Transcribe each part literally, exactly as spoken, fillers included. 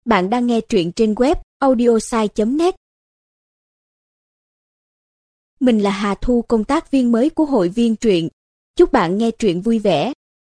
Bạn đang nghe truyện trên web audiosai chấm net. Mình là Hà Thu, công tác viên mới của hội viên truyện. Chúc bạn nghe truyện vui vẻ.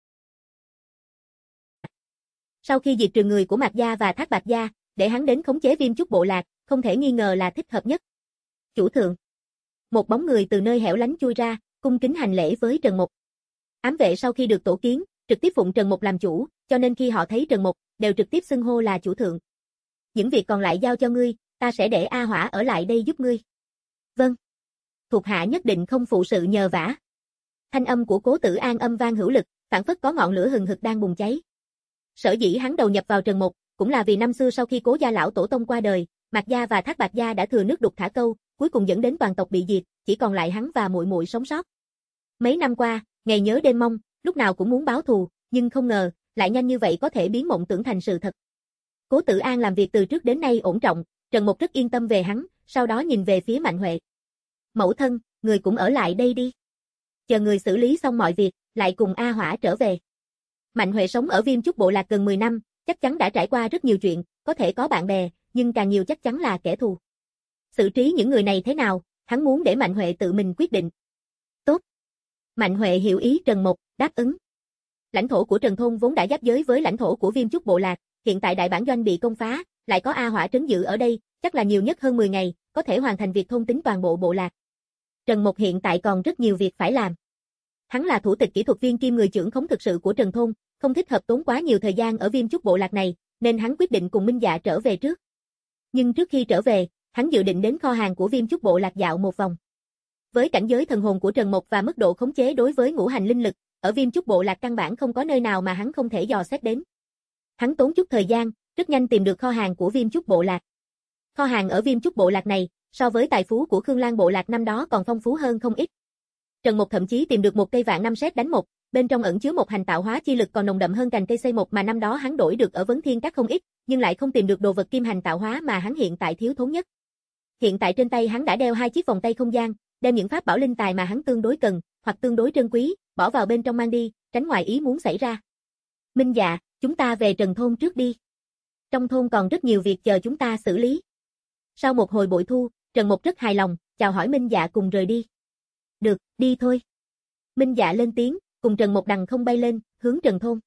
Sau khi diệt trừ người của Mạc Gia và Thác Bạt Gia, để hắn đến khống chế Viêm Chúc Bộ Lạc, không thể nghi ngờ là thích hợp nhất. Chủ thượng. Một bóng người từ nơi hẻo lánh chui ra, cung kính hành lễ với Trần Mục. Ám vệ sau khi được tổ kiến, trực tiếp phụng Trần Mục làm chủ, cho nên khi họ thấy Trần Mục, đều trực tiếp xưng hô là chủ thượng. Những việc còn lại giao cho ngươi, ta sẽ để A Hỏa ở lại đây giúp ngươi. Vâng. Thuộc hạ nhất định không phụ sự nhờ vả. Thanh âm của Cố Tử An âm vang hữu lực, phảng phất có ngọn lửa hừng hực đang bùng cháy. Sở dĩ hắn đầu nhập vào Trần Mục, cũng là vì năm xưa sau khi Cố gia lão tổ tông qua đời, Mạc Gia và Thác Bạt Gia đã thừa nước đục thả câu, cuối cùng dẫn đến toàn tộc bị diệt, chỉ còn lại hắn và muội muội sống sót. Mấy năm qua, ngày nhớ đêm mong, lúc nào cũng muốn báo thù, nhưng không ngờ, lại nhanh như vậy có thể biến mộng tưởng thành sự thật. Cố Tử An làm việc từ trước đến nay ổn trọng, Trần Mục rất yên tâm về hắn, sau đó nhìn về phía Mạnh Huệ. Mẫu thân, người cũng ở lại đây đi. Chờ người xử lý xong mọi việc, lại cùng A Hỏa trở về. Mạnh Huệ sống ở Viêm Chúc Bộ Lạc gần mười năm, chắc chắn đã trải qua rất nhiều chuyện, có thể có bạn bè, nhưng càng nhiều chắc chắn là kẻ thù. Xử trí những người này thế nào, hắn muốn để Mạnh Huệ tự mình quyết định. Tốt. Mạnh Huệ hiểu ý Trần Mục, đáp ứng. Lãnh thổ của Trần Thôn vốn đã giáp giới với lãnh thổ của Viêm Chúc Bộ Lạc, hiện tại đại bản doanh bị công phá, lại có A Hỏa trấn giữ ở đây, chắc là nhiều nhất hơn mười ngày, có thể hoàn thành việc thôn tính toàn bộ bộ lạc. Trần Mục hiện tại còn rất nhiều việc phải làm. Hắn là thủ tịch kỹ thuật viên kiêm người trưởng khống thực sự của Trần Thôn, không thích hợp tốn quá nhiều thời gian ở Viêm Chúc Bộ Lạc này, nên hắn quyết định cùng Minh Dạ trở về trước. Nhưng trước khi trở về, hắn dự định đến kho hàng của Viêm Chúc Bộ Lạc dạo một vòng. Với cảnh giới thần hồn của Trần Mục và mức độ khống chế đối với ngũ hành linh lực, ở Viêm Chúc Bộ Lạc căn bản không có nơi nào mà hắn không thể dò xét đến. Hắn tốn chút thời gian, rất nhanh tìm được kho hàng của Viêm Chúc Bộ Lạc. Kho hàng ở Viêm Chúc Bộ Lạc này, so với tài phú của Khương Lan Bộ Lạc năm đó còn phong phú hơn không ít. Trần Mục thậm chí tìm được một cây vạn năm sét đánh một, bên trong ẩn chứa một hành tạo hóa chi lực còn nồng đậm hơn cành cây xây một mà năm đó hắn đổi được ở Vấn Thiên Các không ít, nhưng lại không tìm được đồ vật kim hành tạo hóa mà hắn hiện tại thiếu thốn nhất. Hiện tại trên tay hắn đã đeo hai chiếc vòng tay không gian, đem những pháp bảo linh tài mà hắn tương đối cần, hoặc tương đối trân quý, bỏ vào bên trong mang đi, tránh ngoài ý muốn xảy ra. Minh Dạ, chúng ta về Trần Thôn trước đi. Trong thôn còn rất nhiều việc chờ chúng ta xử lý. Sau một hồi bội thu, Trần Mục rất hài lòng, chào hỏi Minh Dạ cùng rời đi. Được, đi thôi. Minh Dạ lên tiếng, cùng Trần Mục đằng không bay lên, hướng Trần Thôn.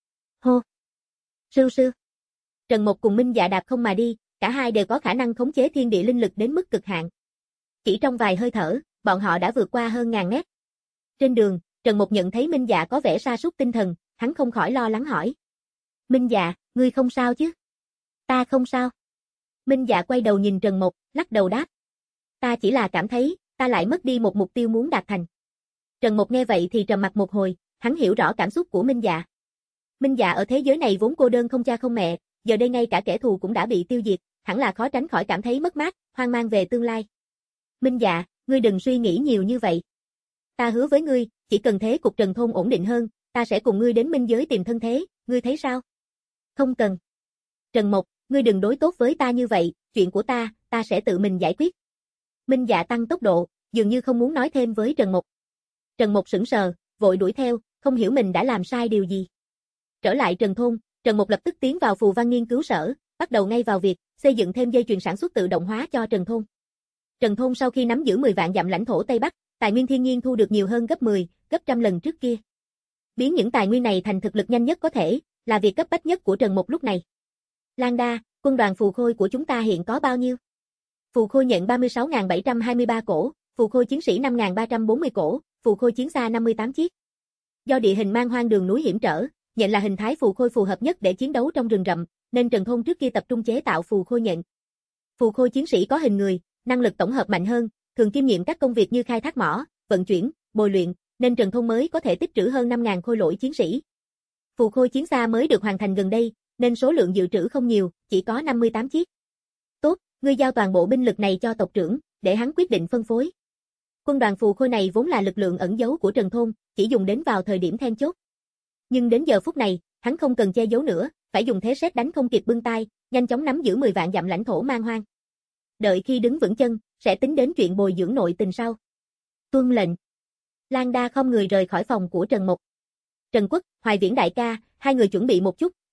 Hô. Sưu sưu. Trần Mục cùng Minh Dạ đạp không mà đi, cả hai đều có khả năng khống chế thiên địa linh lực đến mức cực hạn. Chỉ trong vài hơi thở, bọn họ đã vượt qua hơn ngàn mét. Trên đường, Trần Mục nhận thấy Minh Dạ có vẻ sa sút tinh thần, hắn không khỏi lo lắng hỏi. Minh Dạ, ngươi không sao chứ? Ta không sao. Minh Dạ quay đầu nhìn Trần Mục, lắc đầu đáp. Ta chỉ là cảm thấy, ta lại mất đi một mục tiêu muốn đạt thành. Trần Mục nghe vậy thì trầm mặt một hồi, hắn hiểu rõ cảm xúc của Minh Dạ. Minh Dạ ở thế giới này vốn cô đơn không cha không mẹ, giờ đây ngay cả kẻ thù cũng đã bị tiêu diệt, hẳn là khó tránh khỏi cảm thấy mất mát, hoang mang về tương lai. Minh Dạ, ngươi đừng suy nghĩ nhiều như vậy. Ta hứa với ngươi, chỉ cần thế cục Trần Thôn ổn định hơn, ta sẽ cùng ngươi đến minh giới tìm thân thế, ngươi thấy sao? Không cần. Trần Mục, ngươi đừng đối tốt với ta như vậy, chuyện của ta, ta sẽ tự mình giải quyết. Minh Dạ tăng tốc độ, dường như không muốn nói thêm với Trần Mục. Trần Mục sững sờ, vội đuổi theo, không hiểu mình đã làm sai điều gì. Trở lại Trần Thôn, Trần Mục lập tức tiến vào Phù Văn nghiên cứu sở, bắt đầu ngay vào việc xây dựng thêm dây chuyền sản xuất tự động hóa cho Trần Thôn. Trần Thôn sau khi nắm giữ mười vạn dặm lãnh thổ Tây Bắc, tài nguyên thiên nhiên thu được nhiều hơn gấp mười, gấp trăm lần trước kia. Biến những tài nguyên này thành thực lực nhanh nhất có thể, là việc cấp bách nhất của Trần Mục lúc này. Lan Đa, quân đoàn phù khôi của chúng ta hiện có bao nhiêu? Phù khôi nhận ba mươi sáu nghìn bảy trăm hai mươi ba cổ, phù khôi chiến sĩ năm nghìn ba trăm bốn mươi cổ, phù khôi chiến xa năm mươi tám chiếc. Do địa hình man hoang đường núi hiểm trở, nhận là hình thái phù khôi phù hợp nhất để chiến đấu trong rừng rậm, nên Trần Thôn trước kia tập trung chế tạo phù khôi nhận. Phù khôi chiến sĩ có hình người, năng lực tổng hợp mạnh hơn, thường kiêm nhiệm các công việc như khai thác mỏ, vận chuyển, bồi luyện, nên Trần Thôn mới có thể tích trữ hơn năm nghìn khôi lỗi chiến sĩ. Phù khôi chiến xa mới được hoàn thành gần đây, nên số lượng dự trữ không nhiều, chỉ có năm mươi tám chiếc. Tốt, ngươi giao toàn bộ binh lực này cho tộc trưởng, để hắn quyết định phân phối. Quân đoàn phù khôi này vốn là lực lượng ẩn giấu của Trần Thôn, chỉ dùng đến vào thời điểm then chốt. Nhưng đến giờ phút này, hắn không cần che giấu nữa, phải dùng thế sét đánh không kịp bưng tay, nhanh chóng nắm giữ mười vạn dặm lãnh thổ man hoang. Đợi khi đứng vững chân, sẽ tính đến chuyện bồi dưỡng nội tình sau. Tuân lệnh. Lan Đa không người rời khỏi phòng của Trần Mục. Trần Quốc, Hoài Viễn đại ca, hai người chuẩn bị một chút, có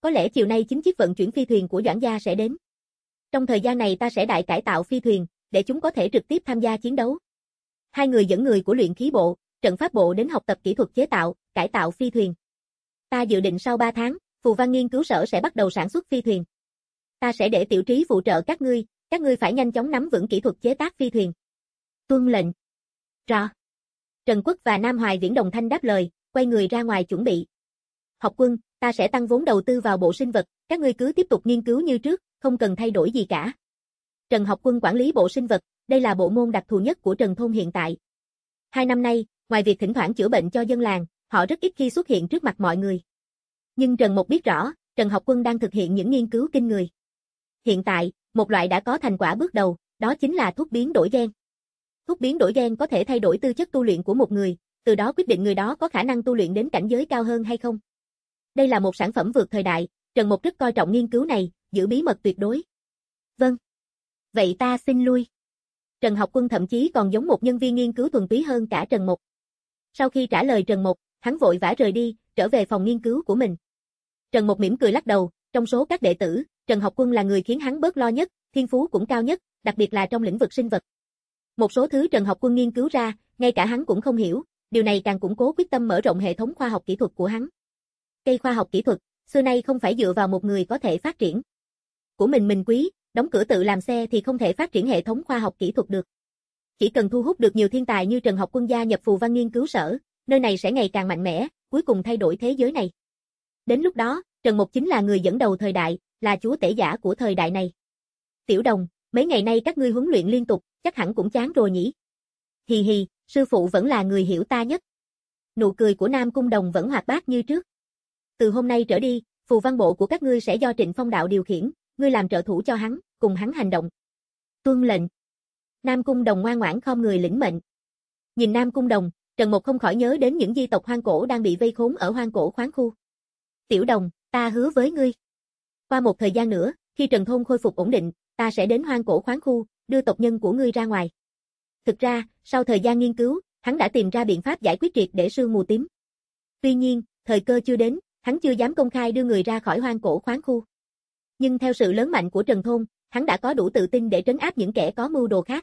có lẽ chiều nay chính chiếc vận chuyển phi thuyền của Doãn gia sẽ đến. Trong thời gian này ta sẽ đại cải tạo phi thuyền, để chúng có thể trực tiếp tham gia chiến đấu. Hai người dẫn người của luyện khí bộ, trận pháp bộ đến học tập kỹ thuật chế tạo, cải tạo phi thuyền. Ta dự định sau ba tháng, Phù Văn nghiên cứu sở sẽ bắt đầu sản xuất phi thuyền. Ta sẽ để Tiểu Trí phụ trợ các ngươi, các ngươi phải nhanh chóng nắm vững kỹ thuật chế tác phi thuyền. Tuân lệnh. Rõ. Trần Quốc và Nam Hoài Viễn đồng thanh đáp lời, quay người ra ngoài chuẩn bị. Học quân, ta sẽ tăng vốn đầu tư vào bộ sinh vật, các ngươi cứ tiếp tục nghiên cứu như trước, không cần thay đổi gì cả. Trần Học Quân quản lý bộ sinh vật, đây là bộ môn đặc thù nhất của Trần Thôn hiện tại. Hai năm nay, ngoài việc thỉnh thoảng chữa bệnh cho dân làng, họ rất ít khi xuất hiện trước mặt mọi người. Nhưng Trần Mộc biết rõ, Trần Học Quân đang thực hiện những nghiên cứu kinh người. Hiện tại, một loại đã có thành quả bước đầu, đó chính là thuốc biến đổi gen. Thuốc biến đổi gen có thể thay đổi tư chất tu luyện của một người, từ đó quyết định người đó có khả năng tu luyện đến cảnh giới cao hơn hay không. Đây là một sản phẩm vượt thời đại, Trần Mộc rất coi trọng nghiên cứu này, giữ bí mật tuyệt đối. Vâng. Vậy ta xin lui. Trần Học Quân thậm chí còn giống một nhân viên nghiên cứu thuần túy hơn cả Trần Mộc. Sau khi trả lời Trần Mộc, hắn vội vã rời đi, trở về phòng nghiên cứu của mình. Trần Mộc mỉm cười lắc đầu, trong số các đệ tử, Trần Học Quân là người khiến hắn bớt lo nhất, thiên phú cũng cao nhất, đặc biệt là trong lĩnh vực sinh vật. Một số thứ Trần Học Quân nghiên cứu ra, ngay cả hắn cũng không hiểu, điều này càng củng cố quyết tâm mở rộng hệ thống khoa học kỹ thuật của hắn. Cây khoa học kỹ thuật, xưa nay không phải dựa vào một người có thể phát triển. Của mình mình quý, đóng cửa tự làm xe thì không thể phát triển hệ thống khoa học kỹ thuật được. Chỉ cần thu hút được nhiều thiên tài như Trần Học Quân gia nhập Phù Văn nghiên cứu sở, nơi này sẽ ngày càng mạnh mẽ, cuối cùng thay đổi thế giới này. Đến lúc đó, Trần Mộc chính là người dẫn đầu thời đại, là chúa tể giả của thời đại này. Tiểu Đồng, mấy ngày nay các ngươi huấn luyện liên tục, chắc hẳn cũng chán rồi nhỉ? Hì hì, sư phụ vẫn là người hiểu ta nhất. Nụ cười của Nam Cung Đồng vẫn hoạt bát như trước. Từ hôm nay trở đi, Phù Văn bộ của các ngươi sẽ do Trịnh Phong đạo điều khiển, ngươi làm trợ thủ cho hắn, cùng hắn hành động. Tuân lệnh. Nam Cung Đồng ngoan ngoãn khom người lĩnh mệnh. Nhìn Nam Cung Đồng, Trần Mộc không khỏi nhớ đến những di tộc hoang cổ đang bị vây khốn ở hoang cổ khoáng khu. Tiểu Đồng, ta hứa với ngươi. Qua một thời gian nữa, khi Trần Thôn khôi phục ổn định, ta sẽ đến hoang cổ khoáng khu, đưa tộc nhân của ngươi ra ngoài. Thực ra, sau thời gian nghiên cứu, hắn đã tìm ra biện pháp giải quyết triệt để sương mù tím. Tuy nhiên, thời cơ chưa đến, hắn chưa dám công khai đưa người ra khỏi hoang cổ khoáng khu. Nhưng theo sự lớn mạnh của Trần Thôn, hắn đã có đủ tự tin để trấn áp những kẻ có mưu đồ khác.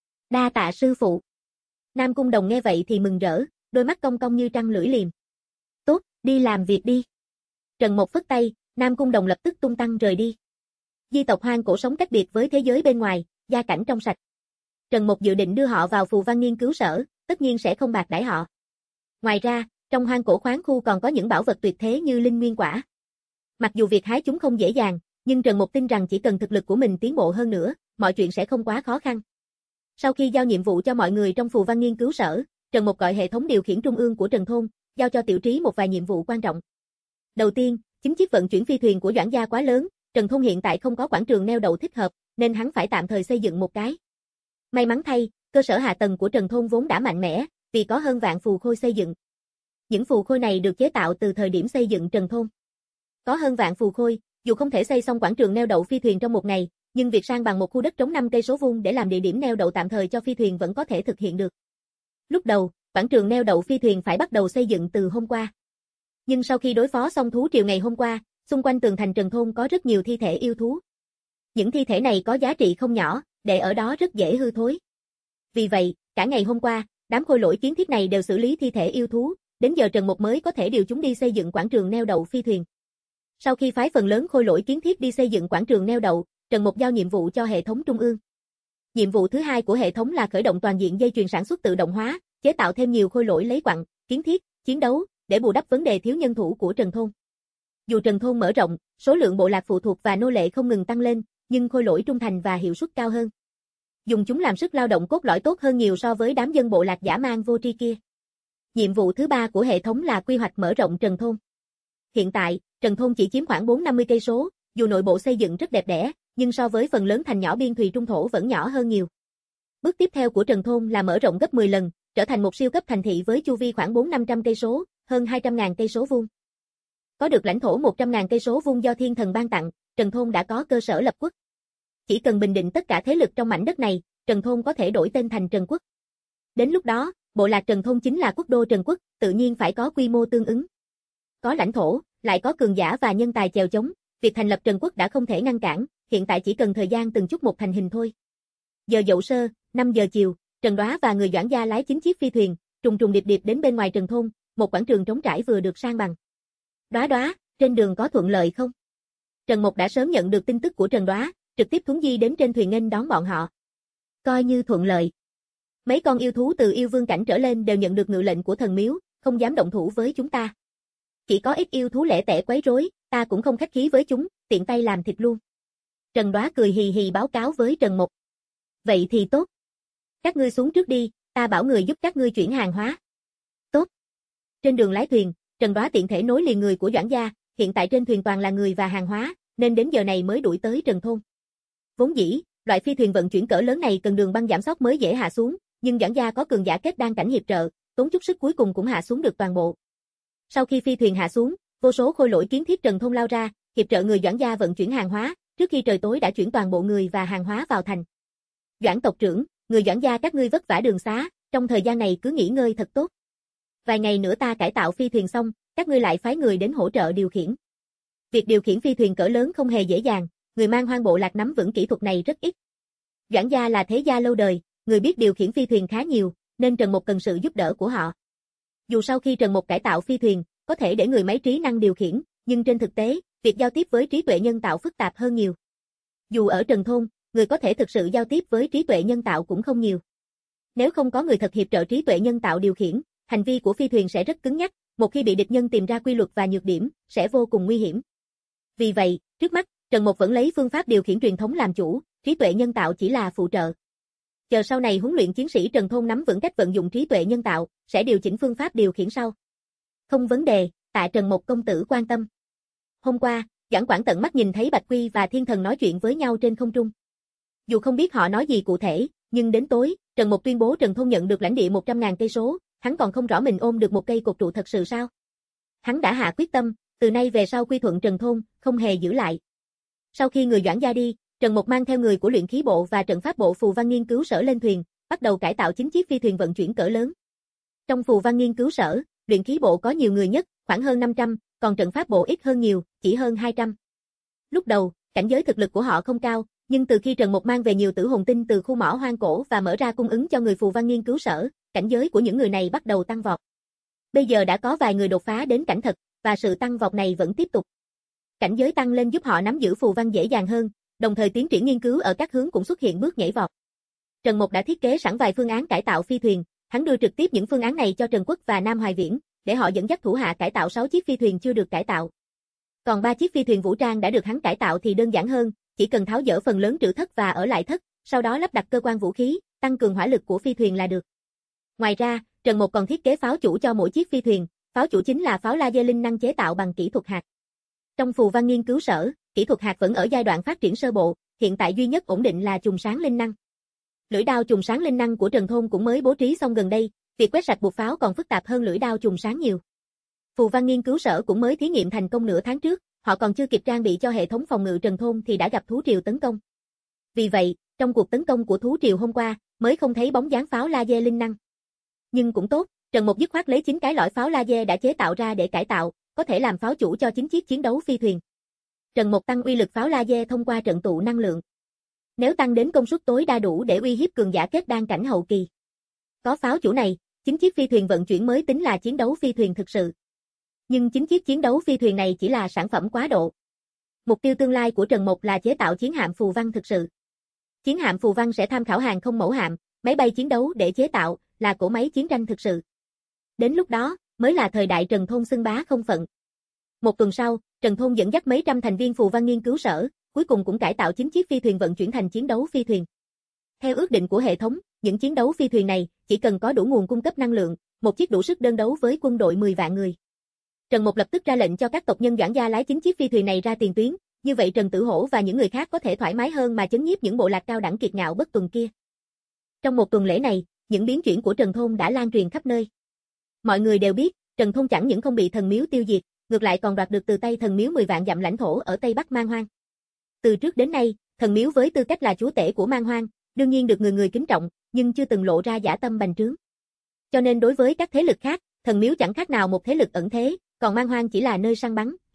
Đa tạ sư phụ. Nam Cung Đồng nghe vậy thì mừng rỡ, đôi mắt cong cong như trăng lưỡi liềm. Tốt, đi làm việc đi. Trần Mộc phất tay, Nam Cung Đồng lập tức tung tăng rời đi. Di tộc hoang cổ sống cách biệt với thế giới bên ngoài, gia cảnh trong sạch. Trần Mộc dự định đưa họ vào Phù Văn nghiên cứu sở, tất nhiên sẽ không bạc đãi họ. Ngoài ra, trong hoang cổ khoáng khu còn có những bảo vật tuyệt thế như linh nguyên quả. Mặc dù việc hái chúng không dễ dàng, nhưng Trần Mộc tin rằng chỉ cần thực lực của mình tiến bộ hơn nữa, mọi chuyện sẽ không quá khó khăn. Sau khi giao nhiệm vụ cho mọi người trong Phù Văn nghiên cứu sở, Trần Mộc gọi hệ thống điều khiển trung ương của Trần Thôn, giao cho Tiểu Trí một vài nhiệm vụ quan trọng. Đầu tiên, chính chiếc vận chuyển phi thuyền của Doãn gia quá lớn, Trần Thôn hiện tại không có quảng trường neo đậu thích hợp, nên hắn phải tạm thời xây dựng một cái. May mắn thay, cơ sở hạ tầng của Trần Thôn vốn đã mạnh mẽ, vì có hơn vạn phù khôi xây dựng. Những phù khôi này được chế tạo từ thời điểm xây dựng Trần Thôn. Có hơn vạn phù khôi, dù không thể xây xong quảng trường neo đậu phi thuyền trong một ngày, nhưng việc san bằng một khu đất trống năm cây số vuông để làm địa điểm neo đậu tạm thời cho phi thuyền vẫn có thể thực hiện được. Lúc đầu, quảng trường neo đậu phi thuyền phải bắt đầu xây dựng từ hôm qua. Nhưng sau khi đối phó xong thú triều ngày hôm qua, xung quanh tường thành Trần Thôn có rất nhiều thi thể yêu thú. Những thi thể này có giá trị không nhỏ, để ở đó rất dễ hư thối. Vì vậy, cả ngày hôm qua, đám khôi lỗi kiến thiết này đều xử lý thi thể yêu thú, đến giờ Trần Mộc mới có thể điều chúng đi xây dựng quảng trường neo đậu phi thuyền. Sau khi phái phần lớn khôi lỗi kiến thiết đi xây dựng quảng trường neo đậu, Trần Mộc giao nhiệm vụ cho hệ thống trung ương. Nhiệm vụ thứ hai của hệ thống là khởi động toàn diện dây chuyền sản xuất tự động hóa, chế tạo thêm nhiều khôi lỗi lấy quặng, kiến thiết, chiến đấu, để bù đắp vấn đề thiếu nhân thủ của Trần Thôn. Dù Trần Thôn mở rộng, số lượng bộ lạc phụ thuộc và nô lệ không ngừng tăng lên, nhưng khôi lỗi trung thành và hiệu suất cao hơn. Dùng chúng làm sức lao động cốt lõi tốt hơn nhiều so với đám dân bộ lạc dã man vô tri kia. Nhiệm vụ thứ ba của hệ thống là quy hoạch mở rộng Trần Thôn. Hiện tại, Trần Thôn chỉ chiếm khoảng bốn trăm năm mươi cây số, dù nội bộ xây dựng rất đẹp đẽ, nhưng so với phần lớn thành nhỏ biên thùy trung thổ vẫn nhỏ hơn nhiều. Bước tiếp theo của Trần Thôn là mở rộng gấp mười lần, trở thành một siêu cấp thành thị với chu vi khoảng bốn năm trăm cây số, hơn hai trăm nghìn cây số vuông. Có được lãnh thổ một trăm nghìn cây số vuông do thiên thần ban tặng, Trần Thôn đã có cơ sở lập quốc. Chỉ cần bình định tất cả thế lực trong mảnh đất này, Trần Thôn có thể đổi tên thành Trần Quốc. Đến lúc đó, bộ lạc Trần Thôn chính là quốc đô Trần Quốc, tự nhiên phải có quy mô tương ứng. Có lãnh thổ, lại có cường giả và nhân tài chèo chống, việc thành lập Trần Quốc đã không thể ngăn cản, hiện tại chỉ cần thời gian từng chút một thành hình thôi. Giờ dậu sơ, năm giờ chiều, Trần Đoá và người Doãn gia lái chín chiếc phi thuyền, trùng trùng điệp điệp đến bên ngoài Trần thôn, một quảng trường trống trải vừa được san bằng. Đoá Đoá, trên đường có thuận lợi không? Trần Mộc đã sớm nhận được tin tức của Trần Đoá, trực tiếp thuấn di đến trên thuyền nghênh đón bọn họ. Coi như thuận lợi. Mấy con yêu thú từ yêu vương cảnh trở lên đều nhận được ngự lệnh của thần miếu, không dám động thủ với chúng ta. Chỉ có ít yêu thú lẻ tẻ quấy rối, ta cũng không khách khí với chúng, tiện tay làm thịt luôn. Trần Đoá cười hì hì báo cáo với Trần Mộc. Vậy thì tốt. Các ngươi xuống trước đi, ta bảo người giúp các ngươi chuyển hàng hóa. Tốt. Trên đường lái thuyền, Trần Đoá tiện thể nối liền người của Doãn gia, hiện tại trên thuyền toàn là người và hàng hóa, nên đến giờ này mới đuổi tới Trần thôn. Vốn dĩ, loại phi thuyền vận chuyển cỡ lớn này cần đường băng giảm sóc mới dễ hạ xuống, nhưng Doãn gia có cường giả kết đan cảnh hiệp trợ, tốn chút sức cuối cùng cũng hạ xuống được toàn bộ. Sau khi phi thuyền hạ xuống, vô số khôi lỗi kiến thiết Trần thôn lao ra, hiệp trợ người Doãn gia vận chuyển hàng hóa, trước khi trời tối đã chuyển toàn bộ người và hàng hóa vào thành. Doãn tộc trưởng, người Doãn gia các ngươi vất vả đường xá, trong thời gian này cứ nghỉ ngơi thật tốt. Vài ngày nữa ta cải tạo phi thuyền xong, các ngươi lại phái người đến hỗ trợ điều khiển. Việc điều khiển phi thuyền cỡ lớn không hề dễ dàng, người mang hoang bộ lạc nắm vững kỹ thuật này rất ít. Doãn gia là thế gia lâu đời, người biết điều khiển phi thuyền khá nhiều, nên Trần Mộc cần sự giúp đỡ của họ. Dù sau khi Trần Mộc cải tạo phi thuyền, có thể để người máy trí năng điều khiển, nhưng trên thực tế, việc giao tiếp với trí tuệ nhân tạo phức tạp hơn nhiều. Dù ở Trần thôn, người có thể thực sự giao tiếp với trí tuệ nhân tạo cũng không nhiều. Nếu không có người thật hiệp trợ trí tuệ nhân tạo điều khiển, hành vi của phi thuyền sẽ rất cứng nhắc, một khi bị địch nhân tìm ra quy luật và nhược điểm, sẽ vô cùng nguy hiểm. Vì vậy, trước mắt, Trần Mộc vẫn lấy phương pháp điều khiển truyền thống làm chủ, trí tuệ nhân tạo chỉ là phụ trợ. Chờ sau này huấn luyện chiến sĩ Trần thôn nắm vững cách vận dụng trí tuệ nhân tạo, sẽ điều chỉnh phương pháp điều khiển sau. Không vấn đề, tạ Trần Mộc công tử quan tâm. Hôm qua, Doãn Quảng tận mắt nhìn thấy Bạch Quy và Thiên Thần nói chuyện với nhau trên không trung. Dù không biết họ nói gì cụ thể, nhưng đến tối, Trần Mộc tuyên bố Trần thôn nhận được lãnh địa một trăm nghìn cây số, hắn còn không rõ mình ôm được một cây cột trụ thật sự sao. Hắn đã hạ quyết tâm, từ nay về sau quy thuận Trần thôn, không hề giữ lại. Sau khi người Doãn gia đi, Trần Mộc mang theo người của luyện khí bộ và trận pháp bộ Phù Văn nghiên cứu sở lên thuyền, bắt đầu cải tạo chín chiếc phi thuyền vận chuyển cỡ lớn. Trong Phù Văn nghiên cứu sở, luyện khí bộ có nhiều người nhất, khoảng hơn năm trăm, còn trận pháp bộ ít hơn nhiều, chỉ hơn hai trăm. Lúc đầu, cảnh giới thực lực của họ không cao, nhưng từ khi Trần Mộc mang về nhiều tử hồn tinh từ khu mỏ hoang cổ và mở ra cung ứng cho người Phù Văn nghiên cứu sở, cảnh giới của những người này bắt đầu tăng vọt. Bây giờ đã có vài người đột phá đến cảnh thật, và sự tăng vọt này vẫn tiếp tục. Cảnh giới tăng lên giúp họ nắm giữ phù văn dễ dàng hơn, đồng thời tiến triển nghiên cứu ở các hướng cũng xuất hiện bước nhảy vọt. Trần Mộc đã thiết kế sẵn vài phương án cải tạo phi thuyền, hắn đưa trực tiếp những phương án này cho Trần Quốc và Nam Hoài Viễn, để họ dẫn dắt thủ hạ cải tạo sáu chiếc phi thuyền chưa được cải tạo. Còn ba chiếc phi thuyền vũ trang đã được hắn cải tạo thì đơn giản hơn, chỉ cần tháo dỡ phần lớn trữ thất và ở lại thất, sau đó lắp đặt cơ quan vũ khí, tăng cường hỏa lực của phi thuyền là được. Ngoài ra, Trần Mộc còn thiết kế pháo chủ cho mỗi chiếc phi thuyền, pháo chủ chính là pháo laser linh năng chế tạo bằng kỹ thuật hạt. Trong Phù Văn nghiên cứu sở, kỹ thuật hạt vẫn ở giai đoạn phát triển sơ bộ, hiện tại duy nhất ổn định là chùm sáng linh năng. Lưỡi đao chùm sáng linh năng của Trần thôn cũng mới bố trí xong gần đây, việc quét sạch buộc pháo còn phức tạp hơn lưỡi đao chùm sáng nhiều. Phù Văn nghiên cứu sở cũng mới thí nghiệm thành công nửa tháng trước, họ còn chưa kịp trang bị cho hệ thống phòng ngự Trần thôn thì đã gặp thú triều tấn công. Vì vậy, trong cuộc tấn công của thú triều hôm qua, mới không thấy bóng dáng pháo laser linh năng. Nhưng cũng tốt, Trần Mộc dứt khoát lấy chín cái lõi pháo laser đã chế tạo ra để cải tạo, có thể làm pháo chủ cho chín chiếc chiến đấu phi thuyền. Trần Mộc tăng uy lực pháo laser thông qua trận tụ năng lượng. Nếu tăng đến công suất tối đa đủ để uy hiếp cường giả kết đan cảnh hậu kỳ. Có pháo chủ này, chín chiếc phi thuyền vận chuyển mới tính là chiến đấu phi thuyền thực sự. Nhưng chín chiếc chiến đấu phi thuyền này chỉ là sản phẩm quá độ. Mục tiêu tương lai của Trần Mộc là chế tạo chiến hạm phù văn thực sự. Chiến hạm phù văn sẽ tham khảo hàng không mẫu hạm, máy bay chiến đấu để chế tạo, là cỗ máy chiến tranh thực sự. Đến lúc đó, mới là thời đại Trần thôn xưng bá không phận. Một tuần sau, Trần thôn dẫn dắt mấy trăm thành viên Phù Văn nghiên cứu sở, cuối cùng cũng cải tạo chín chiếc phi thuyền vận chuyển thành chiến đấu phi thuyền. Theo ước định của hệ thống, những chiến đấu phi thuyền này chỉ cần có đủ nguồn cung cấp năng lượng, một chiếc đủ sức đơn đấu với quân đội mười vạn người. Trần Mộc lập tức ra lệnh cho các tộc nhân Doãn gia lái chín chiếc phi thuyền này ra tiền tuyến, như vậy Trần Tử Hổ và những người khác có thể thoải mái hơn mà chấn nhiếp những bộ lạc cao đẳng kiệt ngạo bất tuần kia. Trong một tuần lễ này, những biến chuyển của Trần thôn đã lan truyền khắp nơi. Mọi người đều biết, Trần thôn chẳng những không bị thần miếu tiêu diệt, ngược lại còn đoạt được từ tay thần miếu mười vạn dặm lãnh thổ ở Tây Bắc Man Hoang. Từ trước đến nay, thần miếu với tư cách là chúa tể của Man Hoang, đương nhiên được người người kính trọng, nhưng chưa từng lộ ra dã tâm bành trướng. Cho nên đối với các thế lực khác, thần miếu chẳng khác nào một thế lực ẩn thế, còn Man Hoang chỉ là nơi săn bắn,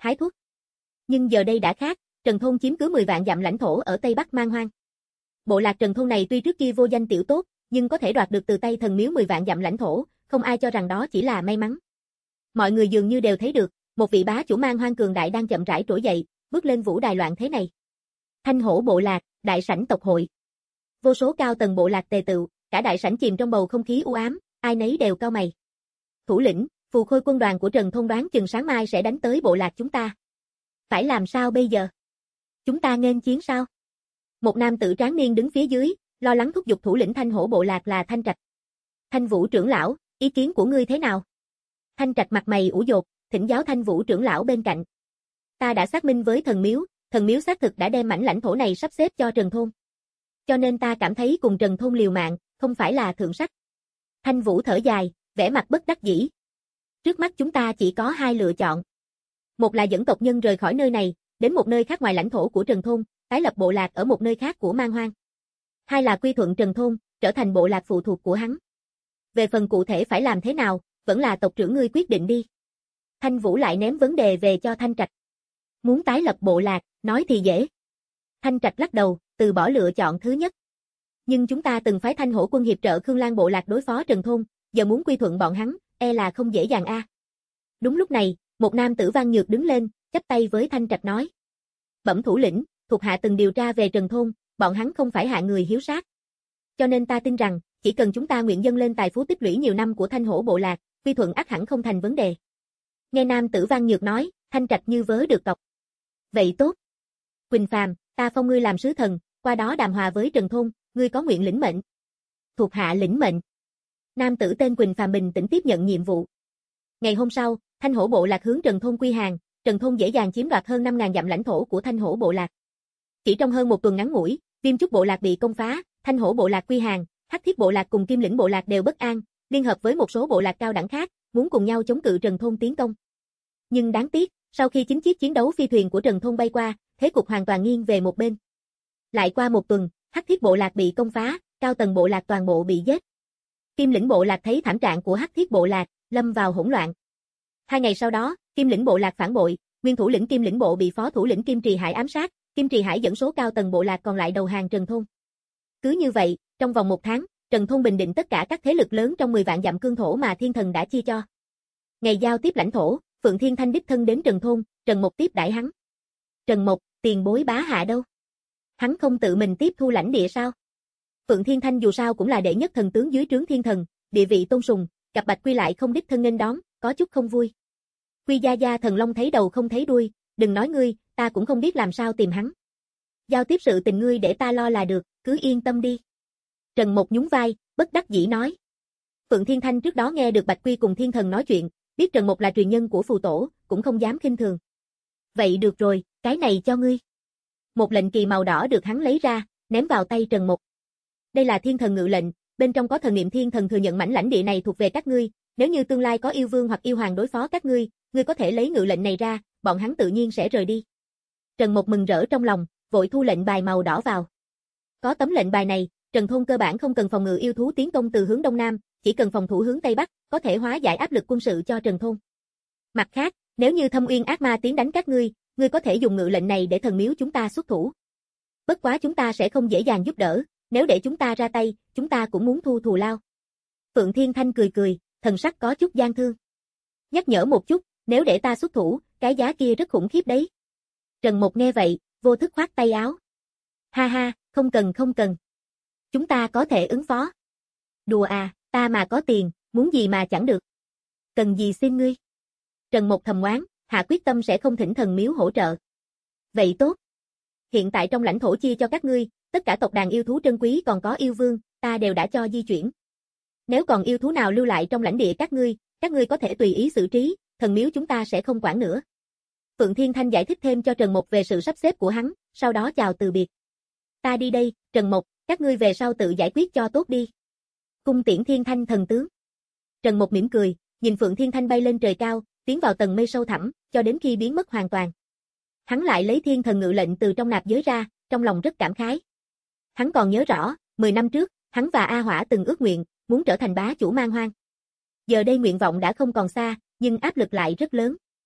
hái thuốc. Nhưng giờ đây đã khác, Trần Thôn chiếm cứ mười vạn dặm lãnh thổ ở Tây Bắc Man Hoang. Bộ lạc Trần Thôn này tuy trước kia vô danh tiểu tốt, nhưng có thể đoạt được từ tay thần miếu mười vạn dặm lãnh thổ, không ai cho rằng đó chỉ là may mắn. Mọi người dường như đều thấy được, một vị bá chủ Man Hoang cường đại đang chậm rãi trỗi dậy, bước lên vũ đài loạn thế này. Thanh hổ bộ lạc, đại sảnh tộc hội. Vô số cao tầng bộ lạc tề tựu, cả đại sảnh chìm trong bầu không khí u ám, ai nấy đều cau mày. Thủ lĩnh, phù khôi quân đoàn của Trần Thôn đoán chừng sáng mai sẽ đánh tới bộ lạc chúng ta. Phải làm sao bây giờ? Chúng ta nghênh chiến sao? Một nam tử tráng niên đứng phía dưới, lo lắng thúc giục thủ lĩnh Thanh hổ bộ lạc là Thanh Trạch. Thanh Vũ trưởng lão, ý kiến của ngươi thế nào? Thanh Trạch mặt mày ủ dột, thỉnh giáo Thanh Vũ trưởng lão bên cạnh. Ta đã xác minh với thần miếu, thần miếu xác thực đã đem mảnh lãnh thổ này sắp xếp cho Trần Thôn. Cho nên ta cảm thấy cùng Trần Thôn liều mạng, không phải là thượng sách. Thanh Vũ thở dài, vẻ mặt bất đắc dĩ. Trước mắt chúng ta chỉ có hai lựa chọn. Một là dẫn tộc nhân rời khỏi nơi này, đến một nơi khác ngoài lãnh thổ của Trần Thôn, tái lập bộ lạc ở một nơi khác của Man Hoang. Hai là quy thuận Trần Thôn, trở thành bộ lạc phụ thuộc của hắn. Về phần cụ thể phải làm thế nào, vẫn là tộc trưởng ngươi quyết định đi. Thanh Vũ lại ném vấn đề về cho Thanh Trạch. Muốn tái lập bộ lạc, nói thì dễ. Thanh Trạch lắc đầu, từ bỏ lựa chọn thứ nhất. Nhưng chúng ta từng phái Thanh hổ quân hiệp trợ Khương Lan bộ lạc đối phó Trần Thôn, giờ muốn quy thuận bọn hắn, e là không dễ dàng a. À. Đúng lúc này, một nam tử Văn Nhược đứng lên, chắp tay với Thanh Trạch nói. Bẩm thủ lĩnh, thuộc hạ từng điều tra về Trần Thôn, bọn hắn không phải hạng người hiếu sát. Cho nên ta tin rằng, chỉ cần chúng ta nguyện dâng lên tài phú tích lũy nhiều năm của Thanh hổ bộ lạc, quy thuận ắt hẳn không thành vấn đề. Nghe nam tử Văn Nhược nói, Thanh Trạch như vớ được cọc. Vậy tốt. Quỳnh Phàm, ta phong ngươi làm sứ thần, qua đó đàm hòa với Trần Thôn, ngươi có nguyện lĩnh mệnh. Thuộc hạ lĩnh mệnh. Nam tử tên Quỳnh Phàm bình tĩnh tiếp nhận nhiệm vụ. Ngày hôm sau, Thanh hổ bộ lạc hướng Trần Thôn quy hàng, Trần Thôn dễ dàng chiếm đoạt hơn năm nghìn dặm lãnh thổ của Thanh hổ bộ lạc. Chỉ trong hơn một tuần ngắn ngủi, Viêm Chúc bộ lạc bị công phá, Thanh hổ bộ lạc quy hàng, Hắc Thiết bộ lạc cùng Kim Lĩnh bộ lạc đều bất an, liên hợp với một số bộ lạc cao đẳng khác, muốn cùng nhau chống cự Trần Thôn tiến công. Nhưng đáng tiếc, sau khi chính chiếc chiến đấu phi thuyền của Trần Thôn bay qua, thế cục hoàn toàn nghiêng về một bên. Lại qua một tuần, Hắc Thiết bộ lạc bị công phá, cao tầng bộ lạc toàn bộ bị giết. Kim Lĩnh bộ lạc thấy thảm trạng của Hắc Thiết bộ lạc, lâm vào hỗn loạn. Hai ngày sau đó, Kim Lĩnh bộ lạc phản bội, nguyên thủ lĩnh Kim Lĩnh bộ bị phó thủ lĩnh Kim Trì Hải ám sát, Kim Trì Hải dẫn số cao tầng bộ lạc còn lại đầu hàng Trần Thôn. Cứ như vậy, trong vòng một tháng, Trần Thôn bình định tất cả các thế lực lớn trong mười vạn dặm cương thổ mà Thiên Thần đã chia cho. Ngày giao tiếp lãnh thổ, Phượng Thiên Thanh đích thân đến Trần Thôn, Trần Mộc tiếp đãi hắn. Trần Mộc, tiền bối bá hạ đâu? Hắn không tự mình tiếp thu lãnh địa sao? Phượng Thiên Thanh dù sao cũng là đệ nhất thần tướng dưới trướng Thiên Thần, địa vị tôn sùng, gặp Bạch Quy lại không đích thân nên đón, có chút không vui. Quy gia gia thần long thấy đầu không thấy đuôi, đừng nói ngươi, ta cũng không biết làm sao tìm hắn. Giao tiếp sự tình ngươi để ta lo là được, cứ yên tâm đi. Trần Mộc nhún vai, bất đắc dĩ nói. Phượng Thiên Thanh trước đó nghe được Bạch Quy cùng Thiên Thần nói chuyện, biết Trần Mộc là truyền nhân của phù tổ, cũng không dám khinh thường. Vậy được rồi, cái này cho ngươi. Một lệnh kỳ màu đỏ được hắn lấy ra, ném vào tay Trần Mộc. Đây là Thiên Thần ngự lệnh, bên trong có thần niệm Thiên Thần thừa nhận mảnh lãnh địa này thuộc về các ngươi, nếu như tương lai có yêu vương hoặc yêu hoàng đối phó các ngươi, ngươi có thể lấy ngự lệnh này ra, bọn hắn tự nhiên sẽ rời đi. Trần Mộc mừng rỡ trong lòng, vội thu lệnh bài màu đỏ vào. Có tấm lệnh bài này, Trần Thôn cơ bản không cần phòng ngự yêu thú tiến công từ hướng đông nam, chỉ cần phòng thủ hướng tây bắc, có thể hóa giải áp lực quân sự cho Trần Thôn. Mặt khác, nếu như Thâm Uyên ác ma tiến đánh các ngươi, ngươi có thể dùng ngự lệnh này để thần miếu chúng ta xuất thủ. Bất quá chúng ta sẽ không dễ dàng giúp đỡ, nếu để chúng ta ra tay, chúng ta cũng muốn thu thù lao. Phượng Thiên Thanh cười cười, thần sắc có chút gian thương. Nhắc nhở một chút, nếu để ta xuất thủ, cái giá kia rất khủng khiếp đấy. Trần Mộc nghe vậy, vô thức khoát tay áo. Ha ha, không cần không cần. Chúng ta có thể ứng phó. Đùa à, ta mà có tiền, muốn gì mà chẳng được. Cần gì xin ngươi. Trần Mộc thầm oán, hạ quyết tâm sẽ không thỉnh thần miếu hỗ trợ. Vậy tốt. Hiện tại trong lãnh thổ chia cho các ngươi, tất cả tộc đàn yêu thú trân quý còn có yêu vương, ta đều đã cho di chuyển. Nếu còn yêu thú nào lưu lại trong lãnh địa các ngươi, các ngươi có thể tùy ý xử trí, thần miếu chúng ta sẽ không quản nữa. Phượng Thiên Thanh giải thích thêm cho Trần Mộc về sự sắp xếp của hắn, sau đó chào từ biệt. Ta đi đây, Trần Mộc, các ngươi về sau tự giải quyết cho tốt đi. Cung tiễn Thiên Thanh thần tướng. Trần Mộc mỉm cười, nhìn Phượng Thiên Thanh bay lên trời cao, tiến vào tầng mây sâu thẳm, cho đến khi biến mất hoàn toàn. Hắn lại lấy Thiên Thần ngự lệnh từ trong nạp giới ra, trong lòng rất cảm khái. Hắn còn nhớ rõ, mười năm trước, hắn và A Hỏa từng ước nguyện, muốn trở thành bá chủ Man Hoang. Giờ đây nguyện vọng đã không còn xa, nhưng áp lực lại rất lớn.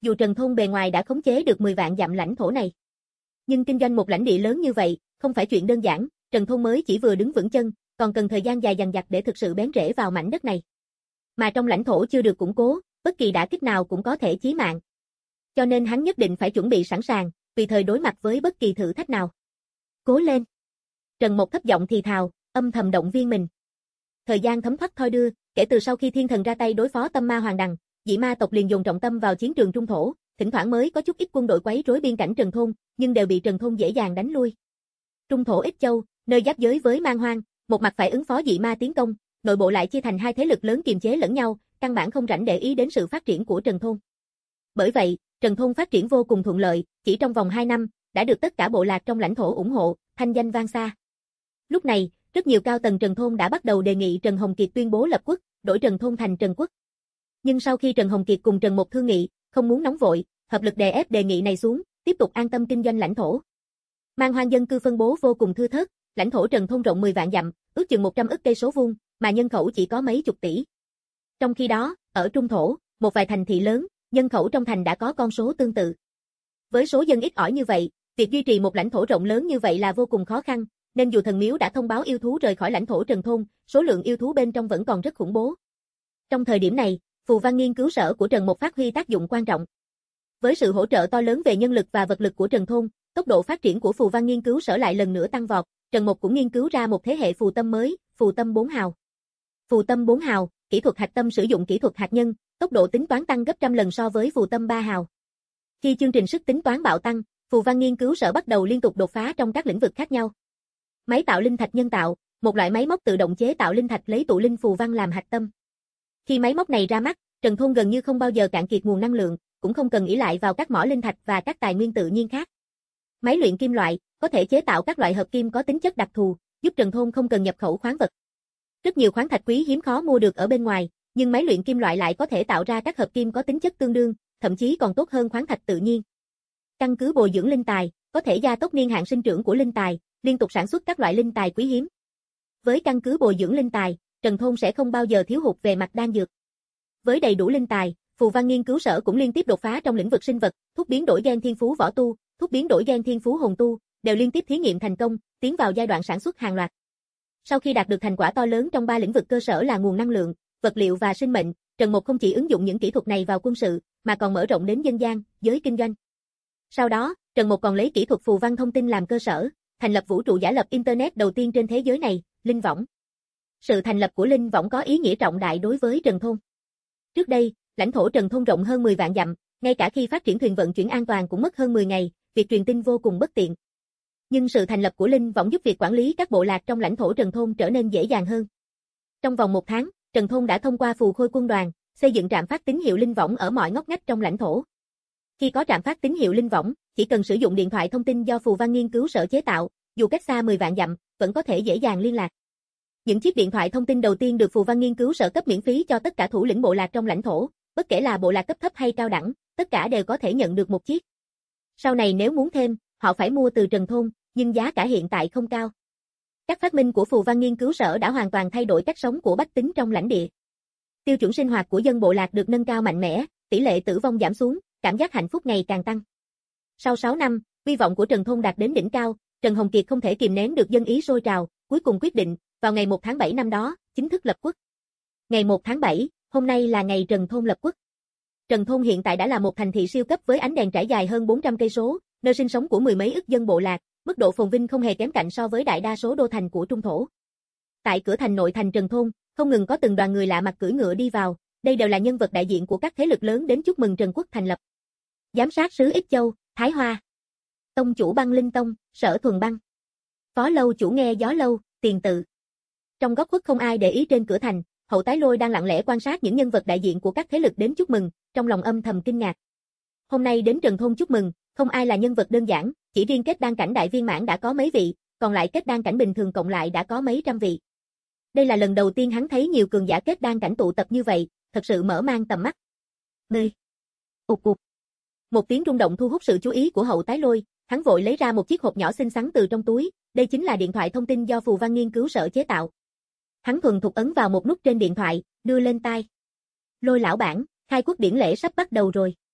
Dù Trần Thôn bề ngoài đã khống chế được mười vạn dặm lãnh thổ này, nhưng kinh doanh một lãnh địa lớn như vậy, không phải chuyện đơn giản, Trần Thôn mới chỉ vừa đứng vững chân, còn cần thời gian dài dằng dặc để thực sự bén rễ vào mảnh đất này. Mà trong lãnh thổ chưa được củng cố, bất kỳ đả kích nào cũng có thể chí mạng. Cho nên hắn nhất định phải chuẩn bị sẵn sàng, tùy thời đối mặt với bất kỳ thử thách nào. Cố lên! Trần Mộc thấp giọng thì thào, âm thầm động viên mình. Thời gian thấm thoát thoi đưa, kể từ sau khi thiên thần ra tay đối phó Tâm Ma Hoàng Đằng, dị ma tộc liền dồn trọng tâm vào chiến trường trung thổ, thỉnh thoảng mới có chút ít quân đội quấy rối biên cảnh Trần Thôn, nhưng đều bị Trần Thôn dễ dàng đánh lui. Trung thổ Ích Châu, nơi giáp giới với Man Hoang, một mặt phải ứng phó dị ma tiến công, nội bộ lại chia thành hai thế lực lớn kiềm chế lẫn nhau, căn bản không rảnh để ý đến sự phát triển của Trần Thôn. Bởi vậy, Trần Thôn phát triển vô cùng thuận lợi, chỉ trong vòng hai năm, đã được tất cả bộ lạc trong lãnh thổ ủng hộ, thanh danh vang xa. Lúc này, rất nhiều cao tầng Trần Thôn đã bắt đầu đề nghị Trần Hồng Kiệt tuyên bố lập quốc, đổi Trần Thôn thành Trần Quốc. Nhưng sau khi Trần Hồng Kiệt cùng Trần Mộc thương nghị, không muốn nóng vội, hợp lực đè ép đề nghị này xuống, tiếp tục an tâm kinh doanh lãnh thổ. Man Hoang dân cư phân bố vô cùng thưa thớt, lãnh thổ Trần Thôn rộng mười vạn dặm, ước chừng một trăm ức cây số vuông, mà nhân khẩu chỉ có mấy chục tỷ. Trong khi đó, ở trung thổ, một vài thành thị lớn, nhân khẩu trong thành đã có con số tương tự. Với số dân ít ỏi như vậy, việc duy trì một lãnh thổ rộng lớn như vậy là vô cùng khó khăn, nên dù thần miếu đã thông báo yêu thú rời khỏi lãnh thổ Trần Thôn, số lượng yêu thú bên trong vẫn còn rất khủng bố. Trong thời điểm này, Phù Văn nghiên cứu sở của Trần Mộc phát huy tác dụng quan trọng. Với sự hỗ trợ to lớn về nhân lực và vật lực của Trần Thôn, tốc độ phát triển của Phù Văn nghiên cứu sở lại lần nữa tăng vọt, Trần Mộc cũng nghiên cứu ra một thế hệ phù tâm mới, phù tâm bốn hào. Phù tâm bốn hào, kỹ thuật hạt tâm sử dụng kỹ thuật hạt nhân, tốc độ tính toán tăng gấp trăm lần so với phù tâm ba hào. Khi chương trình sức tính toán bạo tăng, Phù Văn nghiên cứu sở bắt đầu liên tục đột phá trong các lĩnh vực khác nhau. Máy tạo linh thạch nhân tạo, một loại máy móc tự động chế tạo linh thạch lấy tụ linh phù văn làm hạt tâm. Khi máy móc này ra mắt, Trần Thôn gần như không bao giờ cạn kiệt nguồn năng lượng, cũng không cần ỷ lại vào các mỏ linh thạch và các tài nguyên tự nhiên khác. Máy luyện kim loại, có thể chế tạo các loại hợp kim có tính chất đặc thù, giúp Trần Thôn không cần nhập khẩu khoáng vật. Rất nhiều khoáng thạch quý hiếm khó mua được ở bên ngoài, nhưng máy luyện kim loại lại có thể tạo ra các hợp kim có tính chất tương đương, thậm chí còn tốt hơn khoáng thạch tự nhiên. Căn cứ bồi dưỡng linh tài, có thể gia tốc niên hạn sinh trưởng của linh tài, liên tục sản xuất các loại linh tài quý hiếm. Với căn cứ bồi dưỡng linh tài, Trần Thôn sẽ không bao giờ thiếu hụt về mặt đan dược. Với đầy đủ linh tài, Phù Văn nghiên cứu sở cũng liên tiếp đột phá trong lĩnh vực sinh vật, thuốc biến đổi gen thiên phú võ tu, thuốc biến đổi gen thiên phú hồn tu, đều liên tiếp thí nghiệm thành công, tiến vào giai đoạn sản xuất hàng loạt. Sau khi đạt được thành quả to lớn trong ba lĩnh vực cơ sở là nguồn năng lượng, vật liệu và sinh mệnh, Trần Mộc không chỉ ứng dụng những kỹ thuật này vào quân sự, mà còn mở rộng đến dân gian, giới kinh doanh. Sau đó, Trần Mộc còn lấy kỹ thuật phù văn thông tin làm cơ sở, thành lập vũ trụ giả lập Internet đầu tiên trên thế giới này, Linh Võng. Sự thành lập của Linh Võng có ý nghĩa trọng đại đối với Trần Thôn. Trước đây, lãnh thổ Trần Thôn rộng hơn mười vạn dặm, ngay cả khi phát triển thuyền vận chuyển an toàn cũng mất hơn mười ngày, việc truyền tin vô cùng bất tiện. Nhưng sự thành lập của Linh Võng giúp việc quản lý các bộ lạc trong lãnh thổ Trần Thôn trở nên dễ dàng hơn. Trong vòng một tháng, Trần Thôn đã thông qua phù khôi quân đoàn, xây dựng trạm phát tín hiệu Linh Võng ở mọi ngóc ngách trong lãnh thổ. Khi có trạm phát tín hiệu Linh Võng, chỉ cần sử dụng điện thoại thông tin do Phù Văn nghiên cứu sở chế tạo, dù cách xa mười vạn dặm, vẫn có thể dễ dàng liên lạc. Những chiếc điện thoại thông tin đầu tiên được Phù Văn nghiên cứu sở cấp miễn phí cho tất cả thủ lĩnh bộ lạc trong lãnh thổ, bất kể là bộ lạc cấp thấp hay cao đẳng, tất cả đều có thể nhận được một chiếc. Sau này nếu muốn thêm, họ phải mua từ Trần Thôn, nhưng giá cả hiện tại không cao. Các phát minh của Phù Văn nghiên cứu sở đã hoàn toàn thay đổi cách sống của bách tính trong lãnh địa. Tiêu chuẩn sinh hoạt của dân bộ lạc được nâng cao mạnh mẽ, tỷ lệ tử vong giảm xuống, cảm giác hạnh phúc ngày càng tăng. Sau sáu năm, uy vọng của Trần Thôn đạt đến đỉnh cao, Trần Hồng Kiệt không thể kìm nén được dân ý sôi trào, cuối cùng quyết định, vào ngày một tháng bảy năm đó, chính thức lập quốc. Ngày một tháng bảy, hôm nay là ngày Trần Thôn lập quốc. Trần Thôn hiện tại đã là một thành thị siêu cấp với ánh đèn trải dài hơn bốn trăm cây số, nơi sinh sống của mười mấy ức dân bộ lạc, mức độ phồn vinh không hề kém cạnh so với đại đa số đô thành của trung thổ. Tại cửa thành nội thành Trần Thôn, không ngừng có từng đoàn người lạ mặt cưỡi ngựa đi vào, đây đều là nhân vật đại diện của các thế lực lớn đến chúc mừng Trần Quốc thành lập. Giám sát sứ Ích Châu, Thái Hoa. Tông chủ Băng Linh Tông, Sở Thuần Băng. Phó lâu chủ Nghe Gió Lâu, Tiền Tự. Trong góc khuất không ai để ý trên cửa thành, Hậu Tái Lôi đang lặng lẽ quan sát những nhân vật đại diện của các thế lực đến chúc mừng, trong lòng âm thầm kinh ngạc. Hôm nay đến Trần Thôn chúc mừng, không ai là nhân vật đơn giản, chỉ riêng kết đan cảnh đại viên mãn đã có mấy vị, còn lại kết đan cảnh bình thường cộng lại đã có mấy trăm vị. Đây là lần đầu tiên hắn thấy nhiều cường giả kết đan cảnh tụ tập như vậy, thật sự mở mang tầm mắt. Nơi. Ụt ụt. Một tiếng rung động thu hút sự chú ý của Hậu Tái Lôi, hắn vội lấy ra một chiếc hộp nhỏ xinh xắn từ trong túi, đây chính là điện thoại thông tin do Phù Văn nghiên cứu sở chế tạo. Hắn thuần thục ấn vào một nút trên điện thoại, đưa lên tai. Lôi lão bản, khai quốc điển lễ sắp bắt đầu rồi.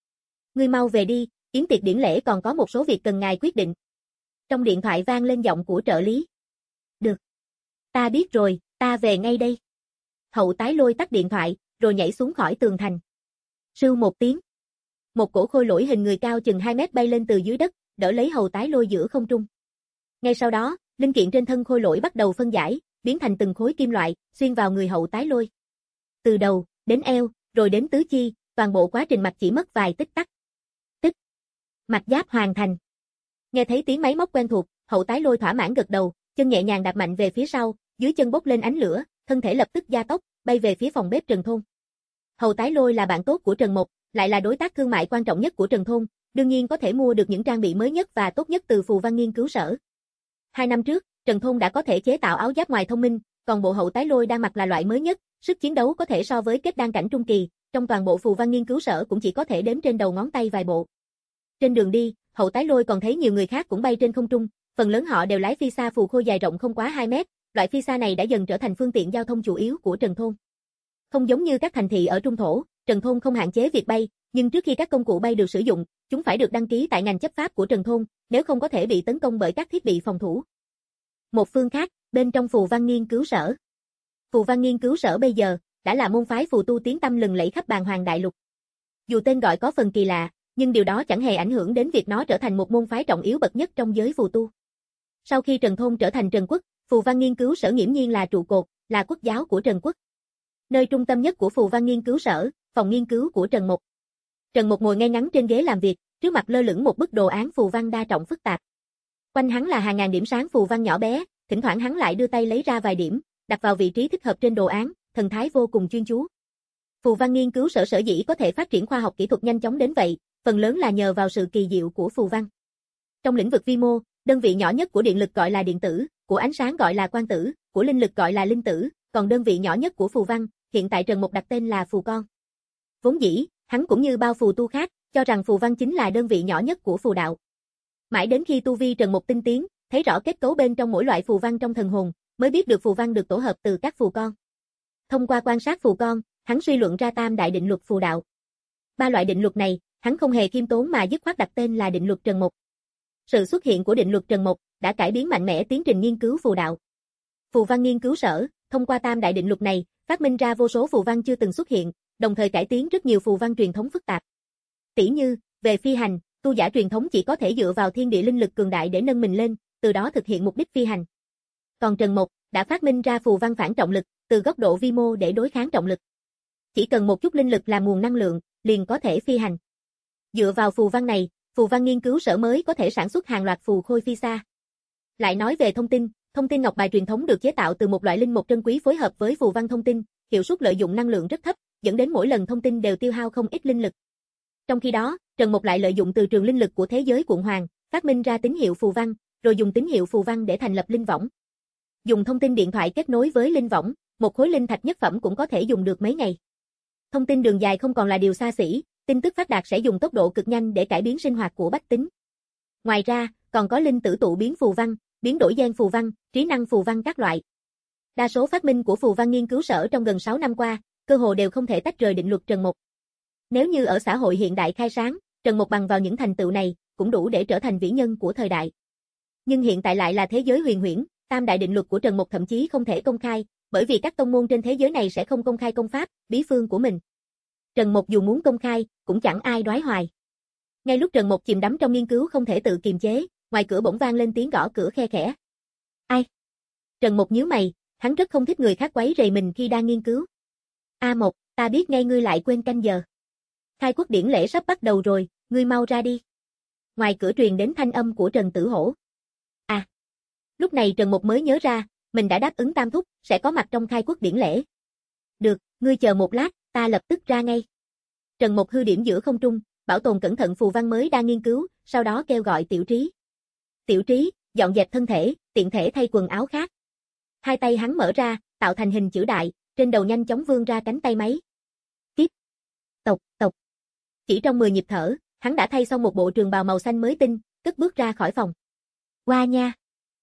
Ngươi mau về đi, yến tiệc điển lễ còn có một số việc cần ngài quyết định. Trong điện thoại vang lên giọng của trợ lý. Được. Ta biết rồi, ta về ngay đây. Hậu Tái Lôi tắt điện thoại, rồi nhảy xuống khỏi tường thành. Sưu một tiếng. Một cổ khôi lỗi hình người cao chừng hai mét bay lên từ dưới đất, đỡ lấy Hậu Tái Lôi giữa không trung. Ngay sau đó, linh kiện trên thân khôi lỗi bắt đầu phân giải, biến thành từng khối kim loại, xuyên vào người Hậu Tái Lôi. Từ đầu, đến eo, rồi đến tứ chi, toàn bộ quá trình mạch chỉ mất vài tích tắc. Tích. Mạch giáp hoàn thành. Nghe thấy tiếng máy móc quen thuộc, Hậu Tái Lôi thỏa mãn gật đầu, chân nhẹ nhàng đạp mạnh về phía sau, dưới chân bốc lên ánh lửa, thân thể lập tức gia tốc, bay về phía phòng bếp Trần Thôn. Hậu Tái Lôi là bạn tốt của Trần Mộc, lại là đối tác thương mại quan trọng nhất của Trần Thôn, đương nhiên có thể mua được những trang bị mới nhất và tốt nhất từ Phù Văn nghiên cứu sở. Hai năm trước, Trần Thôn đã có thể chế tạo áo giáp ngoài thông minh, còn bộ Hậu Tái Lôi đang mặc là loại mới nhất, sức chiến đấu có thể so với kết đan cảnh trung kỳ, trong toàn bộ Phù Văn nghiên cứu sở cũng chỉ có thể đếm trên đầu ngón tay vài bộ. Trên đường đi, Hậu Tái Lôi còn thấy nhiều người khác cũng bay trên không trung, phần lớn họ đều lái phi xa phù khôi dài rộng không quá hai mét, loại phi xa này đã dần trở thành phương tiện giao thông chủ yếu của Trần Thôn. Không giống như các thành thị ở Trung Thổ, Trần Thôn không hạn chế việc bay, nhưng trước khi các công cụ bay được sử dụng, chúng phải được đăng ký tại ngành chấp pháp của Trần Thôn, nếu không có thể bị tấn công bởi các thiết bị phòng thủ. Một phương khác, bên trong Phù Văn nghiên cứu sở. Phù Văn nghiên cứu sở bây giờ đã là môn phái phù tu tiếng tăm lừng lẫy khắp Bàn Hoàng đại lục. Dù tên gọi có phần kỳ lạ, nhưng điều đó chẳng hề ảnh hưởng đến việc nó trở thành một môn phái trọng yếu bậc nhất trong giới phù tu. Sau khi Trần Thôn trở thành Trần Quốc, Phù Văn nghiên cứu sở nghiễm nhiên là trụ cột, là quốc giáo của Trần Quốc. Nơi trung tâm nhất của Phù Văn nghiên cứu sở, phòng nghiên cứu của Trần Mộc. Trần Mộc ngồi ngay ngắn trên ghế làm việc, trước mặt lơ lửng một bức đồ án phù văn đa trọng phức tạp. Quanh hắn là hàng ngàn điểm sáng phù văn nhỏ bé, thỉnh thoảng hắn lại đưa tay lấy ra vài điểm, đặt vào vị trí thích hợp trên đồ án, thần thái vô cùng chuyên chú. Phù Văn nghiên cứu sở sở dĩ có thể phát triển khoa học kỹ thuật nhanh chóng đến vậy, phần lớn là nhờ vào sự kỳ diệu của phù văn. Trong lĩnh vực vi mô, đơn vị nhỏ nhất của điện lực gọi là điện tử, của ánh sáng gọi là quang tử, của linh lực gọi là linh tử, còn đơn vị nhỏ nhất của phù văn, hiện tại Trần Mộc đặt tên là phù con. Vốn dĩ, hắn cũng như bao phù tu khác, cho rằng phù văn chính là đơn vị nhỏ nhất của phù đạo. Mãi đến khi tu vi Trần Mộc tinh tiến, thấy rõ kết cấu bên trong mỗi loại phù văn trong thần hồn, mới biết được phù văn được tổ hợp từ các phù con. Thông qua quan sát phù con, hắn suy luận ra tam đại định luật phù đạo. Ba loại định luật này, hắn không hề khiêm tốn mà dứt khoát đặt tên là định luật Trần Mộc. Sự xuất hiện của định luật Trần Mộc đã cải biến mạnh mẽ tiến trình nghiên cứu phù đạo. Phù Văn nghiên cứu sở, thông qua tam đại định luật này, phát minh ra vô số phù văn chưa từng xuất hiện, đồng thời cải tiến rất nhiều phù văn truyền thống phức tạp. Tỷ như, về phi hành, tu giả truyền thống chỉ có thể dựa vào thiên địa linh lực cường đại để nâng mình lên, từ đó thực hiện mục đích phi hành. Còn Trần Mộc đã phát minh ra phù văn phản trọng lực, từ góc độ vi mô để đối kháng trọng lực. Chỉ cần một chút linh lực làm nguồn năng lượng, liền có thể phi hành. Dựa vào phù văn này, Phù Văn nghiên cứu sở mới có thể sản xuất hàng loạt phù khôi phi xa. Lại nói về thông tin, thông tin ngọc bài truyền thống được chế tạo từ một loại linh mục trân quý phối hợp với phù văn thông tin, hiệu suất lợi dụng năng lượng rất thấp, dẫn đến mỗi lần thông tin đều tiêu hao không ít linh lực. Trong khi đó, Trần Mộc lại lợi dụng từ trường linh lực của thế giới Quận Hoàng, phát minh ra tín hiệu phù văn, rồi dùng tín hiệu phù văn để thành lập linh võng. Dùng thông tin điện thoại kết nối với linh võng, một khối linh thạch nhất phẩm cũng có thể dùng được mấy ngày. Thông tin đường dài không còn là điều xa xỉ, tin tức phát đạt sẽ dùng tốc độ cực nhanh để cải biến sinh hoạt của bách tính. Ngoài ra, còn có linh tử tụ biến phù văn, biến đổi gen phù văn, trí năng phù văn các loại. Đa số phát minh của Phù Văn nghiên cứu sở trong gần sáu năm qua, cơ hồ đều không thể tách rời định luật Trần Mộc. Nếu như ở xã hội hiện đại khai sáng, Trần Mộc bằng vào những thành tựu này, cũng đủ để trở thành vĩ nhân của thời đại. Nhưng hiện tại lại là thế giới huyền huyễn, tam đại định luật của Trần Mộc thậm chí không thể công khai, bởi vì các tông môn trên thế giới này sẽ không công khai công pháp, bí phương của mình. Trần Mộc dù muốn công khai, cũng chẳng ai đoái hoài. Ngay lúc Trần Mộc chìm đắm trong nghiên cứu không thể tự kiềm chế, ngoài cửa bỗng vang lên tiếng gõ cửa khe khẽ. Ai? Trần Mộc nhíu mày, hắn rất không thích người khác quấy rầy mình khi đang nghiên cứu. A Mộc, ta biết ngay ngươi lại quên canh giờ. Khai quốc điển lễ sắp bắt đầu rồi, ngươi mau ra đi. Ngoài cửa truyền đến thanh âm của Trần Tử Hổ. À. Lúc này Trần Mộc mới nhớ ra, mình đã đáp ứng Tam Thúc, sẽ có mặt trong khai quốc điển lễ. Được, ngươi chờ một lát, ta lập tức ra ngay. Trần Mộc hư điểm giữa không trung, bảo tồn cẩn thận phù văn mới đang nghiên cứu, sau đó kêu gọi Tiểu Trí. Tiểu Trí, dọn dẹp thân thể, tiện thể thay quần áo khác. Hai tay hắn mở ra, tạo thành hình chữ đại, trên đầu nhanh chóng vươn ra cánh tay máy. Tiếp. Tộc, tộc. Chỉ trong mười nhịp thở, hắn đã thay xong một bộ trường bào màu xanh mới tinh, cất bước ra khỏi phòng. Qua nha.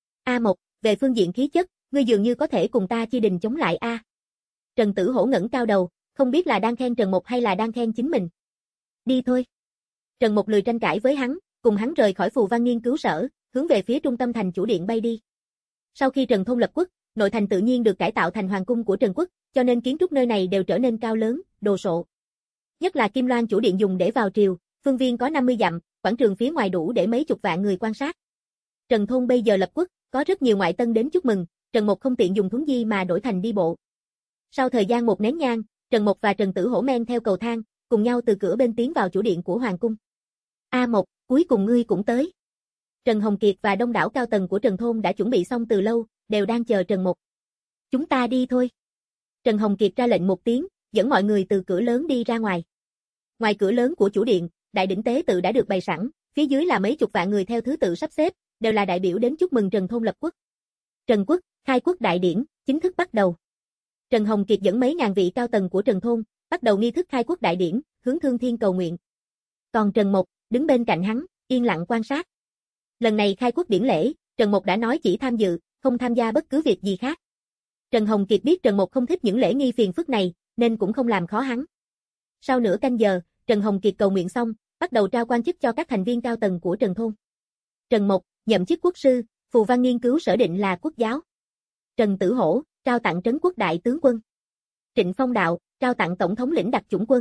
A Mộc, về phương diện khí chất, ngươi dường như có thể cùng ta chia đình chống lại a. Trần Tử Hổ ngẩng cao đầu, không biết là đang khen Trần Mộc hay là đang khen chính mình. Đi thôi. Trần Mục lười tranh cãi với hắn, cùng hắn rời khỏi Phù Văn nghiên cứu sở, hướng về phía trung tâm thành chủ điện bay đi. Sau khi Trần Thôn lập quốc, nội thành tự nhiên được cải tạo thành hoàng cung của Trần Quốc, cho nên kiến trúc nơi này đều trở nên cao lớn, đồ sộ. Nhất là Kim Loan chủ điện dùng để vào triều, phương viên có năm mươi dặm, quảng trường phía ngoài đủ để mấy chục vạn người quan sát. Trần Thôn bây giờ lập quốc, có rất nhiều ngoại tân đến chúc mừng, Trần Mục không tiện dùng thuấn di mà đổi thành đi bộ. Sau thời gian một nén nhang, Trần Mục và Trần Tử Hổ men theo cầu thang, cùng nhau từ cửa bên tiến vào chủ điện của hoàng cung. A Mộc, cuối cùng ngươi cũng tới. Trần Hồng Kiệt và đông đảo cao tầng của Trần Thôn đã chuẩn bị xong từ lâu, đều đang chờ Trần Mục. Chúng ta đi thôi. Trần Hồng Kiệt ra lệnh một tiếng, dẫn mọi người từ cửa lớn đi ra ngoài. Ngoài cửa lớn của chủ điện, đại đỉnh tế tự đã được bày sẵn, phía dưới là mấy chục vạn người theo thứ tự sắp xếp, đều là đại biểu đến chúc mừng Trần Thôn lập quốc. Trần Quốc, khai quốc đại điển, chính thức bắt đầu. Trần Hồng Kiệt dẫn mấy ngàn vị cao tầng của Trần Thôn, bắt đầu nghi thức khai quốc đại điển, hướng Thương Thiên cầu nguyện. Còn Trần Mục, đứng bên cạnh hắn, yên lặng quan sát. Lần này khai quốc điển lễ, Trần Mục đã nói chỉ tham dự, không tham gia bất cứ việc gì khác. Trần Hồng Kiệt biết Trần Mục không thích những lễ nghi phiền phức này, nên cũng không làm khó hắn. Sau nửa canh giờ, Trần Hồng Kiệt cầu nguyện xong, bắt đầu trao quan chức cho các thành viên cao tầng của Trần Thôn. Trần Mục, nhậm chức quốc sư, Phù Văn nghiên cứu sở định là quốc giáo. Trần Tử Hổ, trao tặng trấn quốc đại tướng quân. Trịnh Phong Đạo, trao tặng tổng thống lĩnh đặc chủng quân.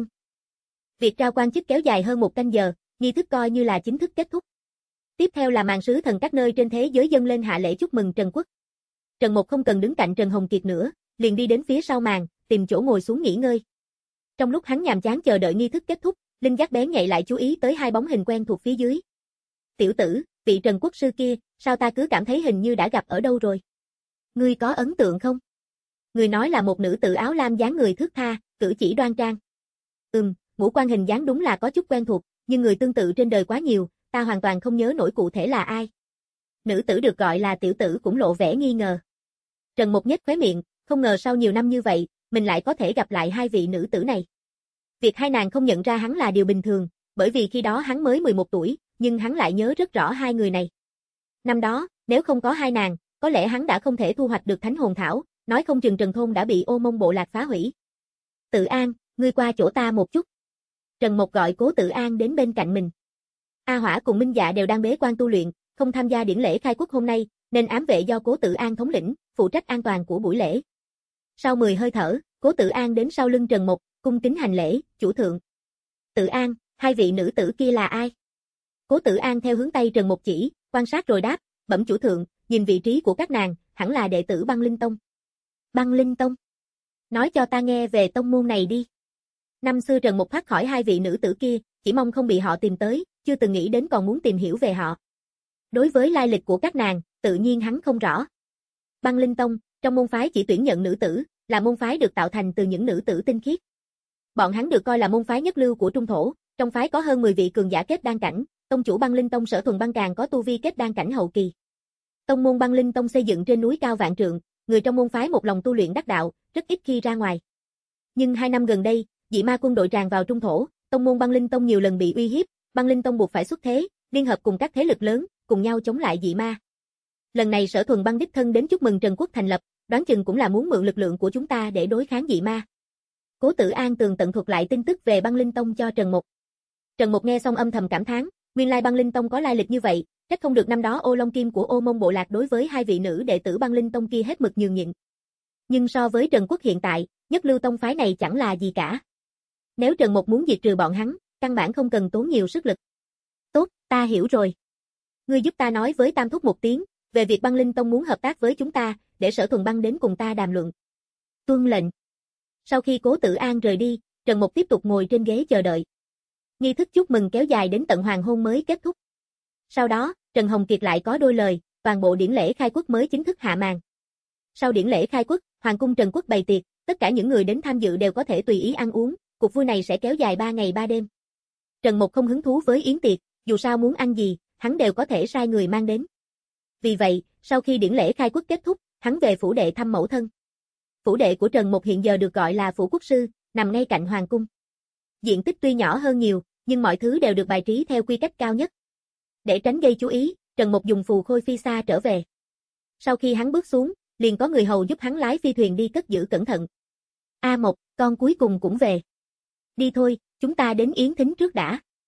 Việc trao quan chức kéo dài hơn một canh giờ, nghi thức coi như là chính thức kết thúc. Tiếp theo là màn sứ thần các nơi trên thế giới dâng lên hạ lễ chúc mừng Trần Quốc. Trần Mục không cần đứng cạnh Trần Hồng Kiệt nữa, liền đi đến phía sau màn, tìm chỗ ngồi xuống nghỉ ngơi. Trong lúc hắn nhàm chán chờ đợi nghi thức kết thúc, linh giác bén nhạy lại chú ý tới hai bóng hình quen thuộc phía dưới. Tiểu tử, vị Trần Quốc sư kia, sao ta cứ cảm thấy hình như đã gặp ở đâu rồi? Ngươi có ấn tượng không? Người nói là một nữ tử áo lam dáng người thướt tha, cử chỉ đoan trang. Ừm, ngũ quan hình dáng đúng là có chút quen thuộc, nhưng người tương tự trên đời quá nhiều, ta hoàn toàn không nhớ nổi cụ thể là ai. Nữ tử được gọi là tiểu tử cũng lộ vẻ nghi ngờ. Trần Mục nhếch khóe miệng, không ngờ sau nhiều năm như vậy, mình lại có thể gặp lại hai vị nữ tử này. Việc hai nàng không nhận ra hắn là điều bình thường, bởi vì khi đó hắn mới mười một tuổi, nhưng hắn lại nhớ rất rõ hai người này. Năm đó, nếu không có hai nàng, có lẽ hắn đã không thể thu hoạch được Thánh Hồn Thảo, nói không chừng Trần Thôn đã bị Ô Mông bộ lạc phá hủy. Tự An, ngươi qua chỗ ta một chút. Trần Mục gọi Cố Tự An đến bên cạnh mình. A Hỏa cùng Minh Dạ đều đang bế quan tu luyện, không tham gia điển lễ khai quốc hôm nay, nên ám vệ do Cố Tự An thống lĩnh, phụ trách an toàn của buổi lễ. Sau mười hơi thở, Cố Tự An đến sau lưng Trần Mục, cung kính hành lễ, chủ thượng. Tự An, hai vị nữ tử kia là ai? Cố Tự An theo hướng tay Trần Mục chỉ, quan sát rồi đáp, bẩm chủ thượng, nhìn vị trí của các nàng, hẳn là đệ tử Băng Linh Tông. Băng Linh Tông? Nói cho ta nghe về tông môn này đi. Năm xưa Trần Mục thoát khỏi hai vị nữ tử kia, chỉ mong không bị họ tìm tới, chưa từng nghĩ đến còn muốn tìm hiểu về họ. Đối với lai lịch của các nàng, tự nhiên hắn không rõ. Băng Linh Tông, trong môn phái chỉ tuyển nhận nữ tử, là môn phái được tạo thành từ những nữ tử tinh khiết. Bọn hắn được coi là môn phái nhất lưu của Trung Thổ, trong phái có hơn mười vị cường giả kết đan cảnh, tông chủ Băng Linh Tông Sở Thuần Băng càng có tu vi kết đan cảnh hậu kỳ. Tông môn Băng Linh Tông xây dựng trên núi cao vạn trượng, người trong môn phái một lòng tu luyện đắc đạo, rất ít khi ra ngoài. Nhưng hai năm gần đây, dị ma quân đội tràn vào Trung Thổ, tông môn Băng Linh Tông nhiều lần bị uy hiếp, Băng Linh Tông buộc phải xuất thế, liên hợp cùng các thế lực lớn, cùng nhau chống lại dị ma. Lần này Sở Thuần Băng đích thân đến chúc mừng Trần Quốc thành lập, đoán chừng cũng là muốn mượn lực lượng của chúng ta để đối kháng dị ma. Cố Tự An tường tận thuật lại tin tức về Băng Linh Tông cho Trần Mục. Trần Mục nghe xong âm thầm cảm thán, nguyên lai Băng Linh Tông có lai lịch như vậy, trách không được năm đó Ô Long Kim của Ô Mông bộ lạc đối với hai vị nữ đệ tử Băng Linh Tông kia hết mực nhường nhịn. Nhưng so với Trần Quốc hiện tại, nhất lưu tông phái này chẳng là gì cả. Nếu Trần Mục muốn diệt trừ bọn hắn, căn bản không cần tốn nhiều sức lực. Tốt, ta hiểu rồi. Ngươi giúp ta nói với Tam Thúc một tiếng, về việc Băng Linh Tông muốn hợp tác với chúng ta, để Sở Thuần Băng đến cùng ta đàm luận. Tuân lệnh. Sau khi Cố Tự An rời đi, Trần Mục tiếp tục ngồi trên ghế chờ đợi. Nghi thức chúc mừng kéo dài đến tận hoàng hôn mới kết thúc. Sau đó, Trần Hồng Kiệt lại có đôi lời, toàn bộ điển lễ khai quốc mới chính thức hạ màn. Sau điển lễ khai quốc, Hoàng cung Trần Quốc bày tiệc, tất cả những người đến tham dự đều có thể tùy ý ăn uống, cuộc vui này sẽ kéo dài ba ngày ba đêm. Trần Mục không hứng thú với yến tiệc, dù sao muốn ăn gì, hắn đều có thể sai người mang đến. Vì vậy, sau khi điển lễ khai quốc kết thúc, hắn về phủ đệ thăm mẫu thân. Phủ đệ của Trần Mục hiện giờ được gọi là phủ quốc sư, nằm ngay cạnh hoàng cung. Diện tích tuy nhỏ hơn nhiều, nhưng mọi thứ đều được bài trí theo quy cách cao nhất. Để tránh gây chú ý, Trần Mục dùng phù khôi phi xa trở về. Sau khi hắn bước xuống, liền có người hầu giúp hắn lái phi thuyền đi cất giữ cẩn thận. A Mộc, con cuối cùng cũng về. Đi thôi, chúng ta đến yến thính trước đã.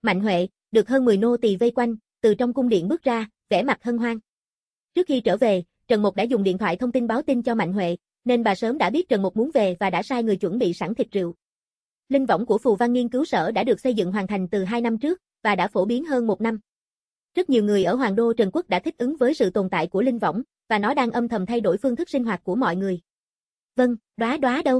Mạnh Huệ, được hơn mười nô tỳ vây quanh, từ trong cung điện bước ra, vẻ mặt hân hoan. Trước khi trở về, Trần Mục đã dùng điện thoại thông tin báo tin cho Mạnh Huệ, nên bà sớm đã biết Trần Mục muốn về và đã sai người chuẩn bị sẵn thịt rượu. Linh võng của Phù Văn Nghiên cứu sở đã được xây dựng hoàn thành từ hai năm trước và đã phổ biến hơn một năm. Rất nhiều người ở Hoàng đô Trần Quốc đã thích ứng với sự tồn tại của linh võng và nó đang âm thầm thay đổi phương thức sinh hoạt của mọi người. Vâng, Đóa Đóa đâu?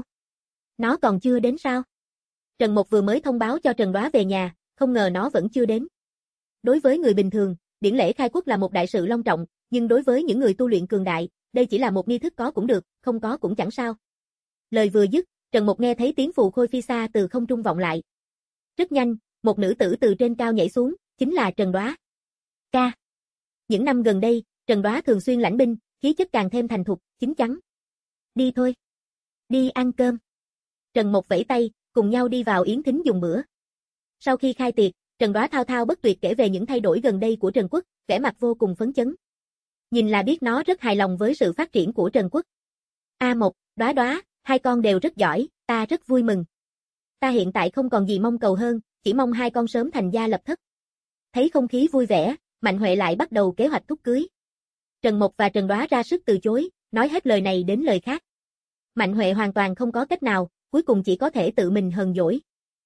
Nó còn chưa đến sao? Trần Mục vừa mới thông báo cho Trần Đóa về nhà, không ngờ nó vẫn chưa đến. Đối với người bình thường, điển lễ khai quốc là một đại sự long trọng, nhưng đối với những người tu luyện cường đại, đây chỉ là một nghi thức có cũng được, không có cũng chẳng sao. Lời vừa dứt, Trần Mục nghe thấy tiếng phù khôi phi xa từ không trung vọng lại. Rất nhanh, một nữ tử từ trên cao nhảy xuống, chính là Trần Đóa. Ca. Những năm gần đây, Trần Đóa thường xuyên lãnh binh, khí chất càng thêm thành thục, chín chắn. Đi thôi. Đi ăn cơm. Trần Mục vẫy tay, cùng nhau đi vào yến thính dùng bữa. Sau khi khai tiệc, Trần Đóa thao thao bất tuyệt kể về những thay đổi gần đây của Trần Quốc, vẻ mặt vô cùng phấn chấn. Nhìn là biết nó rất hài lòng với sự phát triển của Trần Quốc. A Mộc, Đóa Đóa, hai con đều rất giỏi, ta rất vui mừng. Ta hiện tại không còn gì mong cầu hơn, chỉ mong hai con sớm thành gia lập thất. Thấy không khí vui vẻ, Mạnh Huệ lại bắt đầu kế hoạch thúc cưới. Trần Mộc và Trần Đóa ra sức từ chối, nói hết lời này đến lời khác. Mạnh Huệ hoàn toàn không có cách nào, cuối cùng chỉ có thể tự mình hờn dỗi.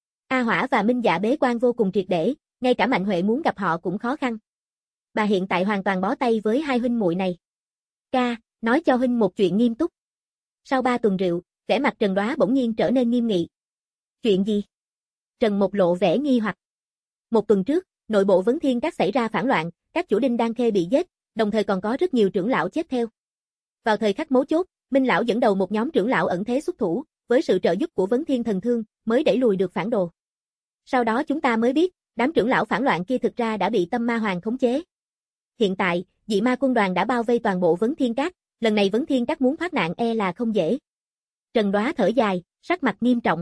A Hỏa và Minh Dạ bế quan vô cùng triệt để, ngay cả Mạnh Huệ muốn gặp họ cũng khó khăn. Bà hiện tại hoàn toàn bó tay với hai huynh muội này. Ca, nói cho huynh một chuyện nghiêm túc. Sau ba tuần rượu, vẻ mặt Trần Đóa bỗng nhiên trở nên nghiêm nghị. Chuyện gì? Trần Mục lộ vẻ nghi hoặc. Một tuần trước, nội bộ Vấn Thiên Các xảy ra phản loạn, các chủ Đinh Đan Khê bị giết, đồng thời còn có rất nhiều trưởng lão chết theo. Vào thời khắc mấu chốt, Minh lão dẫn đầu một nhóm trưởng lão ẩn thế xuất thủ, với sự trợ giúp của Vấn Thiên Thần Thương, mới đẩy lùi được phản đồ. Sau đó chúng ta mới biết, đám trưởng lão phản loạn kia thực ra đã bị Tâm Ma Hoàng khống chế. Hiện tại, Dị Ma quân đoàn đã bao vây toàn bộ Vấn Thiên Các, lần này Vấn Thiên Các muốn thoát nạn e là không dễ. Trần Đóa thở dài, sắc mặt nghiêm trọng.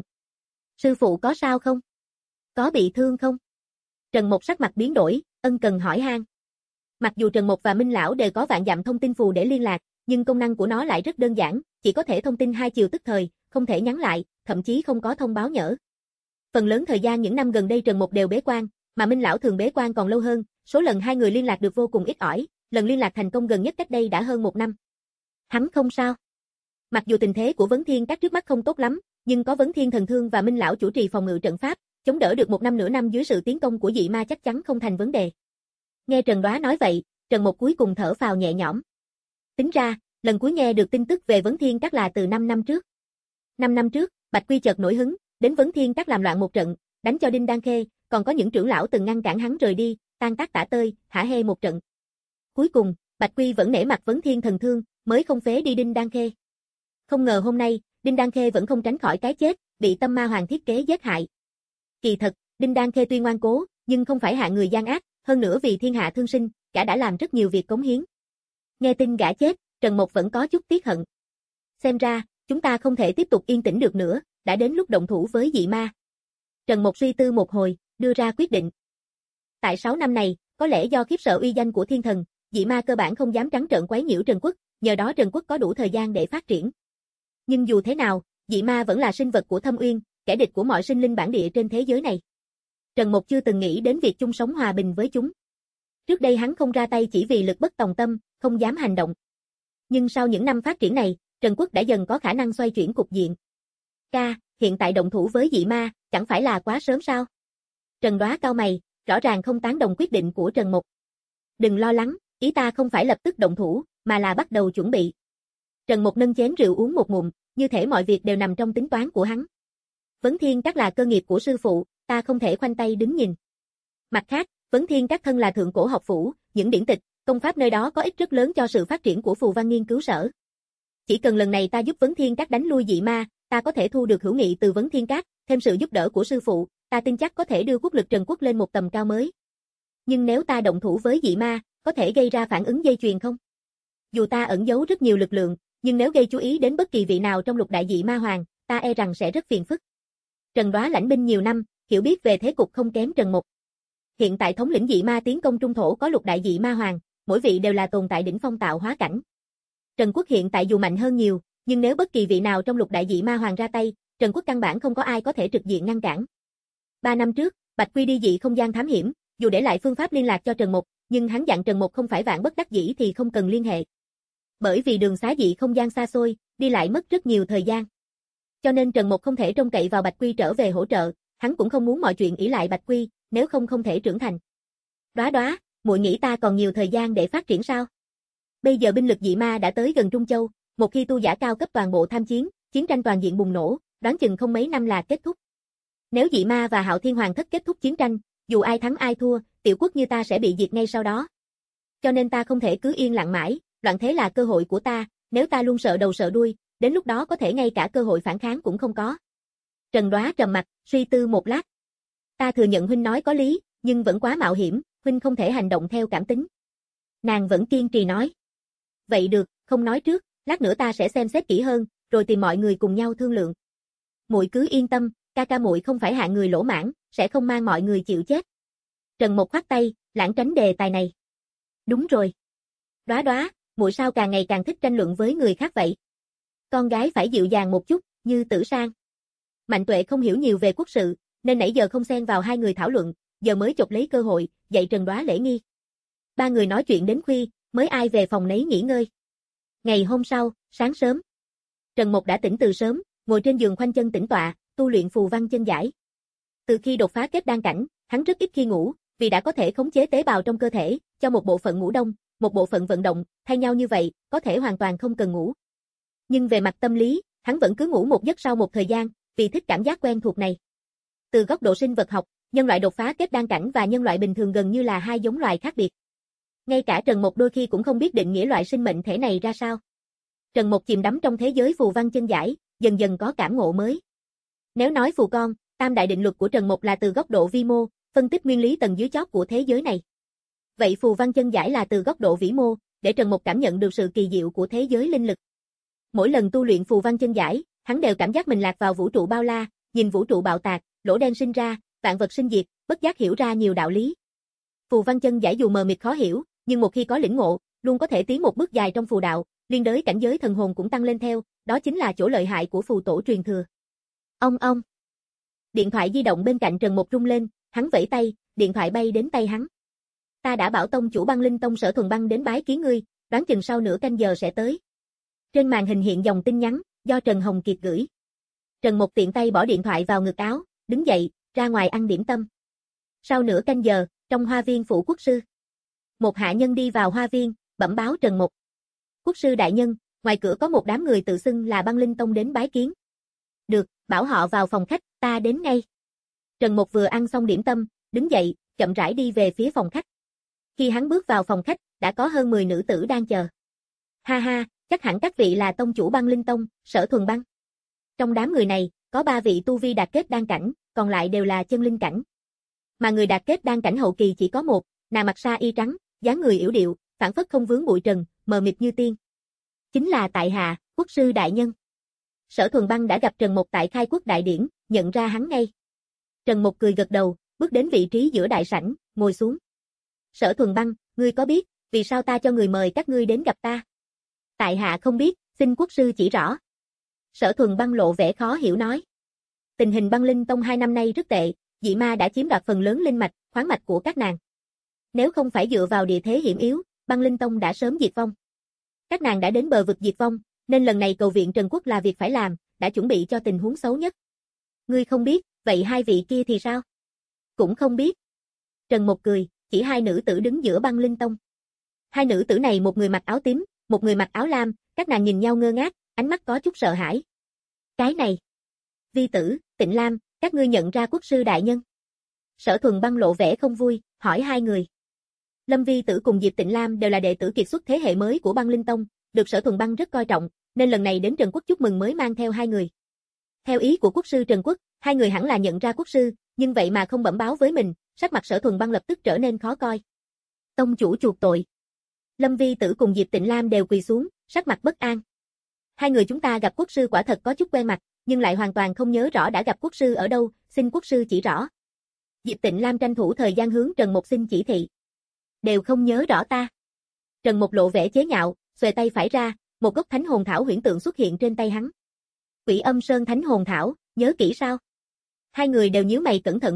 Sư phụ có sao không? Có bị thương không? Trần Mục sắc mặt biến đổi, ân cần hỏi han. Mặc dù Trần Mục và Minh lão đều có vạn dặm thông tin phù để liên lạc, nhưng công năng của nó lại rất đơn giản, chỉ có thể thông tin hai chiều tức thời, không thể nhắn lại, thậm chí không có thông báo nhỡ. Phần lớn thời gian những năm gần đây Trần Mục đều bế quan, mà Minh lão thường bế quan còn lâu hơn, số lần hai người liên lạc được vô cùng ít ỏi, lần liên lạc thành công gần nhất cách đây đã hơn một năm. Hắn không sao. Mặc dù tình thế của Vấn Thiên Các trước mắt không tốt lắm, nhưng có Vấn Thiên Thần Thương và Minh lão chủ trì phòng ngự trận pháp, chống đỡ được một năm nửa năm dưới sự tiến công của dị ma chắc chắn không thành vấn đề. Nghe Trần Đóa nói vậy, Trần Mục cuối cùng thở phào nhẹ nhõm. Tính ra, lần cuối nghe được tin tức về Vấn Thiên Các là từ năm năm trước. năm năm trước, Bạch Quy chợt nổi hứng, đến Vấn Thiên Các làm loạn một trận, đánh cho Đinh Đan Khê, còn có những trưởng lão từng ngăn cản hắn rời đi, tan tác tả tơi, hả hê một trận. Cuối cùng, Bạch Quy vẫn nể mặt Vấn Thiên Thần Thương, mới không phế đi Đinh Đan Khê. Không ngờ hôm nay, Đinh Đan Khê vẫn không tránh khỏi cái chết, bị Tâm Ma Hoàng thiết kế giết hại. Kỳ thật, Đinh Đan Khê tuy ngoan cố, nhưng không phải hạ người gian ác, hơn nữa vì thiên hạ thương sinh, gã đã làm rất nhiều việc cống hiến. Nghe tin gã chết, Trần Mộc vẫn có chút tiếc hận. Xem ra, chúng ta không thể tiếp tục yên tĩnh được nữa, đã đến lúc động thủ với dị ma. Trần Mộc suy tư một hồi, đưa ra quyết định. Tại sáu năm này, có lẽ do khiếp sợ uy danh của thiên thần, dị ma cơ bản không dám trắng trợn quấy nhiễu Trần Quốc, nhờ đó Trần Quốc có đủ thời gian để phát triển. Nhưng dù thế nào, dị ma vẫn là sinh vật của Thâm Uyên, kẻ địch của mọi sinh linh bản địa trên thế giới này. Trần Mộc chưa từng nghĩ đến việc chung sống hòa bình với chúng. Trước đây hắn không ra tay chỉ vì lực bất tòng tâm, không dám hành động. Nhưng sau những năm phát triển này, Trần Quốc đã dần có khả năng xoay chuyển cục diện. Ca, hiện tại động thủ với dị ma, chẳng phải là quá sớm sao? Trần Đóa cau mày, rõ ràng không tán đồng quyết định của Trần Mộc. Đừng lo lắng, ý ta không phải lập tức động thủ, mà là bắt đầu chuẩn bị. Trần Mộc nâng chén rượu uống một ngụm, như thể mọi việc đều nằm trong tính toán của hắn. Vấn Thiên Các là cơ nghiệp của sư phụ, ta không thể khoanh tay đứng nhìn. Mặt khác, Vấn Thiên Các thân là thượng cổ học phủ, những điển tịch, công pháp nơi đó có ích rất lớn cho sự phát triển của Phù Văn nghiên cứu sở. Chỉ cần lần này ta giúp Vấn Thiên Các đánh lui dị ma, ta có thể thu được hữu nghị từ Vấn Thiên Các, thêm sự giúp đỡ của sư phụ, ta tin chắc có thể đưa quốc lực Trần Quốc lên một tầm cao mới. Nhưng nếu ta động thủ với dị ma, có thể gây ra phản ứng dây chuyền không? Dù ta ẩn giấu rất nhiều lực lượng, nhưng nếu gây chú ý đến bất kỳ vị nào trong lục đại dị ma hoàng, ta e rằng sẽ rất phiền phức. Trần Đóa lãnh binh nhiều năm, hiểu biết về thế cục không kém Trần Mộc. Hiện tại thống lĩnh dị ma tiến công trung thổ có lục đại dị ma hoàng, mỗi vị đều là tồn tại đỉnh phong tạo hóa cảnh. Trần Quốc hiện tại dù mạnh hơn nhiều, nhưng nếu bất kỳ vị nào trong lục đại dị ma hoàng ra tay, Trần Quốc căn bản không có ai có thể trực diện ngăn cản. Ba năm trước, Bạch Quy đi dị không gian thám hiểm, dù để lại phương pháp liên lạc cho Trần Mục, nhưng hắn dặn Trần Mục không phải vạn bất đắc dĩ thì không cần liên hệ. Bởi vì đường xá dị không gian xa xôi, đi lại mất rất nhiều thời gian. Cho nên Trần Mục không thể trông cậy vào Bạch Quy trở về hỗ trợ, hắn cũng không muốn mọi chuyện ỷ lại Bạch Quy, nếu không không thể trưởng thành. Đóa đóa, muội nghĩ ta còn nhiều thời gian để phát triển sao? Bây giờ binh lực dị ma đã tới gần Trung Châu, một khi tu giả cao cấp toàn bộ tham chiến, chiến tranh toàn diện bùng nổ, đoán chừng không mấy năm là kết thúc. Nếu dị ma và Hạo Thiên Hoàng thất kết thúc chiến tranh, dù ai thắng ai thua, tiểu quốc như ta sẽ bị diệt ngay sau đó. Cho nên ta không thể cứ yên lặng mãi, loạn thế là cơ hội của ta, nếu ta luôn sợ đầu sợ đuôi, đến lúc đó có thể ngay cả cơ hội phản kháng cũng không có. Trần Đóa trầm mặt, suy tư một lát. Ta thừa nhận huynh nói có lý, nhưng vẫn quá mạo hiểm, huynh không thể hành động theo cảm tính. Nàng vẫn kiên trì nói. Vậy được, không nói trước, lát nữa ta sẽ xem xét kỹ hơn, rồi tìm mọi người cùng nhau thương lượng. Muội cứ yên tâm, ca ca muội không phải hạng người lỗ mãng, sẽ không mang mọi người chịu chết. Trần Mục khoát tay, lãng tránh đề tài này. Đúng rồi. Đóa đóa, muội sao càng ngày càng thích tranh luận với người khác vậy? Con gái phải dịu dàng một chút, như Tử Sang. Mạnh Tuệ không hiểu nhiều về quốc sự, nên nãy giờ không xen vào hai người thảo luận, giờ mới chộp lấy cơ hội, dạy Trần Đóa lễ nghi. Ba người nói chuyện đến khuya, mới ai về phòng nấy nghỉ ngơi. Ngày hôm sau, sáng sớm. Trần Mục đã tỉnh từ sớm, ngồi trên giường khoanh chân tĩnh tọa, tu luyện phù văn chân giải. Từ khi đột phá kết đan cảnh, hắn rất ít khi ngủ, vì đã có thể khống chế tế bào trong cơ thể, cho một bộ phận ngủ đông, một bộ phận vận động, thay nhau như vậy, có thể hoàn toàn không cần ngủ. Nhưng về mặt tâm lý, hắn vẫn cứ ngủ một giấc sau một thời gian, vì thích cảm giác quen thuộc này. Từ góc độ sinh vật học, nhân loại đột phá kết đan cảnh và nhân loại bình thường gần như là hai giống loài khác biệt. Ngay cả Trần Mục đôi khi cũng không biết định nghĩa loại sinh mệnh thể này ra sao. Trần Mục chìm đắm trong thế giới phù văn chân giải, dần dần có cảm ngộ mới. Nếu nói phù con, tam đại định luật của Trần Mục là từ góc độ vi mô, phân tích nguyên lý tầng dưới chót của thế giới này. Vậy phù văn chân giải là từ góc độ vĩ mô, để Trần Mục cảm nhận được sự kỳ diệu của thế giới linh lực. Mỗi lần tu luyện phù văn chân giải, hắn đều cảm giác mình lạc vào vũ trụ bao la, nhìn vũ trụ bạo tạc, lỗ đen sinh ra, vạn vật sinh diệt, bất giác hiểu ra nhiều đạo lý. Phù văn chân giải dù mờ mịt khó hiểu, nhưng một khi có lĩnh ngộ, luôn có thể tiến một bước dài trong phù đạo, liên đới cảnh giới thần hồn cũng tăng lên theo, đó chính là chỗ lợi hại của phù tổ truyền thừa. Ông ông. Điện thoại di động bên cạnh Trần Mục rung lên, hắn vẫy tay, điện thoại bay đến tay hắn. Ta đã bảo tông chủ Băng Linh Tông Sở Thuần Băng đến bái kiến ngươi, đoán chừng sau nửa canh giờ sẽ tới. Trên màn hình hiện dòng tin nhắn, do Trần Hồng Kiệt gửi. Trần Mục tiện tay bỏ điện thoại vào ngực áo, đứng dậy, ra ngoài ăn điểm tâm. Sau nửa canh giờ, trong hoa viên phủ quốc sư. Một hạ nhân đi vào hoa viên, bẩm báo Trần Mục. Quốc sư đại nhân, ngoài cửa có một đám người tự xưng là Băng Linh Tông đến bái kiến. Được, bảo họ vào phòng khách, ta đến ngay. Trần Mục vừa ăn xong điểm tâm, đứng dậy, chậm rãi đi về phía phòng khách. Khi hắn bước vào phòng khách, đã có hơn mười nữ tử đang chờ. Ha ha, chắc hẳn các vị là tông chủ Băng Linh Tông, Sở Thuần Băng. Trong đám người này, có ba vị tu vi đạt kết đan cảnh, còn lại đều là chân linh cảnh. Mà người đạt kết đan cảnh hậu kỳ chỉ có một, nàng mặc sa y trắng, dáng người yểu điệu, phảng phất không vướng bụi trần, mờ mịt như tiên. Chính là tại hạ, quốc sư đại nhân. Sở Thuần Băng đã gặp Trần Mục tại khai quốc đại điển, nhận ra hắn ngay. Trần Mục cười gật đầu, bước đến vị trí giữa đại sảnh, ngồi xuống. Sở Thuần Băng, ngươi có biết, vì sao ta cho người mời các ngươi đến gặp ta? Tại hạ không biết, xin quốc sư chỉ rõ. Sở Thuần Băng lộ vẻ khó hiểu nói. Tình hình Băng Linh Tông hai năm nay rất tệ, dị ma đã chiếm đoạt phần lớn linh mạch, khoáng mạch của các nàng. Nếu không phải dựa vào địa thế hiểm yếu, Băng Linh Tông đã sớm diệt vong. Các nàng đã đến bờ vực diệt vong, nên lần này cầu viện Trần Quốc là việc phải làm, đã chuẩn bị cho tình huống xấu nhất. Ngươi không biết, vậy hai vị kia thì sao? Cũng không biết. Trần Mục cười, chỉ hai nữ tử đứng giữa Băng Linh Tông. Hai nữ tử này một người mặc áo tím, một người mặc áo lam, các nàng nhìn nhau ngơ ngác, ánh mắt có chút sợ hãi. Cái này. Vi tử, Tịnh Lam, các ngươi nhận ra quốc sư đại nhân. Sở Thuần Băng lộ vẻ không vui, hỏi hai người. Lâm Vi tử cùng Diệp Tịnh Lam đều là đệ tử kiệt xuất thế hệ mới của Băng Linh Tông, được Sở Thuần Băng rất coi trọng, nên lần này đến Trần Quốc chúc mừng mới mang theo hai người. Theo ý của quốc sư Trần Quốc, hai người hẳn là nhận ra quốc sư, nhưng vậy mà không bẩm báo với mình, sắc mặt Sở Thuần Băng lập tức trở nên khó coi. Tông chủ chuộc tội. Lâm Vi tử cùng Diệp Tịnh Lam đều quỳ xuống, sắc mặt bất an. Hai người chúng ta gặp quốc sư quả thật có chút quen mặt, nhưng lại hoàn toàn không nhớ rõ đã gặp quốc sư ở đâu, xin quốc sư chỉ rõ. Diệp Tịnh Lam tranh thủ thời gian hướng Trần Mục xin chỉ thị. Đều không nhớ rõ ta. Trần Mục lộ vẻ chế nhạo, xuề tay phải ra, một gốc thánh hồn thảo huyễn tượng xuất hiện trên tay hắn. Quỷ Âm Sơn thánh hồn thảo, nhớ kỹ sao? Hai người đều nhíu mày cẩn thận hồi ức,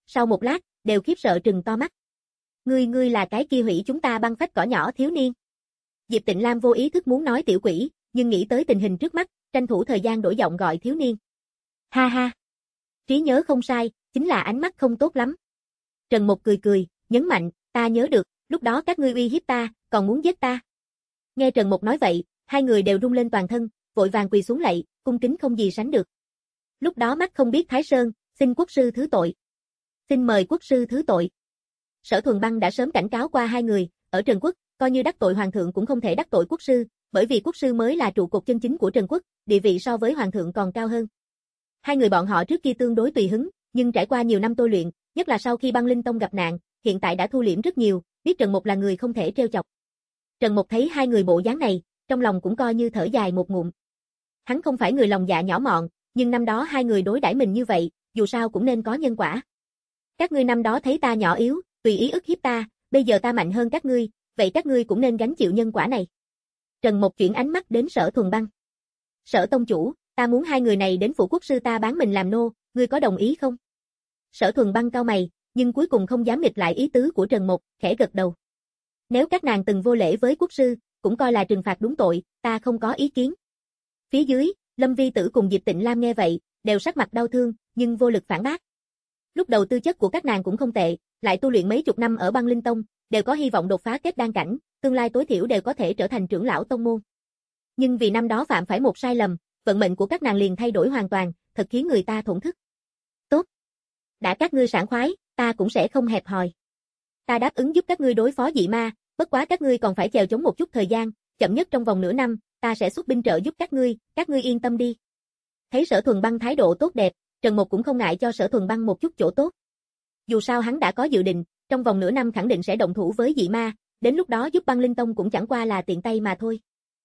sau một lát, đều khiếp sợ trừng to mắt. Ngươi ngươi là cái kia hủy chúng ta băng phách cỏ nhỏ thiếu niên. Diệp Tịnh Lam vô ý thức muốn nói tiểu quỷ, nhưng nghĩ tới tình hình trước mắt, tranh thủ thời gian đổi giọng gọi thiếu niên. Ha ha. Trí nhớ không sai, chính là ánh mắt không tốt lắm. Trần Mục cười cười, nhấn mạnh, ta nhớ được, lúc đó các ngươi uy hiếp ta, còn muốn giết ta. Nghe Trần Mục nói vậy, hai người đều rung lên toàn thân, vội vàng quỳ xuống lạy, cung kính không gì sánh được. Lúc đó mắt không biết Thái Sơn, xin quốc sư thứ tội. Xin mời quốc sư thứ tội. Sở Thuần Băng đã sớm cảnh cáo qua hai người, ở Trần Quốc, coi như đắc tội hoàng thượng cũng không thể đắc tội quốc sư, bởi vì quốc sư mới là trụ cột chân chính của Trần Quốc, địa vị so với hoàng thượng còn cao hơn. Hai người bọn họ trước kia tương đối tùy hứng, nhưng trải qua nhiều năm tôi luyện, nhất là sau khi Băng Linh Tông gặp nạn, hiện tại đã thu liễm rất nhiều, biết Trần Mục là người không thể trêu chọc. Trần Mục thấy hai người bộ dáng này, trong lòng cũng coi như thở dài một ngụm. Hắn không phải người lòng dạ nhỏ mọn, nhưng năm đó hai người đối đãi mình như vậy, dù sao cũng nên có nhân quả. Các ngươi năm đó thấy ta nhỏ yếu, tùy ý ức hiếp ta, bây giờ ta mạnh hơn các ngươi, vậy các ngươi cũng nên gánh chịu nhân quả này. Trần Mục chuyển ánh mắt đến Sở Thuần Băng. Sở tông chủ, ta muốn hai người này đến phủ quốc sư ta bán mình làm nô, ngươi có đồng ý không? Sở Thuần Băng cau mày, nhưng cuối cùng không dám nghịch lại ý tứ của Trần Mục, khẽ gật đầu. Nếu các nàng từng vô lễ với quốc sư, cũng coi là trừng phạt đúng tội, ta không có ý kiến. Phía dưới, Lâm Vi Tử cùng Diệp Tịnh Lam nghe vậy, đều sắc mặt đau thương, nhưng vô lực phản bác. Lúc đầu tư chất của các nàng cũng không tệ, lại tu luyện mấy chục năm ở Băng Linh Tông, đều có hy vọng đột phá kết đan cảnh, tương lai tối thiểu đều có thể trở thành trưởng lão tông môn. Nhưng vì năm đó phạm phải một sai lầm, vận mệnh của các nàng liền thay đổi hoàn toàn, thật khiến người ta thổn thức. Tốt. Đã các ngươi sảng khoái, ta cũng sẽ không hẹp hòi. Ta đáp ứng giúp các ngươi đối phó dị ma, bất quá các ngươi còn phải chèo chống một chút thời gian, chậm nhất trong vòng nửa năm, ta sẽ xuất binh trợ giúp các ngươi, các ngươi yên tâm đi. Thấy Sở Thuần Băng thái độ tốt đẹp, Trần Mục cũng không ngại cho Sở Thuần Băng một chút chỗ tốt. Dù sao hắn đã có dự định, trong vòng nửa năm khẳng định sẽ động thủ với dị ma, đến lúc đó giúp Băng Linh Tông cũng chẳng qua là tiện tay mà thôi.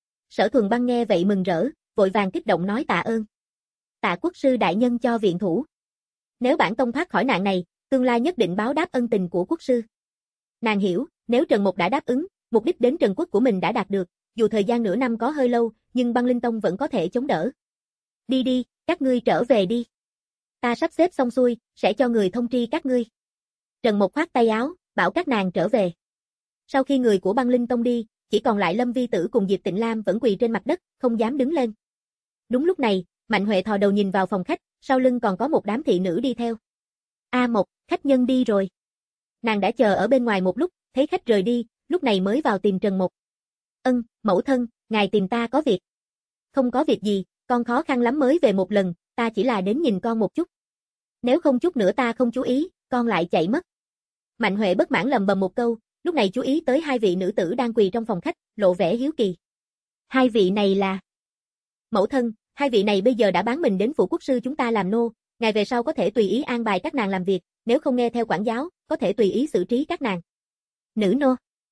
Sở Thuần Băng nghe vậy mừng rỡ, vội vàng kích động nói tạ ơn. Tạ quốc sư đại nhân cho viện thủ. Nếu bản tông thoát khỏi nạn này, tương lai nhất định báo đáp ân tình của quốc sư. Nàng hiểu, nếu Trần Mục đã đáp ứng, mục đích đến Trần Quốc của mình đã đạt được, dù thời gian nửa năm có hơi lâu, nhưng Băng Linh Tông vẫn có thể chống đỡ. Đi đi, các ngươi trở về đi. Ta sắp xếp xong xuôi, sẽ cho người thông tri các ngươi. Trần Mục khoát tay áo, bảo các nàng trở về. Sau khi người của Băng Linh Tông đi, chỉ còn lại Lâm Vi Tử cùng Diệp Tịnh Lam vẫn quỳ trên mặt đất, không dám đứng lên. Đúng lúc này, Mạnh Huệ thò đầu nhìn vào phòng khách, sau lưng còn có một đám thị nữ đi theo. A Mộc, khách nhân đi rồi. Nàng đã chờ ở bên ngoài một lúc, thấy khách rời đi, lúc này mới vào tìm Trần Mục. Ân, mẫu thân, ngài tìm ta có việc. Không có việc gì, con khó khăn lắm mới về một lần, ta chỉ là đến nhìn con một chút. Nếu không chút nữa ta không chú ý, con lại chạy mất. Mạnh Huệ bất mãn lầm bầm một câu, lúc này chú ý tới hai vị nữ tử đang quỳ trong phòng khách, lộ vẻ hiếu kỳ. Hai vị này là... Mẫu thân, hai vị này bây giờ đã bán mình đến phủ quốc sư chúng ta làm nô, ngày về sau có thể tùy ý an bài các nàng làm việc, nếu không nghe theo quản giáo, có thể tùy ý xử trí các nàng. Nữ nô.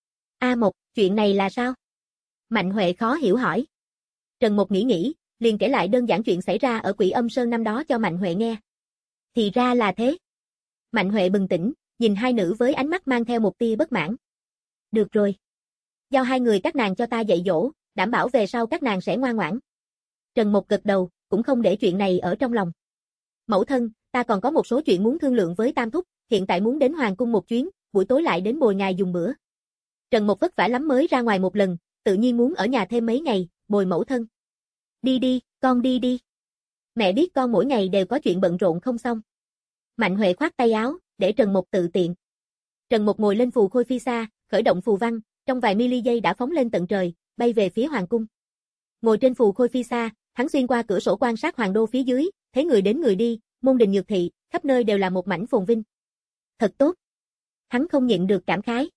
A Mộc, chuyện này là sao? Mạnh Huệ khó hiểu hỏi. Trần Mục nghĩ nghĩ, liền kể lại đơn giản chuyện xảy ra ở Quỷ Âm Sơn năm đó cho Mạnh Huệ nghe. Thì ra là thế. Mạnh Huệ bừng tỉnh, nhìn hai nữ với ánh mắt mang theo một tia bất mãn. Được rồi. Giao hai người các nàng cho ta dạy dỗ, đảm bảo về sau các nàng sẽ ngoan ngoãn. Trần Mục gật đầu, cũng không để chuyện này ở trong lòng. Mẫu thân, ta còn có một số chuyện muốn thương lượng với Tam Thúc, hiện tại muốn đến Hoàng cung một chuyến, buổi tối lại đến bồi ngài dùng bữa. Trần Mục vất vả lắm mới ra ngoài một lần, tự nhiên muốn ở nhà thêm mấy ngày, bồi mẫu thân. Đi đi, con đi đi. Mẹ biết con mỗi ngày đều có chuyện bận rộn không xong. Mạnh Huệ khoát tay áo, để Trần Mục tự tiện. Trần Mục ngồi lên phù khôi phi xa, khởi động phù văn, trong vài mili giây đã phóng lên tận trời, bay về phía hoàng cung. Ngồi trên phù khôi phi xa, hắn xuyên qua cửa sổ quan sát hoàng đô phía dưới, thấy người đến người đi, môn đình nhược thị, khắp nơi đều là một mảnh phồn vinh. Thật tốt. Hắn không nhịn được cảm khái.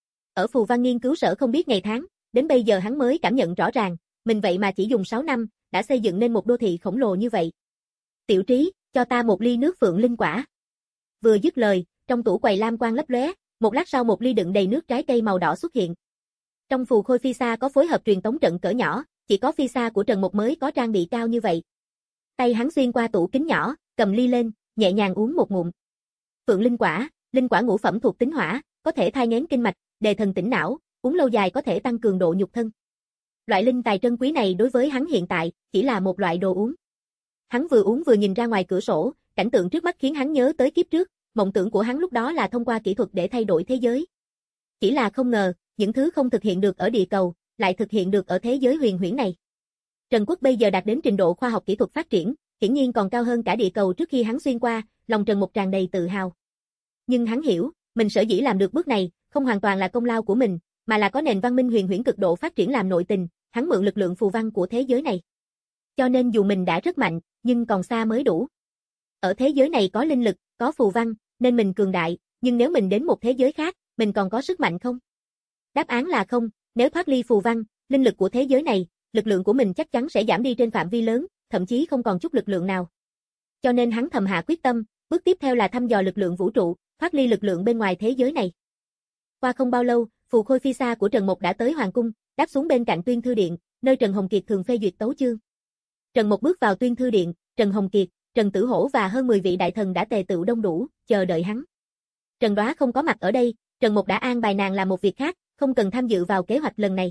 Ở phù văn nghiên cứu sở không biết ngày tháng, đến bây giờ hắn mới cảm nhận rõ ràng, mình vậy mà chỉ dùng sáu năm, đã xây dựng nên một đô thị khổng lồ như vậy. Tiểu Trí, cho ta một ly nước phượng linh quả. Vừa dứt lời, trong tủ quầy lam quang lấp lóe, một lát sau một ly đựng đầy nước trái cây màu đỏ xuất hiện. Trong phù khôi phi xa có phối hợp truyền tống trận cỡ nhỏ, chỉ có phi xa của Trần Mục mới có trang bị cao như vậy. Tay hắn xuyên qua tủ kính nhỏ, cầm ly lên, nhẹ nhàng uống một ngụm. Phượng linh quả, linh quả ngũ phẩm thuộc tính hỏa, có thể thai nghén kinh mạch, đề thần tỉnh não, uống lâu dài có thể tăng cường độ nhục thân. Loại linh tài trân quý này đối với hắn hiện tại chỉ là một loại đồ uống. Hắn vừa uống vừa nhìn ra ngoài cửa sổ, cảnh tượng trước mắt khiến hắn nhớ tới kiếp trước, mộng tưởng của hắn lúc đó là thông qua kỹ thuật để thay đổi thế giới. Chỉ là không ngờ, những thứ không thực hiện được ở địa cầu, lại thực hiện được ở thế giới huyền huyễn này. Trần Quốc bây giờ đạt đến trình độ khoa học kỹ thuật phát triển, hiển nhiên còn cao hơn cả địa cầu trước khi hắn xuyên qua, lòng Trần Mục tràn đầy tự hào. Nhưng hắn hiểu, mình sở dĩ làm được bước này, không hoàn toàn là công lao của mình, mà là có nền văn minh huyền huyễn cực độ phát triển làm nội tình, hắn mượn lực lượng phù văn của thế giới này. Cho nên dù mình đã rất mạnh, nhưng còn xa mới đủ. Ở thế giới này có linh lực, có phù văn, nên mình cường đại, nhưng nếu mình đến một thế giới khác, mình còn có sức mạnh không? Đáp án là không, nếu thoát ly phù văn, linh lực của thế giới này, lực lượng của mình chắc chắn sẽ giảm đi trên phạm vi lớn, thậm chí không còn chút lực lượng nào. Cho nên hắn thầm hạ quyết tâm, bước tiếp theo là thăm dò lực lượng vũ trụ, thoát ly lực lượng bên ngoài thế giới này. Qua không bao lâu, phù khôi phi xa của Trần Mộc đã tới hoàng cung, đáp xuống bên cạnh Tuyên Thư Điện, nơi Trần Hồng Kiệt thường phê duyệt tấu chương. Trần Mộc bước vào Tuyên Thư Điện, Trần Hồng Kiệt, Trần Tử Hổ và hơn mười vị đại thần đã tề tựu đông đủ, chờ đợi hắn. Trần Đoá không có mặt ở đây, Trần Mộc đã an bài nàng làm một việc khác, không cần tham dự vào kế hoạch lần này.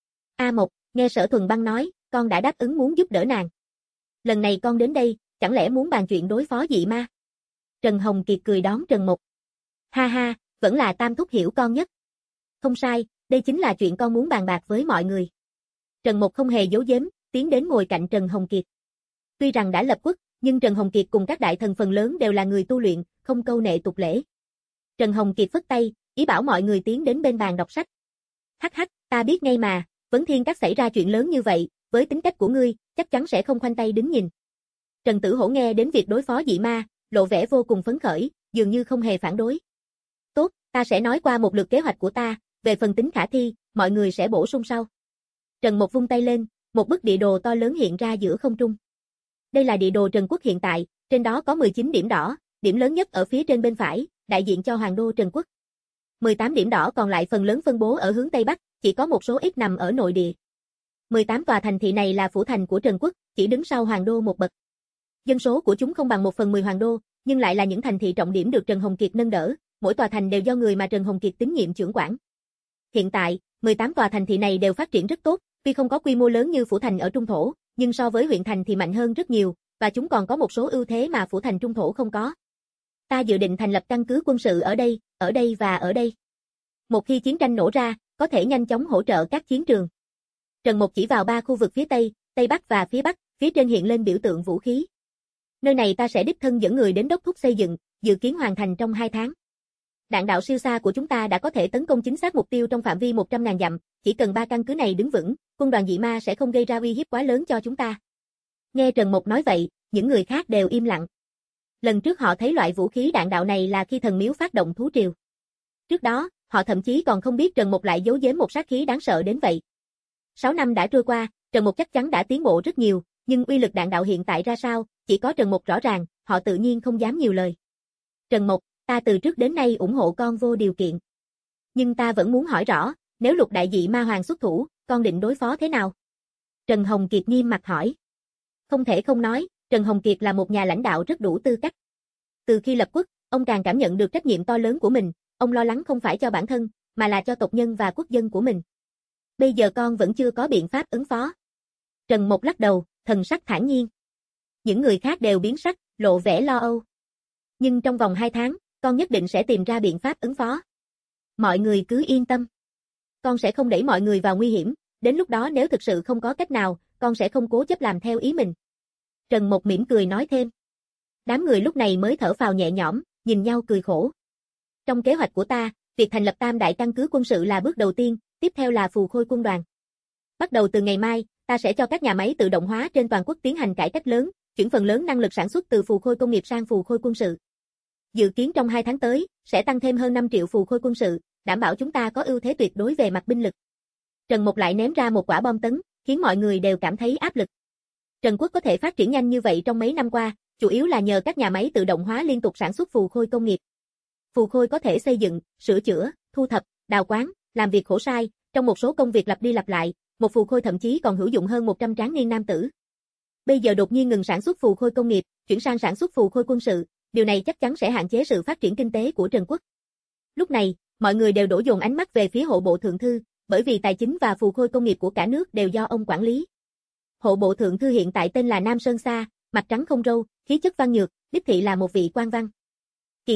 A Mộc, nghe Sở Thuần Băng nói, con đã đáp ứng muốn giúp đỡ nàng. Lần này con đến đây, chẳng lẽ muốn bàn chuyện đối phó dị ma? Trần Hồng Kiệt cười đón Trần Mộc. Ha ha, vẫn là Tam Thúc hiểu con nhất. Không sai, đây chính là chuyện con muốn bàn bạc với mọi người. Trần Mộc không hề giấu giếm, tiến đến ngồi cạnh Trần Hồng Kiệt. Tuy rằng đã lập quốc, nhưng Trần Hồng Kiệt cùng các đại thần phần lớn đều là người tu luyện, không câu nệ tục lễ. Trần Hồng Kiệt phất tay, ý bảo mọi người tiến đến bên bàn đọc sách. Hắc hắc, ta biết ngay mà, Vấn Thiên Các xảy ra chuyện lớn như vậy, với tính cách của ngươi, chắc chắn sẽ không khoanh tay đứng nhìn. Trần Tử Hổ nghe đến việc đối phó dị ma, lộ vẻ vô cùng phấn khởi, dường như không hề phản đối. Tốt, ta sẽ nói qua một lượt kế hoạch của ta, về phần tính khả thi, mọi người sẽ bổ sung sau. Trần Mộc vung tay lên, một bức địa đồ to lớn hiện ra giữa không trung. Đây là địa đồ Trần Quốc hiện tại, trên đó có mười chín điểm đỏ, điểm lớn nhất ở phía trên bên phải, đại diện cho Hoàng đô Trần Quốc. mười tám điểm đỏ còn lại phần lớn phân bố ở hướng Tây Bắc, chỉ có một số ít nằm ở nội địa. mười tám tòa thành thị này là phủ thành của Trần Quốc, chỉ đứng sau Hoàng đô một bậc. Dân số của chúng không bằng một phần mười Hoàng đô, nhưng lại là những thành thị trọng điểm được Trần Hồng Kiệt nâng đỡ, mỗi tòa thành đều do người mà Trần Hồng Kiệt tín nhiệm chưởng quản. Hiện tại, mười tám tòa thành thị này đều phát triển rất tốt, tuy không có quy mô lớn như phủ thành ở Trung Thổ, nhưng so với huyện thành thì mạnh hơn rất nhiều, và chúng còn có một số ưu thế mà phủ thành Trung Thổ không có. Ta dự định thành lập căn cứ quân sự ở đây, ở đây và ở đây. Một khi chiến tranh nổ ra, có thể nhanh chóng hỗ trợ các chiến trường. Trần Mộc chỉ vào ba khu vực phía Tây, Tây Bắc và phía Bắc, phía trên hiện lên biểu tượng vũ khí. Nơi này ta sẽ đích thân dẫn người đến đốc thúc xây dựng, dự kiến hoàn thành trong hai tháng. Đạn đạo siêu xa của chúng ta đã có thể tấn công chính xác mục tiêu trong phạm vi một trăm nghìn dặm, chỉ cần ba căn cứ này đứng vững, quân đoàn dị ma sẽ không gây ra uy hiếp quá lớn cho chúng ta. Nghe Trần Mộc nói vậy, những người khác đều im lặng. Lần trước họ thấy loại vũ khí đạn đạo này là khi thần miếu phát động thú triều. Trước đó, họ thậm chí còn không biết Trần Mộc lại giấu giếm một sát khí đáng sợ đến vậy. Sáu năm đã trôi qua, Trần Mộc chắc chắn đã tiến bộ rất nhiều, nhưng uy lực đạn đạo hiện tại ra sao, chỉ có Trần Mộc rõ ràng, họ tự nhiên không dám nhiều lời. Trần Mộc, ta từ trước đến nay ủng hộ con vô điều kiện. Nhưng ta vẫn muốn hỏi rõ, nếu Lục đại dị ma hoàng xuất thủ, con định đối phó thế nào? Trần Hồng Kiệt nghiêm mặt hỏi. Không thể không nói, Trần Hồng Kiệt là một nhà lãnh đạo rất đủ tư cách. Từ khi lập quốc, ông càng cảm nhận được trách nhiệm to lớn của mình, ông lo lắng không phải cho bản thân, mà là cho tộc nhân và quốc dân của mình. Bây giờ con vẫn chưa có biện pháp ứng phó. Trần Mộc lắc đầu, thần sắc thản nhiên. Những người khác đều biến sắc, lộ vẻ lo âu. Nhưng trong vòng hai tháng, con nhất định sẽ tìm ra biện pháp ứng phó. Mọi người cứ yên tâm. Con sẽ không đẩy mọi người vào nguy hiểm, đến lúc đó nếu thực sự không có cách nào, con sẽ không cố chấp làm theo ý mình. Trần Mộc mỉm cười nói thêm. Đám người lúc này mới thở phào nhẹ nhõm, nhìn nhau cười khổ. Trong kế hoạch của ta, việc thành lập tam đại căn cứ quân sự là bước đầu tiên, tiếp theo là phù khôi quân đoàn. Bắt đầu từ ngày mai, ta sẽ cho các nhà máy tự động hóa trên toàn quốc tiến hành cải cách lớn, chuyển phần lớn năng lực sản xuất từ phù khôi công nghiệp sang phù khôi quân sự. Dự kiến trong hai tháng tới, sẽ tăng thêm hơn năm triệu phù khôi quân sự, đảm bảo chúng ta có ưu thế tuyệt đối về mặt binh lực. Trần Mộc lại ném ra một quả bom tấn, khiến mọi người đều cảm thấy áp lực. Trần Quốc có thể phát triển nhanh như vậy trong mấy năm qua, chủ yếu là nhờ các nhà máy tự động hóa liên tục sản xuất phù khôi công nghiệp. Phù khôi có thể xây dựng, sửa chữa, thu thập, đào quáng, làm việc khổ sai, trong một số công việc lặp đi lặp lại, một phù khôi thậm chí còn hữu dụng hơn một trăm tráng niên nam tử. Bây giờ đột nhiên ngừng sản xuất phù khôi công nghiệp, chuyển sang sản xuất phù khôi quân sự, điều này chắc chắn sẽ hạn chế sự phát triển kinh tế của Trần Quốc. Lúc này, mọi người đều đổ dồn ánh mắt về phía hộ bộ thượng thư, bởi vì tài chính và phù khôi công nghiệp của cả nước đều do ông quản lý. Hộ bộ thượng thư hiện tại tên là Nam Sơn Sa, mặt trắng không râu, khí chất văn nhược, đích thị là một vị quan văn. Kỳ thật,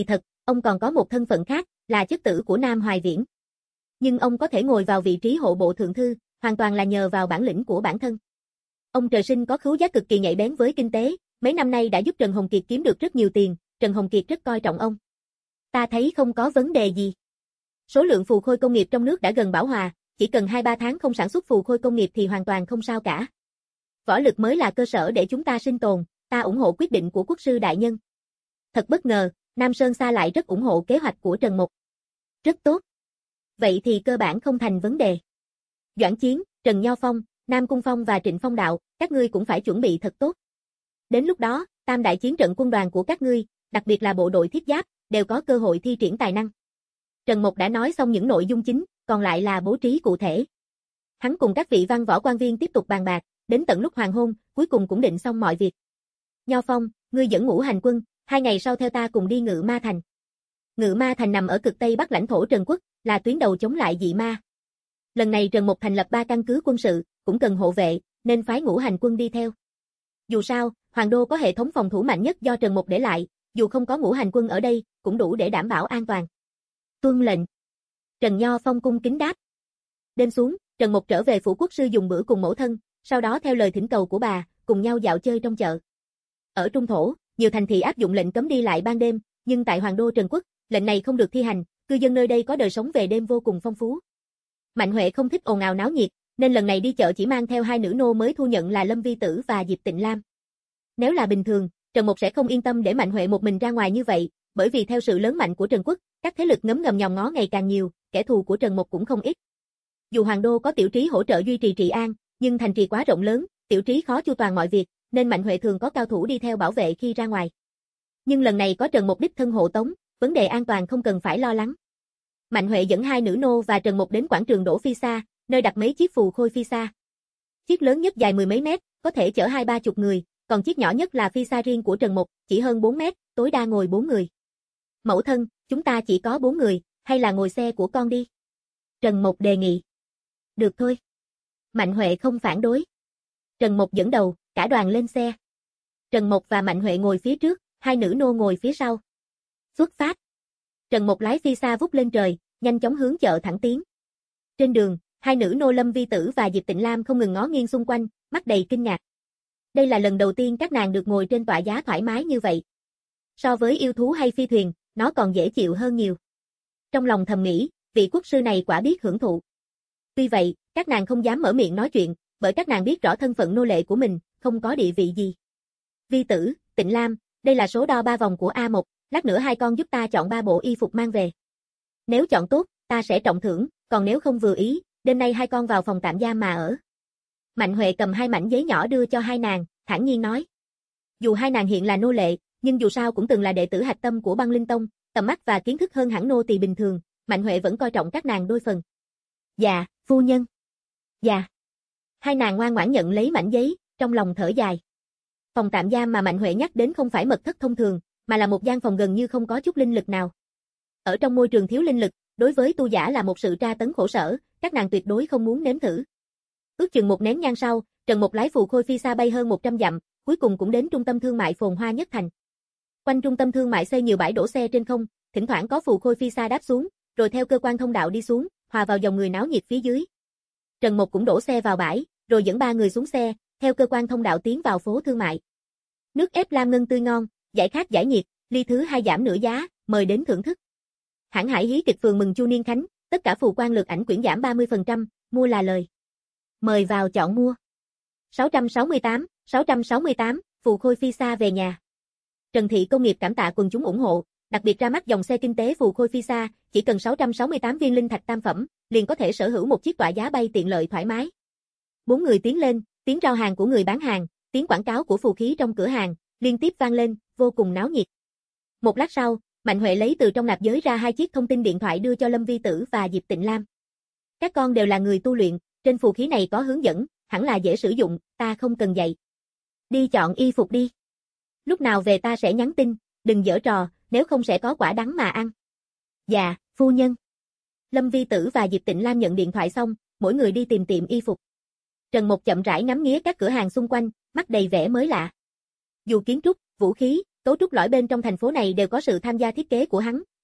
ông còn có một thân phận khác, là chất tử của Nam Hoài Viễn. Nhưng ông có thể ngồi vào vị trí hộ bộ thượng thư, hoàn toàn là nhờ vào bản lĩnh của bản thân. Ông trời sinh có khứu giác cực kỳ nhạy bén với kinh tế, mấy năm nay đã giúp Trần Hồng Kiệt kiếm được rất nhiều tiền, Trần Hồng Kiệt rất coi trọng ông. Ta thấy không có vấn đề gì. Số lượng phù khôi công nghiệp trong nước đã gần bão hòa, chỉ cần hai ba tháng không sản xuất phù khôi công nghiệp thì hoàn toàn không sao cả. Võ lực mới là cơ sở để chúng ta sinh tồn, ta ủng hộ quyết định của quốc sư đại nhân. Thật bất ngờ, Nam Sơn Sa lại rất ủng hộ kế hoạch của Trần Mục. Rất tốt. Vậy thì cơ bản không thành vấn đề. Doãn Chiến, Trần Nho Phong, Nam Cung Phong và Trịnh Phong Đạo, các ngươi cũng phải chuẩn bị thật tốt. Đến lúc đó, tam đại chiến trận quân đoàn của các ngươi, đặc biệt là bộ đội thiết giáp, đều có cơ hội thi triển tài năng. Trần Mục đã nói xong những nội dung chính, còn lại là bố trí cụ thể. Hắn cùng các vị văn võ quan viên tiếp tục bàn bạc, đến tận lúc hoàng hôn, cuối cùng cũng định xong mọi việc. Nho Phong, ngươi dẫn ngũ hành quân, hai ngày sau theo ta cùng đi Ngự Ma Thành. Ngự Ma Thành nằm ở cực Tây Bắc lãnh thổ Trần Quốc, là tuyến đầu chống lại dị ma. Lần này Trần Mục thành lập ba căn cứ quân sự, cũng cần hộ vệ, nên phái ngũ hành quân đi theo. Dù sao, Hoàng Đô có hệ thống phòng thủ mạnh nhất do Trần Mục để lại, dù không có ngũ hành quân ở đây, cũng đủ để đảm bảo an toàn. Tuân lệnh. Trần Nho Phong cung kính đáp. Đêm xuống, Trần Mục trở về phủ quốc sư dùng bữa cùng mẫu thân, sau đó theo lời thỉnh cầu của bà, cùng nhau dạo chơi trong chợ. Ở Trung Thổ, nhiều thành thị áp dụng lệnh cấm đi lại ban đêm, nhưng tại Hoàng Đô Trần Quốc, lệnh này không được thi hành, cư dân nơi đây có đời sống về đêm vô cùng phong phú. Mạnh Huệ không thích ồn ào náo nhiệt, nên lần này đi chợ chỉ mang theo hai nữ nô mới thu nhận là Lâm Vi Tử và Diệp Tịnh Lam. Nếu là bình thường, Trần Mục sẽ không yên tâm để Mạnh Huệ một mình ra ngoài như vậy, bởi vì theo sự lớn mạnh của Trần Quốc, các thế lực ngấm ngầm nhòm ngó ngày càng nhiều, kẻ thù của Trần Mục cũng không ít. Dù Hoàng Đô có Tiểu Trí hỗ trợ duy trì trị an, nhưng thành trì quá rộng lớn, Tiểu Trí khó chu toàn mọi việc, nên Mạnh Huệ thường có cao thủ đi theo bảo vệ khi ra ngoài. Nhưng lần này có Trần Mục đích thân hộ tống, vấn đề an toàn không cần phải lo lắng. Mạnh Huệ dẫn hai nữ nô và Trần Mục đến quảng trường Đỗ Phi Sa, nơi đặt mấy chiếc phù khôi phi sa. Chiếc lớn nhất dài mười mấy mét, có thể chở hai ba chục người, còn chiếc nhỏ nhất là phi sa riêng của Trần Mục, chỉ hơn bốn mét, tối đa ngồi bốn người. Mẫu thân, chúng ta chỉ có bốn người, hay là ngồi xe của con đi? Trần Mục đề nghị. Được thôi. Mạnh Huệ không phản đối. Trần Mục dẫn đầu, cả đoàn lên xe. Trần Mục và Mạnh Huệ ngồi phía trước, hai nữ nô ngồi phía sau. Xuất phát. Trần Mục lái phi sa vút lên trời, nhanh chóng hướng chợ thẳng tiến. Trên đường, hai nữ nô Lâm Vi Tử và Diệp Tịnh Lam không ngừng ngó nghiêng xung quanh, mắt đầy kinh ngạc. Đây là lần đầu tiên các nàng được ngồi trên tọa giá thoải mái như vậy. So với yêu thú hay phi thuyền, nó còn dễ chịu hơn nhiều. Trong lòng thầm nghĩ, vị quốc sư này quả biết hưởng thụ. Tuy vậy, các nàng không dám mở miệng nói chuyện, bởi các nàng biết rõ thân phận nô lệ của mình, không có địa vị gì. Vi Tử, Tịnh Lam, đây là số đo ba vòng của A một, lát nữa hai con giúp ta chọn ba bộ y phục mang về. Nếu chọn tốt, ta sẽ trọng thưởng, còn nếu không vừa ý, đêm nay hai con vào phòng tạm giam mà ở. Mạnh Huệ cầm hai mảnh giấy nhỏ đưa cho hai nàng, thản nhiên nói. Dù hai nàng hiện là nô lệ, nhưng dù sao cũng từng là đệ tử hạch tâm của Băng Linh Tông, tầm mắt và kiến thức hơn hẳn nô tỳ bình thường, Mạnh Huệ vẫn coi trọng các nàng đôi phần. Dạ, phu nhân. Dạ. Hai nàng ngoan ngoãn nhận lấy mảnh giấy, trong lòng thở dài. Phòng tạm giam mà Mạnh Huệ nhắc đến không phải mật thất thông thường, mà là một gian phòng gần như không có chút linh lực nào. Ở trong môi trường thiếu linh lực, đối với tu giả là một sự tra tấn khổ sở, các nàng tuyệt đối không muốn nếm thử. Ước chừng một nén nhang sau, Trần Mục lái phù khôi phi sa bay hơn một trăm dặm, cuối cùng cũng đến trung tâm thương mại phồn hoa nhất thành. Quanh trung tâm thương mại xây nhiều bãi đổ xe trên không, thỉnh thoảng có phù khôi phi sa đáp xuống, rồi theo cơ quan thông đạo đi xuống, hòa vào dòng người náo nhiệt phía dưới. Trần Mục cũng đổ xe vào bãi, rồi dẫn ba người xuống xe, theo cơ quan thông đạo tiến vào phố thương mại. Nước ép lam ngân tươi ngon, giải khát giải nhiệt, ly thứ hai giảm nửa giá, mời đến thưởng thức. Hãng Hải Hí kịch phường mừng Chu Niên Khánh, tất cả phù quan lược ảnh quyển giảm ba mươi phần trăm, mua là lời. Mời vào chọn mua. sáu trăm sáu mươi tám, sáu trăm sáu mươi tám, phù khôi phi sa về nhà. Trần Thị Công nghiệp cảm tạ quần chúng ủng hộ, đặc biệt ra mắt dòng xe kinh tế phù khôi phi sa, chỉ cần sáu trăm sáu mươi tám viên linh thạch tam phẩm, liền có thể sở hữu một chiếc tọa giá bay tiện lợi thoải mái. Bốn người tiến lên, tiếng rao hàng của người bán hàng, tiếng quảng cáo của phù khí trong cửa hàng, liên tiếp vang lên, vô cùng náo nhiệt. Một lát sau, Mạnh Huệ lấy từ trong nạp giới ra hai chiếc thông tin điện thoại đưa cho Lâm Vi Tử và Diệp Tịnh Lam. Các con đều là người tu luyện, trên phù khí này có hướng dẫn, hẳn là dễ sử dụng, ta không cần dạy. Đi chọn y phục đi. Lúc nào về ta sẽ nhắn tin, đừng giở trò, nếu không sẽ có quả đắng mà ăn. Dạ, phu nhân. Lâm Vi Tử và Diệp Tịnh Lam nhận điện thoại xong, mỗi người đi tìm tiệm y phục. Trần Mục chậm rãi ngắm nghía các cửa hàng xung quanh, mắt đầy vẻ mới lạ. Dù kiến trúc, vũ khí, cấu trúc lõi bên trong thành phố này đều có sự tham gia thiết kế của hắn,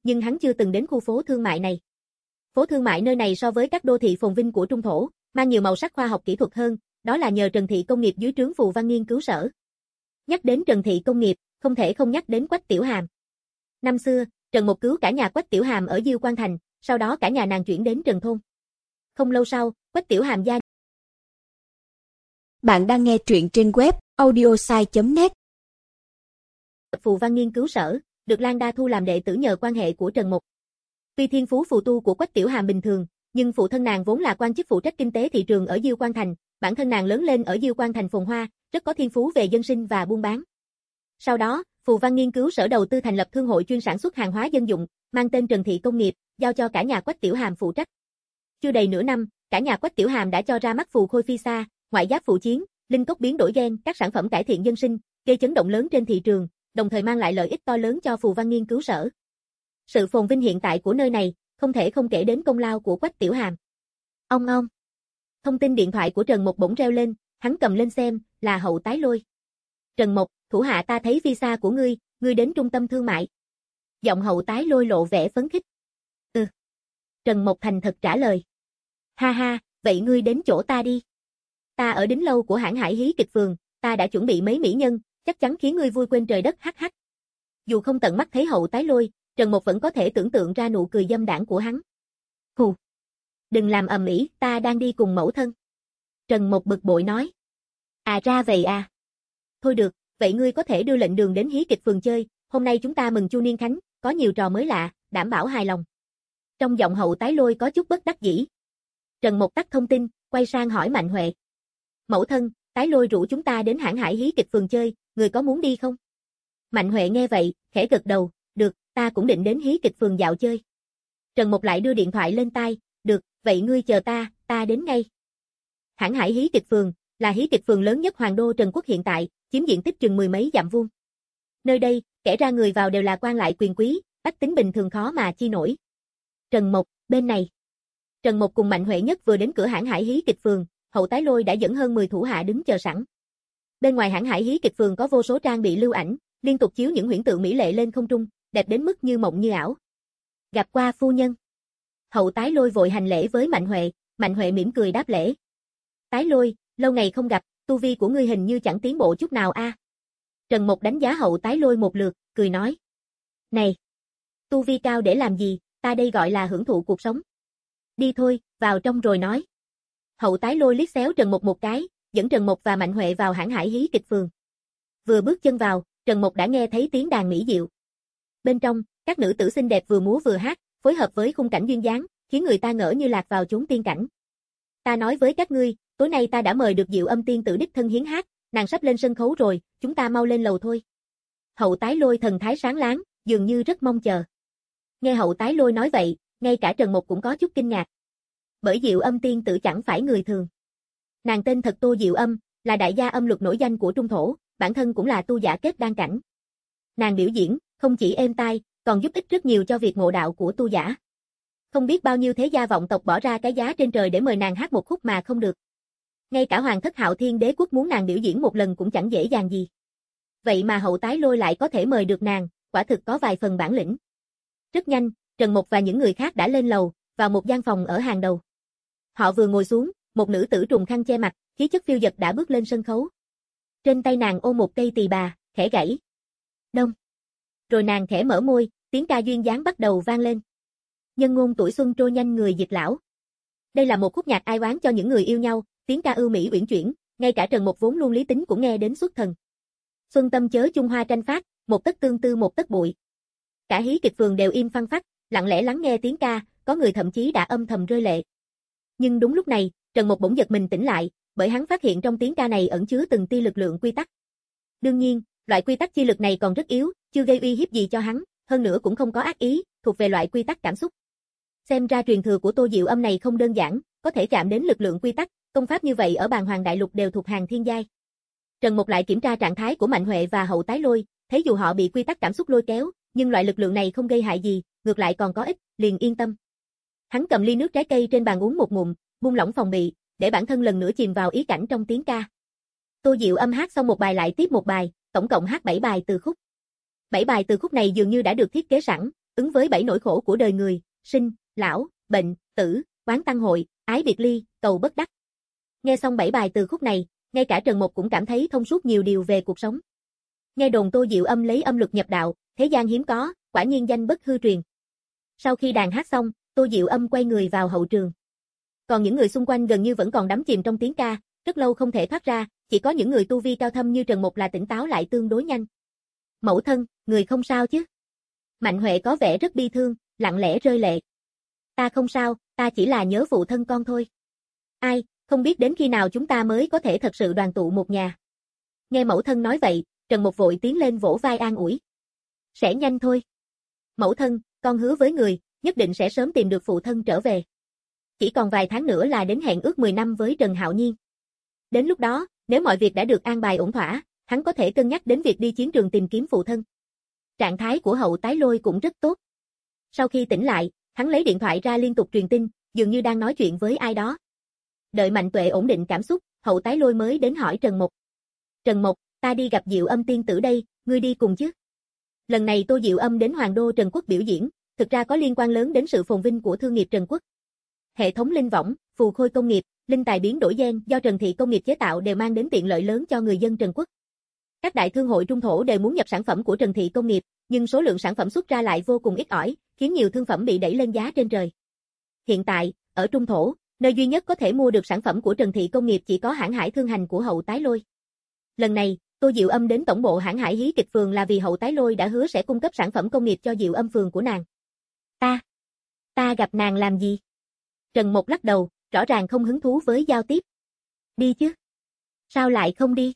nhưng hắn chưa từng đến khu phố thương mại này. Phố thương mại nơi này so với các đô thị phồn vinh của Trung Thổ, mang nhiều màu sắc khoa học kỹ thuật hơn, đó là nhờ Trần Thị Công nghiệp dưới trướng Phù Văn Nghiên cứu sở. Nhắc đến Trần Thị Công nghiệp, không thể không nhắc đến Quách Tiểu Hàm. Năm xưa, Trần Mục cứu cả nhà Quách Tiểu Hàm ở Diêu Quan Thành, sau đó cả nhà nàng chuyển đến Trần Thôn. Không lâu sau, Quách Tiểu Hàm gia. Bạn đang nghe truyện trên web audiosai chấm net. Phù Văn Nghiên cứu sở, được Lan Đa thu làm đệ tử nhờ quan hệ của Trần Mục. Tuy thiên phú phù tu của Quách Tiểu Hàm bình thường, nhưng phụ thân nàng vốn là quan chức phụ trách kinh tế thị trường ở Diêu Quan Thành, bản thân nàng lớn lên ở Diêu Quan Thành phồn hoa, rất có thiên phú về dân sinh và buôn bán. Sau đó, Phù Văn Nghiên cứu sở đầu tư thành lập thương hội chuyên sản xuất hàng hóa dân dụng, mang tên Trần Thị Công nghiệp, giao cho cả nhà Quách Tiểu Hàm phụ trách. Chưa đầy nửa năm, cả nhà Quách Tiểu Hàm đã cho ra mắt phù khôi phi sa, ngoại giáp phụ chiến, linh cốc biến đổi gen, các sản phẩm cải thiện dân sinh, gây chấn động lớn trên thị trường, đồng thời mang lại lợi ích to lớn cho Phù Văn Nghiên cứu sở. Sự phồn vinh hiện tại của nơi này, không thể không kể đến công lao của Quách Tiểu Hàm. Ông ông. Thông tin điện thoại của Trần Mục bỗng reo lên, hắn cầm lên xem, là Hậu Tái Lôi. Trần Mục, thủ hạ ta thấy visa của ngươi, ngươi đến trung tâm thương mại. Giọng Hậu Tái Lôi lộ vẻ phấn khích. Ừ. Trần Mục thành thật trả lời. Ha ha, vậy ngươi đến chỗ ta đi. Ta ở đính lâu của hãng Hải Hí Kịch Phường, ta đã chuẩn bị mấy mỹ nhân, chắc chắn khiến ngươi vui quên trời đất hắc hắc. Dù không tận mắt thấy Hậu Tái Lôi, Trần Mục vẫn có thể tưởng tượng ra nụ cười dâm đãng của hắn. Hù. Đừng làm ầm ĩ, ta đang đi cùng mẫu thân. Trần Mục bực bội nói. À ra vậy à. Thôi được, vậy ngươi có thể đưa lệnh đường đến Hí Kịch Phường chơi, hôm nay chúng ta mừng Chu Niên Khánh, có nhiều trò mới lạ, đảm bảo hài lòng. Trong giọng Hậu Tái Lôi có chút bất đắc dĩ. Trần Mục tắt thông tin, quay sang hỏi Mạnh Huệ. Mẫu thân, Tái Lôi rủ chúng ta đến hãng Hải Hí Kịch Phường chơi, người có muốn đi không? Mạnh Huệ nghe vậy, khẽ gật đầu, được, ta cũng định đến Hí Kịch Phường dạo chơi. Trần Mục lại đưa điện thoại lên tai, được, vậy ngươi chờ ta, ta đến ngay. Hãng Hải Hí Kịch Phường là hí kịch phường lớn nhất Hoàng đô Trần Quốc hiện tại, chiếm diện tích chừng mười mấy dặm vuông. Nơi đây, kẻ ra người vào đều là quan lại quyền quý, bách tính bình thường khó mà chi nổi. Trần Mục, bên này. Trần Mục cùng Mạnh Huệ Nhất vừa đến cửa hãng Hải Hí Kịch Phường, Hậu Tái Lôi đã dẫn hơn mười thủ hạ đứng chờ sẵn. Bên ngoài hãng Hải Hí Kịch Phường có vô số trang bị lưu ảnh, liên tục chiếu những huyễn tượng mỹ lệ lên không trung, đẹp đến mức như mộng như ảo. Gặp qua phu nhân. Hậu Tái Lôi vội hành lễ với Mạnh Huệ, Mạnh Huệ mỉm cười đáp lễ. Tái Lôi, lâu ngày không gặp, tu vi của ngươi hình như chẳng tiến bộ chút nào a. À. Trần Mục đánh giá Hậu Tái Lôi một lượt, cười nói. Này, tu vi cao để làm gì, ta đây gọi là hưởng thụ cuộc sống. Đi thôi, vào trong rồi nói. Hậu Tái Lôi liếc xéo Trần Mục một cái, dẫn Trần Mục và Mạnh Huệ vào hãng Hải Hí Kịch Phường. Vừa bước chân vào, Trần Mục đã nghe thấy tiếng đàn mỹ diệu. Bên trong, các nữ tử xinh đẹp vừa múa vừa hát, phối hợp với khung cảnh duyên dáng, khiến người ta ngỡ như lạc vào chốn tiên cảnh. Ta nói với các ngươi, tối nay ta đã mời được Diệu Âm tiên tử đích thân hiến hát, nàng sắp lên sân khấu rồi, chúng ta mau lên lầu thôi. Hậu Tái Lôi thần thái sáng láng, dường như rất mong chờ. Nghe Hậu Tái Lôi nói vậy, ngay cả Trần Mục cũng có chút kinh ngạc. Bởi Diệu Âm tiên tử chẳng phải người thường. Nàng tên thật Tô Diệu Âm, là đại gia âm luật nổi danh của Trung Thổ, bản thân cũng là tu giả kết đan cảnh. Nàng biểu diễn, không chỉ êm tai, còn giúp ích rất nhiều cho việc ngộ đạo của tu giả. Không biết bao nhiêu thế gia vọng tộc bỏ ra cái giá trên trời để mời nàng hát một khúc mà không được. Ngay cả Hoàng thất Hạo Thiên Đế quốc muốn nàng biểu diễn một lần cũng chẳng dễ dàng gì. Vậy mà Hậu Tái Lôi lại có thể mời được nàng, quả thực có vài phần bản lĩnh. Rất nhanh, Trần Mục và những người khác đã lên lầu, vào một gian phòng ở hàng đầu. Họ vừa ngồi xuống, một nữ tử trùng khăn che mặt, khí chất phiêu dật đã bước lên sân khấu. Trên tay nàng ôm một cây tỳ bà, khẽ gãy. Đông. Rồi nàng khẽ mở môi, tiếng ca duyên dáng bắt đầu vang lên. Nhân ngôn tuổi xuân trôi nhanh người diệt lão. Đây là một khúc nhạc ai oán cho những người yêu nhau, tiếng ca ưu mỹ uyển chuyển, ngay cả Trần Mục vốn luôn lý tính cũng nghe đến xuất thần. Xuân tâm chớ chung hoa tranh phát, một tấc tương tư một tấc bụi. Cả hí kịch phường đều im phăng phắc, lặng lẽ lắng nghe tiếng ca, có người thậm chí đã âm thầm rơi lệ. Nhưng đúng lúc này, Trần Mục bỗng giật mình tỉnh lại, bởi hắn phát hiện trong tiếng ca này ẩn chứa từng tia lực lượng quy tắc. Đương nhiên, loại quy tắc chi lực này còn rất yếu, chưa gây uy hiếp gì cho hắn, hơn nữa cũng không có ác ý, thuộc về loại quy tắc cảm xúc. Xem ra truyền thừa của Tô Diệu Âm này không đơn giản, có thể chạm đến lực lượng quy tắc, công pháp như vậy ở Bàn Hoàng Đại Lục đều thuộc hàng thiên giai. Trần Mục lại kiểm tra trạng thái của Mạnh Huệ và Hậu Tái Lôi, thấy dù họ bị quy tắc cảm xúc lôi kéo, nhưng loại lực lượng này không gây hại gì, ngược lại còn có ích, liền yên tâm. Hắn cầm ly nước trái cây trên bàn uống một ngụm, buông lỏng phòng bị, để bản thân lần nữa chìm vào ý cảnh trong tiếng ca. Tô Diệu Âm hát xong một bài lại tiếp một bài, tổng cộng hát bảy bài từ khúc. Bảy bài từ khúc này dường như đã được thiết kế sẵn, ứng với bảy nỗi khổ của đời người, sinh, lão, bệnh, tử, oán tăng hội, ái biệt ly, cầu bất đắc. Nghe xong bảy bài từ khúc này, ngay cả Trần Mục cũng cảm thấy thông suốt nhiều điều về cuộc sống. Nghe đồn Tô Diệu Âm lấy âm luật nhập đạo, thế gian hiếm có, quả nhiên danh bất hư truyền. Sau khi đàn hát xong, Tô Diệu Âm quay người vào hậu trường. Còn những người xung quanh gần như vẫn còn đắm chìm trong tiếng ca, rất lâu không thể thoát ra, chỉ có những người tu vi cao thâm như Trần Mục là tỉnh táo lại tương đối nhanh. Mẫu thân, người không sao chứ? Mạnh Huệ có vẻ rất bi thương, lặng lẽ rơi lệ. Ta không sao, ta chỉ là nhớ phụ thân con thôi. Ai, không biết đến khi nào chúng ta mới có thể thật sự đoàn tụ một nhà. Nghe mẫu thân nói vậy, Trần Mục vội tiến lên vỗ vai an ủi. Sẽ nhanh thôi. Mẫu thân, con hứa với người, nhất định sẽ sớm tìm được phụ thân trở về. Chỉ còn vài tháng nữa là đến hẹn ước mười năm với Trần Hạo Nhiên. Đến lúc đó, nếu mọi việc đã được an bài ổn thỏa, hắn có thể cân nhắc đến việc đi chiến trường tìm kiếm phụ thân. Trạng thái của Hậu Tái Lôi cũng rất tốt. Sau khi tỉnh lại, hắn lấy điện thoại ra liên tục truyền tin, dường như đang nói chuyện với ai đó. Đợi Mạnh Tuệ ổn định cảm xúc, Hậu Tái Lôi mới đến hỏi Trần Mục. Trần Mục, ta đi gặp Diệu Âm tiên tử đây, ngươi đi cùng chứ? Lần này Tô Diệu Âm đến Hoàng đô Trần Quốc biểu diễn, thực ra có liên quan lớn đến sự phồn vinh của thương nghiệp Trần Quốc. Hệ thống linh võng, phù khôi công nghiệp, linh tài biến đổi gen do Trần Thị Công nghiệp chế tạo đều mang đến tiện lợi lớn cho người dân Trần Quốc. Các đại thương hội trung thổ đều muốn nhập sản phẩm của Trần Thị Công nghiệp, nhưng số lượng sản phẩm xuất ra lại vô cùng ít ỏi, khiến nhiều thương phẩm bị đẩy lên giá trên trời. Hiện tại, ở trung thổ, nơi duy nhất có thể mua được sản phẩm của Trần Thị Công nghiệp chỉ có hãng hải thương hành của Hậu Tái Lôi. Lần này, Tô Diệu Âm đến tổng bộ hãng hải Hí Kịch Phường là vì Hậu Tái Lôi đã hứa sẽ cung cấp sản phẩm công nghiệp cho Diệu Âm Phường của nàng. Ta, ta gặp nàng làm gì? Trần Mục lắc đầu, rõ ràng không hứng thú với giao tiếp. Đi chứ? Sao lại không đi?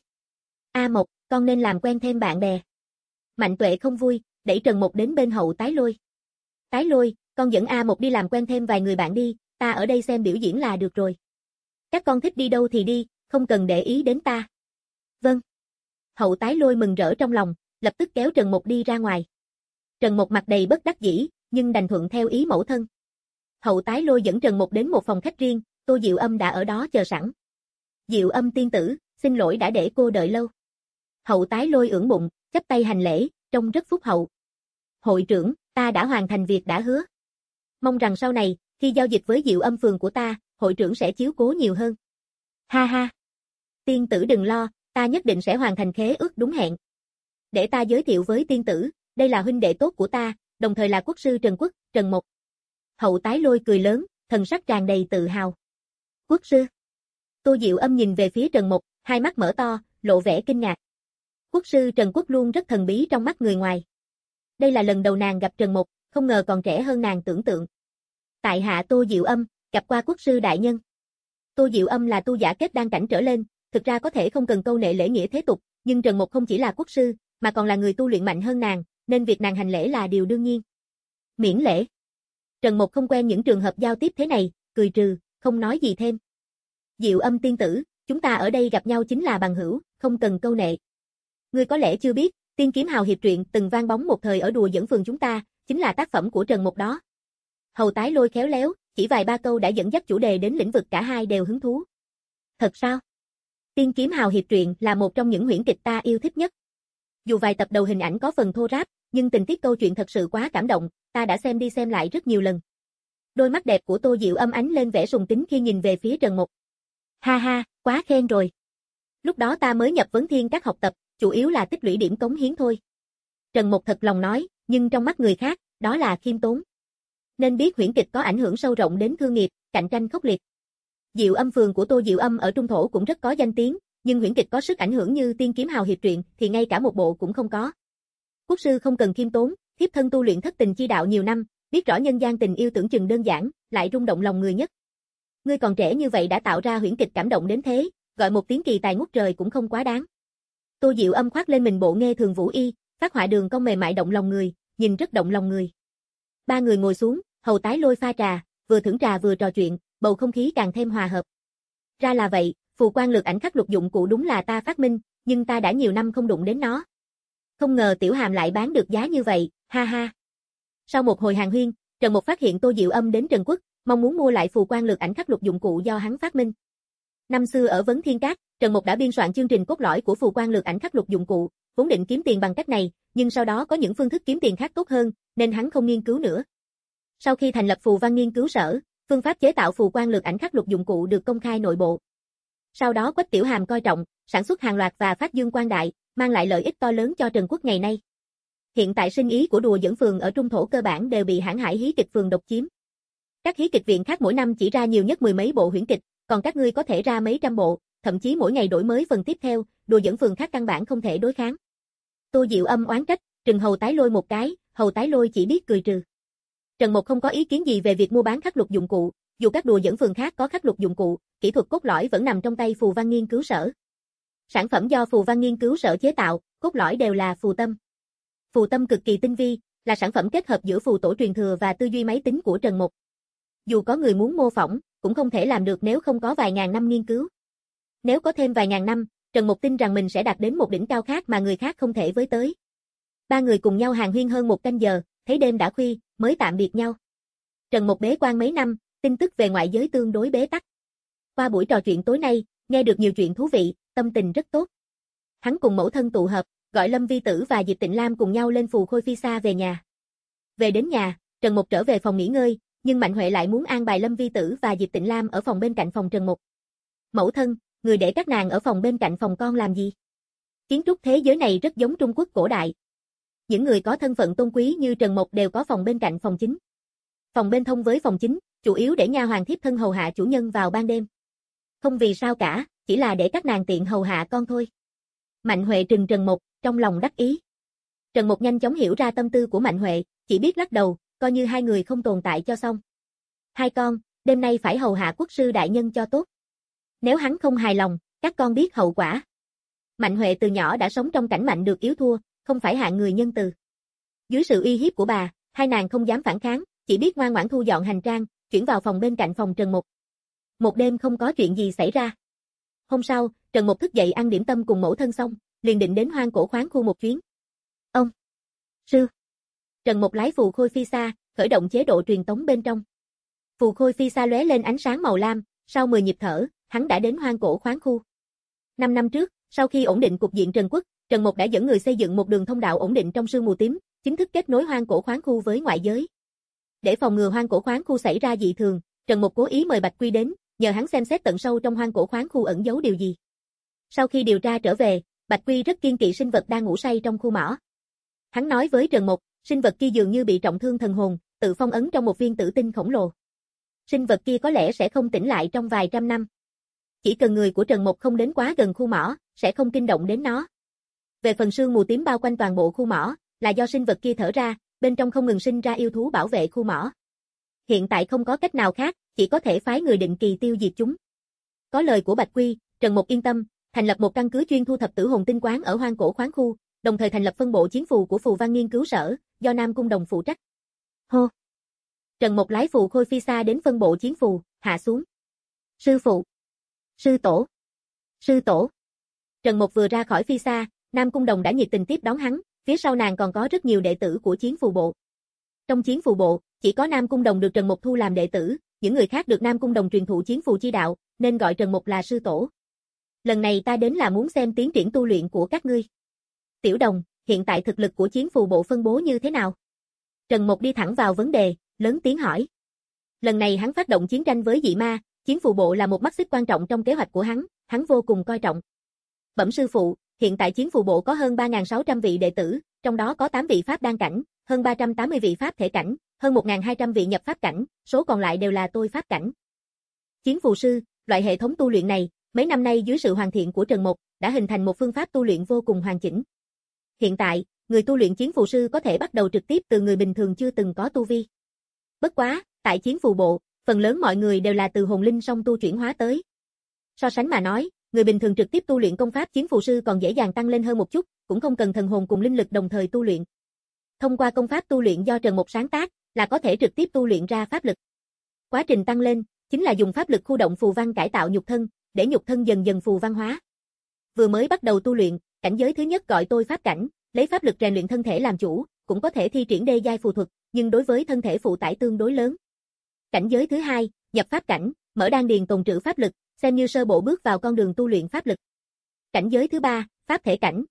A Mộc, con nên làm quen thêm bạn bè. Mạnh Tuệ không vui, đẩy Trần Mục đến bên Hậu Tái Lôi. Tái Lôi, con dẫn A Mộc đi làm quen thêm vài người bạn đi, ta ở đây xem biểu diễn là được rồi. Các con thích đi đâu thì đi, không cần để ý đến ta. Vâng. Hậu Tái Lôi mừng rỡ trong lòng, lập tức kéo Trần Mục đi ra ngoài. Trần Mục mặt đầy bất đắc dĩ, nhưng đành thuận theo ý mẫu thân. Hậu Tái Lôi dẫn Trần Mục đến một phòng khách riêng, Tô Diệu Âm đã ở đó chờ sẵn. Diệu Âm tiên tử, xin lỗi đã để cô đợi lâu. Hậu Tái Lôi ưỡn bụng, chắp tay hành lễ, trông rất phúc hậu. Hội trưởng, ta đã hoàn thành việc đã hứa. Mong rằng sau này, khi giao dịch với Diệu Âm phường của ta, hội trưởng sẽ chiếu cố nhiều hơn. Ha ha. Tiên tử đừng lo, ta nhất định sẽ hoàn thành khế ước đúng hẹn. Để ta giới thiệu với tiên tử, đây là huynh đệ tốt của ta, đồng thời là quốc sư Trần Quốc, Trần Mục. Hậu Tái Lôi cười lớn, thần sắc tràn đầy tự hào. Quốc sư. Tô Diệu Âm nhìn về phía Trần Mục, hai mắt mở to, lộ vẻ kinh ngạc. Quốc sư Trần Quốc luôn rất thần bí trong mắt người ngoài. Đây là lần đầu nàng gặp Trần Mục, không ngờ còn trẻ hơn nàng tưởng tượng. Tại hạ Tô Diệu Âm, gặp qua quốc sư đại nhân. Tô Diệu Âm là tu giả kết đan cảnh trở lên, thực ra có thể không cần câu nệ lễ nghĩa thế tục, nhưng Trần Mục không chỉ là quốc sư, mà còn là người tu luyện mạnh hơn nàng, nên việc nàng hành lễ là điều đương nhiên. Miễn lễ. Trần Mục không quen những trường hợp giao tiếp thế này, cười trừ, không nói gì thêm. Diệu Âm tiên tử, chúng ta ở đây gặp nhau chính là bằng hữu, không cần câu nệ. Ngươi có lẽ chưa biết, Tiên Kiếm Hào hiệp truyện từng vang bóng một thời ở đùa dẫn phường chúng ta, chính là tác phẩm của Trần Mục đó. Hậu Tái Lôi khéo léo, chỉ vài ba câu đã dẫn dắt chủ đề đến lĩnh vực cả hai đều hứng thú. Thật sao? Tiên Kiếm Hào hiệp truyện là một trong những huyễn kịch ta yêu thích nhất. Dù vài tập đầu hình ảnh có phần thô ráp, nhưng tình tiết câu chuyện thật sự quá cảm động, ta đã xem đi xem lại rất nhiều lần. Đôi mắt đẹp của Tô Diệu Âm ánh lên vẻ sùng tín khi nhìn về phía Trần Mục. Ha ha, quá khen rồi. Lúc đó ta mới nhập vấn thiên các học tập, chủ yếu là tích lũy điểm cống hiến thôi. Trần Mục thật lòng nói, nhưng trong mắt người khác, đó là khiêm tốn. Nên biết huyễn kịch có ảnh hưởng sâu rộng đến thương nghiệp, cạnh tranh khốc liệt. Diệu Âm phường của Tô Diệu Âm ở trung thổ cũng rất có danh tiếng, nhưng huyễn kịch có sức ảnh hưởng như Tiên Kiếm Hào hiệp truyện thì ngay cả một bộ cũng không có. Quốc sư không cần khiêm tốn, thiếp thân tu luyện thất tình chi đạo nhiều năm, biết rõ nhân gian tình yêu tưởng chừng đơn giản, lại rung động lòng người nhất. Ngươi còn trẻ như vậy đã tạo ra huyễn kịch cảm động đến thế, gọi một tiếng kỳ tài ngút trời cũng không quá đáng. Tô Diệu Âm khoác lên mình bộ Nghê Thường Vũ Y, phát họa đường cong mềm mại động lòng người, nhìn rất động lòng người. Ba người ngồi xuống, Hậu Tái Lôi pha trà, vừa thưởng trà vừa trò chuyện, bầu không khí càng thêm hòa hợp. Ra là vậy, phù quan lược ảnh khắc lục dụng cụ đúng là ta phát minh, nhưng ta đã nhiều năm không đụng đến nó. Không ngờ Tiểu Hàm lại bán được giá như vậy, ha ha. Sau một hồi hàn huyên, Trần Mục phát hiện Tô Diệu Âm đến Trần Quốc, mong muốn mua lại phù quan lược ảnh khắc lục dụng cụ do hắn phát minh. Năm xưa ở Vấn Thiên Các, Trần Mục đã biên soạn chương trình cốt lõi của phù quan lược ảnh khắc lục dụng cụ, vốn định kiếm tiền bằng cách này, nhưng sau đó có những phương thức kiếm tiền khác tốt hơn, nên hắn không nghiên cứu nữa. Sau khi thành lập Phù Văn Nghiên cứu sở, phương pháp chế tạo phù quan lược ảnh khắc lục dụng cụ được công khai nội bộ. Sau đó Quách Tiểu Hàm coi trọng, sản xuất hàng loạt và phát dương quang đại, mang lại lợi ích to lớn cho Trần Quốc ngày nay. Hiện tại sinh ý của đùa dẫn phường ở Trung Thổ cơ bản đều bị Hãn Hải Hí Kịch Phường độc chiếm. Các hí kịch viện khác mỗi năm chỉ ra nhiều nhất mười mấy bộ huyễn kịch, còn các ngươi có thể ra mấy trăm bộ, thậm chí mỗi ngày đổi mới phần tiếp theo, đùa dẫn phường khác căn bản không thể đối kháng. Tô Diệu Âm oán trách, trừng Hầu Tái Lôi một cái, Hầu Tái Lôi chỉ biết cười trừ. Trần Mục không có ý kiến gì về việc mua bán khắc lục dụng cụ, dù các đùa dẫn phường khác có khắc lục dụng cụ, kỹ thuật cốt lõi vẫn nằm trong tay Phù Văn Nghiên cứu sở. Sản phẩm do Phù Văn Nghiên cứu sở chế tạo, cốt lõi đều là phù tâm. Phù tâm cực kỳ tinh vi, là sản phẩm kết hợp giữa phù tổ truyền thừa và tư duy máy tính của Trần Mục. Dù có người muốn mô phỏng, cũng không thể làm được nếu không có vài ngàn năm nghiên cứu. Nếu có thêm vài ngàn năm, Trần Mục tin rằng mình sẽ đạt đến một đỉnh cao khác mà người khác không thể với tới. Ba người cùng nhau hàn huyên hơn một canh giờ, thấy đêm đã khuya, mới tạm biệt nhau. Trần Mục bế quan mấy năm, tin tức về ngoại giới tương đối bế tắc. Qua buổi trò chuyện tối nay, nghe được nhiều chuyện thú vị, tâm tình rất tốt. Hắn cùng mẫu thân tụ hợp, gọi Lâm Vi Tử và Diệp Tịnh Lam cùng nhau lên Phù Khôi Phi Sa về nhà. Về đến nhà, Trần Mục trở về phòng nghỉ ngơi, nhưng Mạnh Huệ lại muốn an bài Lâm Vi Tử và Diệp Tịnh Lam ở phòng bên cạnh phòng Trần Mục. Mẫu thân, người để các nàng ở phòng bên cạnh phòng con làm gì? Kiến trúc thế giới này rất giống Trung Quốc cổ đại. Những người có thân phận tôn quý như Trần Mục đều có phòng bên cạnh phòng chính. Phòng bên thông với phòng chính, chủ yếu để nha hoàn thiếp thân hầu hạ chủ nhân vào ban đêm. Không vì sao cả, chỉ là để các nàng tiện hầu hạ con thôi. Mạnh Huệ trừng Trần Mục, trong lòng đắc ý. Trần Mục nhanh chóng hiểu ra tâm tư của Mạnh Huệ, chỉ biết lắc đầu, coi như hai người không tồn tại cho xong. Hai con, đêm nay phải hầu hạ quốc sư đại nhân cho tốt. Nếu hắn không hài lòng, các con biết hậu quả. Mạnh Huệ từ nhỏ đã sống trong cảnh mạnh được yếu thua, không phải hạng người nhân từ. Dưới sự uy hiếp của bà, hai nàng không dám phản kháng, chỉ biết ngoan ngoãn thu dọn hành trang, chuyển vào phòng bên cạnh phòng Trần Mục. Một đêm không có chuyện gì xảy ra. Hôm sau, Trần Mục thức dậy ăn điểm tâm cùng mẫu thân xong, liền định đến Hoang Cổ Khoáng Khu một chuyến. Ông, sư. Trần Mục lái Phù Khôi Phi Sa, khởi động chế độ truyền tống bên trong. Phù Khôi Phi Sa lóe lên ánh sáng màu lam, sau mười nhịp thở, hắn đã đến Hoang Cổ Khoáng Khu. Năm năm trước, sau khi ổn định cục diện Trần Quốc, Trần Mục đã dẫn người xây dựng một đường thông đạo ổn định trong sương mù tím, chính thức kết nối Hoang Cổ Khoáng Khu với ngoại giới. Để phòng ngừa Hoang Cổ Khoáng Khu xảy ra dị thường, Trần Mục cố ý mời Bạch Quy đến, nhờ hắn xem xét tận sâu trong Hoang Cổ Khoáng Khu ẩn giấu điều gì. Sau khi điều tra trở về, Bạch Quy rất kiên kỵ sinh vật đang ngủ say trong khu mỏ. Hắn nói với Trần Mục, sinh vật kia dường như bị trọng thương thần hồn, tự phong ấn trong một viên tử tinh khổng lồ. Sinh vật kia có lẽ sẽ không tỉnh lại trong vài trăm năm. Chỉ cần người của Trần Mục không đến quá gần khu mỏ, sẽ không kinh động đến nó. Về phần sương mù tím bao quanh toàn bộ khu mỏ, là do sinh vật kia thở ra, bên trong không ngừng sinh ra yêu thú bảo vệ khu mỏ. Hiện tại không có cách nào khác, chỉ có thể phái người định kỳ tiêu diệt chúng. Có lời của Bạch Quy, Trần Mục yên tâm, thành lập một căn cứ chuyên thu thập tử hồn tinh quán ở Hoang Cổ Khoáng Khu, đồng thời thành lập phân bộ chiến phù của Phù Văn Nghiên cứu sở, do Nam Cung Đồng phụ trách. Hô. Trần Mục lái Phù Khôi Phi Sa đến phân bộ chiến phù, hạ xuống. Sư phụ. Sư tổ. Sư tổ. Trần Mục vừa ra khỏi Phi Sa, Nam Cung Đồng đã nhiệt tình tiếp đón hắn, phía sau nàng còn có rất nhiều đệ tử của chiến phù bộ. Trong chiến phù bộ, chỉ có Nam Cung Đồng được Trần Mục thu làm đệ tử, những người khác được Nam Cung Đồng truyền thụ chiến phù chi đạo, nên gọi Trần Mục là sư tổ. Lần này ta đến là muốn xem tiến triển tu luyện của các ngươi. Tiểu Đồng, hiện tại thực lực của chiến phù bộ phân bố như thế nào? Trần Mục đi thẳng vào vấn đề, lớn tiếng hỏi. Lần này hắn phát động chiến tranh với dị ma, chiến phù bộ là một mắt xích quan trọng trong kế hoạch của hắn, hắn vô cùng coi trọng. Bẩm sư phụ, hiện tại chiến phù bộ có hơn ba nghìn sáu trăm vị đệ tử, trong đó có tám vị pháp đan cảnh, hơn ba trăm tám mươi vị pháp thể cảnh, hơn một nghìn hai trăm vị nhập pháp cảnh, số còn lại đều là tôi pháp cảnh. Chiến phù sư, loại hệ thống tu luyện này, mấy năm nay dưới sự hoàn thiện của Trần Mục, đã hình thành một phương pháp tu luyện vô cùng hoàn chỉnh. Hiện tại, người tu luyện chiến phù sư có thể bắt đầu trực tiếp từ người bình thường chưa từng có tu vi. Bất quá, tại chiến phù bộ, phần lớn mọi người đều là từ hồn linh song tu chuyển hóa tới. So sánh mà nói, người bình thường trực tiếp tu luyện công pháp chiến phù sư còn dễ dàng tăng lên hơn một chút, cũng không cần thần hồn cùng linh lực đồng thời tu luyện. Thông qua công pháp tu luyện do Trần Mục sáng tác, là có thể trực tiếp tu luyện ra pháp lực. Quá trình tăng lên, chính là dùng pháp lực khu động phù văn cải tạo nhục thân, để nhục thân dần dần phù văn hóa. Vừa mới bắt đầu tu luyện, cảnh giới thứ nhất gọi tôi pháp cảnh, lấy pháp lực rèn luyện thân thể làm chủ, cũng có thể thi triển đê giai phù thuật, nhưng đối với thân thể phụ tải tương đối lớn. Cảnh giới thứ hai, nhập pháp cảnh, mở đan điền tồn trữ pháp lực, xem như sơ bộ bước vào con đường tu luyện pháp lực. Cảnh giới thứ ba, pháp thể cảnh,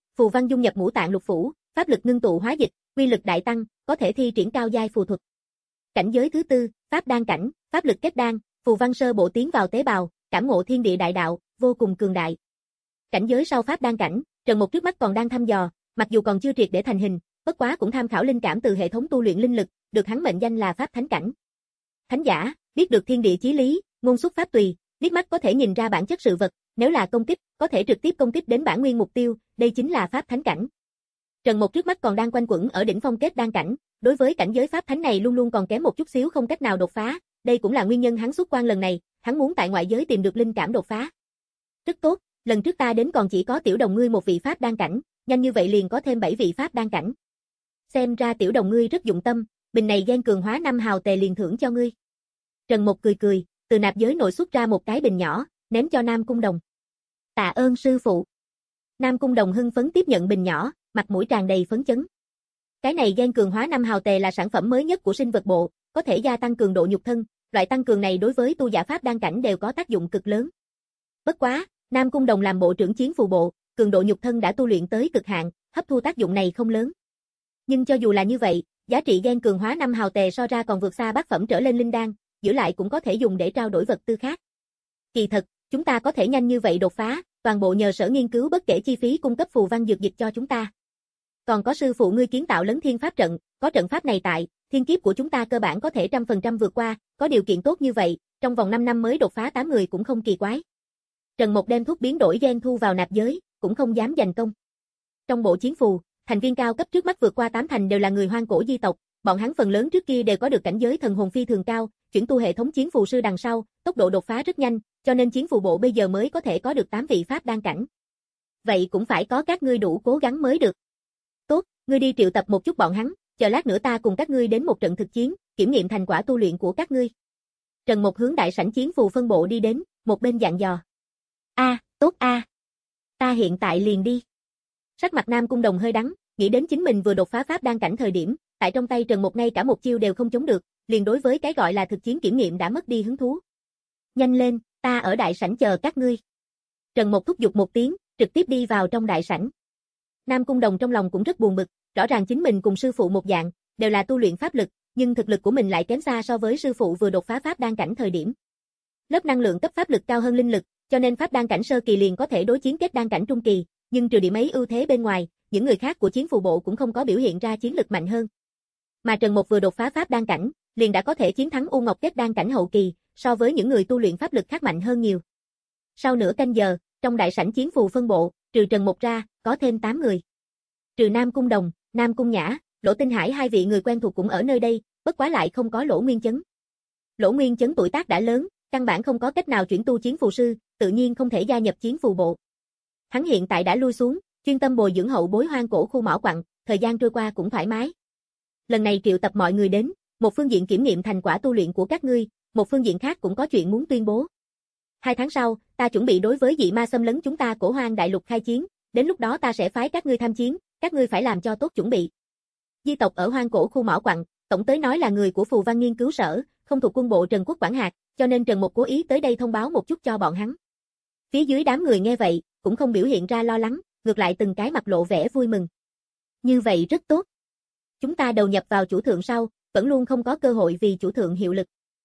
phù văn dung nhập ngũ tạng lục phủ, pháp lực ngưng tụ hóa dịch, uy lực đại tăng, có thể thi triển cao giai phù thuật. Cảnh giới thứ tư, pháp đan cảnh, pháp lực kết đan, phù văn sơ bộ tiến vào tế bào, cảm ngộ thiên địa đại đạo, vô cùng cường đại. Cảnh giới sau pháp đan cảnh, Trần Mục trước mắt còn đang thăm dò, mặc dù còn chưa triệt để thành hình, bất quá cũng tham khảo linh cảm từ hệ thống tu luyện linh lực, được hắn mệnh danh là pháp thánh cảnh. Thánh giả, biết được thiên địa chí lý, ngôn xuất pháp tùy, liếc mắt có thể nhìn ra bản chất sự vật, nếu là công kích, có thể trực tiếp công kích đến bản nguyên mục tiêu, đây chính là pháp thánh cảnh. Trần Mục trước mắt còn đang quanh quẩn ở đỉnh phong kết đan cảnh, đối với cảnh giới pháp thánh này luôn luôn còn kém một chút xíu không cách nào đột phá, đây cũng là nguyên nhân hắn xuất quan lần này, hắn muốn tại ngoại giới tìm được linh cảm đột phá. Rất tốt, lần trước ta đến còn chỉ có tiểu đồng ngươi một vị pháp đan cảnh, nhanh như vậy liền có thêm bảy vị pháp đan cảnh. Xem ra tiểu đồng ngươi rất dụng tâm, bình này gen cường hóa năm hào tề liền thưởng cho ngươi. Trần Mục cười cười, từ nạp giới nội xuất ra một cái bình nhỏ, ném cho Nam Cung Đồng. Tạ ơn sư phụ. Nam Cung Đồng hưng phấn tiếp nhận bình nhỏ, mặt mũi tràn đầy phấn chấn. Cái này gen cường hóa năm hào tề là sản phẩm mới nhất của sinh vật bộ, có thể gia tăng cường độ nhục thân, loại tăng cường này đối với tu giả pháp đan cảnh đều có tác dụng cực lớn. Bất quá, Nam Cung Đồng làm bộ trưởng chiến phù bộ, cường độ nhục thân đã tu luyện tới cực hạn, hấp thu tác dụng này không lớn. Nhưng cho dù là như vậy, giá trị gen cường hóa năm hào tề so ra còn vượt xa bát phẩm trở lên linh đan, giữ lại cũng có thể dùng để trao đổi vật tư khác. Kỳ thật, chúng ta có thể nhanh như vậy đột phá, toàn bộ nhờ sở nghiên cứu bất kể chi phí cung cấp phù văn dược dịch cho chúng ta. Còn có sư phụ ngươi kiến tạo Lấn Thiên Pháp trận, có trận pháp này tại, thiên kiếp của chúng ta cơ bản có thể trăm phần trăm vượt qua, có điều kiện tốt như vậy, trong vòng năm năm mới đột phá tám người cũng không kỳ quái. Trần Mục đem thuốc biến đổi gen thu vào nạp giới, cũng không dám giành công. Trong bộ chiến phù, thành viên cao cấp trước mắt vượt qua tám thành đều là người hoang cổ di tộc, bọn hắn phần lớn trước kia đều có được cảnh giới thần hồn phi thường cao, chuyển tu hệ thống chiến phù sư đằng sau, tốc độ đột phá rất nhanh, cho nên chiến phù bộ bây giờ mới có thể có được tám vị pháp đan cảnh. Vậy cũng phải có các ngươi đủ cố gắng mới được. Tốt, ngươi đi triệu tập một chút bọn hắn, chờ lát nữa ta cùng các ngươi đến một trận thực chiến, kiểm nghiệm thành quả tu luyện của các ngươi. Trần Mục hướng đại sảnh chiến phù phân bộ đi đến, một bên dặn dò. A, tốt a. Ta hiện tại liền đi. Sắc mặt Nam Cung Đồng hơi đắng, nghĩ đến chính mình vừa đột phá pháp đan cảnh thời điểm, tại trong tay Trần Mục ngay cả một chiêu đều không chống được, liền đối với cái gọi là thực chiến kiểm nghiệm đã mất đi hứng thú. Nhanh lên, ta ở đại sảnh chờ các ngươi. Trần Mục thúc giục một tiếng, trực tiếp đi vào trong đại sảnh. Nam Cung Đồng trong lòng cũng rất buồn bực, rõ ràng chính mình cùng sư phụ một dạng, đều là tu luyện pháp lực, nhưng thực lực của mình lại kém xa so với sư phụ vừa đột phá pháp đan cảnh thời điểm. Lớp năng lượng cấp pháp lực cao hơn linh lực, cho nên pháp đan cảnh sơ kỳ liền có thể đối chiến kết đan cảnh trung kỳ, nhưng trừ điểm ấy ưu thế bên ngoài, những người khác của chiến phù bộ cũng không có biểu hiện ra chiến lực mạnh hơn. Mà Trần Mục vừa đột phá pháp đan cảnh, liền đã có thể chiến thắng U Ngọc kết đan cảnh hậu kỳ, so với những người tu luyện pháp lực khác mạnh hơn nhiều. Sau nửa canh giờ, trong đại sảnh chiến phù phân bộ, trừ Trần Mục ra, có thêm tám người. Trừ Nam Cung Đồng, Nam Cung Nhã, Lỗ Tinh Hải hai vị người quen thuộc cũng ở nơi đây, bất quá lại không có Lỗ Nguyên Chấn. Lỗ Nguyên Chấn tuổi tác đã lớn, căn bản không có cách nào chuyển tu chiến phù sư, tự nhiên không thể gia nhập chiến phù bộ. Hắn hiện tại đã lui xuống, chuyên tâm bồi dưỡng hậu bối hoang cổ khu mỏ quặng, thời gian trôi qua cũng thoải mái. Lần này triệu tập mọi người đến, một phương diện kiểm nghiệm thành quả tu luyện của các ngươi, một phương diện khác cũng có chuyện muốn tuyên bố. Hai tháng sau, ta chuẩn bị đối với dị ma xâm lấn chúng ta cổ hoang đại lục khai chiến, đến lúc đó ta sẽ phái các ngươi tham chiến, các ngươi phải làm cho tốt chuẩn bị. Di tộc ở hoang cổ khu mỏ quặng, tổng tới nói là người của phù văn nghiên cứu sở, không thuộc quân bộ Trần Quốc quản hạt, cho nên Trần Mục cố ý tới đây thông báo một chút cho bọn hắn. Phía dưới đám người nghe vậy, cũng không biểu hiện ra lo lắng, ngược lại từng cái mặt lộ vẻ vui mừng. Như vậy rất tốt. Chúng ta đầu nhập vào chủ thượng sau, vẫn luôn không có cơ hội vì chủ thượng hiệu lực.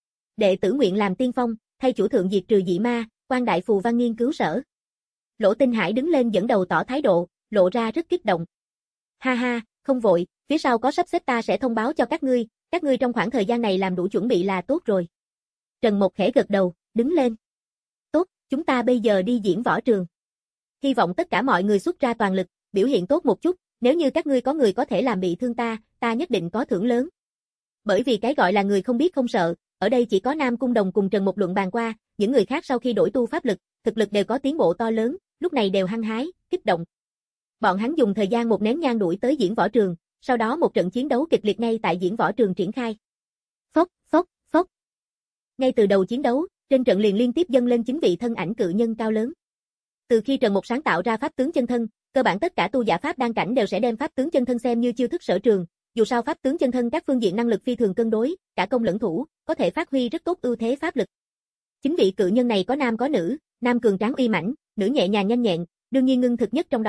Đệ tử nguyện làm tiên phong, thay chủ thượng diệt trừ dị ma, quan đại phù văn nghiên cứu sở. Lỗ Tinh Hải đứng lên dẫn đầu tỏ thái độ, lộ ra rất kích động. Ha ha, không vội, phía sau có sắp xếp ta sẽ thông báo cho các ngươi, các ngươi trong khoảng thời gian này làm đủ chuẩn bị là tốt rồi. Trần Mục khẽ gật đầu, đứng lên. Tốt, chúng ta bây giờ đi diễn võ trường. Hy vọng tất cả mọi người xuất ra toàn lực, biểu hiện tốt một chút, nếu như các ngươi có người có thể làm bị thương ta, ta nhất định có thưởng lớn. Bởi vì cái gọi là người không biết không sợ, ở đây chỉ có Nam Cung Đồng cùng Trần Mục luận bàn qua, những người khác sau khi đổi tu pháp lực, thực lực đều có tiến bộ to lớn, lúc này đều hăng hái, kích động. Bọn hắn dùng thời gian một nén nhang đuổi tới diễn võ trường, sau đó một trận chiến đấu kịch liệt ngay tại diễn võ trường triển khai. Phốc, phốc, phốc. Ngay từ đầu chiến đấu, trên trận liền liên tiếp dâng lên chín vị thân ảnh cự nhân cao lớn. Từ khi Trần Mục sáng tạo ra pháp tướng chân thân, cơ bản tất cả tu giả pháp đan cảnh đều sẽ đem pháp tướng chân thân xem như chiêu thức sở trường, dù sao pháp tướng chân thân các phương diện năng lực phi thường cân đối, cả công lẫn thủ, có thể phát huy rất tốt ưu thế pháp lực. Chính vị cự nhân này có nam có nữ, nam cường tráng uy mãnh, nữ nhẹ nhàng nhanh nhẹn, đương nhiên ngưng thực nhất trong đó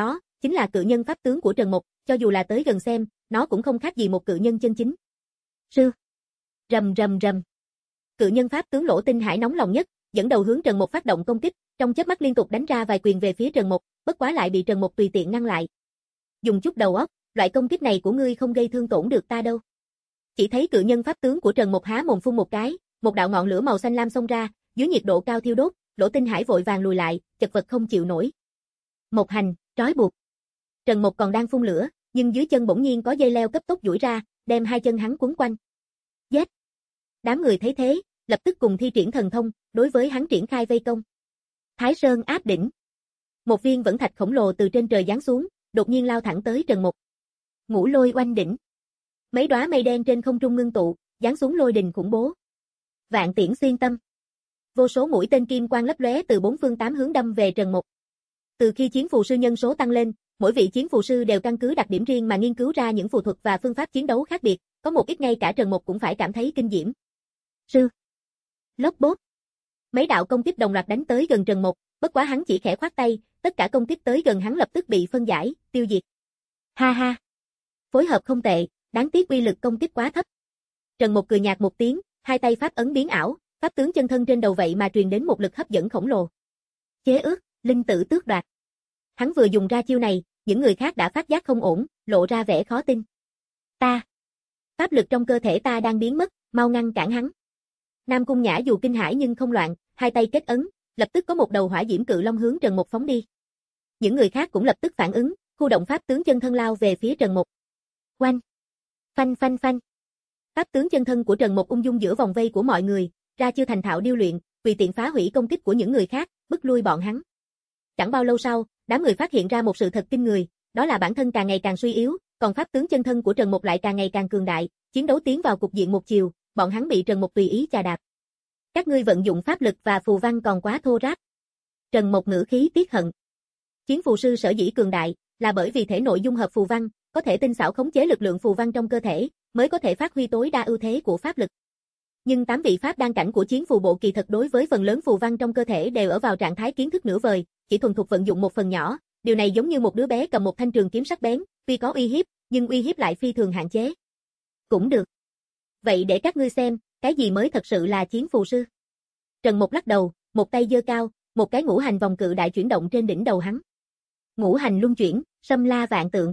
chính là cự nhân pháp tướng của Trần Mục, cho dù là tới gần xem, nó cũng không khác gì một cự nhân chân chính. Sư. Rầm rầm rầm. Cự nhân pháp tướng Lỗ Tinh Hải nóng lòng nhất, dẫn đầu hướng Trần Mục phát động công kích, trong chớp mắt liên tục đánh ra vài quyền về phía Trần Mục, bất quá lại bị Trần Mục tùy tiện ngăn lại. Dùng chút đầu óc, loại công kích này của ngươi không gây thương tổn được ta đâu. Chỉ thấy cự nhân pháp tướng của Trần Mục há mồm phun một cái, một đạo ngọn lửa màu xanh lam xông ra, dưới nhiệt độ cao thiêu đốt, Lỗ Tinh Hải vội vàng lùi lại, chật vật không chịu nổi. Một hành, trói buộc. Trần Mục còn đang phun lửa, nhưng dưới chân bỗng nhiên có dây leo cấp tốc duỗi ra, đem hai chân hắn quấn quanh. Giết! Đám người thấy thế, lập tức cùng thi triển thần thông, đối với hắn triển khai vây công. Thái Sơn áp đỉnh. Một viên vẫn thạch khổng lồ từ trên trời giáng xuống, đột nhiên lao thẳng tới Trần Mục. Ngũ lôi oanh đỉnh. Mấy đóa mây đen trên không trung ngưng tụ, giáng xuống lôi đình khủng bố. Vạn tiễn xuyên tâm. Vô số mũi tên kim quang lấp lóe từ bốn phương tám hướng đâm về Trần Mục. Từ khi chiến phù sư nhân số tăng lên, mỗi vị chiến phù sư đều căn cứ đặc điểm riêng mà nghiên cứu ra những phù thuật và phương pháp chiến đấu khác biệt, có một ít ngay cả Trần Mục cũng phải cảm thấy kinh diễm. Sư. Lốc bốt. Mấy đạo công kích đồng loạt đánh tới gần Trần Mục, bất quá hắn chỉ khẽ khoát tay, tất cả công kích tới gần hắn lập tức bị phân giải, tiêu diệt. Ha ha. Phối hợp không tệ, đáng tiếc uy lực công kích quá thấp. Trần Mục cười nhạt một tiếng, hai tay pháp ấn biến ảo, pháp tướng chân thân trên đầu vậy mà truyền đến một lực hấp dẫn khổng lồ. Chế ước, linh tử tước đoạt. Hắn vừa dùng ra chiêu này, những người khác đã phát giác không ổn, lộ ra vẻ khó tin. Ta. Pháp lực trong cơ thể ta đang biến mất, mau ngăn cản hắn. Nam Cung Nhã dù kinh hãi nhưng không loạn, hai tay kết ấn, lập tức có một đầu hỏa diễm cự long hướng Trần Mục phóng đi. Những người khác cũng lập tức phản ứng, khu động pháp tướng chân thân lao về phía Trần Mục. Oanh! Phanh phanh phanh! Pháp tướng chân thân của Trần Mục ung dung giữa vòng vây của mọi người, ra chiêu thành thạo điêu luyện, tùy tiện phá hủy công kích của những người khác, bức lui bọn hắn. Chẳng bao lâu sau, đám người phát hiện ra một sự thật kinh người, đó là bản thân càng ngày càng suy yếu, còn pháp tướng chân thân của Trần Mục lại càng ngày càng cường đại, chiến đấu tiến vào cục diện một chiều, bọn hắn bị Trần Mục tùy ý chà đạp. Các ngươi vận dụng pháp lực và phù văn còn quá thô ráp. Trần Mục ngữ khí tiếc hận. Chiến phù sư sở dĩ cường đại, là bởi vì thể nội dung hợp phù văn, có thể tinh xảo khống chế lực lượng phù văn trong cơ thể, mới có thể phát huy tối đa ưu thế của pháp lực. Nhưng tám vị pháp đan cảnh của chiến phù bộ kỳ thực đối với phần lớn phù văn trong cơ thể đều ở vào trạng thái kiến thức nửa vời, chỉ thuần thục vận dụng một phần nhỏ, điều này giống như một đứa bé cầm một thanh trường kiếm sắc bén, tuy có uy hiếp, nhưng uy hiếp lại phi thường hạn chế. Cũng được. Vậy để các ngươi xem, cái gì mới thật sự là chiến phù sư. Trần Mục lắc đầu, một tay giơ cao, một cái ngũ hành vòng cự đại chuyển động trên đỉnh đầu hắn. Ngũ hành luân chuyển, xâm la vạn tượng.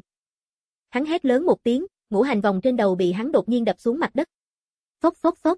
Hắn hét lớn một tiếng, ngũ hành vòng trên đầu bị hắn đột nhiên đập xuống mặt đất. Phốc phốc phốc.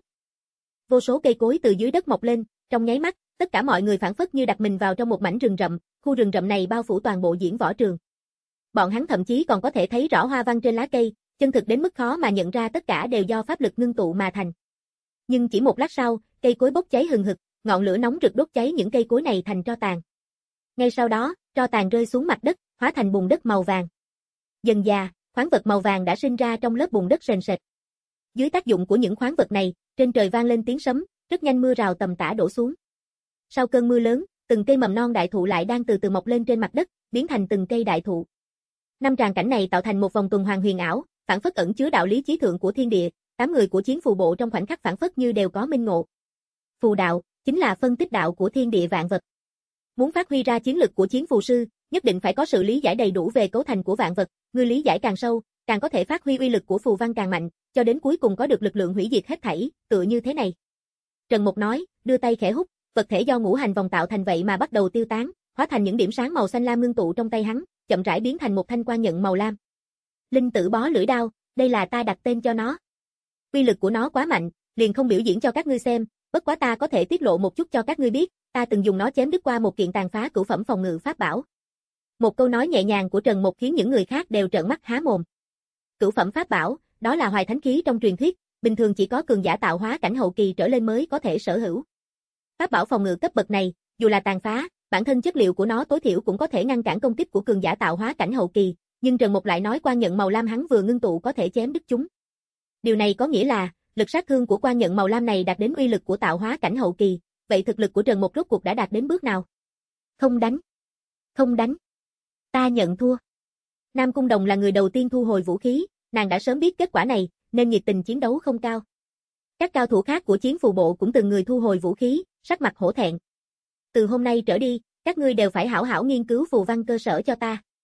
Vô số cây cối từ dưới đất mọc lên, trong nháy mắt, tất cả mọi người phản phất như đặt mình vào trong một mảnh rừng rậm, khu rừng rậm này bao phủ toàn bộ diễn võ trường. Bọn hắn thậm chí còn có thể thấy rõ hoa văn trên lá cây, chân thực đến mức khó mà nhận ra tất cả đều do pháp lực ngưng tụ mà thành. Nhưng chỉ một lát sau, cây cối bốc cháy hừng hực, ngọn lửa nóng rực đốt cháy những cây cối này thành tro tàn. Ngay sau đó, tro tàn rơi xuống mặt đất, hóa thành bùn đất màu vàng. Dần dà, khoáng vật màu vàng đã sinh ra trong lớp bùn đất sền sệt. Dưới tác dụng của những khoáng vật này, trên trời vang lên tiếng sấm, rất nhanh mưa rào tầm tã đổ xuống. Sau cơn mưa lớn, từng cây mầm non đại thụ lại đang từ từ mọc lên trên mặt đất, biến thành từng cây đại thụ. Năm tràng cảnh này tạo thành một vòng tuần hoàn huyền ảo, phản phất ẩn chứa đạo lý chí thượng của thiên địa, tám người của chiến phù bộ trong khoảnh khắc phản phất như đều có minh ngộ. Phù đạo chính là phân tích đạo của thiên địa vạn vật. Muốn phát huy ra chiến lực của chiến phù sư, nhất định phải có sự lý giải đầy đủ về cấu thành của vạn vật, người lý giải càng sâu, càng có thể phát huy uy lực của phù văn càng mạnh, cho đến cuối cùng có được lực lượng hủy diệt hết thảy, tựa như thế này. Trần Mục nói, đưa tay khẽ hút, vật thể do ngũ hành vòng tạo thành vậy mà bắt đầu tiêu tán, hóa thành những điểm sáng màu xanh lam ngưng tụ trong tay hắn, chậm rãi biến thành một thanh quan nhận màu lam. Linh tử bó lưỡi đao, đây là ta đặt tên cho nó. Uy lực của nó quá mạnh, liền không biểu diễn cho các ngươi xem, bất quá ta có thể tiết lộ một chút cho các ngươi biết, ta từng dùng nó chém đứt qua một kiện tàn phá cửu phẩm phòng ngự pháp bảo. Một câu nói nhẹ nhàng của Trần Mục khiến những người khác đều trợn mắt há mồm. Cửu phẩm pháp bảo, đó là hoài thánh khí trong truyền thuyết, bình thường chỉ có cường giả tạo hóa cảnh hậu kỳ trở lên mới có thể sở hữu. Pháp bảo phòng ngự cấp bậc này, dù là tàn phá, bản thân chất liệu của nó tối thiểu cũng có thể ngăn cản công kích của cường giả tạo hóa cảnh hậu kỳ, nhưng Trần Mục lại nói quan nhận màu lam hắn vừa ngưng tụ có thể chém đứt chúng. Điều này có nghĩa là, lực sát thương của quan nhận màu lam này đạt đến uy lực của tạo hóa cảnh hậu kỳ, vậy thực lực của Trần Mục rốt cuộc đã đạt đến bước nào? Không đánh. Không đánh. Ta nhận thua. Nam Cung Đồng là người đầu tiên thu hồi vũ khí, nàng đã sớm biết kết quả này, nên nhiệt tình chiến đấu không cao. Các cao thủ khác của chiến phù bộ cũng từng người thu hồi vũ khí, sắc mặt hổ thẹn. Từ hôm nay trở đi, các ngươi đều phải hảo hảo nghiên cứu phù văn cơ sở cho ta.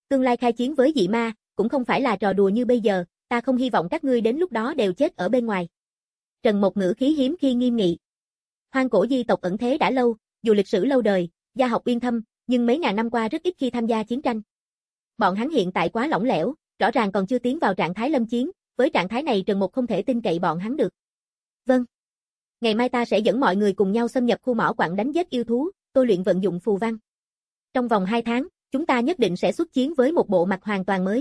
Tương lai khai chiến với dị ma, cũng không phải là trò đùa như bây giờ, ta không hy vọng các ngươi đến lúc đó đều chết ở bên ngoài. Trần Mộc ngữ khí hiếm khi nghiêm nghị. Hoang cổ di tộc ẩn thế đã lâu, dù lịch sử lâu đời, gia học uyên thâm, nhưng mấy ngàn năm qua rất ít khi tham gia chiến tranh. Bọn hắn hiện tại quá lỏng lẻo, rõ ràng còn chưa tiến vào trạng thái lâm chiến, với trạng thái này Trần Mộc không thể tin cậy bọn hắn được. Vâng. Ngày mai ta sẽ dẫn mọi người cùng nhau xâm nhập khu mỏ quặng đánh giết yêu thú, tôi luyện vận dụng phù văn. Trong vòng hai tháng, chúng ta nhất định sẽ xuất chiến với một bộ mặt hoàn toàn mới.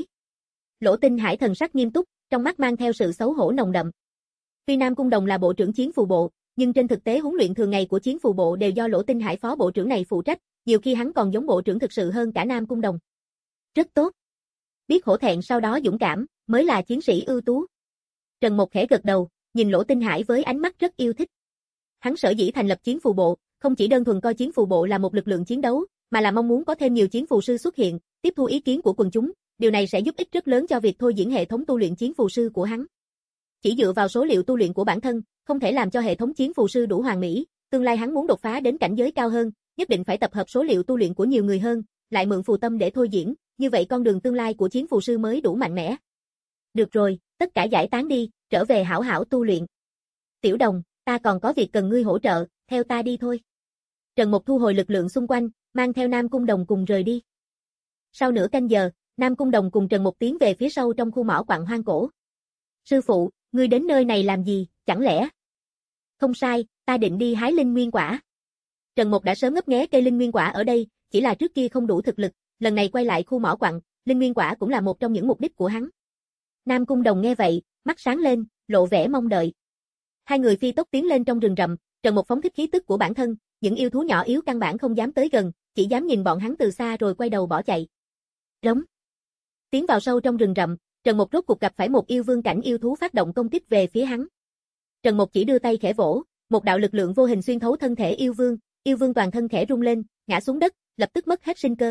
Lỗ Tinh Hải thần sắc nghiêm túc, trong mắt mang theo sự xấu hổ nồng đậm. Tuy Nam Cung Đồng là bộ trưởng chiến phù bộ, nhưng trên thực tế huấn luyện thường ngày của chiến phù bộ đều do Lỗ Tinh Hải phó bộ trưởng này phụ trách, nhiều khi hắn còn giống bộ trưởng thực sự hơn cả Nam Cung Đồng. Rất tốt. Biết hổ thẹn sau đó dũng cảm, mới là chiến sĩ ưu tú. Trần Mộc khẽ gật đầu, nhìn Lỗ Tinh Hải với ánh mắt rất yêu thích. Hắn sở dĩ thành lập chiến phù bộ, không chỉ đơn thuần coi chiến phù bộ là một lực lượng chiến đấu, mà là mong muốn có thêm nhiều chiến phù sư xuất hiện, tiếp thu ý kiến của quần chúng, điều này sẽ giúp ích rất lớn cho việc thôi diễn hệ thống tu luyện chiến phù sư của hắn. Chỉ dựa vào số liệu tu luyện của bản thân, không thể làm cho hệ thống chiến phù sư đủ hoàn mỹ, tương lai hắn muốn đột phá đến cảnh giới cao hơn, nhất định phải tập hợp số liệu tu luyện của nhiều người hơn, lại mượn phù tâm để thôi diễn, như vậy con đường tương lai của chiến phù sư mới đủ mạnh mẽ. Được rồi, tất cả giải tán đi, trở về hảo hảo tu luyện. Tiểu Đồng, ta còn có việc cần ngươi hỗ trợ, theo ta đi thôi. Trần Mộc thu hồi lực lượng xung quanh, mang theo Nam Cung Đồng cùng rời đi. Sau nửa canh giờ, Nam Cung Đồng cùng Trần Mộc tiến về phía sâu trong khu mỏ quặng hoang cổ. Sư phụ, ngươi đến nơi này làm gì, chẳng lẽ? Không sai, ta định đi hái linh nguyên quả. Trần Mộc đã sớm ngấp nghé cây linh nguyên quả ở đây, chỉ là trước kia không đủ thực lực, lần này quay lại khu mỏ quặng, linh nguyên quả cũng là một trong những mục đích của hắn. Nam Cung Đồng nghe vậy, mắt sáng lên, lộ vẻ mong đợi. Hai người phi tốc tiến lên trong rừng rậm, Trần Mộc phóng thích khí tức của bản thân, những yêu thú nhỏ yếu căn bản không dám tới gần, chỉ dám nhìn bọn hắn từ xa rồi quay đầu bỏ chạy. Rống. Tiến vào sâu trong rừng rậm, Trần Mộc rốt cuộc gặp phải một yêu vương cảnh yêu thú phát động công kích về phía hắn. Trần Mộc chỉ đưa tay khẽ vỗ, một đạo lực lượng vô hình xuyên thấu thân thể yêu vương, yêu vương toàn thân khẽ rung lên, ngã xuống đất, lập tức mất hết sinh cơ.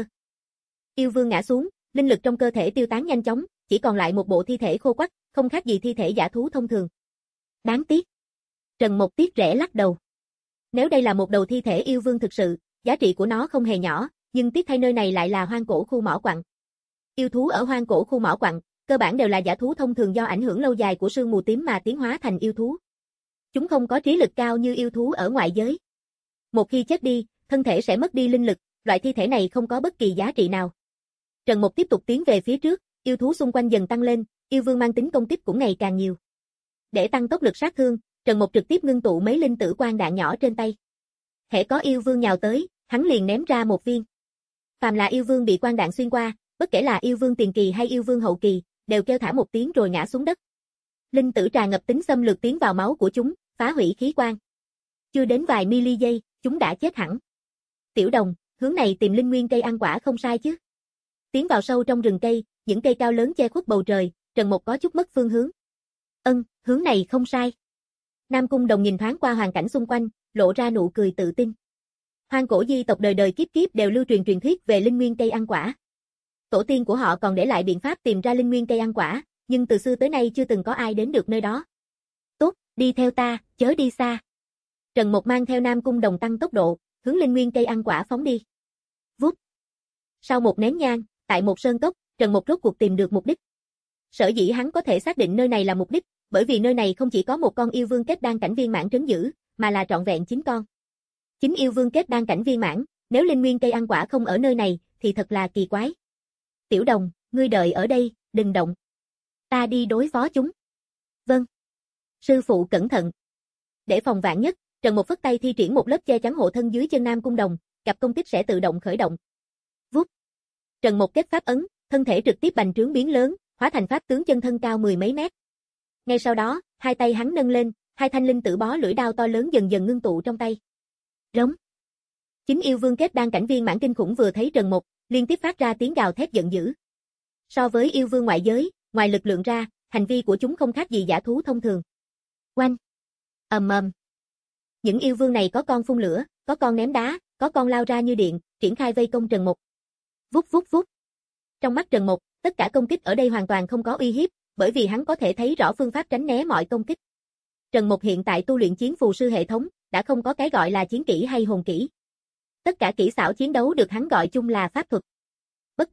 Yêu vương ngã xuống, linh lực trong cơ thể tiêu tán nhanh chóng, chỉ còn lại một bộ thi thể khô quắt, không khác gì thi thể giả thú thông thường. Đáng tiếc. Trần Mộc tiếc rẻ lắc đầu. Nếu đây là một đầu thi thể yêu vương thực sự, giá trị của nó không hề nhỏ, nhưng tiếc thay nơi này lại là hoang cổ khu mỏ quặng. Yêu thú ở hoang cổ khu mỏ quặng, cơ bản đều là giả thú thông thường do ảnh hưởng lâu dài của sương mù tím mà tiến hóa thành yêu thú. Chúng không có trí lực cao như yêu thú ở ngoại giới. Một khi chết đi, thân thể sẽ mất đi linh lực, loại thi thể này không có bất kỳ giá trị nào. Trần Mộc tiếp tục tiến về phía trước, yêu thú xung quanh dần tăng lên, yêu vương mang tính công kích cũng ngày càng nhiều. Để tăng tốc lực sát thương, Trần Mộc trực tiếp ngưng tụ mấy linh tử quang đạn nhỏ trên tay. Hễ có yêu vương nhào tới, hắn liền ném ra một viên. Phàm là yêu vương bị quang đạn xuyên qua, bất kể là yêu vương tiền kỳ hay yêu vương hậu kỳ, đều kêu thả một tiếng rồi ngã xuống đất. Linh tử tràn ngập tính xâm lược tiến vào máu của chúng, phá hủy khí quan. Chưa đến vài mili giây, chúng đã chết hẳn. Tiểu Đồng, hướng này tìm linh nguyên cây ăn quả không sai chứ? Tiến vào sâu trong rừng cây, những cây cao lớn che khuất bầu trời, Trần Mộc có chút mất phương hướng. Ân, hướng này không sai. Nam Cung Đồng nhìn thoáng qua hoàn cảnh xung quanh, lộ ra nụ cười tự tin. Hoang cổ di tộc đời đời kiếp kiếp đều lưu truyền truyền thuyết về linh nguyên cây ăn quả. Tổ tiên của họ còn để lại biện pháp tìm ra linh nguyên cây ăn quả, nhưng từ xưa tới nay chưa từng có ai đến được nơi đó. Tốt, đi theo ta, chớ đi xa. Trần Mộc mang theo Nam Cung Đồng tăng tốc độ, hướng linh nguyên cây ăn quả phóng đi. Vút. Sau một nén nhang, tại một sơn cốc, Trần Mộc rốt cuộc tìm được mục đích. Sở dĩ hắn có thể xác định nơi này là mục đích, bởi vì nơi này không chỉ có một con yêu vương kết đan cảnh viên mãn trấn giữ, mà là trọn vẹn chín con. Chín yêu vương kết đan cảnh viên mãn, nếu linh nguyên cây ăn quả không ở nơi này, thì thật là kỳ quái. Tiểu Đồng, ngươi đợi ở đây, đừng động. Ta đi đối phó chúng. Vâng. Sư phụ cẩn thận. Để phòng vạn nhất, Trần Mộc phất tay thi triển một lớp che chắn hộ thân dưới chân Nam Cung Đồng, cặp công kích sẽ tự động khởi động. Vút. Trần Mộc kết pháp ấn, thân thể trực tiếp bành trướng biến lớn, hóa thành pháp tướng chân thân cao mười mấy mét. Ngay sau đó, hai tay hắn nâng lên, hai thanh linh tử bó lưỡi đao to lớn dần dần ngưng tụ trong tay. Rống. Chính yêu vương kết đan cảnh viên mãn kinh khủng vừa thấy Trần Mộc, liên tiếp phát ra tiếng gào thét giận dữ. So với yêu vương ngoại giới, ngoài lực lượng ra, hành vi của chúng không khác gì giả thú thông thường. Oanh. Ầm ầm. Những yêu vương này có con phun lửa, có con ném đá, có con lao ra như điện, triển khai vây công Trần Mộc. Vút vút vút. Trong mắt Trần Mộc, tất cả công kích ở đây hoàn toàn không có uy hiếp, bởi vì hắn có thể thấy rõ phương pháp tránh né mọi công kích. Trần Mộc hiện tại tu luyện chiến phù sư hệ thống, đã không có cái gọi là chiến kỹ hay hồn kỹ. Tất cả kỹ xảo chiến đấu được hắn gọi chung là pháp thuật. Bất quá,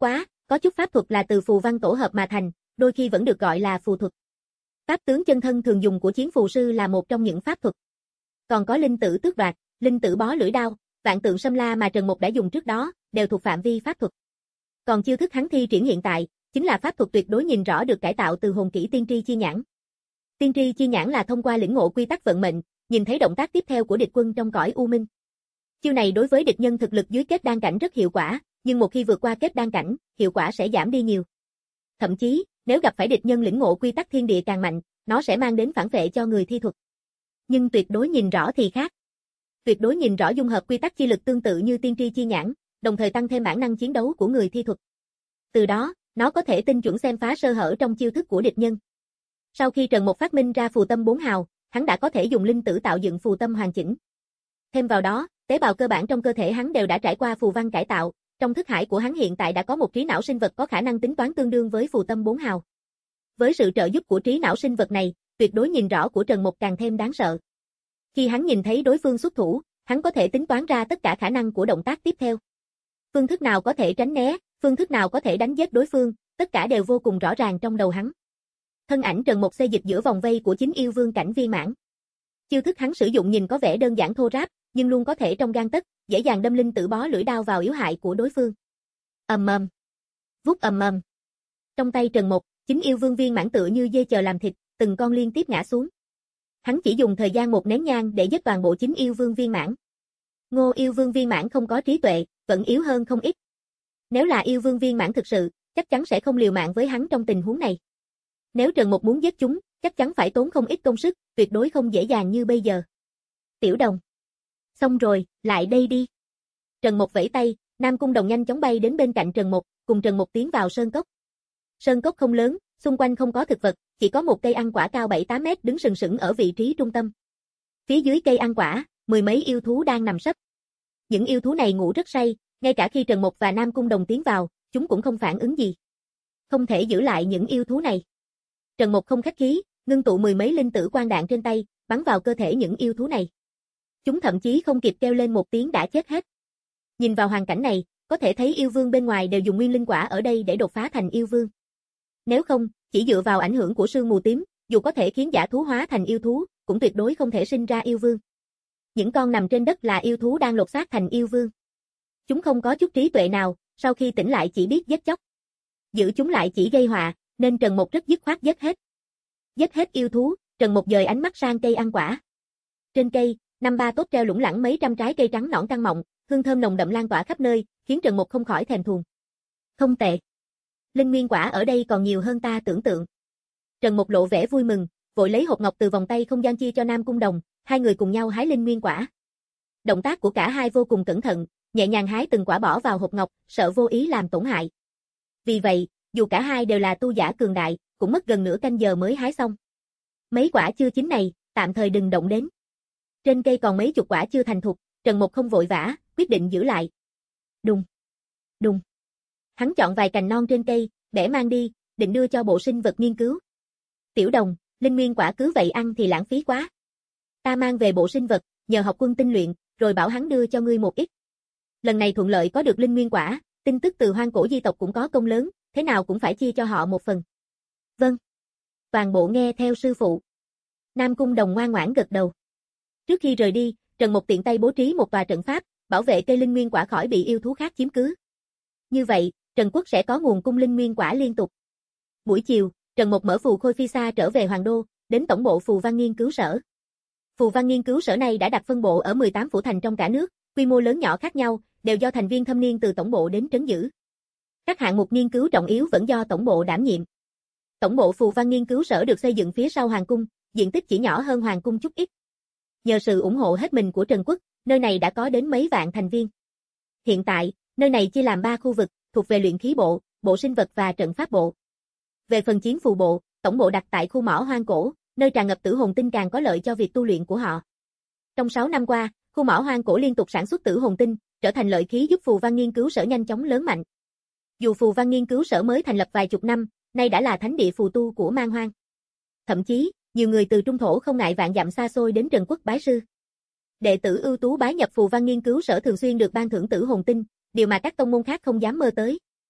Có chút pháp thuật là từ phù văn tổ hợp mà thành, đôi khi vẫn được gọi là phù thuật. Pháp tướng chân thân thường dùng của chiến phù sư là một trong những pháp thuật. Còn có linh tử tước đoạt, linh tử bó lưỡi đao, vạn tượng xâm la mà Trần Mục đã dùng trước đó, đều thuộc phạm vi pháp thuật. Còn chiêu thức hắn thi triển hiện tại, chính là pháp thuật tuyệt đối nhìn rõ được cải tạo từ hồn kỹ tiên tri chi nhãn. Tiên tri chi nhãn là thông qua lĩnh ngộ quy tắc vận mệnh, nhìn thấy động tác tiếp theo của địch quân trong cõi u minh. Chiêu này đối với địch nhân thực lực dưới kết đan cảnh rất hiệu quả, nhưng một khi vượt qua kết đan cảnh, hiệu quả sẽ giảm đi nhiều. Thậm chí, nếu gặp phải địch nhân lĩnh ngộ quy tắc thiên địa càng mạnh, nó sẽ mang đến phản vệ cho người thi thuật. Nhưng tuyệt đối nhìn rõ thì khác. Tuyệt đối nhìn rõ dung hợp quy tắc chi lực tương tự như tiên tri chi nhãn, đồng thời tăng thêm bản năng chiến đấu của người thi thuật. Từ đó, nó có thể tinh chuẩn xem phá sơ hở trong chiêu thức của địch nhân. Sau khi Trần Mục phát minh ra phù tâm bốn hào, hắn đã có thể dùng linh tử tạo dựng phù tâm hoàn chỉnh. Thêm vào đó, tế bào cơ bản trong cơ thể hắn đều đã trải qua phù văn cải tạo, trong thức hải của hắn hiện tại đã có một trí não sinh vật có khả năng tính toán tương đương với phù tâm bốn hào. Với sự trợ giúp của trí não sinh vật này, tuyệt đối nhìn rõ của Trần Mục càng thêm đáng sợ. Khi hắn nhìn thấy đối phương xuất thủ, hắn có thể tính toán ra tất cả khả năng của động tác tiếp theo. Phương thức nào có thể tránh né, phương thức nào có thể đánh giết đối phương, tất cả đều vô cùng rõ ràng trong đầu hắn. Thân ảnh Trần Mục xê dịch giữa vòng vây của chính yêu vương cảnh viên mãn. Chiêu thức hắn sử dụng nhìn có vẻ đơn giản thô ráp, nhưng luôn có thể trong gang tấc, dễ dàng đâm linh tử bó lưỡi đao vào yếu hại của đối phương. Ầm ầm, vút ầm ầm. Trong tay Trần Mục, chính yêu vương viên mãn tựa như dê chờ làm thịt, từng con liên tiếp ngã xuống. Hắn chỉ dùng thời gian một nén nhang để giết toàn bộ chính yêu vương viên mãn. Ngô yêu vương viên mãn không có trí tuệ, vẫn yếu hơn không ít. Nếu là yêu vương viên mãn thực sự, chắc chắn sẽ không liều mạng với hắn trong tình huống này. Nếu Trần Mục muốn giết chúng, chắc chắn phải tốn không ít công sức, tuyệt đối không dễ dàng như bây giờ. Tiểu Đồng. Xong rồi, lại đây đi. Trần Mục vẫy tay, Nam Cung Đồng nhanh chóng bay đến bên cạnh Trần Mục, cùng Trần Mục tiến vào sơn cốc. Sơn cốc không lớn, xung quanh không có thực vật, chỉ có một cây ăn quả cao bảy tám mét đứng sừng sững ở vị trí trung tâm. Phía dưới cây ăn quả, mười mấy yêu thú đang nằm sấp. Những yêu thú này ngủ rất say, ngay cả khi Trần Mục và Nam Cung Đồng tiến vào, chúng cũng không phản ứng gì. Không thể giữ lại những yêu thú này. Trần Mục không khách khí, ngưng tụ mười mấy linh tử quang đạn trên tay, bắn vào cơ thể những yêu thú này. Chúng thậm chí không kịp kêu lên một tiếng đã chết hết. Nhìn vào hoàn cảnh này, có thể thấy yêu vương bên ngoài đều dùng nguyên linh quả ở đây để đột phá thành yêu vương. Nếu không, chỉ dựa vào ảnh hưởng của sương mù tím, dù có thể khiến giả thú hóa thành yêu thú, cũng tuyệt đối không thể sinh ra yêu vương. Những con nằm trên đất là yêu thú đang lột xác thành yêu vương. Chúng không có chút trí tuệ nào, sau khi tỉnh lại chỉ biết giết chóc. Giữ chúng lại chỉ gây họa, nên Trần Mục rất dứt khoát giết hết. Giết hết yêu thú, Trần Mục dời ánh mắt sang cây ăn quả. Trên cây, năm ba tốt treo lủng lẳng mấy trăm trái cây trắng nõn căng mọng, hương thơm nồng đậm lan tỏa khắp nơi, khiến Trần Mục không khỏi thèm thuồng. Không tệ. Linh nguyên quả ở đây còn nhiều hơn ta tưởng tượng. Trần Mục lộ vẻ vui mừng, vội lấy hộp ngọc từ vòng tay không gian chia cho Nam Cung Đồng, hai người cùng nhau hái linh nguyên quả. Động tác của cả hai vô cùng cẩn thận, nhẹ nhàng hái từng quả bỏ vào hộp ngọc, sợ vô ý làm tổn hại. Vì vậy, dù cả hai đều là tu giả cường đại, cũng mất gần nửa canh giờ mới hái xong. Mấy quả chưa chín này, tạm thời đừng động đến. Trên cây còn mấy chục quả chưa thành thục, Trần Mục không vội vã, quyết định giữ lại. Đùng, đùng. Hắn chọn vài cành non trên cây, bẻ mang đi, định đưa cho bộ sinh vật nghiên cứu. Tiểu Đồng, linh nguyên quả cứ vậy ăn thì lãng phí quá. Ta mang về bộ sinh vật, nhờ học quân tinh luyện, rồi bảo hắn đưa cho ngươi một ít. Lần này thuận lợi có được linh nguyên quả, tin tức từ hoang cổ di tộc cũng có công lớn, thế nào cũng phải chia cho họ một phần. Vâng. Toàn bộ nghe theo sư phụ. Nam Cung Đồng ngoan ngoãn gật đầu. Trước khi rời đi, Trần Mục tiện tay bố trí một tòa trận pháp, bảo vệ cây linh nguyên quả khỏi bị yêu thú khác chiếm cứ. Như vậy, Trần Quốc sẽ có nguồn cung linh nguyên quả liên tục. Buổi chiều, Trần Mục mở phù khôi phi xa trở về Hoàng Đô, đến tổng bộ phù văn nghiên cứu sở. Phù văn nghiên cứu sở này đã đặt phân bộ ở mười tám phủ thành trong cả nước, quy mô lớn nhỏ khác nhau, đều do thành viên thâm niên từ tổng bộ đến trấn giữ. Các hạng mục nghiên cứu trọng yếu vẫn do tổng bộ đảm nhiệm. Tổng bộ phù văn nghiên cứu sở được xây dựng phía sau hoàng cung, diện tích chỉ nhỏ hơn hoàng cung chút ít. Nhờ sự ủng hộ hết mình của Trần Quốc, nơi này đã có đến mấy vạn thành viên. Hiện tại, nơi này chia làm ba khu vực, thuộc về luyện khí bộ, bộ sinh vật và trận pháp bộ. Về phần chiến phù bộ, tổng bộ đặt tại khu mỏ hoang cổ, nơi tràn ngập tử hồn tinh càng có lợi cho việc tu luyện của họ. Trong sáu năm qua, khu mỏ hoang cổ liên tục sản xuất tử hồn tinh, trở thành lợi khí giúp phù văn nghiên cứu sở nhanh chóng lớn mạnh. Dù phù văn nghiên cứu sở mới thành lập vài chục năm, nay đã là thánh địa phù tu của man hoang. Thậm chí, nhiều người từ trung thổ không ngại vạn dặm xa xôi đến Trần Quốc bái sư. Đệ tử ưu tú bái nhập phù văn nghiên cứu sở thường xuyên được ban thưởng tử hồn tinh, điều mà các tông môn khác không dám mơ tới.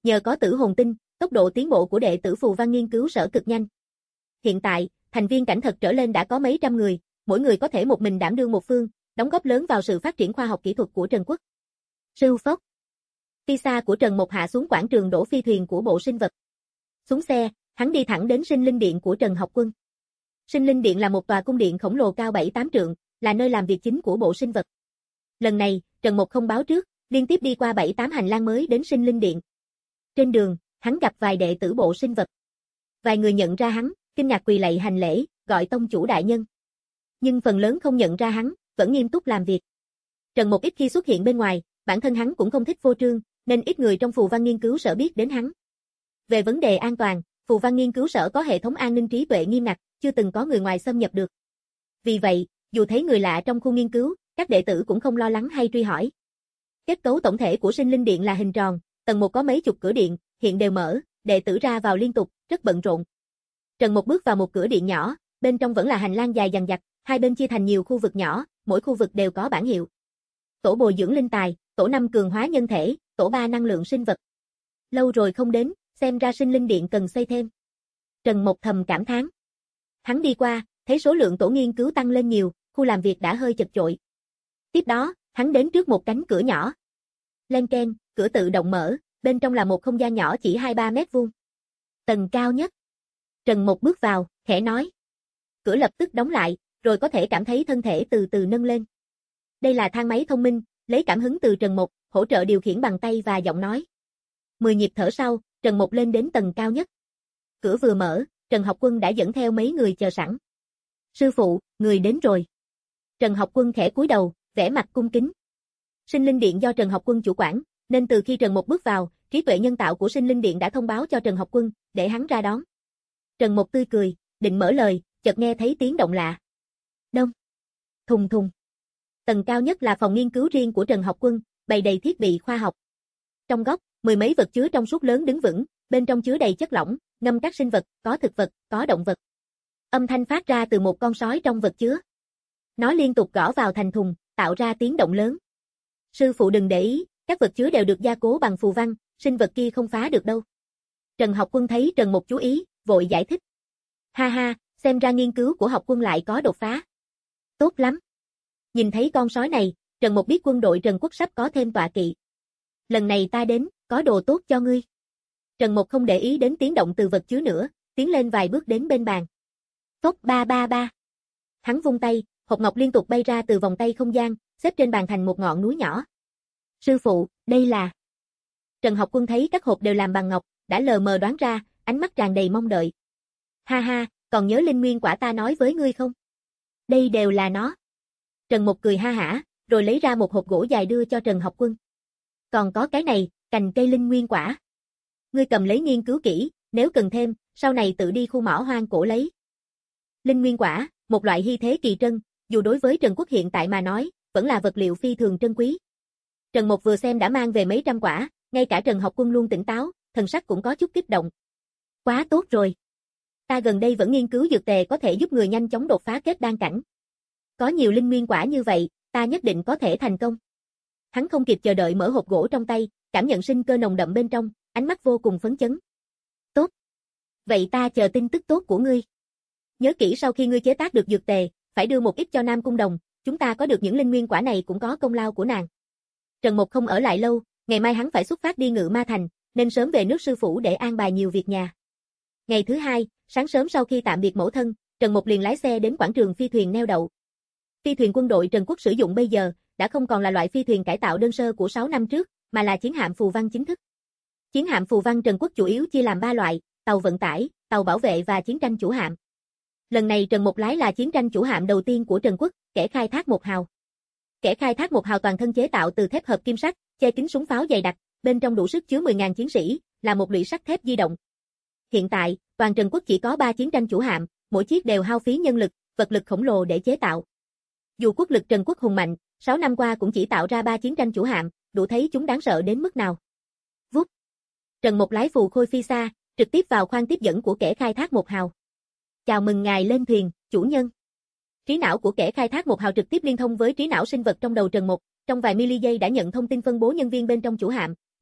Nhờ có tử hồn tinh, tốc độ tiến bộ của đệ tử phù văn nghiên cứu sở cực nhanh. Hiện tại, thành viên cảnh thật trở lên đã có mấy trăm người, mỗi người có thể một mình đảm đương một phương, đóng góp lớn vào sự phát triển khoa học kỹ thuật của Trần Quốc. Sưu phốc. Phi xa của Trần Mộc hạ xuống quảng trường đổ phi thuyền của bộ sinh vật. Xuống xe, hắn đi thẳng đến sinh linh điện của Trần Học Quân. Sinh linh điện là một tòa cung điện khổng lồ cao bảy tám trượng, là nơi làm việc chính của bộ sinh vật. Lần này, Trần Mộc không báo trước, liên tiếp đi qua bảy tám hành lang mới đến sinh linh điện. Trên đường, hắn gặp vài đệ tử bộ sinh vật. Vài người nhận ra hắn, kinh ngạc quỳ lạy hành lễ, gọi tông chủ đại nhân. Nhưng phần lớn không nhận ra hắn, vẫn nghiêm túc làm việc. Trần Mộc ít khi xuất hiện bên ngoài, bản thân hắn cũng không thích phô trương, nên ít người trong phù văn nghiên cứu sở biết đến hắn. Về vấn đề an toàn, phù văn nghiên cứu sở có hệ thống an ninh trí tuệ nghiêm ngặt, chưa từng có người ngoài xâm nhập được. Vì vậy, dù thấy người lạ trong khu nghiên cứu, các đệ tử cũng không lo lắng hay truy hỏi. Kết cấu tổng thể của sinh linh điện là hình tròn, tầng một có mấy chục cửa điện, hiện đều mở, đệ tử ra vào liên tục, rất bận rộn. Trần Mộc bước vào một cửa điện nhỏ, bên trong vẫn là hành lang dài dằng dặc, hai bên chia thành nhiều khu vực nhỏ, mỗi khu vực đều có bảng hiệu. Tổ bồi dưỡng linh tài, tổ năm cường hóa nhân thể, tổ ba năng lượng sinh vật. Lâu rồi không đến, xem ra sinh linh điện cần xây thêm. Trần Mộc thầm cảm thán. Hắn đi qua, thấy số lượng tổ nghiên cứu tăng lên nhiều, khu làm việc đã hơi chật chội. Tiếp đó, hắn đến trước một cánh cửa nhỏ. Len keng, cửa tự động mở, bên trong là một không gian nhỏ chỉ hai ba mét vuông. Tầng cao nhất. Trần Mộc bước vào, khẽ nói. Cửa lập tức đóng lại, rồi có thể cảm thấy thân thể từ từ nâng lên. Đây là thang máy thông minh, lấy cảm hứng từ Trần Mộc, hỗ trợ điều khiển bằng tay và giọng nói. Mười nhịp thở sau, Trần Mộc lên đến tầng cao nhất. Cửa vừa mở, Trần Học Quân đã dẫn theo mấy người chờ sẵn. Sư phụ, người đến rồi. Trần Học Quân khẽ cúi đầu, vẻ mặt cung kính. Sinh linh điện do Trần Học Quân chủ quản, nên từ khi Trần Mộc bước vào, trí tuệ nhân tạo của sinh linh điện đã thông báo cho Trần Học Quân, để hắn ra đón. Trần Mộc tươi cười, định mở lời, chợt nghe thấy tiếng động lạ. Đông. Thùng thùng. Tầng cao nhất là phòng nghiên cứu riêng của Trần Học Quân, bày đầy thiết bị khoa học. Trong góc, mười mấy vật chứa trong suốt lớn đứng vững, bên trong chứa đầy chất lỏng, ngâm các sinh vật, có thực vật, có động vật. Âm thanh phát ra từ một con sói trong vật chứa. Nó liên tục gõ vào thành thùng, tạo ra tiếng động lớn. Sư phụ đừng để ý, các vật chứa đều được gia cố bằng phù văn, sinh vật kia không phá được đâu. Trần Học Quân thấy Trần Mộc chú ý, vội giải thích. Ha ha, xem ra nghiên cứu của Học Quân lại có đột phá. Tốt lắm. Nhìn thấy con sói này, Trần Mộc biết quân đội Trần Quốc sắp có thêm tọa kỵ. Lần này ta đến, có đồ tốt cho ngươi. Trần Mộc không để ý đến tiếng động từ vật chứa nữa, tiến lên vài bước đến bên bàn. Phốc ba ba ba. Hắn vung tay, hộp ngọc liên tục bay ra từ vòng tay không gian, xếp trên bàn thành một ngọn núi nhỏ. Sư phụ, đây là... Trần Học Quân thấy các hộp đều làm bằng ngọc, đã lờ mờ đoán ra, ánh mắt tràn đầy mong đợi. Ha ha, còn nhớ linh nguyên quả ta nói với ngươi không? Đây đều là nó. Trần Mộc cười ha hả, rồi lấy ra một hộp gỗ dài đưa cho Trần Học Quân. Còn có cái này, cành cây linh nguyên quả. Ngươi cầm lấy nghiên cứu kỹ, nếu cần thêm, sau này tự đi khu mỏ hoang cổ lấy. Linh nguyên quả, một loại hy thế kỳ trân, dù đối với Trần Quốc hiện tại mà nói, vẫn là vật liệu phi thường trân quý. Trần Mộc vừa xem đã mang về mấy trăm quả, ngay cả Trần Học Quân luôn tỉnh táo, thần sắc cũng có chút kích động. Quá tốt rồi. Ta gần đây vẫn nghiên cứu dược tề có thể giúp người nhanh chóng đột phá kết đan cảnh. Có nhiều linh nguyên quả như vậy, ta nhất định có thể thành công. Hắn không kịp chờ đợi mở hộp gỗ trong tay, cảm nhận sinh cơ nồng đậm bên trong, ánh mắt vô cùng phấn chấn. Tốt. Vậy ta chờ tin tức tốt của ngươi. Nhớ kỹ sau khi ngươi chế tác được dược tề, phải đưa một ít cho Nam Cung Đồng, chúng ta có được những linh nguyên quả này cũng có công lao của nàng. Trần Mộc không ở lại lâu, ngày mai hắn phải xuất phát đi Ngự Ma Thành, nên sớm về nước sư phủ để an bài nhiều việc nhà. Ngày thứ hai, sáng sớm sau khi tạm biệt mẫu thân, Trần Mộc liền lái xe đến quảng trường phi thuyền neo đậu. Phi thuyền quân đội Trần Quốc sử dụng bây giờ, đã không còn là loại phi thuyền cải tạo đơn sơ của sáu năm trước, mà là chiến hạm phù văn chính thức. Chiến hạm phù văn Trần Quốc chủ yếu chia làm ba loại, tàu vận tải, tàu bảo vệ và chiến tranh chủ hạm. Lần này Trần Mộc lái là chiến tranh chủ hạm đầu tiên của Trần Quốc, Kẻ Khai Thác một hào. Kẻ Khai Thác một hào toàn thân chế tạo từ thép hợp kim sắt, che kín súng pháo dày đặc, bên trong đủ sức chứa mười nghìn chiến sĩ, là một lũy sắt thép di động. Hiện tại, toàn Trần Quốc chỉ có ba chiến tranh chủ hạm, mỗi chiếc đều hao phí nhân lực, vật lực khổng lồ để chế tạo. Dù quốc lực Trần Quốc hùng mạnh, sáu năm qua cũng chỉ tạo ra ba chiến tranh chủ hạm, đủ thấy chúng đáng sợ đến mức nào. Vút. Trần Mộc lái phù khôi phi xa, trực tiếp vào khoang tiếp dẫn của Kẻ Khai Thác một hào. Chào mừng ngài lên thuyền, chủ nhân. Trí não của Kẻ Khai Thác một hào trực tiếp liên thông với trí não sinh vật trong đầu Trần Mộc, trong vài mili giây đã nhận thông tin phân bố nhân viên bên trong chủ hạm,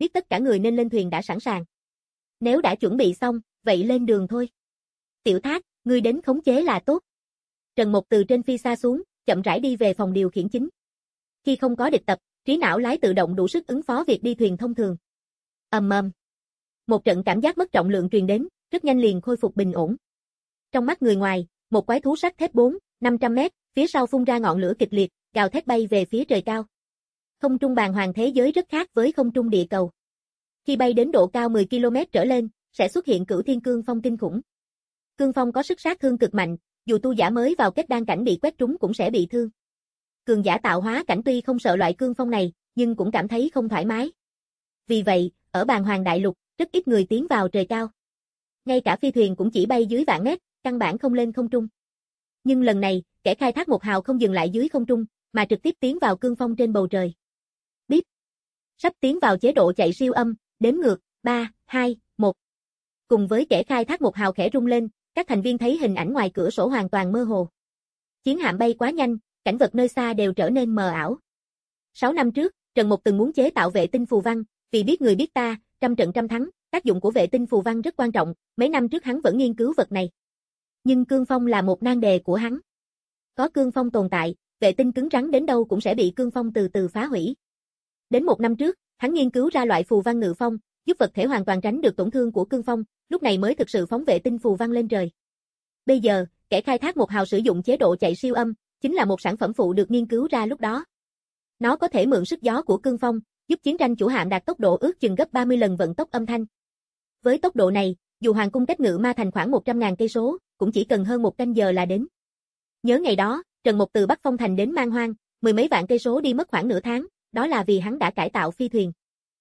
biết tất cả người nên lên thuyền đã sẵn sàng. Nếu đã chuẩn bị xong, vậy lên đường thôi. Tiểu Thác, ngươi đến khống chế là tốt. Trần Mục từ trên phi xa xuống, chậm rãi đi về phòng điều khiển chính. Khi không có địch tập, trí não lái tự động đủ sức ứng phó việc đi thuyền thông thường. Ầm ầm. Một trận cảm giác mất trọng lượng truyền đến, rất nhanh liền khôi phục bình ổn. Trong mắt người ngoài, một quái thú sắt thép bốn, năm trăm mét, phía sau phun ra ngọn lửa kịch liệt, gào thét bay về phía trời cao. Không trung bàng hoàng thế giới rất khác với không trung địa cầu. Khi bay đến độ cao mười ki lô mét trở lên, sẽ xuất hiện cửu thiên cương phong kinh khủng. Cương phong có sức sát thương cực mạnh, dù tu giả mới vào kết đan cảnh bị quét trúng cũng sẽ bị thương. Cường giả tạo hóa cảnh tuy không sợ loại cương phong này, nhưng cũng cảm thấy không thoải mái. Vì vậy, ở bàng hoàng đại lục, rất ít người tiến vào trời cao. Ngay cả phi thuyền cũng chỉ bay dưới vạn mét, căn bản không lên không trung. Nhưng lần này, kẻ khai thác một hào không dừng lại dưới không trung, mà trực tiếp tiến vào cương phong trên bầu trời. Bíp. Sắp tiến vào chế độ chạy siêu âm, đếm ngược, ba, hai, một. Cùng với kẻ khai thác một hào khẽ rung lên, các thành viên thấy hình ảnh ngoài cửa sổ hoàn toàn mơ hồ. Chiến hạm bay quá nhanh, cảnh vật nơi xa đều trở nên mờ ảo. Sáu năm trước, Trần Mục từng muốn chế tạo vệ tinh phù văn, vì biết người biết ta, trăm trận trăm thắng, tác dụng của vệ tinh phù văn rất quan trọng, mấy năm trước hắn vẫn nghiên cứu vật này. Nhưng cương phong là một nan đề của hắn. Có cương phong tồn tại, vệ tinh cứng rắn đến đâu cũng sẽ bị cương phong từ từ phá hủy. Đến một năm trước, hắn nghiên cứu ra loại phù văn ngự phong, giúp vật thể hoàn toàn tránh được tổn thương của cương phong, lúc này mới thực sự phóng vệ tinh phù văn lên trời. Bây giờ, kẻ khai thác một hào sử dụng chế độ chạy siêu âm, chính là một sản phẩm phụ được nghiên cứu ra lúc đó. Nó có thể mượn sức gió của cương phong, giúp chiến tranh chủ hạm đạt tốc độ ước chừng gấp ba mươi lần vận tốc âm thanh. Với tốc độ này, dù hoàng cung cách Ngự Ma Thành khoảng một trăm nghìn cây số, cũng chỉ cần hơn một canh giờ là đến. Nhớ ngày đó, Trần Mục từ Bắc Phong Thành đến Man Hoang, mười mấy vạn cây số đi mất khoảng nửa tháng, đó là vì hắn đã cải tạo phi thuyền.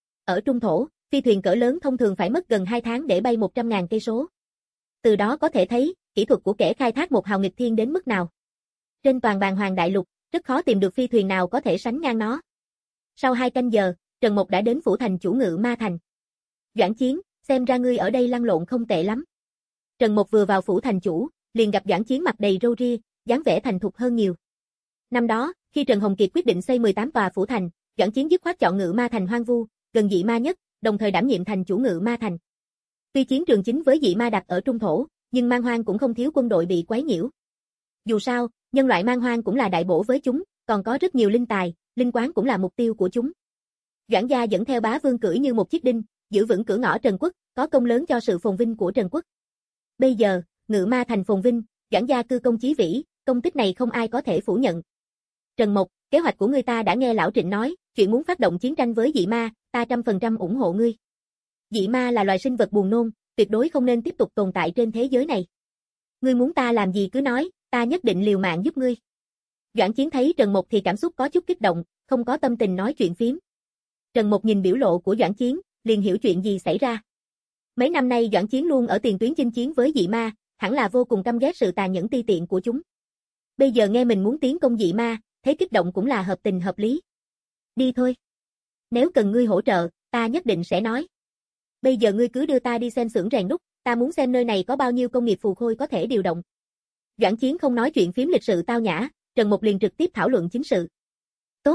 Ở trung thổ, phi thuyền cỡ lớn thông thường phải mất gần hai tháng để bay một trăm nghìn cây số. Từ đó có thể thấy, kỹ thuật của kẻ khai thác một hào nghịch thiên đến mức nào. Trên toàn bàng hoàng đại lục, rất khó tìm được phi thuyền nào có thể sánh ngang nó. Sau hai canh giờ, Trần Mục đã đến phủ thành chủ Ngự Ma Thành. Doãn Chiến, xem ra ngươi ở đây lăn lộn không tệ lắm. Trần Mục vừa vào phủ thành chủ, liền gặp Doãn Chiến mặt đầy râu ria, dáng vẻ thành thục hơn nhiều. Năm đó, khi Trần Hồng Kiệt quyết định xây mười tám tòa phủ thành, Doãn Chiến dứt khoát chọn Ngự Ma Thành hoang vu, gần dị ma nhất, đồng thời đảm nhiệm thành chủ Ngự Ma Thành. Tuy chiến trường chính với dị ma đặt ở trung thổ, nhưng Man Hoang cũng không thiếu quân đội bị quấy nhiễu. Dù sao, nhân loại Man Hoang cũng là đại bổ với chúng, còn có rất nhiều linh tài, linh quán cũng là mục tiêu của chúng. Doãn gia dẫn theo bá vương cưỡi như một chiếc đinh, giữ vững cửa ngõ Trần Quốc, có công lớn cho sự phồn vinh của Trần Quốc. Bây giờ, Ngự Ma Thành phồn vinh, Doãn gia cư công chí vĩ, công tích này không ai có thể phủ nhận. Trần Mộc, kế hoạch của ngươi ta đã nghe lão Trịnh nói, chuyện muốn phát động chiến tranh với dị ma, ta trăm phần trăm ủng hộ ngươi. Dị ma là loài sinh vật buồn nôn, tuyệt đối không nên tiếp tục tồn tại trên thế giới này. Ngươi muốn ta làm gì cứ nói, ta nhất định liều mạng giúp ngươi. Doãn Chiến thấy Trần Mộc thì cảm xúc có chút kích động, không có tâm tình nói chuyện phiếm. Trần Mộc nhìn biểu lộ của Doãn Chiến, liền hiểu chuyện gì xảy ra. Mấy năm nay Doãn Chiến luôn ở tiền tuyến chinh chiến với dị ma, hẳn là vô cùng căm ghét sự tàn nhẫn ti tiện của chúng. Bây giờ nghe mình muốn tiến công dị ma, thấy kích động cũng là hợp tình hợp lý. Đi thôi. Nếu cần ngươi hỗ trợ, ta nhất định sẽ nói. Bây giờ ngươi cứ đưa ta đi xem xưởng rèn đúc, ta muốn xem nơi này có bao nhiêu công nghiệp phù khôi có thể điều động. Doãn Chiến không nói chuyện phím lịch sự tao nhã, Trần Mục liền trực tiếp thảo luận chính sự. Tốt.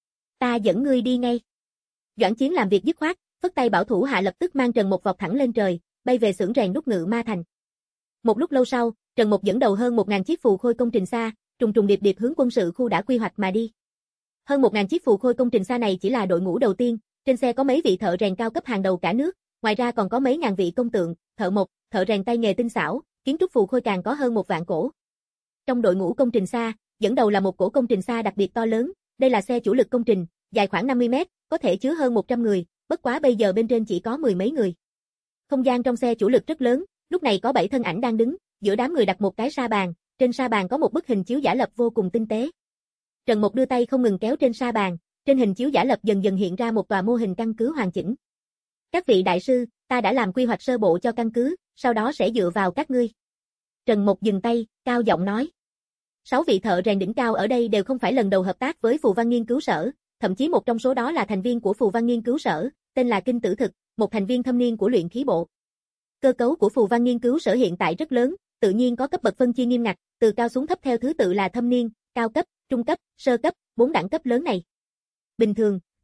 Ta dẫn ngươi đi ngay. Doãn Chiến làm việc dứt khoát, phất tay bảo thủ hạ lập tức mang Trần Mục vọt thẳng lên trời, bay về xưởng rèn đúc Ngự Ma Thành. Một lúc lâu sau, Trần Mục dẫn đầu hơn một nghìn chiếc phù khôi công trình xa, trùng trùng điệp điệp hướng quân sự khu đã quy hoạch mà đi. Hơn một nghìn chiếc phù khôi công trình xa này chỉ là đội ngũ đầu tiên, trên xe có mấy vị thợ rèn cao cấp hàng đầu cả nước, ngoài ra còn có mấy ngàn vị công tượng, thợ mộc, thợ rèn tay nghề tinh xảo, kiến trúc phù khôi càng có hơn một vạn cổ. Trong đội ngũ công trình xa, dẫn đầu là một cổ công trình xa đặc biệt to lớn, đây là xe chủ lực công trình, dài khoảng năm mươi mét, có thể chứa hơn một trăm người, bất quá bây giờ bên trên chỉ có mười mấy người. Không gian trong xe chủ lực rất lớn, lúc này có bảy thân ảnh đang đứng, giữa đám người đặt một cái sa bàn, trên sa bàn có một bức hình chiếu giả lập vô cùng tinh tế. Trần Mục đưa tay không ngừng kéo trên sa bàn, trên hình chiếu giả lập dần dần hiện ra một tòa mô hình căn cứ hoàn chỉnh. Các vị đại sư, ta đã làm quy hoạch sơ bộ cho căn cứ, sau đó sẽ dựa vào các ngươi. Trần Mục dừng tay, cao giọng nói. Sáu vị thợ rèn đỉnh cao ở đây đều không phải lần đầu hợp tác với Phù Văn Nghiên cứu Sở, thậm chí một trong số đó là thành viên của Phù Văn Nghiên cứu Sở, tên là Kinh Tử Thực, một thành viên thâm niên của luyện khí bộ. Cơ cấu của Phù Văn Nghiên cứu Sở hiện tại rất lớn, tự nhiên có cấp bậc phân chia nghiêm ngặt, từ cao xuống thấp theo thứ tự là thâm niên, cao cấp, trung cấp, sơ cấp, bốn đẳng cấp lớn này. Bình thường,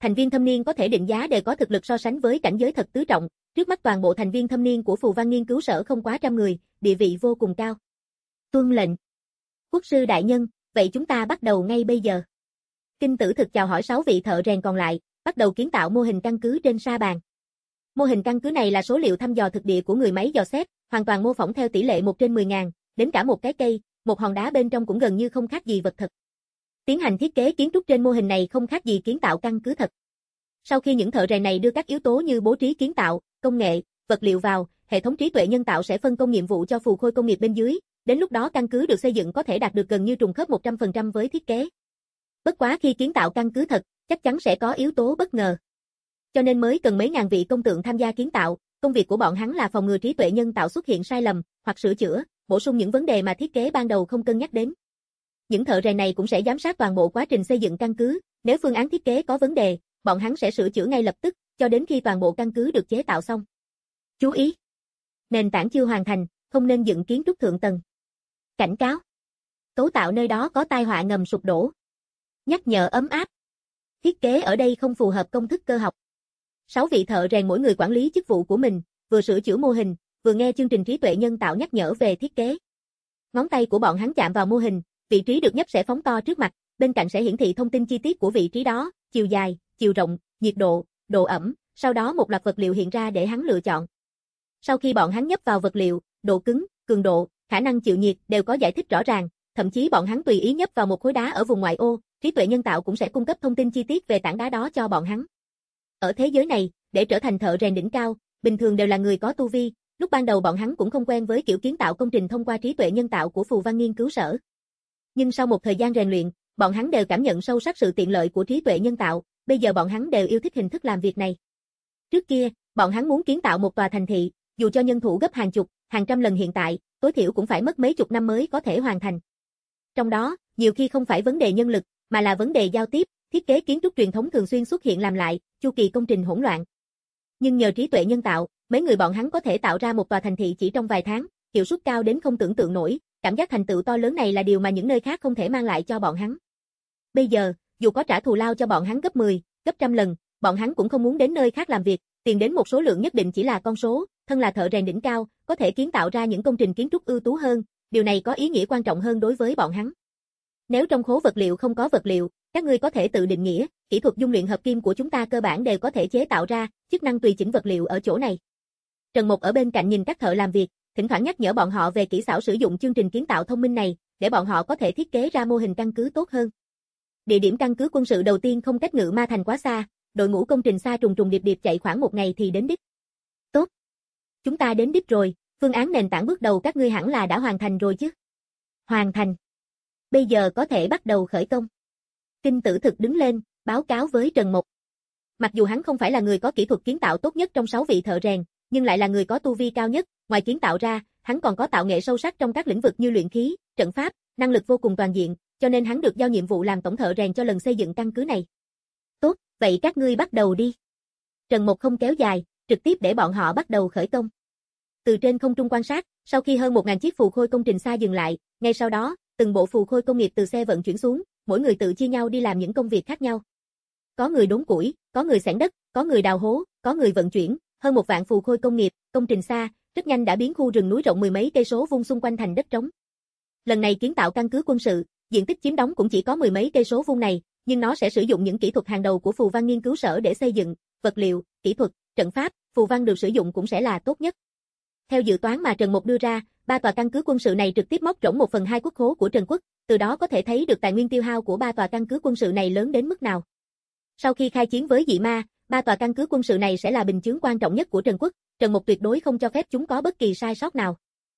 thành viên thâm niên có thể định giá đều có thực lực so sánh với cảnh giới thật tứ trọng, trước mắt toàn bộ thành viên thâm niên của Phù Văn nghiên cứu sở không quá trăm người, địa vị vô cùng cao. Tuân lệnh. Quốc sư đại nhân, vậy chúng ta bắt đầu ngay bây giờ. Kinh Tử Thực chào hỏi sáu vị thợ rèn còn lại, bắt đầu kiến tạo mô hình căn cứ trên sa bàn. Mô hình căn cứ này là số liệu thăm dò thực địa của người máy dò xét, hoàn toàn mô phỏng theo tỷ lệ một trên mười nghìn, đến cả một cái cây, một hòn đá bên trong cũng gần như không khác gì vật thật. Tiến hành thiết kế kiến trúc trên mô hình này không khác gì kiến tạo căn cứ thật. Sau khi những thợ rèn này đưa các yếu tố như bố trí kiến tạo, công nghệ, vật liệu vào, hệ thống trí tuệ nhân tạo sẽ phân công nhiệm vụ cho phù khôi công nghiệp bên dưới, đến lúc đó căn cứ được xây dựng có thể đạt được gần như trùng khớp một trăm phần trăm với thiết kế. Bất quá khi kiến tạo căn cứ thật, chắc chắn sẽ có yếu tố bất ngờ. Cho nên mới cần mấy ngàn vị công tượng tham gia kiến tạo, công việc của bọn hắn là phòng ngừa trí tuệ nhân tạo xuất hiện sai lầm, hoặc sửa chữa, bổ sung những vấn đề mà thiết kế ban đầu không cân nhắc đến. Những thợ rèn này cũng sẽ giám sát toàn bộ quá trình xây dựng căn cứ, nếu phương án thiết kế có vấn đề, bọn hắn sẽ sửa chữa ngay lập tức, cho đến khi toàn bộ căn cứ được chế tạo xong. Chú ý! Nền tảng chưa hoàn thành, không nên dựng kiến trúc thượng tầng. Cảnh cáo! Cấu tạo nơi đó có tai họa ngầm sụp đổ. Nhắc nhở ấm áp. Thiết kế ở đây không phù hợp công thức cơ học. Sáu vị thợ rèn mỗi người quản lý chức vụ của mình, vừa sửa chữa mô hình, vừa nghe chương trình trí tuệ nhân tạo nhắc nhở về thiết kế. Ngón tay của bọn hắn chạm vào mô hình, vị trí được nhấp sẽ phóng to trước mặt, bên cạnh sẽ hiển thị thông tin chi tiết của vị trí đó, chiều dài, chiều rộng, nhiệt độ, độ ẩm, sau đó một loạt vật liệu hiện ra để hắn lựa chọn. Sau khi bọn hắn nhấp vào vật liệu, độ cứng, cường độ, khả năng chịu nhiệt đều có giải thích rõ ràng, thậm chí bọn hắn tùy ý nhấp vào một khối đá ở vùng ngoại ô, trí tuệ nhân tạo cũng sẽ cung cấp thông tin chi tiết về tảng đá đó cho bọn hắn. Ở thế giới này, để trở thành thợ rèn đỉnh cao, bình thường đều là người có tu vi, lúc ban đầu bọn hắn cũng không quen với kiểu kiến tạo công trình thông qua trí tuệ nhân tạo của Phù Văn nghiên cứu sở. Nhưng sau một thời gian rèn luyện, bọn hắn đều cảm nhận sâu sắc sự tiện lợi của trí tuệ nhân tạo, bây giờ bọn hắn đều yêu thích hình thức làm việc này. Trước kia, bọn hắn muốn kiến tạo một tòa thành thị, dù cho nhân thủ gấp hàng chục, hàng trăm lần hiện tại, tối thiểu cũng phải mất mấy chục năm mới có thể hoàn thành. Trong đó, nhiều khi không phải vấn đề nhân lực, mà là vấn đề giao tiếp, thiết kế kiến trúc truyền thống thường xuyên xuất hiện làm lại, chu kỳ công trình hỗn loạn. Nhưng nhờ trí tuệ nhân tạo, mấy người bọn hắn có thể tạo ra một tòa thành thị chỉ trong vài tháng, hiệu suất cao đến không tưởng tượng nổi, cảm giác thành tựu to lớn này là điều mà những nơi khác không thể mang lại cho bọn hắn. Bây giờ, dù có trả thù lao cho bọn hắn gấp mười, gấp trăm lần, bọn hắn cũng không muốn đến nơi khác làm việc, tiền đến một số lượng nhất định chỉ là con số, thân là thợ rèn đỉnh cao, có thể kiến tạo ra những công trình kiến trúc ưu tú hơn, điều này có ý nghĩa quan trọng hơn đối với bọn hắn. Nếu trong khố vật liệu không có vật liệu, các ngươi có thể tự định nghĩa, kỹ thuật dung luyện hợp kim của chúng ta cơ bản đều có thể chế tạo ra, chức năng tùy chỉnh vật liệu ở chỗ này. Trần Mục ở bên cạnh nhìn các thợ làm việc, thỉnh thoảng nhắc nhở bọn họ về kỹ xảo sử dụng chương trình kiến tạo thông minh này, để bọn họ có thể thiết kế ra mô hình căn cứ tốt hơn. Địa điểm căn cứ quân sự đầu tiên không cách Ngự Ma Thành quá xa, đội ngũ công trình xa trùng trùng điệp điệp chạy khoảng một ngày thì đến đích. Tốt. Chúng ta đến đích rồi, phương án nền tảng bước đầu các ngươi hẳn là đã hoàn thành rồi chứ? Hoàn thành. Bây giờ có thể bắt đầu khởi công. Kinh Tử Thực đứng lên, báo cáo với Trần Mục. Mặc dù hắn không phải là người có kỹ thuật kiến tạo tốt nhất trong sáu vị thợ rèn, nhưng lại là người có tu vi cao nhất, ngoài kiến tạo ra, hắn còn có tạo nghệ sâu sắc trong các lĩnh vực như luyện khí, trận pháp, năng lực vô cùng toàn diện, cho nên hắn được giao nhiệm vụ làm tổng thợ rèn cho lần xây dựng căn cứ này. Tốt, vậy các ngươi bắt đầu đi. Trần Mục không kéo dài, trực tiếp để bọn họ bắt đầu khởi công. Từ trên không trung quan sát, sau khi hơn một nghìn chiếc phù khôi công trình xa dừng lại, ngay sau đó, từng bộ phù khôi công nghiệp từ xe vận chuyển xuống, mỗi người tự chia nhau đi làm những công việc khác nhau. Có người đốn củi, có người xẻng đất, có người đào hố, có người vận chuyển, hơn một vạn phù khôi công nghiệp, công trình xa, rất nhanh đã biến khu rừng núi rộng mười mấy cây số vuông xung quanh thành đất trống. Lần này kiến tạo căn cứ quân sự, diện tích chiếm đóng cũng chỉ có mười mấy cây số vuông này, nhưng nó sẽ sử dụng những kỹ thuật hàng đầu của Phù Văn nghiên cứu sở để xây dựng, vật liệu, kỹ thuật, trận pháp, phù văn được sử dụng cũng sẽ là tốt nhất. Theo dự toán mà Trần Mục đưa ra, ba tòa căn cứ quân sự này trực tiếp móc rỗng một phần hai quốc khố của Trần Quốc, từ đó có thể thấy được tài nguyên tiêu hao của ba tòa căn cứ quân sự này lớn đến mức nào. Sau khi khai chiến với dị ma, ba tòa căn cứ quân sự này sẽ là bình chướng quan trọng nhất của Trần Quốc, Trần Mục tuyệt đối không cho phép chúng có bất kỳ sai sót nào.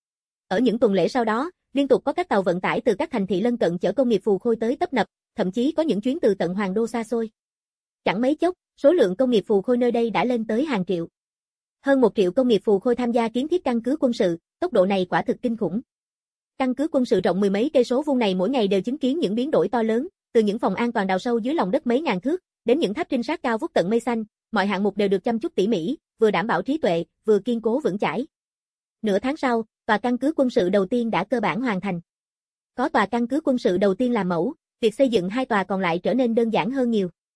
Ở những tuần lễ sau đó, liên tục có các tàu vận tải từ các thành thị lân cận chở công nghiệp phù khôi tới tấp nập, thậm chí có những chuyến từ tận Hoàng Đô xa xôi. Chẳng mấy chốc, số lượng công nghiệp phù khôi nơi đây đã lên tới hàng triệu. Hơn một triệu công nghiệp phù khôi tham gia kiến thiết căn cứ quân sự, tốc độ này quả thực kinh khủng. Căn cứ quân sự rộng mười mấy cây số vuông này mỗi ngày đều chứng kiến những biến đổi to lớn, từ những phòng an toàn đào sâu dưới lòng đất mấy ngàn thước, đến những tháp trinh sát cao vút tận mây xanh, mọi hạng mục đều được chăm chút tỉ mỉ, vừa đảm bảo trí tuệ, vừa kiên cố vững chãi. Nửa tháng sau, tòa căn cứ quân sự đầu tiên đã cơ bản hoàn thành. Có tòa căn cứ quân sự đầu tiên làm mẫu, việc xây dựng hai tòa còn lại trở nên đơn giản hơn nhiều.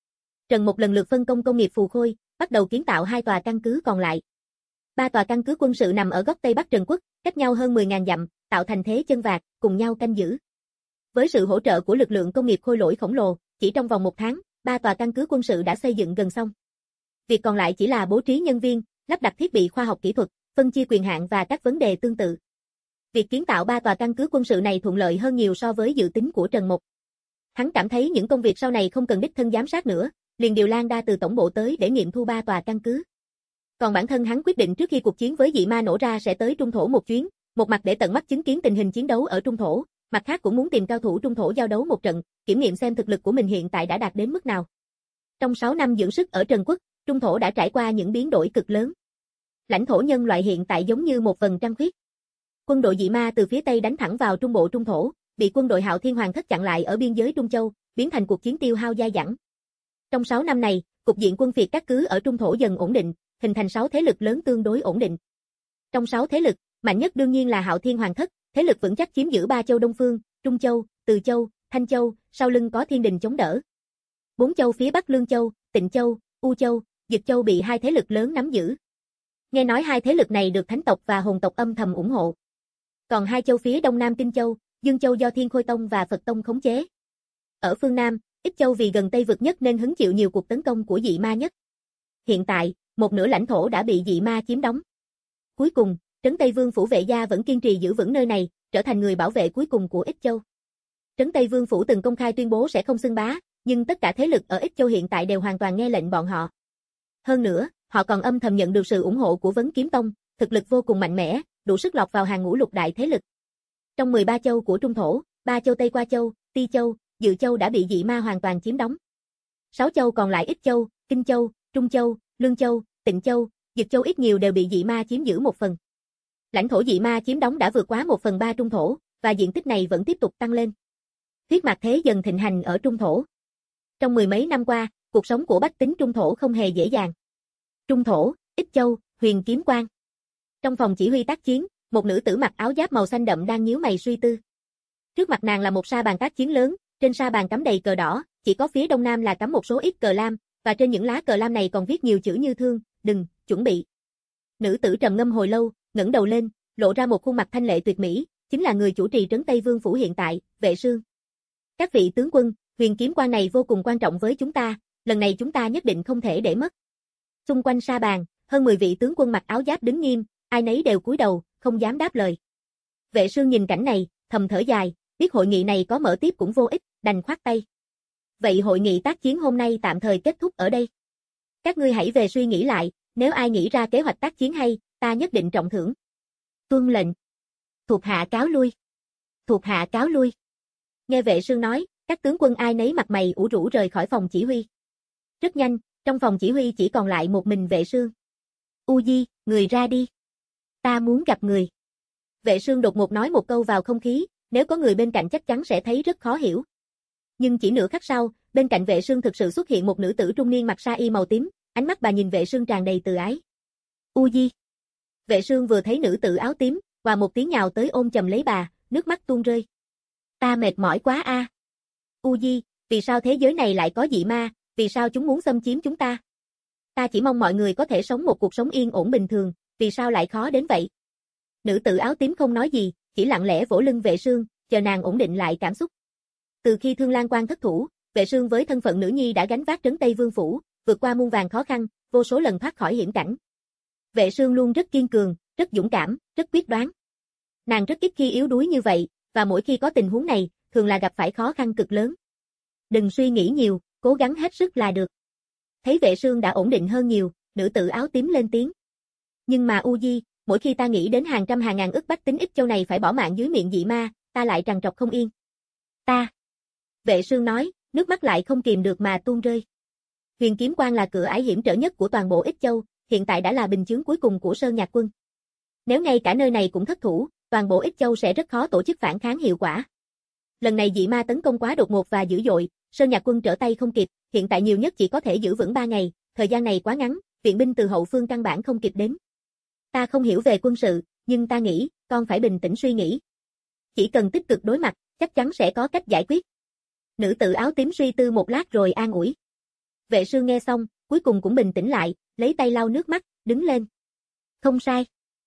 Trần Mục lần lượt phân công công nghiệp Phù Khôi, bắt đầu kiến tạo hai tòa căn cứ còn lại. Ba tòa căn cứ quân sự nằm ở góc Tây Bắc Trần Quốc, cách nhau hơn mười nghìn dặm, tạo thành thế chân vạc, cùng nhau canh giữ. Với sự hỗ trợ của lực lượng công nghiệp khôi lỗi khổng lồ, chỉ trong vòng một tháng, ba tòa căn cứ quân sự đã xây dựng gần xong. Việc còn lại chỉ là bố trí nhân viên, lắp đặt thiết bị khoa học kỹ thuật, phân chia quyền hạn và các vấn đề tương tự. Việc kiến tạo ba tòa căn cứ quân sự này thuận lợi hơn nhiều so với dự tính của Trần Mục. Hắn cảm thấy những công việc sau này không cần đích thân giám sát nữa, liền điều Lan Đa từ tổng bộ tới để nghiệm thu ba tòa căn cứ. Còn bản thân hắn quyết định trước khi cuộc chiến với dị ma nổ ra sẽ tới Trung Thổ một chuyến, một mặt để tận mắt chứng kiến tình hình chiến đấu ở Trung Thổ, mặt khác cũng muốn tìm cao thủ Trung Thổ giao đấu một trận, kiểm nghiệm xem thực lực của mình hiện tại đã đạt đến mức nào. Trong sáu năm dưỡng sức ở Trần Quốc, Trung Thổ đã trải qua những biến đổi cực lớn. Lãnh thổ nhân loại hiện tại giống như một vầng trăng khuyết. Quân đội dị ma từ phía Tây đánh thẳng vào Trung Bộ Trung Thổ, bị quân đội Hạo Thiên Hoàng thất chặn lại ở biên giới Trung Châu, biến thành cuộc chiến tiêu hao dai dẳng. Trong sáu năm này, cục diện quân phiệt các cứ ở Trung Thổ dần ổn định, hình thành sáu thế lực lớn tương đối ổn định. Trong sáu thế lực, mạnh nhất đương nhiên là Hạo Thiên Hoàng thất, thế lực vững chắc chiếm giữ ba châu Đông Phương, Trung Châu, Từ Châu, Thanh Châu, sau lưng có Thiên Đình chống đỡ. Bốn châu phía Bắc Lương Châu, Tịnh Châu, U Châu, Dực Châu bị hai thế lực lớn nắm giữ. Nghe nói hai thế lực này được thánh tộc và hồn tộc âm thầm ủng hộ. Còn hai châu phía Đông Nam Kinh Châu, Dương Châu do Thiên Khôi Tông và Phật Tông khống chế. Ở phương Nam, Ích Châu vì gần Tây vực nhất nên hứng chịu nhiều cuộc tấn công của dị ma nhất. Hiện tại, một nửa lãnh thổ đã bị dị ma chiếm đóng. Cuối cùng, Trấn Tây Vương Phủ Vệ Gia vẫn kiên trì giữ vững nơi này, trở thành người bảo vệ cuối cùng của Ích Châu. Trấn Tây Vương Phủ từng công khai tuyên bố sẽ không xưng bá, nhưng tất cả thế lực ở Ích Châu hiện tại đều hoàn toàn nghe lệnh bọn họ. Hơn nữa, họ còn âm thầm nhận được sự ủng hộ của Vấn Kiếm Tông, thực lực vô cùng mạnh mẽ, đủ sức lọt vào hàng ngũ lục đại thế lực. Trong mười ba châu của Trung Thổ, ba châu Tây Qua Châu, Ti Châu, Dự Châu đã bị dị ma hoàn toàn chiếm đóng. Sáu châu còn lại Ích Châu, Kinh Châu, Trung Châu, Lương Châu, Tịnh Châu, Dực Châu ít nhiều đều bị dị ma chiếm giữ một phần. Lãnh thổ dị ma chiếm đóng đã vượt quá một phần ba Trung Thổ, và diện tích này vẫn tiếp tục tăng lên. Huyết mạch thế dần thịnh hành ở Trung Thổ. Trong mười mấy năm qua, cuộc sống của bách tính Trung Thổ không hề dễ dàng. Trung Thổ, Ích Châu, Huyền Kiếm Quan. Trong phòng chỉ huy tác chiến, một nữ tử mặc áo giáp màu xanh đậm đang nhíu mày suy tư. Trước mặt nàng là một sa bàn tác chiến lớn, trên sa bàn cắm đầy cờ đỏ, chỉ có phía đông nam là cắm một số ít cờ lam, và trên những lá cờ lam này còn viết nhiều chữ như thương, đừng, chuẩn bị. Nữ tử trầm ngâm hồi lâu, ngẩng đầu lên, lộ ra một khuôn mặt thanh lệ tuyệt mỹ, chính là người chủ trì Trấn Tây Vương Phủ hiện tại, Vệ Sương. Các vị tướng quân, Huyền Kiếm Quan này vô cùng quan trọng với chúng ta, lần này chúng ta nhất định không thể để mất. Xung quanh sa bàn, hơn mười vị tướng quân mặc áo giáp đứng nghiêm, ai nấy đều cúi đầu, không dám đáp lời. Vệ Sương nhìn cảnh này, thầm thở dài, biết hội nghị này có mở tiếp cũng vô ích, đành khoát tay. Vậy hội nghị tác chiến hôm nay tạm thời kết thúc ở đây. Các ngươi hãy về suy nghĩ lại, nếu ai nghĩ ra kế hoạch tác chiến hay, ta nhất định trọng thưởng. Tuân lệnh. Thuộc hạ cáo lui. Thuộc hạ cáo lui. Nghe Vệ Sương nói, các tướng quân ai nấy mặt mày ủ rũ rời khỏi phòng chỉ huy. Rất nhanh, trong phòng chỉ huy chỉ còn lại một mình Vệ Sương. U Di, người ra đi. Ta muốn gặp người. Vệ Sương đột ngột nói một câu vào không khí, nếu có người bên cạnh chắc chắn sẽ thấy rất khó hiểu. Nhưng chỉ nửa khắc sau, bên cạnh Vệ Sương thực sự xuất hiện một nữ tử trung niên mặc sa y màu tím, ánh mắt bà nhìn Vệ Sương tràn đầy từ ái. U Di. Vệ Sương vừa thấy nữ tử áo tím, và một tiếng nhào tới ôm chầm lấy bà, nước mắt tuôn rơi. Ta mệt mỏi quá a. À. U Di, vì sao thế giới này lại có dị ma, vì sao chúng muốn xâm chiếm chúng ta? Ta chỉ mong mọi người có thể sống một cuộc sống yên ổn bình thường, vì sao lại khó đến vậy? Nữ tử áo tím không nói gì, chỉ lặng lẽ vỗ lưng Vệ Sương, chờ nàng ổn định lại cảm xúc. Từ khi Thương Lan Quan thất thủ, Vệ Sương với thân phận nữ nhi đã gánh vác Trấn Tây Vương Phủ, vượt qua muôn vàn khó khăn, vô số lần thoát khỏi hiểm cảnh. Vệ Sương luôn rất kiên cường, rất dũng cảm, rất quyết đoán. Nàng rất ít khi yếu đuối như vậy, và mỗi khi có tình huống này, thường là gặp phải khó khăn cực lớn. Đừng suy nghĩ nhiều, cố gắng hết sức là được. Thấy Vệ Sương đã ổn định hơn nhiều, nữ tử áo tím lên tiếng. Nhưng mà U Di, mỗi khi ta nghĩ đến hàng trăm hàng ngàn ức bách tính Ích Châu này phải bỏ mạng dưới miệng dị ma, ta lại trằn trọc không yên. Ta. Vệ Sương nói, nước mắt lại không kìm được mà tuôn rơi. Huyền Kiếm Quan là cửa ải hiểm trở nhất của toàn bộ Ích Châu, hiện tại đã là bình chướng cuối cùng của Sơn Nhạc quân. Nếu ngay cả nơi này cũng thất thủ, toàn bộ Ích Châu sẽ rất khó tổ chức phản kháng hiệu quả. Lần này dị ma tấn công quá đột ngột và dữ dội, Sơn Nhạc quân trở tay không kịp, hiện tại nhiều nhất chỉ có thể giữ vững ba ngày, thời gian này quá ngắn, viện binh từ hậu phương căn bản không kịp đến. Ta không hiểu về quân sự, nhưng ta nghĩ, con phải bình tĩnh suy nghĩ. Chỉ cần tích cực đối mặt, chắc chắn sẽ có cách giải quyết. Nữ tử áo tím suy tư một lát rồi an ủi. Vệ Sương nghe xong, cuối cùng cũng bình tĩnh lại, lấy tay lau nước mắt, đứng lên. Không sai.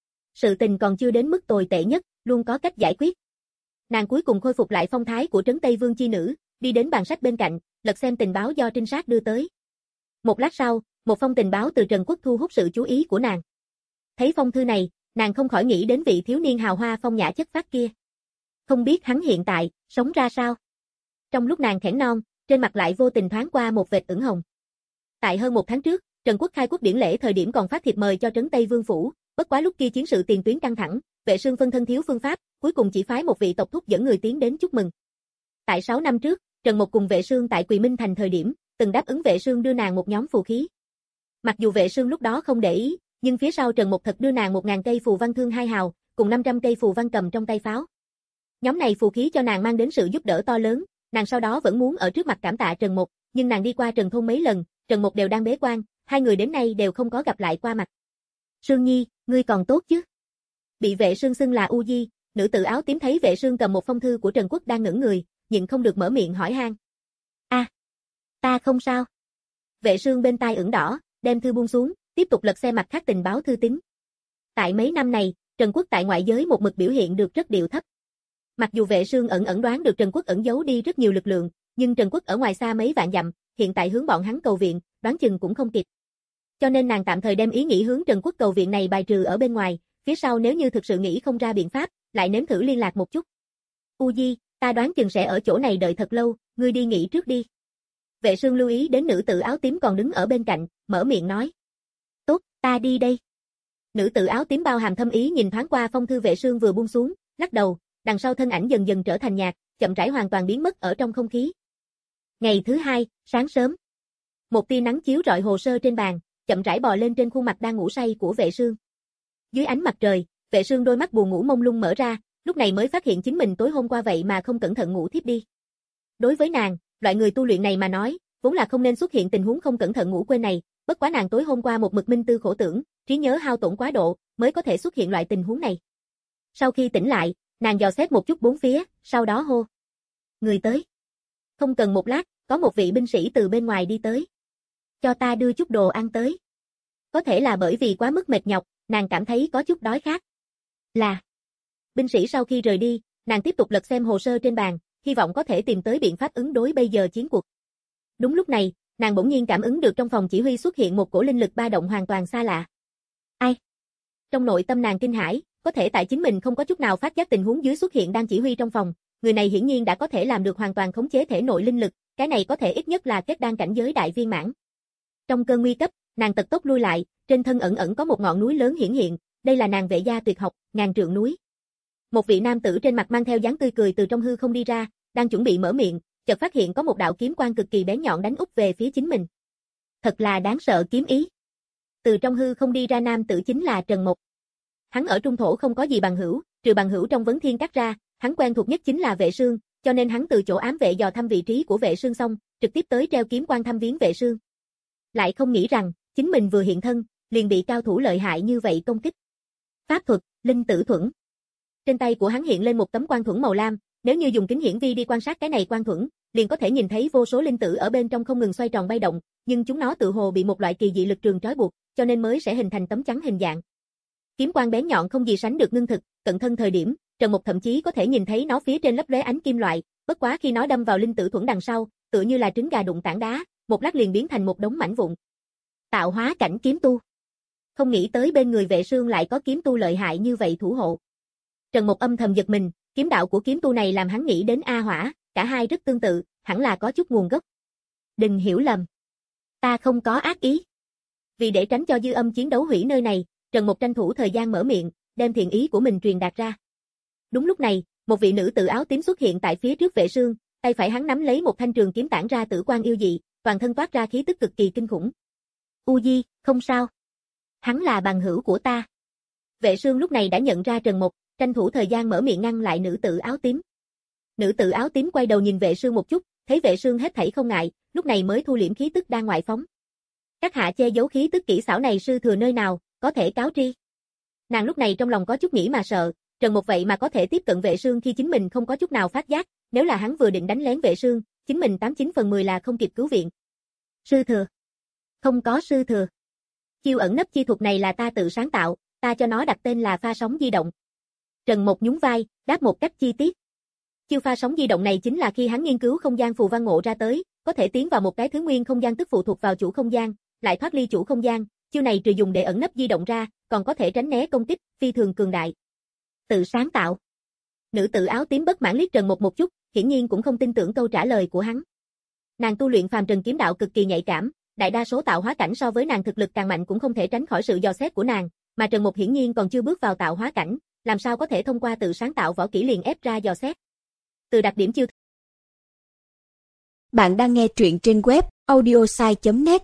Sự tình còn chưa đến mức tồi tệ nhất, luôn có cách giải quyết. Nàng cuối cùng khôi phục lại phong thái của trấn Tây Vương chi nữ, đi đến bàn sách bên cạnh, lật xem tình báo do trinh sát đưa tới. Một lát sau, một phong tình báo từ Trần Quốc thu hút sự chú ý của nàng. Thấy phong thư này, nàng không khỏi nghĩ đến vị thiếu niên hào hoa phong nhã chất phác kia. Không biết hắn hiện tại, sống ra sao? Trong lúc nàng khẽn non, trên mặt lại vô tình thoáng qua một vệt ửng hồng. Tại hơn một tháng trước, Trần Quốc khai quốc điển lễ thời điểm còn phát thiệp mời cho trấn Tây Vương phủ, bất quá lúc kia chiến sự tiền tuyến căng thẳng, Vệ Sương phân thân thiếu phương pháp, cuối cùng chỉ phái một vị tộc thúc dẫn người tiến đến chúc mừng. Tại sáu năm trước, Trần Mộc cùng Vệ Sương tại Quỳ Minh thành thời điểm, từng đáp ứng Vệ Sương đưa nàng một nhóm phù khí. Mặc dù Vệ Sương lúc đó không để ý, nhưng phía sau Trần Mộc thật đưa nàng một ngàn cây phù văn thương hai hào, cùng năm trăm cây phù văn cầm trong tay pháo. Nhóm này phù khí cho nàng mang đến sự giúp đỡ to lớn, nàng sau đó vẫn muốn ở trước mặt cảm tạ Trần Mộc, nhưng nàng đi qua Trần thôn mấy lần, Trần Mộc đều đang bế quan, hai người đến nay đều không có gặp lại qua mặt. Sương Nhi, ngươi còn tốt chứ? Bị Vệ Sương xưng là U Di, nữ tử áo tím thấy Vệ Sương cầm một phong thư của Trần Quốc đang ngẩn người, nhịn không được mở miệng hỏi han. A, à, ta không sao. Vệ Sương bên tai ửng đỏ, đem thư buông xuống, tiếp tục lật xem mặt khác tình báo thư tín. Tại mấy năm này, Trần Quốc tại ngoại giới một mực biểu hiện được rất điệu thấp. Mặc dù Vệ Sương ẩn ẩn đoán được Trần Quốc ẩn giấu đi rất nhiều lực lượng, nhưng Trần Quốc ở ngoài xa mấy vạn dặm, hiện tại hướng bọn hắn cầu viện, đoán chừng cũng không kịp. Cho nên nàng tạm thời đem ý nghĩ hướng Trần Quốc cầu viện này bài trừ ở bên ngoài, phía sau nếu như thực sự nghĩ không ra biện pháp, lại nếm thử liên lạc một chút. U Di, ta đoán chừng sẽ ở chỗ này đợi thật lâu, ngươi đi nghỉ trước đi. Vệ Sương lưu ý đến nữ tử áo tím còn đứng ở bên cạnh, mở miệng nói. Tốt, ta đi đây. Nữ tử áo tím bao hàm thâm ý nhìn thoáng qua phong thư Vệ Sương vừa buông xuống, lắc đầu, đằng sau thân ảnh dần dần trở thành nhạt, chậm rãi hoàn toàn biến mất ở trong không khí. Ngày thứ hai, sáng sớm. Một tia nắng chiếu rọi hồ sơ trên bàn, chậm rãi bò lên trên khuôn mặt đang ngủ say của Vệ Sương. Dưới ánh mặt trời, Vệ Sương đôi mắt buồn ngủ mông lung mở ra, lúc này mới phát hiện chính mình tối hôm qua vậy mà không cẩn thận ngủ thiếp đi. Đối với nàng, loại người tu luyện này mà nói, vốn là không nên xuất hiện tình huống không cẩn thận ngủ quên này, bất quá nàng tối hôm qua một mực minh tư khổ tưởng, trí nhớ hao tổn quá độ, mới có thể xuất hiện loại tình huống này. Sau khi tỉnh lại, nàng dò xét một chút bốn phía, sau đó hô. Người tới. Không cần một lát, có một vị binh sĩ từ bên ngoài đi tới. Cho ta đưa chút đồ ăn tới. Có thể là bởi vì quá mức mệt nhọc, nàng cảm thấy có chút đói khát. Là. Binh sĩ sau khi rời đi, nàng tiếp tục lật xem hồ sơ trên bàn, hy vọng có thể tìm tới biện pháp ứng đối bây giờ chiến cuộc. Đúng lúc này, nàng bỗng nhiên cảm ứng được trong phòng chỉ huy xuất hiện một cổ linh lực ba động hoàn toàn xa lạ. Ai? Trong nội tâm nàng kinh hãi, có thể tại chính mình không có chút nào phát giác tình huống dưới xuất hiện đang chỉ huy trong phòng, người này hiển nhiên đã có thể làm được hoàn toàn khống chế thể nội linh lực, cái này có thể ít nhất là kết đan cảnh giới đại viên mãn. Trong cơn nguy cấp, nàng tật tốc lui lại, trên thân ẩn ẩn có một ngọn núi lớn hiển hiện, đây là nàng vệ gia tuyệt học, ngàn trượng núi. Một vị nam tử trên mặt mang theo dáng tươi cười từ trong hư không đi ra, đang chuẩn bị mở miệng, chợt phát hiện có một đạo kiếm quang cực kỳ bén nhọn đánh úp về phía chính mình. Thật là đáng sợ kiếm ý. Từ trong hư không đi ra nam tử chính là Trần Mộc. Hắn ở trung thổ không có gì bằng hữu, trừ bằng hữu trong vấn thiên các ra, hắn quen thuộc nhất chính là Vệ Sương, cho nên hắn từ chỗ ám vệ dò thăm vị trí của Vệ Sương xong, trực tiếp tới treo kiếm quan thăm viếng Vệ Sương. Lại không nghĩ rằng, chính mình vừa hiện thân, liền bị cao thủ lợi hại như vậy công kích. Pháp thuật, linh tử thuẫn. Trên tay của hắn hiện lên một tấm quan thuẫn màu lam, nếu như dùng kính hiển vi đi quan sát cái này quan thuẫn, liền có thể nhìn thấy vô số linh tử ở bên trong không ngừng xoay tròn bay động, nhưng chúng nó tự hồ bị một loại kỳ dị lực trường trói buộc, cho nên mới sẽ hình thành tấm chắn hình dạng. Kiếm quang bén nhọn không gì sánh được ngưng thực, cận thân thời điểm, Trần Mục thậm chí có thể nhìn thấy nó phía trên lấp lóe ánh kim loại, bất quá khi nó đâm vào linh tử thuẫn đằng sau, tựa như là trứng gà đụng tảng đá, một lát liền biến thành một đống mảnh vụn. Tạo hóa cảnh kiếm tu. Không nghĩ tới bên người Vệ Sương lại có kiếm tu lợi hại như vậy thủ hộ. Trần Mục âm thầm giật mình, kiếm đạo của kiếm tu này làm hắn nghĩ đến A Hỏa, cả hai rất tương tự, hẳn là có chút nguồn gốc. Đừng hiểu lầm. Ta không có ác ý. Vì để tránh cho dư âm chiến đấu hủy nơi này, Trần Mục tranh thủ thời gian mở miệng, đem thiện ý của mình truyền đạt ra. Đúng lúc này, một vị nữ tử áo tím xuất hiện tại phía trước Vệ Sương, tay phải hắn nắm lấy một thanh trường kiếm tản ra tử quang yêu dị, toàn thân toát ra khí tức cực kỳ kinh khủng. U Di, không sao. Hắn là bằng hữu của ta. Vệ Sương lúc này đã nhận ra Trần Mục, tranh thủ thời gian mở miệng ngăn lại nữ tử áo tím. Nữ tử áo tím quay đầu nhìn Vệ Sương một chút, thấy Vệ Sương hết thảy không ngại, lúc này mới thu liễm khí tức đang ngoại phóng. Các hạ che giấu khí tức kỹ xảo này sư thừa nơi nào, có thể cáo tri. Nàng lúc này trong lòng có chút nghĩ mà sợ, Trần Mục vậy mà có thể tiếp cận Vệ Sương khi chính mình không có chút nào phát giác, nếu là hắn vừa định đánh lén Vệ Sương, chính mình tám chín phần mười là không kịp cứu viện. Sư thừa. Không có sư thừa. Chiêu ẩn nấp chi thuật này là ta tự sáng tạo, ta cho nó đặt tên là pha sóng di động. Trần Mộc nhún vai, đáp một cách chi tiết. Chiêu pha sóng di động này chính là khi hắn nghiên cứu không gian phù văn ngộ ra tới, có thể tiến vào một cái thứ nguyên không gian tức phụ thuộc vào chủ không gian, lại thoát ly chủ không gian, chiêu này trừ dùng để ẩn nấp di động ra, còn có thể tránh né công kích, phi thường cường đại. Tự sáng tạo. Nữ tử áo tím bất mãn liếc Trần Mộc một chút, hiển nhiên cũng không tin tưởng câu trả lời của hắn. Nàng tu luyện phàm trần kiếm đạo cực kỳ nhạy cảm, đại đa số tạo hóa cảnh so với nàng thực lực càng mạnh cũng không thể tránh khỏi sự dò xét của nàng, mà Trần Mộc hiển nhiên còn chưa bước vào tạo hóa cảnh, làm sao có thể thông qua tự sáng tạo võ kỹ liền ép ra dò xét. Từ đặc điểm chiêu. Bạn đang nghe truyện trên web audiosai chấm net.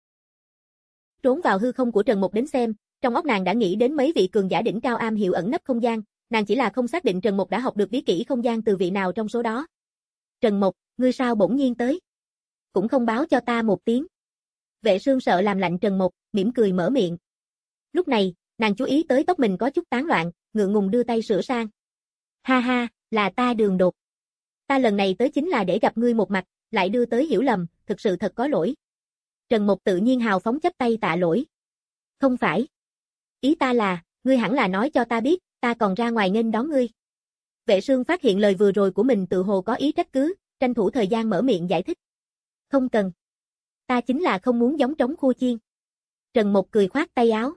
Trốn vào hư không của Trần Mộc đến xem, trong óc nàng đã nghĩ đến mấy vị cường giả đỉnh cao am hiểu ẩn nấp không gian, nàng chỉ là không xác định Trần Mộc đã học được bí kỹ không gian từ vị nào trong số đó. Trần Mộc, ngươi sao bỗng nhiên tới? Cũng không báo cho ta một tiếng. Vệ Sương sợ làm lạnh Trần Mộc, mỉm cười mở miệng. Lúc này, nàng chú ý tới tóc mình có chút tán loạn, ngượng ngùng đưa tay sửa sang. Ha ha, là ta đường đột. Ta lần này tới chính là để gặp ngươi một mặt, lại đưa tới hiểu lầm, thực sự thật có lỗi. Trần Mộc tự nhiên hào phóng chắp tay tạ lỗi. Không phải. Ý ta là, ngươi hẳn là nói cho ta biết, ta còn ra ngoài nghênh đón ngươi. Vệ Sương phát hiện lời vừa rồi của mình tự hồ có ý trách cứ, tranh thủ thời gian mở miệng giải thích. Không cần. Ta chính là không muốn giống trống khua chiên. Trần Mộc cười khoát tay áo.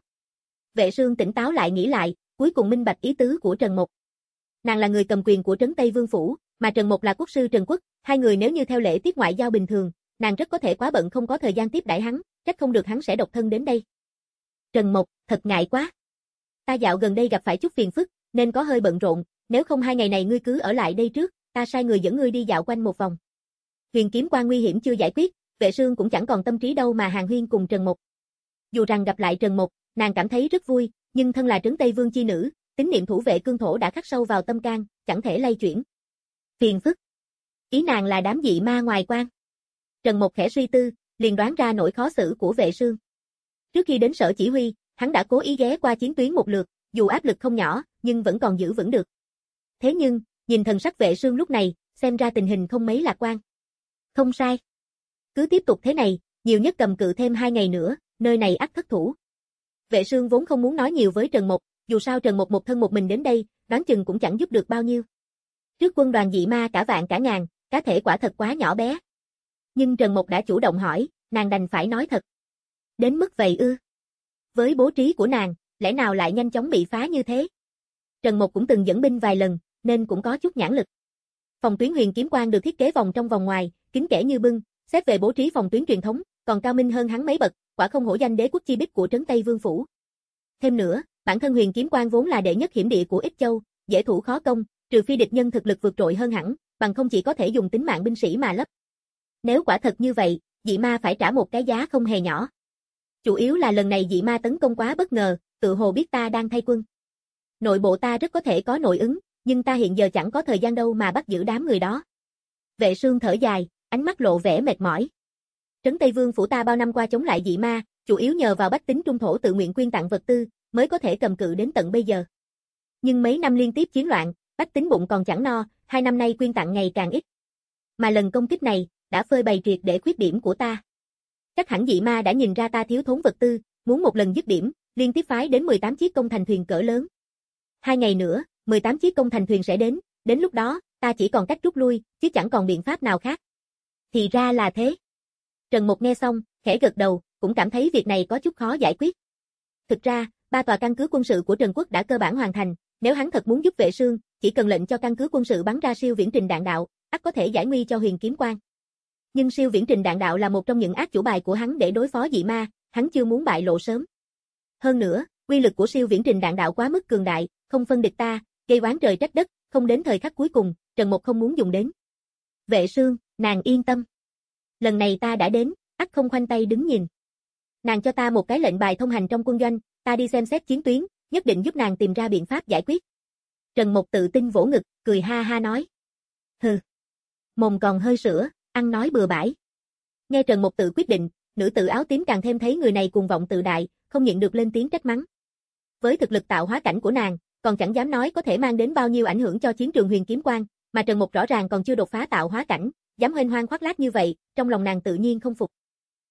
Vệ Sương tỉnh táo lại nghĩ lại, cuối cùng minh bạch ý tứ của Trần Mộc. Nàng là người cầm quyền của Trấn Tây Vương Phủ, mà Trần Mộc là quốc sư Trần Quốc, hai người nếu như theo lễ tiết ngoại giao bình thường, nàng rất có thể quá bận không có thời gian tiếp đãi hắn, trách không được hắn sẽ độc thân đến đây. Trần Mộc, thật ngại quá. Ta dạo gần đây gặp phải chút phiền phức, nên có hơi bận rộn, nếu không hai ngày này ngươi cứ ở lại đây trước, ta sai người dẫn ngươi đi dạo quanh một vòng. Huyền kiếm quan nguy hiểm chưa giải quyết, Vệ Sương cũng chẳng còn tâm trí đâu mà hàn huyên cùng Trần Mộc. Dù rằng gặp lại Trần Mộc, nàng cảm thấy rất vui, nhưng thân là Trấn Tây Vương chi nữ, tín niệm thủ vệ cương thổ đã khắc sâu vào tâm can, chẳng thể lay chuyển. Phiền phức. Ý nàng là đám dị ma ngoài quan. Trần Mộc khẽ suy tư, liền đoán ra nỗi khó xử của Vệ Sương. Trước khi đến sở chỉ huy, hắn đã cố ý ghé qua chiến tuyến một lượt, dù áp lực không nhỏ, nhưng vẫn còn giữ vững được. Thế nhưng, nhìn thần sắc Vệ Sương lúc này, xem ra tình hình không mấy lạc quan. Không sai. Cứ tiếp tục thế này, nhiều nhất cầm cự thêm hai ngày nữa, nơi này ắt thất thủ. Vệ Sương vốn không muốn nói nhiều với Trần Mộc, dù sao Trần Mộc một thân một mình đến đây, đoán chừng cũng chẳng giúp được bao nhiêu. Trước quân đoàn dị ma cả vạn cả ngàn, cá thể quả thật quá nhỏ bé. Nhưng Trần Mộc đã chủ động hỏi, nàng đành phải nói thật. Đến mức vậy ư? Với bố trí của nàng, lẽ nào lại nhanh chóng bị phá như thế? Trần Mộc cũng từng dẫn binh vài lần, nên cũng có chút nhãn lực. Phòng tuyến huyền kiếm quan được thiết kế vòng trong vòng ngoài, kín kẽ như bưng, xét về bố trí phòng tuyến truyền thống, còn cao minh hơn hắn mấy bậc, quả không hổ danh đế quốc chi bích của Trấn Tây Vương Phủ. Thêm nữa, bản thân huyền kiếm quan vốn là đệ nhất hiểm địa của Ích Châu, dễ thủ khó công, trừ phi địch nhân thực lực vượt trội hơn hẳn, bằng không chỉ có thể dùng tính mạng binh sĩ mà lấp. Nếu quả thật như vậy, dị ma phải trả một cái giá không hề nhỏ. Chủ yếu là lần này dị ma tấn công quá bất ngờ, tự hồ biết ta đang thay quân. Nội bộ ta rất có thể có nội ứng, nhưng ta hiện giờ chẳng có thời gian đâu mà bắt giữ đám người đó. Vệ Sương thở dài, ánh mắt lộ vẻ mệt mỏi. Trấn Tây Vương Phủ ta bao năm qua chống lại dị ma, chủ yếu nhờ vào bách tính trung thổ tự nguyện quyên tặng vật tư, mới có thể cầm cự đến tận bây giờ. Nhưng mấy năm liên tiếp chiến loạn, bách tính bụng còn chẳng no, hai năm nay quyên tặng ngày càng ít. Mà lần công kích này, đã phơi bày triệt để khuyết điểm của ta. Chắc hẳn dị ma đã nhìn ra ta thiếu thốn vật tư, muốn một lần dứt điểm, liên tiếp phái đến mười tám chiếc công thành thuyền cỡ lớn. Hai ngày nữa, mười tám chiếc công thành thuyền sẽ đến, đến lúc đó, ta chỉ còn cách rút lui, chứ chẳng còn biện pháp nào khác. Thì ra là thế. Trần Mộc nghe xong, khẽ gật đầu, cũng cảm thấy việc này có chút khó giải quyết. Thực ra, ba tòa căn cứ quân sự của Trần Quốc đã cơ bản hoàn thành, nếu hắn thật muốn giúp Vệ Sương, chỉ cần lệnh cho căn cứ quân sự bắn ra siêu viễn trình đạn đạo, ắt có thể giải nguy cho huyền kiếm quan. Nhưng siêu viễn trình đạn đạo là một trong những ác chủ bài của hắn để đối phó dị ma, hắn chưa muốn bại lộ sớm. Hơn nữa, uy lực của siêu viễn trình đạn đạo quá mức cường đại, không phân địch ta, gây oán trời trách đất, không đến thời khắc cuối cùng, Trần Mộc không muốn dùng đến. Vệ Sương, nàng yên tâm. Lần này ta đã đến, ắt không khoanh tay đứng nhìn. Nàng cho ta một cái lệnh bài thông hành trong quân doanh, ta đi xem xét chiến tuyến, nhất định giúp nàng tìm ra biện pháp giải quyết. Trần Mộc tự tin vỗ ngực, cười ha ha nói. Hừ. Mồm còn hơi sữa, ăn nói bừa bãi. Nghe Trần Mộc tự quyết định, nữ tử áo tím càng thêm thấy người này cuồng vọng tự đại, không nhịn được lên tiếng trách mắng. Với thực lực tạo hóa cảnh của nàng, còn chẳng dám nói có thể mang đến bao nhiêu ảnh hưởng cho chiến trường huyền kiếm quan, mà Trần Mộc rõ ràng còn chưa đột phá tạo hóa cảnh, dám huênh hoang khoác lác như vậy, trong lòng nàng tự nhiên không phục.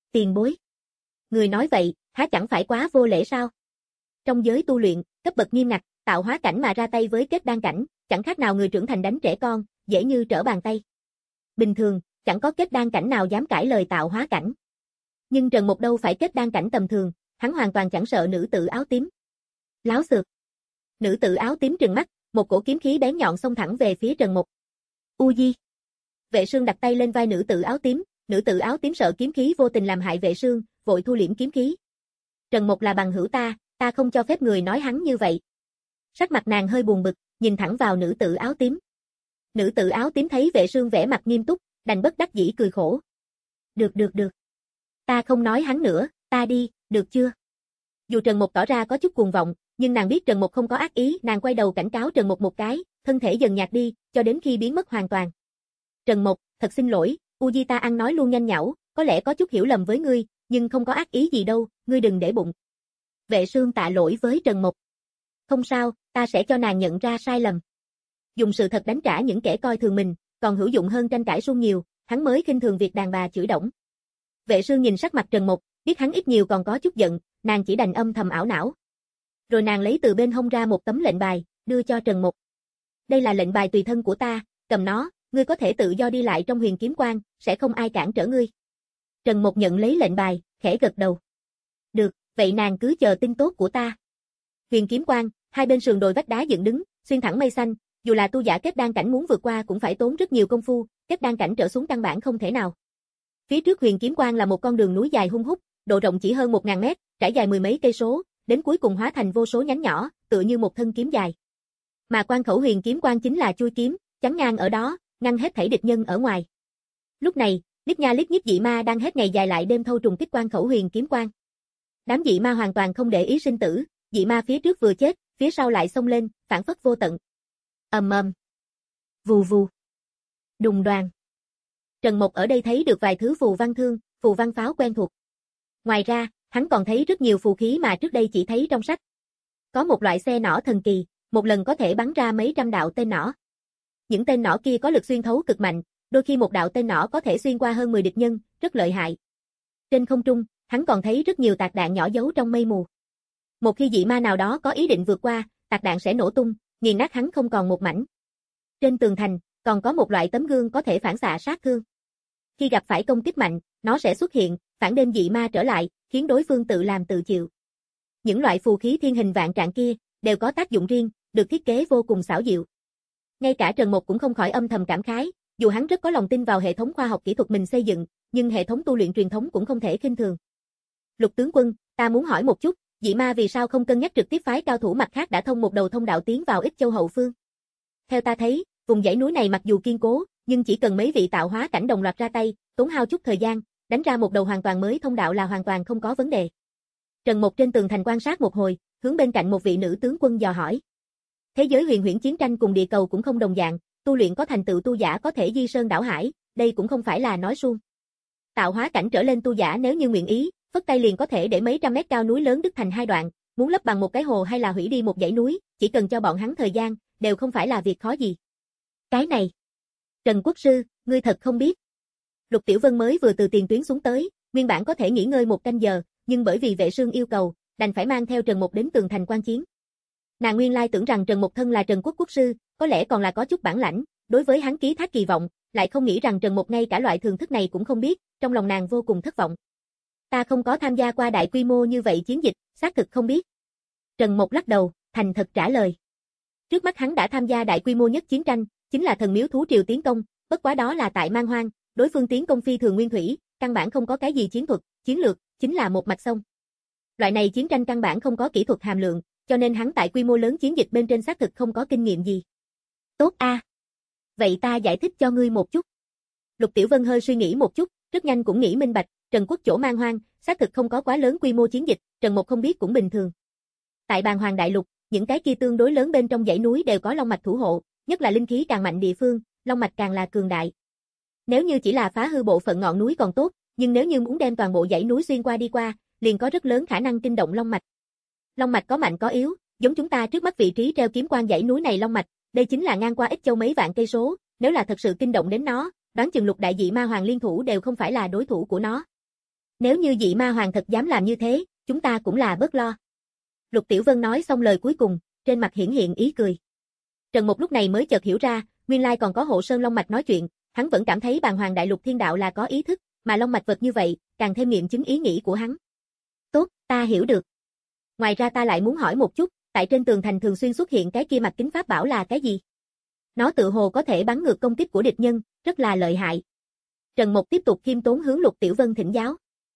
Tiền bối. Người nói vậy, há chẳng phải quá vô lễ sao? Trong giới tu luyện, cấp bậc nghiêm ngặt, tạo hóa cảnh mà ra tay với kết đan cảnh, chẳng khác nào người trưởng thành đánh trẻ con, dễ như trở bàn tay. Bình thường, chẳng có kết đan cảnh nào dám cãi lời tạo hóa cảnh. Nhưng Trần Mục đâu phải kết đan cảnh tầm thường, hắn hoàn toàn chẳng sợ nữ tử áo tím. Láo xược. Nữ tử áo tím trừng mắt, một cổ kiếm khí bén nhọn xông thẳng về phía Trần Mục. U Di. Vệ Sương đặt tay lên vai nữ tử áo tím, nữ tử áo tím sợ kiếm khí vô tình làm hại Vệ Sương, vội thu liễm kiếm khí. Trần Mục là bằng hữu ta, ta không cho phép người nói hắn như vậy. Sắc mặt nàng hơi buồn bực, nhìn thẳng vào nữ tử áo tím. Nữ tử áo tím thấy Vệ Sương vẻ mặt nghiêm túc, đành bất đắc dĩ cười khổ. Được được được. Ta không nói hắn nữa, ta đi, được chưa? Dù Trần Mục tỏ ra có chút cuồng vọng, nhưng nàng biết Trần Mục không có ác ý, nàng quay đầu cảnh cáo Trần Mục một cái, thân thể dần nhạt đi, cho đến khi biến mất hoàn toàn. Trần Mục, thật xin lỗi, U Di ta ăn nói luôn nhanh nhảu, có lẽ có chút hiểu lầm với ngươi, nhưng không có ác ý gì đâu, ngươi đừng để bụng. Vệ Sương tạ lỗi với Trần Mục. Không sao, ta sẽ cho nàng nhận ra sai lầm. Dùng sự thật đánh trả những kẻ coi thường mình, còn hữu dụng hơn tranh cãi suông nhiều, hắn mới khinh thường việc đàn bà chửi đổng. Vệ Sương nhìn sắc mặt Trần Mục, biết hắn ít nhiều còn có chút giận, nàng chỉ đành âm thầm ảo não. Rồi nàng lấy từ bên hông ra một tấm lệnh bài, đưa cho Trần Mục. Đây là lệnh bài tùy thân của ta, cầm nó, ngươi có thể tự do đi lại trong Huyền Kiếm Quan, sẽ không ai cản trở ngươi. Trần Mục nhận lấy lệnh bài, khẽ gật đầu. Được, vậy nàng cứ chờ tin tốt của ta. Huyền Kiếm Quan, hai bên sườn đồi vách đá dựng đứng, xuyên thẳng mây xanh, dù là tu giả kết đan cảnh muốn vượt qua cũng phải tốn rất nhiều công phu, kết đan cảnh trở xuống căn bản không thể nào. Phía trước Huyền Kiếm Quan là một con đường núi dài hun hút, độ rộng chỉ hơn một nghìn mét, trải dài mười mấy cây số, đến cuối cùng hóa thành vô số nhánh nhỏ, tựa như một thân kiếm dài. Mà quan khẩu Huyền Kiếm Quan chính là chui kiếm, chắn ngang ở đó, ngăn hết thảy địch nhân ở ngoài. Lúc này, Liếc Nha Liếc Nhíp dị ma đang hết ngày dài lại đêm thâu trùng kích quan khẩu Huyền Kiếm Quan. Đám dị ma hoàn toàn không để ý sinh tử, dị ma phía trước vừa chết, phía sau lại xông lên, phản phất vô tận. Ầm ầm. Vù vù. Đùng đoàng. Trần Mục ở đây thấy được vài thứ phù văn thương, phù văn pháo quen thuộc. Ngoài ra, hắn còn thấy rất nhiều phù khí mà trước đây chỉ thấy trong sách. Có một loại xe nỏ thần kỳ, một lần có thể bắn ra mấy trăm đạo tên nỏ. Những tên nỏ kia có lực xuyên thấu cực mạnh, đôi khi một đạo tên nỏ có thể xuyên qua hơn mười địch nhân, rất lợi hại. Trên không trung, hắn còn thấy rất nhiều tạc đạn nhỏ giấu trong mây mù. Một khi dị ma nào đó có ý định vượt qua, tạc đạn sẽ nổ tung, nghiền nát hắn không còn một mảnh. Trên tường thành, còn có một loại tấm gương có thể phản xạ sát thương. Khi gặp phải công kích mạnh, nó sẽ xuất hiện, phản đêm dị ma trở lại, khiến đối phương tự làm tự chịu. Những loại phù khí thiên hình vạn trạng kia, đều có tác dụng riêng, được thiết kế vô cùng xảo diệu. Ngay cả Trần Mục cũng không khỏi âm thầm cảm khái, dù hắn rất có lòng tin vào hệ thống khoa học kỹ thuật mình xây dựng, nhưng hệ thống tu luyện truyền thống cũng không thể khinh thường. Lục tướng quân, ta muốn hỏi một chút, dị ma vì sao không cân nhắc trực tiếp phái cao thủ mặt khác đã thông một đầu thông đạo tiến vào Ích Châu hậu phương? Theo ta thấy, vùng dãy núi này mặc dù kiên cố, nhưng chỉ cần mấy vị tạo hóa cảnh đồng loạt ra tay, tốn hao chút thời gian, đánh ra một đầu hoàn toàn mới thông đạo là hoàn toàn không có vấn đề. Trần Mục trên tường thành quan sát một hồi, hướng bên cạnh một vị nữ tướng quân dò hỏi. Thế giới huyền huyễn chiến tranh cùng địa cầu cũng không đồng dạng, tu luyện có thành tựu tu giả có thể di sơn đảo hải, đây cũng không phải là nói suông. Tạo hóa cảnh trở lên tu giả nếu như nguyện ý, phất tay liền có thể để mấy trăm mét cao núi lớn đứt thành hai đoạn, muốn lấp bằng một cái hồ hay là hủy đi một dãy núi, chỉ cần cho bọn hắn thời gian, đều không phải là việc khó gì. Cái này, Trần Quốc sư, ngươi thật không biết. Lục Tiểu Vân mới vừa từ tiền tuyến xuống tới, nguyên bản có thể nghỉ ngơi một canh giờ, nhưng bởi vì Vệ Sương yêu cầu, đành phải mang theo Trần Mục đến tường thành quan chiến. Nàng nguyên lai tưởng rằng Trần Mục thân là Trần Quốc quốc sư, có lẽ còn là có chút bản lãnh, đối với hắn ký thác kỳ vọng, lại không nghĩ rằng Trần Mục ngay cả loại thường thức này cũng không biết, trong lòng nàng vô cùng thất vọng. Ta không có tham gia qua đại quy mô như vậy chiến dịch, xác thực không biết. Trần Mục lắc đầu, thành thật trả lời. Trước mắt hắn đã tham gia đại quy mô nhất chiến tranh, chính là thần miếu thú triều tiến công, bất quá đó là tại Man Hoang, đối phương tiến công phi thường nguyên thủy, căn bản không có cái gì chiến thuật, chiến lược, chính là một mặt sông. Loại này chiến tranh căn bản không có kỹ thuật hàm lượng, cho nên hắn tại quy mô lớn chiến dịch bên trên xác thực không có kinh nghiệm gì. Tốt a. À. Vậy ta giải thích cho ngươi một chút. Lục Tiểu Vân hơi suy nghĩ một chút, rất nhanh cũng nghĩ minh bạch, Trần Quốc chỗ Man Hoang, xác thực không có quá lớn quy mô chiến dịch, Trần Mục không biết cũng bình thường. Tại Bàn Hoàng Đại Lục, những cái kia tương đối lớn bên trong dãy núi đều có long mạch thủ hộ, nhất là linh khí càng mạnh địa phương, long mạch càng là cường đại. Nếu như chỉ là phá hư bộ phận ngọn núi còn tốt, nhưng nếu như muốn đem toàn bộ dãy núi xuyên qua đi qua, liền có rất lớn khả năng kinh động long mạch. Long mạch có mạnh có yếu, giống chúng ta trước mắt vị trí treo kiếm quan dãy núi này long mạch, đây chính là ngang qua Ích Châu mấy vạn cây số, nếu là thật sự kinh động đến nó, đoán chừng lục đại dị ma hoàng liên thủ đều không phải là đối thủ của nó. Nếu như dị ma hoàng thật dám làm như thế, chúng ta cũng là bớt lo. Lục Tiểu Vân nói xong lời cuối cùng, trên mặt hiển hiện ý cười. Trần Mục lúc này mới chợt hiểu ra, nguyên lai còn có Hộ Sơn Long Mạch nói chuyện, hắn vẫn cảm thấy Bàng Hoàng Đại Lục Thiên Đạo là có ý thức, mà Long Mạch vật như vậy, càng thêm nghiệm chứng ý nghĩ của hắn. Tốt, ta hiểu được. Ngoài ra ta lại muốn hỏi một chút, tại trên tường thành thường xuyên xuất hiện cái kia mặt kính pháp bảo là cái gì? Nó tự hồ có thể bắn ngược công kích của địch nhân, rất là lợi hại. Trần Mục tiếp tục khiêm tốn hướng Lục Tiểu Vân thỉnh giáo.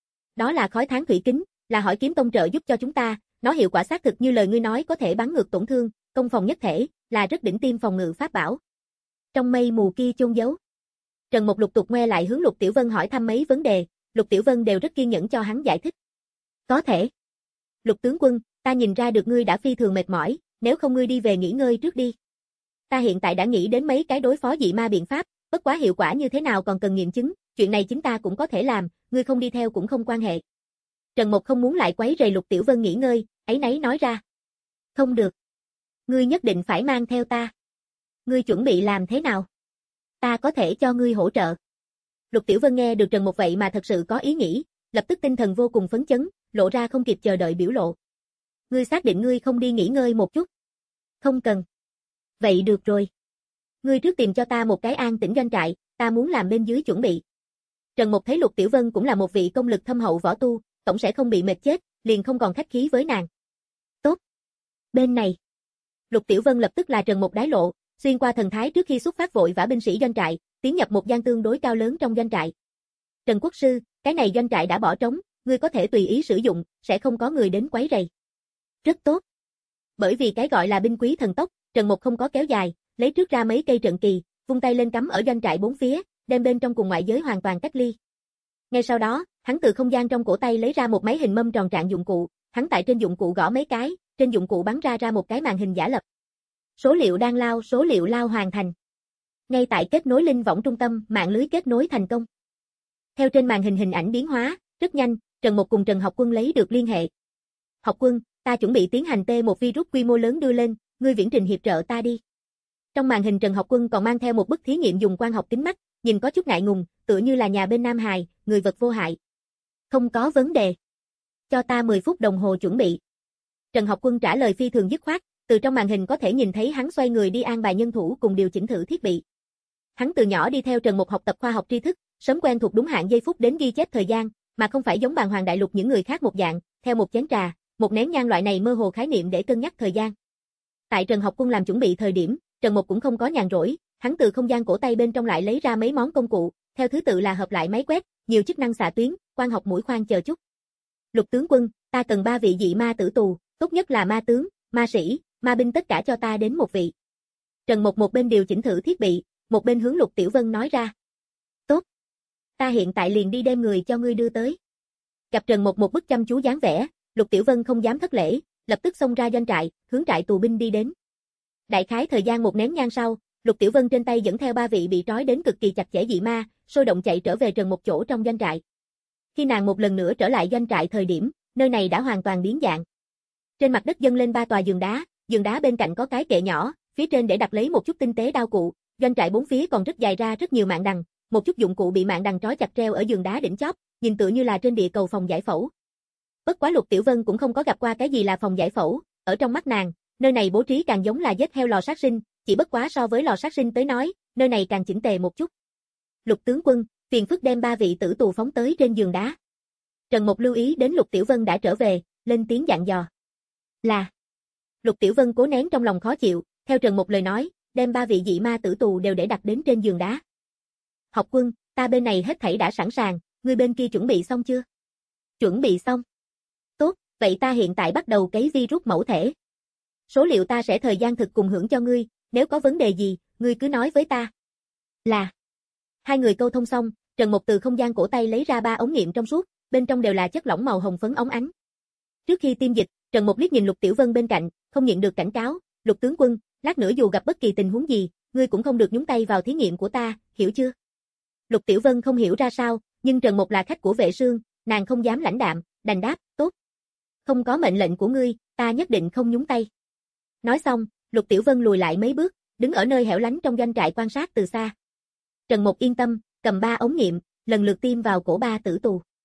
Đó là khói tháng thủy kính, là Hỏi Kiếm Tông trợ giúp cho chúng ta, nó hiệu quả xác thực như lời ngươi nói có thể bắn ngược tổn thương, công phòng nhất thể, là rất đỉnh tiêm phòng ngự pháp bảo. Trong mây mù kia chôn giấu. Trần Mục lục tục ngoe lại hướng Lục Tiểu Vân hỏi thăm mấy vấn đề, Lục Tiểu Vân đều rất kiên nhẫn cho hắn giải thích. Có thể. Lục tướng quân, ta nhìn ra được ngươi đã phi thường mệt mỏi, nếu không ngươi đi về nghỉ ngơi trước đi. Ta hiện tại đã nghĩ đến mấy cái đối phó dị ma biện pháp, bất quá hiệu quả như thế nào còn cần nghiệm chứng, chuyện này chính ta cũng có thể làm, ngươi không đi theo cũng không quan hệ. Trần Mục không muốn lại quấy rầy Lục Tiểu Vân nghỉ ngơi, áy náy nói ra. Không được. Ngươi nhất định phải mang theo ta. Ngươi chuẩn bị làm thế nào? Ta có thể cho ngươi hỗ trợ. Lục Tiểu Vân nghe được Trần Mục vậy mà thật sự có ý nghĩ, lập tức tinh thần vô cùng phấn chấn, lộ ra không kịp chờ đợi biểu lộ. Ngươi xác định ngươi không đi nghỉ ngơi một chút? Không cần. Vậy được rồi. Ngươi trước tìm cho ta một cái an tĩnh doanh trại, ta muốn làm bên dưới chuẩn bị. Trần Mục thấy Lục Tiểu Vân cũng là một vị công lực thâm hậu võ tu, tổng sẽ không bị mệt chết, liền không còn khách khí với nàng. Tốt. Bên này. Lục Tiểu Vân lập tức là Trần Mục đái lộ, xuyên qua thần thái trước khi xuất phát vội vã binh sĩ doanh trại, tiến nhập một gian tương đối cao lớn trong doanh trại. Trần Quốc sư, cái này doanh trại đã bỏ trống, ngươi có thể tùy ý sử dụng, sẽ không có người đến quấy rầy. Rất tốt. Bởi vì cái gọi là binh quý thần tốc, Trần Mục không có kéo dài, lấy trước ra mấy cây trận kỳ, vung tay lên cắm ở doanh trại bốn phía, đem bên trong cùng ngoại giới hoàn toàn cách ly. Ngay sau đó, hắn từ không gian trong cổ tay lấy ra một máy hình mâm tròn trạng dụng cụ, hắn tại trên dụng cụ gõ mấy cái, trên dụng cụ bắn ra ra một cái màn hình giả lập. Số liệu đang lao, số liệu lao hoàn thành. Ngay tại kết nối linh võng trung tâm, mạng lưới kết nối thành công. Theo trên màn hình hình ảnh biến hóa, rất nhanh, Trần Mục cùng Trần Học Quân lấy được liên hệ. Học Quân, ta chuẩn bị tiến hành T một virus quy mô lớn đưa lên, ngươi viễn trình hiệp trợ ta đi. Trong màn hình Trần Học Quân còn mang theo một bức thí nghiệm dùng quang học kính mắt, nhìn có chút ngại ngùng, tựa như là nhà bên Nam Hài, người vật vô hại. Không có vấn đề. Cho ta mười phút đồng hồ chuẩn bị. Trần Học Quân trả lời phi thường dứt khoát, từ trong màn hình có thể nhìn thấy hắn xoay người đi an bài nhân thủ cùng điều chỉnh thử thiết bị. Hắn từ nhỏ đi theo Trần Mục học tập khoa học tri thức, sớm quen thuộc đúng hạn giây phút đến ghi chép thời gian, mà không phải giống Bàng Hoàng Đại Lục những người khác một dạng, theo một chén trà, một nén nhang loại này mơ hồ khái niệm để cân nhắc thời gian. Tại Trần Học Quân làm chuẩn bị thời điểm, Trần Mục cũng không có nhàn rỗi, hắn từ không gian cổ tay bên trong lại lấy ra mấy món công cụ, theo thứ tự là hợp lại máy quét, nhiều chức năng xạ tuyến, quang học mũi khoan chờ chút. Lục tướng quân, ta cần ba vị dị ma tử tù, tốt nhất là ma tướng, ma sĩ, ma binh tất cả cho ta đến một vị. Trần Mục một bên điều chỉnh thử thiết bị, một bên hướng Lục Tiểu Vân nói ra. Tốt. Ta hiện tại liền đi đem người cho ngươi đưa tới. Gặp Trần Mục một bức chăm chú dáng vẻ, Lục Tiểu Vân không dám thất lễ, lập tức xông ra doanh trại, hướng trại tù binh đi đến. Đại khái thời gian một nén nhang sau, Lục Tiểu Vân trên tay dẫn theo ba vị bị trói đến cực kỳ chặt chẽ dị ma, sôi động chạy trở về Trần Mục chỗ trong doanh trại. Khi nàng một lần nữa trở lại doanh trại thời điểm, nơi này đã hoàn toàn biến dạng. Trên mặt đất dâng lên ba tòa giường đá, giường đá bên cạnh có cái kệ nhỏ, phía trên để đặt lấy một chút tinh tế đao cụ, doanh trại bốn phía còn rất dài ra rất nhiều mạng đằng, một chút dụng cụ bị mạng đằng trói chặt treo ở giường đá đỉnh chóp, nhìn tựa như là trên địa cầu phòng giải phẫu. Bất quá Lục Tiểu Vân cũng không có gặp qua cái gì là phòng giải phẫu, ở trong mắt nàng, nơi này bố trí càng giống là giết heo lò sát sinh, chỉ bất quá so với lò sát sinh tới nói, nơi này càng chỉnh tề một chút. Lục tướng quân, phiền phức đem ba vị tử tù phóng tới trên giường đá. Trần Mục lưu ý đến Lục Tiểu Vân đã trở về, lên tiếng dặn dò. Là. Lục Tiểu Vân cố nén trong lòng khó chịu, theo Trần Mục lời nói, đem ba vị dị ma tử tù đều để đặt đến trên giường đá. Học Quân, ta bên này hết thảy đã sẵn sàng, ngươi bên kia chuẩn bị xong chưa? Chuẩn bị xong. Tốt, vậy ta hiện tại bắt đầu cấy virus mẫu thể. Số liệu ta sẽ thời gian thực cùng hưởng cho ngươi, nếu có vấn đề gì, ngươi cứ nói với ta. Là. Hai người câu thông xong, Trần Mục từ không gian cổ tay lấy ra ba ống nghiệm trong suốt, bên trong đều là chất lỏng màu hồng phấn óng ánh. Trước khi tiêm dịch, Trần Mục liếc nhìn Lục Tiểu Vân bên cạnh, không nhịn được cảnh cáo, Lục tướng quân, lát nữa dù gặp bất kỳ tình huống gì, ngươi cũng không được nhúng tay vào thí nghiệm của ta, hiểu chưa? Lục Tiểu Vân không hiểu ra sao, nhưng Trần Mục là khách của Vệ Sương, nàng không dám lãnh đạm, đành đáp, tốt. Không có mệnh lệnh của ngươi, ta nhất định không nhúng tay. Nói xong, Lục Tiểu Vân lùi lại mấy bước, đứng ở nơi hẻo lánh trong doanh trại quan sát từ xa. Trần Mục yên tâm, cầm ba ống nghiệm, lần lượt tiêm vào cổ ba tử tù.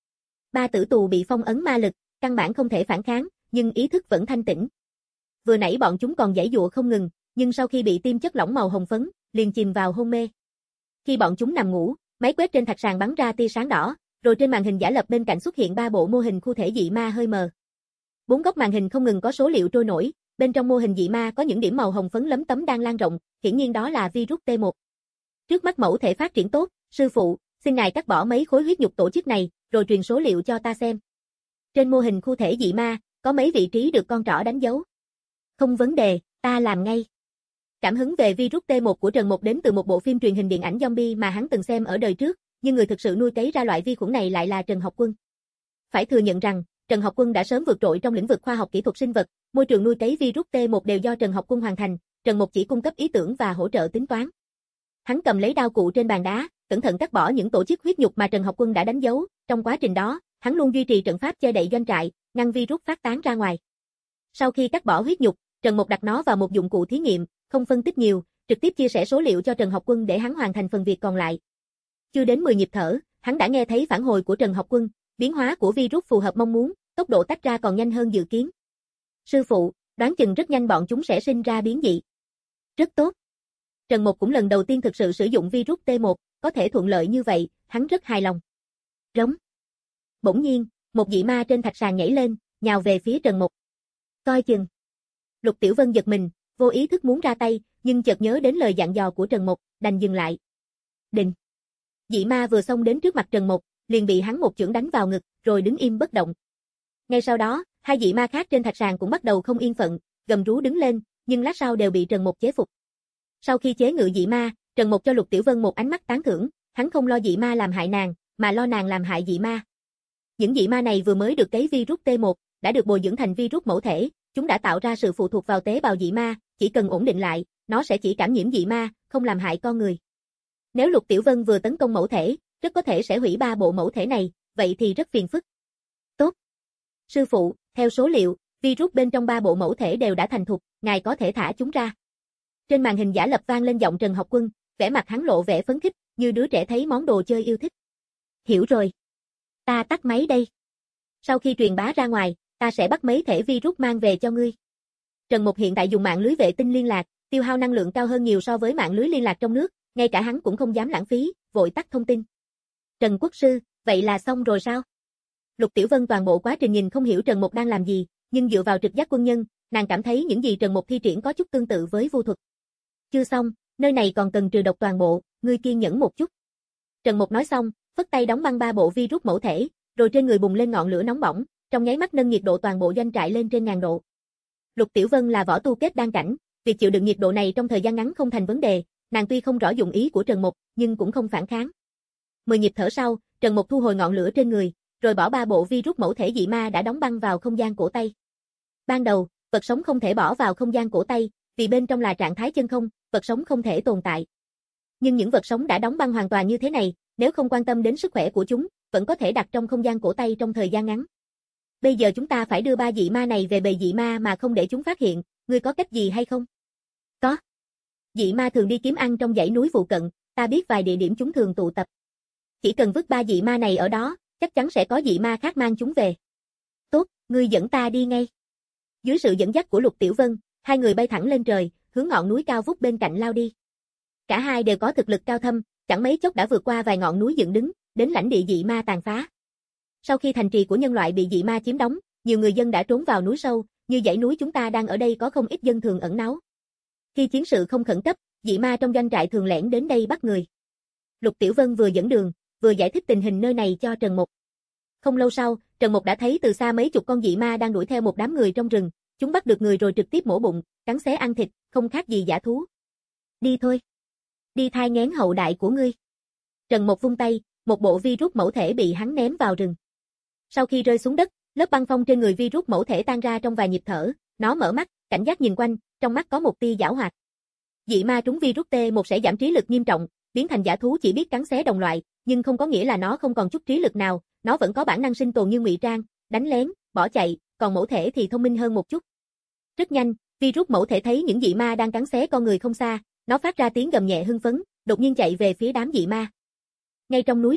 Ba tử tù bị phong ấn ma lực, căn bản không thể phản kháng, nhưng ý thức vẫn thanh tĩnh. Vừa nãy bọn chúng còn giãy giụa không ngừng, nhưng sau khi bị tiêm chất lỏng màu hồng phấn, liền chìm vào hôn mê. Khi bọn chúng nằm ngủ, máy quét trên thạch sàn bắn ra tia sáng đỏ, rồi trên màn hình giả lập bên cạnh xuất hiện ba bộ mô hình khu thể dị ma hơi mờ. Bốn góc màn hình không ngừng có số liệu trôi nổi, bên trong mô hình dị ma có những điểm màu hồng phấn lấm tấm đang lan rộng, hiển nhiên đó là virus T một. Trước mắt mẫu thể phát triển tốt, sư phụ, xin ngài cắt bỏ mấy khối huyết nhục tổ chức này, rồi truyền số liệu cho ta xem. Trên mô hình khu thể dị ma, có mấy vị trí được con trỏ đánh dấu. Không vấn đề, ta làm ngay. Cảm hứng về virus T một của Trần Mục đến từ một bộ phim truyền hình điện ảnh zombie mà hắn từng xem ở đời trước, nhưng người thực sự nuôi cấy ra loại vi khuẩn này lại là Trần Học Quân. Phải thừa nhận rằng, Trần Học Quân đã sớm vượt trội trong lĩnh vực khoa học kỹ thuật sinh vật, môi trường nuôi cấy virus T một đều do Trần Học Quân hoàn thành, Trần Mục chỉ cung cấp ý tưởng và hỗ trợ tính toán. Hắn cầm lấy đao cụ trên bàn đá, cẩn thận cắt bỏ những tổ chức huyết nhục mà Trần Học Quân đã đánh dấu, trong quá trình đó, hắn luôn duy trì trận pháp che đậy doanh trại, ngăn virus phát tán ra ngoài. Sau khi cắt bỏ huyết nhục, Trần Mục đặt nó vào một dụng cụ thí nghiệm, không phân tích nhiều, trực tiếp chia sẻ số liệu cho Trần Học Quân để hắn hoàn thành phần việc còn lại. Chưa đến mười nhịp thở, hắn đã nghe thấy phản hồi của Trần Học Quân, biến hóa của virus phù hợp mong muốn, tốc độ tách ra còn nhanh hơn dự kiến. Sư phụ, đoán chừng rất nhanh bọn chúng sẽ sinh ra biến dị. Rất tốt. Trần Mục cũng lần đầu tiên thực sự sử dụng virus T một, có thể thuận lợi như vậy, hắn rất hài lòng. Rống. Bỗng nhiên, một dị ma trên thạch sàn nhảy lên, nhào về phía Trần Mục. Coi chừng. Lục Tiểu Vân giật mình, vô ý thức muốn ra tay, nhưng chợt nhớ đến lời dặn dò của Trần Mục, đành dừng lại. Định. Dị ma vừa xông đến trước mặt Trần Mục, liền bị hắn một chưởng đánh vào ngực, rồi đứng im bất động. Ngay sau đó, hai dị ma khác trên thạch sàn cũng bắt đầu không yên phận, gầm rú đứng lên, nhưng lát sau đều bị Trần Mục chế phục. Sau khi chế ngự dị ma, Trần Mục cho Lục Tiểu Vân một ánh mắt tán thưởng, hắn không lo dị ma làm hại nàng, mà lo nàng làm hại dị ma. Những dị ma này vừa mới được cấy virus T một, đã được bồi dưỡng thành virus mẫu thể, chúng đã tạo ra sự phụ thuộc vào tế bào dị ma, chỉ cần ổn định lại, nó sẽ chỉ cảm nhiễm dị ma, không làm hại con người. Nếu Lục Tiểu Vân vừa tấn công mẫu thể, rất có thể sẽ hủy ba bộ mẫu thể này, vậy thì rất phiền phức. Tốt. Sư phụ, theo số liệu, virus bên trong ba bộ mẫu thể đều đã thành thục, ngài có thể thả chúng ra. Trên màn hình giả lập vang lên giọng Trần Học Quân, vẻ mặt hắn lộ vẻ phấn khích, như đứa trẻ thấy món đồ chơi yêu thích. Hiểu rồi. Ta tắt máy đây. Sau khi truyền bá ra ngoài, ta sẽ bắt mấy thể virus mang về cho ngươi. Trần Mục hiện tại dùng mạng lưới vệ tinh liên lạc, tiêu hao năng lượng cao hơn nhiều so với mạng lưới liên lạc trong nước, ngay cả hắn cũng không dám lãng phí, vội tắt thông tin. Trần Quốc sư, vậy là xong rồi sao? Lục Tiểu Vân toàn bộ quá trình nhìn không hiểu Trần Mục đang làm gì, nhưng dựa vào trực giác quân nhân, nàng cảm thấy những gì Trần Mục thi triển có chút tương tự với vu thuật. Chưa xong, nơi này còn cần trừ độc toàn bộ, ngươi kiên nhẫn một chút. Trần Mục nói xong, phất tay đóng băng ba bộ virus mẫu thể, rồi trên người bùng lên ngọn lửa nóng bỏng, trong nháy mắt nâng nhiệt độ toàn bộ doanh trại lên trên ngàn độ. Lục Tiểu Vân là võ tu kết đan cảnh, việc chịu đựng nhiệt độ này trong thời gian ngắn không thành vấn đề, nàng tuy không rõ dụng ý của Trần Mục, nhưng cũng không phản kháng. Mười nhịp thở sau, Trần Mục thu hồi ngọn lửa trên người, rồi bỏ ba bộ virus mẫu thể dị ma đã đóng băng vào không gian cổ tay. Ban đầu, vật sống không thể bỏ vào không gian cổ tay, vì bên trong là trạng thái chân không, vật sống không thể tồn tại. Nhưng những vật sống đã đóng băng hoàn toàn như thế này, nếu không quan tâm đến sức khỏe của chúng, vẫn có thể đặt trong không gian cổ tay trong thời gian ngắn. Bây giờ chúng ta phải đưa ba dị ma này về bầy dị ma mà không để chúng phát hiện, ngươi có cách gì hay không? Có. Dị ma thường đi kiếm ăn trong dãy núi phụ cận, ta biết vài địa điểm chúng thường tụ tập. Chỉ cần vứt ba dị ma này ở đó, chắc chắn sẽ có dị ma khác mang chúng về. Tốt, ngươi dẫn ta đi ngay. Dưới sự dẫn dắt của Lục Tiểu Vân, hai người bay thẳng lên trời, hướng ngọn núi cao vút bên cạnh lao đi. Cả hai đều có thực lực cao thâm, chẳng mấy chốc đã vượt qua vài ngọn núi dựng đứng, đến lãnh địa dị ma tàn phá. Sau khi thành trì của nhân loại bị dị ma chiếm đóng, nhiều người dân đã trốn vào núi sâu, như dãy núi chúng ta đang ở đây có không ít dân thường ẩn náu. Khi chiến sự không khẩn cấp, dị ma trong doanh trại thường lẻn đến đây bắt người. Lục Tiểu Vân vừa dẫn đường, vừa giải thích tình hình nơi này cho Trần Mục. Không lâu sau, Trần Mục đã thấy từ xa mấy chục con dị ma đang đuổi theo một đám người trong rừng, chúng bắt được người rồi trực tiếp mổ bụng, cắn xé ăn thịt, không khác gì dã thú. Đi thôi. Đi thai nghén hậu đại của ngươi. Trần Mục vung tay, một bộ virus mẫu thể bị hắn ném vào rừng. Sau khi rơi xuống đất, lớp băng phong trên người virus mẫu thể tan ra trong vài nhịp thở, nó mở mắt, cảnh giác nhìn quanh, trong mắt có một tia giảo hoạt. Dị ma trúng virus T một sẽ giảm trí lực nghiêm trọng, biến thành dã thú chỉ biết cắn xé đồng loại, nhưng không có nghĩa là nó không còn chút trí lực nào, nó vẫn có bản năng sinh tồn như ngụy trang, đánh lén, bỏ chạy, còn mẫu thể thì thông minh hơn một chút. Rất nhanh, virus mẫu thể thấy những dị ma đang cắn xé con người không xa, nó phát ra tiếng gầm nhẹ hưng phấn, đột nhiên chạy về phía đám dị ma. Ngay trong núi rừng,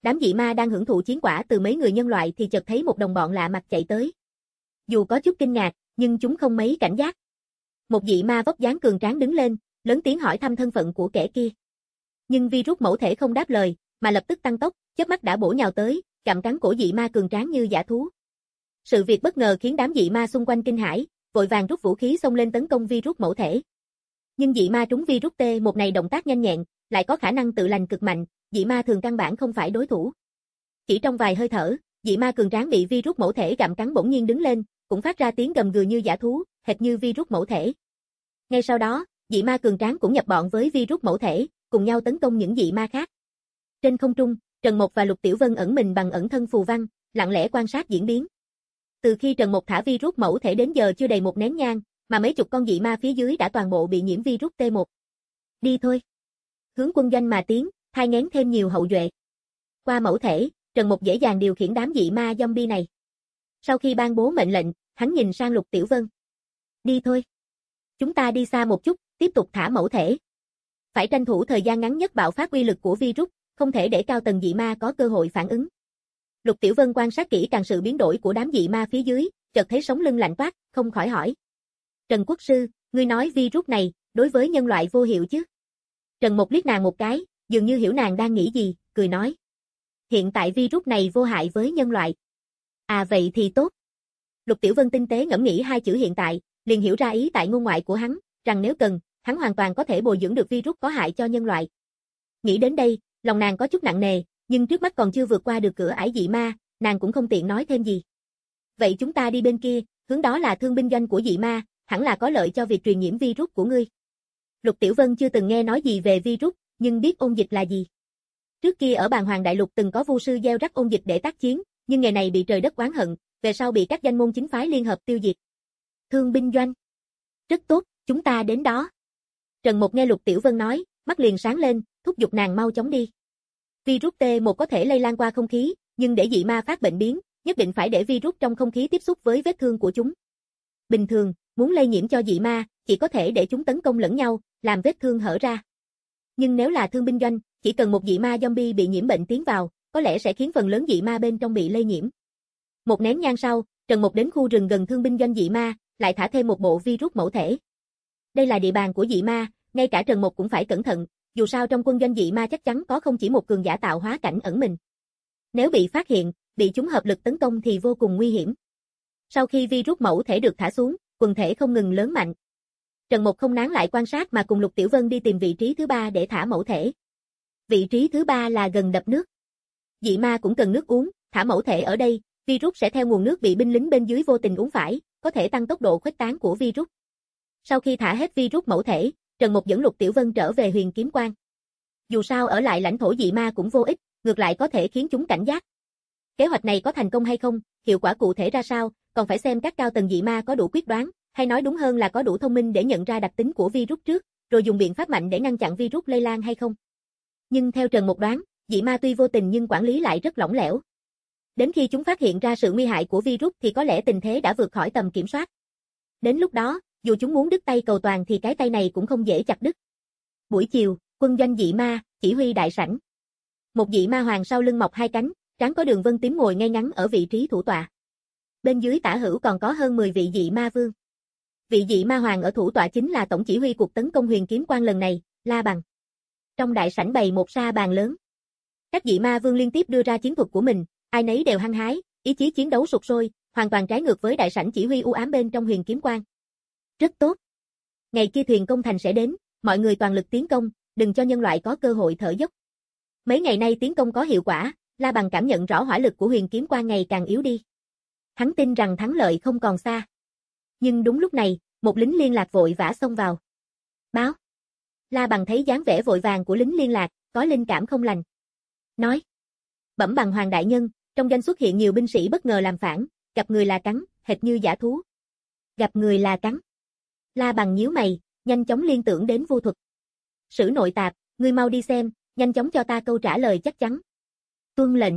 Đám dị ma đang hưởng thụ chiến quả từ mấy người nhân loại thì chợt thấy một đồng bọn lạ mặt chạy tới. Dù có chút kinh ngạc, nhưng chúng không mấy cảnh giác. Một dị ma vóc dáng cường tráng đứng lên, lớn tiếng hỏi thăm thân phận của kẻ kia. Nhưng virus mẫu thể không đáp lời, mà lập tức tăng tốc, chớp mắt đã bổ nhào tới, gặm cắn cổ dị ma cường tráng như dã thú. Sự việc bất ngờ khiến đám dị ma xung quanh kinh hãi, vội vàng rút vũ khí xông lên tấn công virus mẫu thể. Nhưng dị ma trúng virus T một này động tác nhanh nhẹn, lại có khả năng tự lành cực mạnh, dị ma thường căn bản không phải đối thủ. Chỉ trong vài hơi thở, dị ma cường tráng bị virus mẫu thể gặm cắn bỗng nhiên đứng lên, cũng phát ra tiếng gầm gừ như dã thú, hệt như virus mẫu thể. Ngay sau đó, dị ma cường tráng cũng nhập bọn với virus mẫu thể, cùng nhau tấn công những dị ma khác. Trên không trung, Trần Mộc và Lục Tiểu Vân ẩn mình bằng ẩn thân phù văn, lặng lẽ quan sát diễn biến. Từ khi Trần Mộc thả virus mẫu thể đến giờ chưa đầy một nén nhang, mà mấy chục con dị ma phía dưới đã toàn bộ bị nhiễm virus T một. Đi thôi. Hướng quân doanh mà tiến, thai nghén thêm nhiều hậu duệ. Qua mẫu thể, Trần Mộc dễ dàng điều khiển đám dị ma zombie này. Sau khi ban bố mệnh lệnh, hắn nhìn sang Lục Tiểu Vân. Đi thôi. Chúng ta đi xa một chút, tiếp tục thả mẫu thể. Phải tranh thủ thời gian ngắn nhất bạo phát uy lực của virus, không thể để cao tầng dị ma có cơ hội phản ứng. Lục Tiểu Vân quan sát kỹ càng sự biến đổi của đám dị ma phía dưới, chợt thấy sống lưng lạnh toát, không khỏi hỏi. Trần Quốc Sư, ngươi nói virus này, đối với nhân loại vô hiệu chứ? Trần Mộc liếc nàng một cái, dường như hiểu nàng đang nghĩ gì, cười nói. Hiện tại virus này vô hại với nhân loại. À vậy thì tốt. Lục Tiểu Vân tinh tế ngẫm nghĩ hai chữ hiện tại, liền hiểu ra ý tại ngôn ngoại của hắn, rằng nếu cần, hắn hoàn toàn có thể bồi dưỡng được virus có hại cho nhân loại. Nghĩ đến đây, lòng nàng có chút nặng nề, nhưng trước mắt còn chưa vượt qua được cửa ải dị ma, nàng cũng không tiện nói thêm gì. Vậy chúng ta đi bên kia, hướng đó là thương binh doanh của dị ma, hẳn là có lợi cho việc truyền nhiễm virus của ngươi. Lục Tiểu Vân chưa từng nghe nói gì về virus, nhưng biết ôn dịch là gì. Trước kia ở Bàn Hoàng Đại Lục từng có vu sư gieo rắc ôn dịch để tác chiến, nhưng nghề này bị trời đất oán hận, về sau bị các danh môn chính phái liên hợp tiêu diệt. Thương binh doanh. Rất tốt, chúng ta đến đó. Trần Mộc nghe Lục Tiểu Vân nói, mắt liền sáng lên, thúc giục nàng mau chóng đi. Virus T một có thể lây lan qua không khí, nhưng để dị ma phát bệnh biến, nhất định phải để virus trong không khí tiếp xúc với vết thương của chúng. Bình thường, muốn lây nhiễm cho dị ma, chỉ có thể để chúng tấn công lẫn nhau, làm vết thương hở ra. Nhưng nếu là thương binh doanh, chỉ cần một dị ma zombie bị nhiễm bệnh tiến vào, có lẽ sẽ khiến phần lớn dị ma bên trong bị lây nhiễm. Một nén nhang sau, Trần Mộc đến khu rừng gần thương binh doanh dị ma, lại thả thêm một bộ virus mẫu thể. Đây là địa bàn của dị ma, ngay cả Trần Mộc cũng phải cẩn thận, dù sao trong quân doanh dị ma chắc chắn có không chỉ một cường giả tạo hóa cảnh ẩn mình. Nếu bị phát hiện, bị chúng hợp lực tấn công thì vô cùng nguy hiểm. Sau khi virus mẫu thể được thả xuống, quần thể không ngừng lớn mạnh. Trần Mộc không nán lại quan sát mà cùng Lục Tiểu Vân đi tìm vị trí thứ ba để thả mẫu thể. Vị trí thứ ba là gần đập nước. Dị ma cũng cần nước uống, thả mẫu thể ở đây, virus sẽ theo nguồn nước bị binh lính bên dưới vô tình uống phải, có thể tăng tốc độ khuếch tán của virus. Sau khi thả hết virus mẫu thể, Trần Mộc dẫn Lục Tiểu Vân trở về Huyền Kiếm Quan. Dù sao ở lại lãnh thổ dị ma cũng vô ích, ngược lại có thể khiến chúng cảnh giác. Kế hoạch này có thành công hay không, hiệu quả cụ thể ra sao, còn phải xem các cao tầng dị ma có đủ quyết đoán, hay nói đúng hơn là có đủ thông minh để nhận ra đặc tính của virus trước, rồi dùng biện pháp mạnh để ngăn chặn virus lây lan hay không. Nhưng theo Trần Mộc đoán, dị ma tuy vô tình nhưng quản lý lại rất lỏng lẻo. Đến khi chúng phát hiện ra sự nguy hại của virus thì có lẽ tình thế đã vượt khỏi tầm kiểm soát. Đến lúc đó, dù chúng muốn đứt tay cầu toàn thì cái tay này cũng không dễ chặt đứt. Buổi chiều, quân doanh dị ma, chỉ huy đại sảnh. Một dị ma hoàng sau lưng mọc hai cánh, trán có đường vân tím ngồi ngay ngắn ở vị trí thủ tọa. Bên dưới tả hữu còn có hơn mười vị dị ma vương. Vị dị ma hoàng ở thủ tọa chính là tổng chỉ huy cuộc tấn công Huyền Kiếm Quan lần này, La Bằng. Trong đại sảnh bày một sa bàn lớn. Các dị ma vương liên tiếp đưa ra chiến thuật của mình, ai nấy đều hăng hái, ý chí chiến đấu sục sôi, hoàn toàn trái ngược với đại sảnh chỉ huy u ám bên trong Huyền Kiếm Quan. Rất tốt. Ngày kia thuyền công thành sẽ đến, mọi người toàn lực tiến công, đừng cho nhân loại có cơ hội thở dốc. Mấy ngày nay tiến công có hiệu quả, La Bằng cảm nhận rõ hỏa lực của Huyền Kiếm Quan ngày càng yếu đi. Hắn tin rằng thắng lợi không còn xa. Nhưng đúng lúc này, một lính liên lạc vội vã xông vào. Báo. La Bằng thấy dáng vẻ vội vàng của lính liên lạc, có linh cảm không lành. Nói. Bẩm Bằng Hoàng đại nhân, trong doanh xuất hiện nhiều binh sĩ bất ngờ làm phản, gặp người là cắn, hệt như dã thú. Gặp người là cắn. La Bằng nhíu mày, nhanh chóng liên tưởng đến vu thuật. Sử nội tạp, ngươi mau đi xem, nhanh chóng cho ta câu trả lời chắc chắn. Tuân lệnh.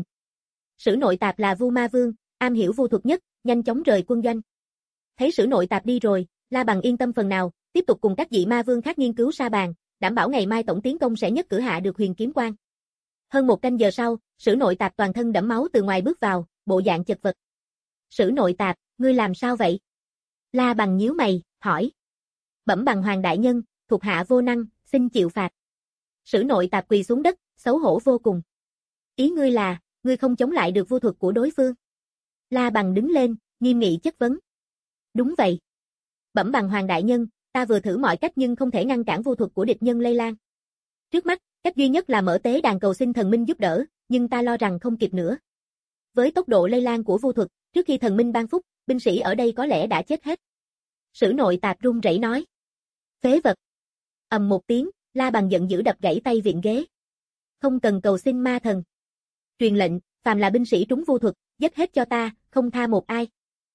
Sử nội tạp là vu ma vương, am hiểu vu thuật nhất, nhanh chóng rời quân doanh. Thấy sử nội tạp đi rồi, La Bằng yên tâm phần nào, tiếp tục cùng các dị ma vương khác nghiên cứu sa bàn, đảm bảo ngày mai tổng tiến công sẽ nhất cử hạ được Huyền Kiếm Quan. Hơn một canh giờ sau, Sử Nội Tạp toàn thân đẫm máu từ ngoài bước vào, bộ dạng chật vật. Sử Nội Tạp, ngươi làm sao vậy? La Bằng nhíu mày, hỏi. Bẩm Bằng Hoàng đại nhân, thuộc hạ vô năng, xin chịu phạt. Sử Nội Tạp quỳ xuống đất, xấu hổ vô cùng. Ý ngươi là, ngươi không chống lại được vu thuật của đối phương? La Bằng đứng lên, nghiêm nghị chất vấn. Đúng vậy. Bẩm Bằng Hoàng đại nhân, ta vừa thử mọi cách nhưng không thể ngăn cản vu thuật của địch nhân lây lan. Trước mắt, cách duy nhất là mở tế đàn cầu xin thần minh giúp đỡ, nhưng ta lo rằng không kịp nữa. Với tốc độ lây lan của vu thuật, trước khi thần minh ban phúc, binh sĩ ở đây có lẽ đã chết hết. Sử Nội Tạp run rẩy nói. Phế vật. Ầm một tiếng, La Bằng giận dữ đập gãy tay viện ghế. Không cần cầu xin ma thần. Truyền lệnh, phàm là binh sĩ trúng vu thuật, giết hết cho ta, không tha một ai.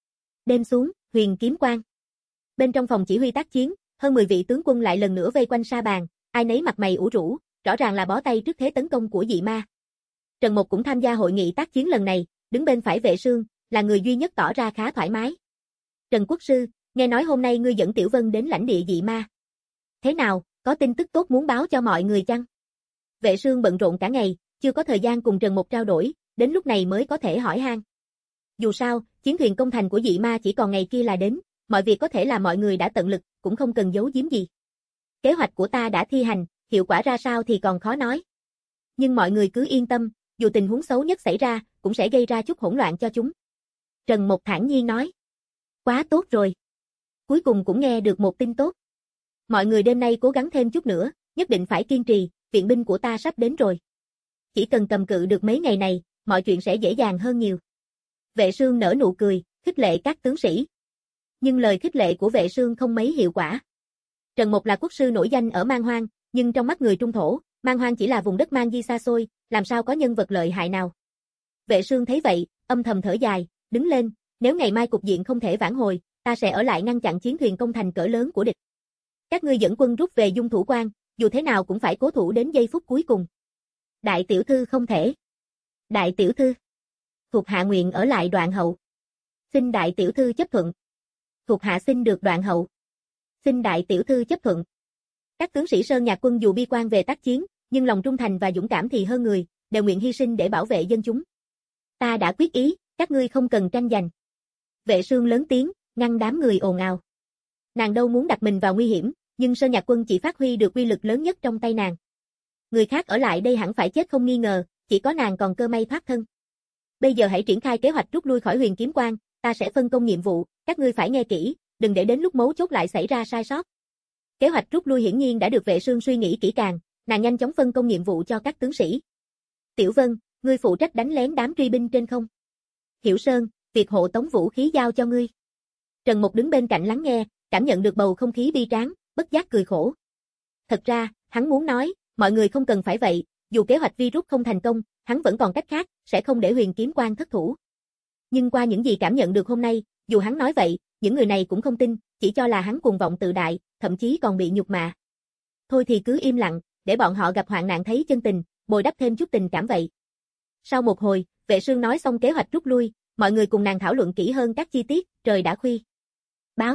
Đêm xuống, Huyền Kiếm Quan. Bên trong phòng chỉ huy tác chiến, hơn mười vị tướng quân lại lần nữa vây quanh sa bàn, ai nấy mặt mày ủ rũ, rõ ràng là bó tay trước thế tấn công của dị ma. Trần Mộc cũng tham gia hội nghị tác chiến lần này, đứng bên phải Vệ Sương, là người duy nhất tỏ ra khá thoải mái. Trần Quốc sư, nghe nói hôm nay ngươi dẫn Tiểu Vân đến lãnh địa dị ma. Thế nào, có tin tức tốt muốn báo cho mọi người chăng? Vệ Sương bận rộn cả ngày, chưa có thời gian cùng Trần Mộc trao đổi, đến lúc này mới có thể hỏi han. Dù sao, chiến thuyền công thành của dị ma chỉ còn ngày kia là đến, mọi việc có thể là mọi người đã tận lực, cũng không cần giấu giếm gì. Kế hoạch của ta đã thi hành, hiệu quả ra sao thì còn khó nói. Nhưng mọi người cứ yên tâm, dù tình huống xấu nhất xảy ra, cũng sẽ gây ra chút hỗn loạn cho chúng. Trần Mộc thản nhiên nói. Quá tốt rồi. Cuối cùng cũng nghe được một tin tốt. Mọi người đêm nay cố gắng thêm chút nữa, nhất định phải kiên trì, viện binh của ta sắp đến rồi. Chỉ cần cầm cự được mấy ngày này, mọi chuyện sẽ dễ dàng hơn nhiều. Vệ Sương nở nụ cười, khích lệ các tướng sĩ. Nhưng lời khích lệ của Vệ Sương không mấy hiệu quả. Trần Mộc là quốc sư nổi danh ở Man Hoang, nhưng trong mắt người Trung Thổ, Man Hoang chỉ là vùng đất Man Di xa xôi, làm sao có nhân vật lợi hại nào. Vệ Sương thấy vậy, âm thầm thở dài, đứng lên, nếu ngày mai cục diện không thể vãn hồi, ta sẽ ở lại ngăn chặn chiến thuyền công thành cỡ lớn của địch. Các ngươi dẫn quân rút về Dung Thủ Quan, dù thế nào cũng phải cố thủ đến giây phút cuối cùng. Đại tiểu thư không thể. Đại tiểu thư. Thuộc hạ nguyện ở lại Đoạn Hậu. Xin đại tiểu thư chấp thuận. Thuộc hạ xin được Đoạn Hậu. Xin đại tiểu thư chấp thuận. Các tướng sĩ Sơn Nhạc quân dù bi quan về tác chiến, nhưng lòng trung thành và dũng cảm thì hơn người, đều nguyện hy sinh để bảo vệ dân chúng. Ta đã quyết ý, các ngươi không cần tranh giành. Vệ Sương lớn tiếng, ngăn đám người ồn ào. Nàng đâu muốn đặt mình vào nguy hiểm, nhưng Sơn Nhạc quân chỉ phát huy được uy lực lớn nhất trong tay nàng. Người khác ở lại đây hẳn phải chết không nghi ngờ, chỉ có nàng còn cơ may thoát thân. Bây giờ hãy triển khai kế hoạch rút lui khỏi Huyền Kiếm Quan, ta sẽ phân công nhiệm vụ, các ngươi phải nghe kỹ, đừng để đến lúc mấu chốt lại xảy ra sai sót. Kế hoạch rút lui hiển nhiên đã được Vệ Sương suy nghĩ kỹ càng, nàng nhanh chóng phân công nhiệm vụ cho các tướng sĩ. Tiểu Vân, ngươi phụ trách đánh lén đám truy binh trên không. Hiểu Sơn, việc hộ tống vũ khí giao cho ngươi. Trần Mộc đứng bên cạnh lắng nghe, cảm nhận được bầu không khí bi tráng, bất giác cười khổ. Thật ra, hắn muốn nói, mọi người không cần phải vậy, dù kế hoạch virus không thành công, hắn vẫn còn cách khác, sẽ không để Huyền Kiếm Quan thất thủ. Nhưng qua những gì cảm nhận được hôm nay, dù hắn nói vậy, những người này cũng không tin, chỉ cho là hắn cuồng vọng tự đại, thậm chí còn bị nhục mạ. Thôi thì cứ im lặng, để bọn họ gặp hoạn nạn thấy chân tình, bồi đắp thêm chút tình cảm vậy. Sau một hồi, Vệ Sương nói xong kế hoạch rút lui, mọi người cùng nàng thảo luận kỹ hơn các chi tiết, trời đã khuya. Báo.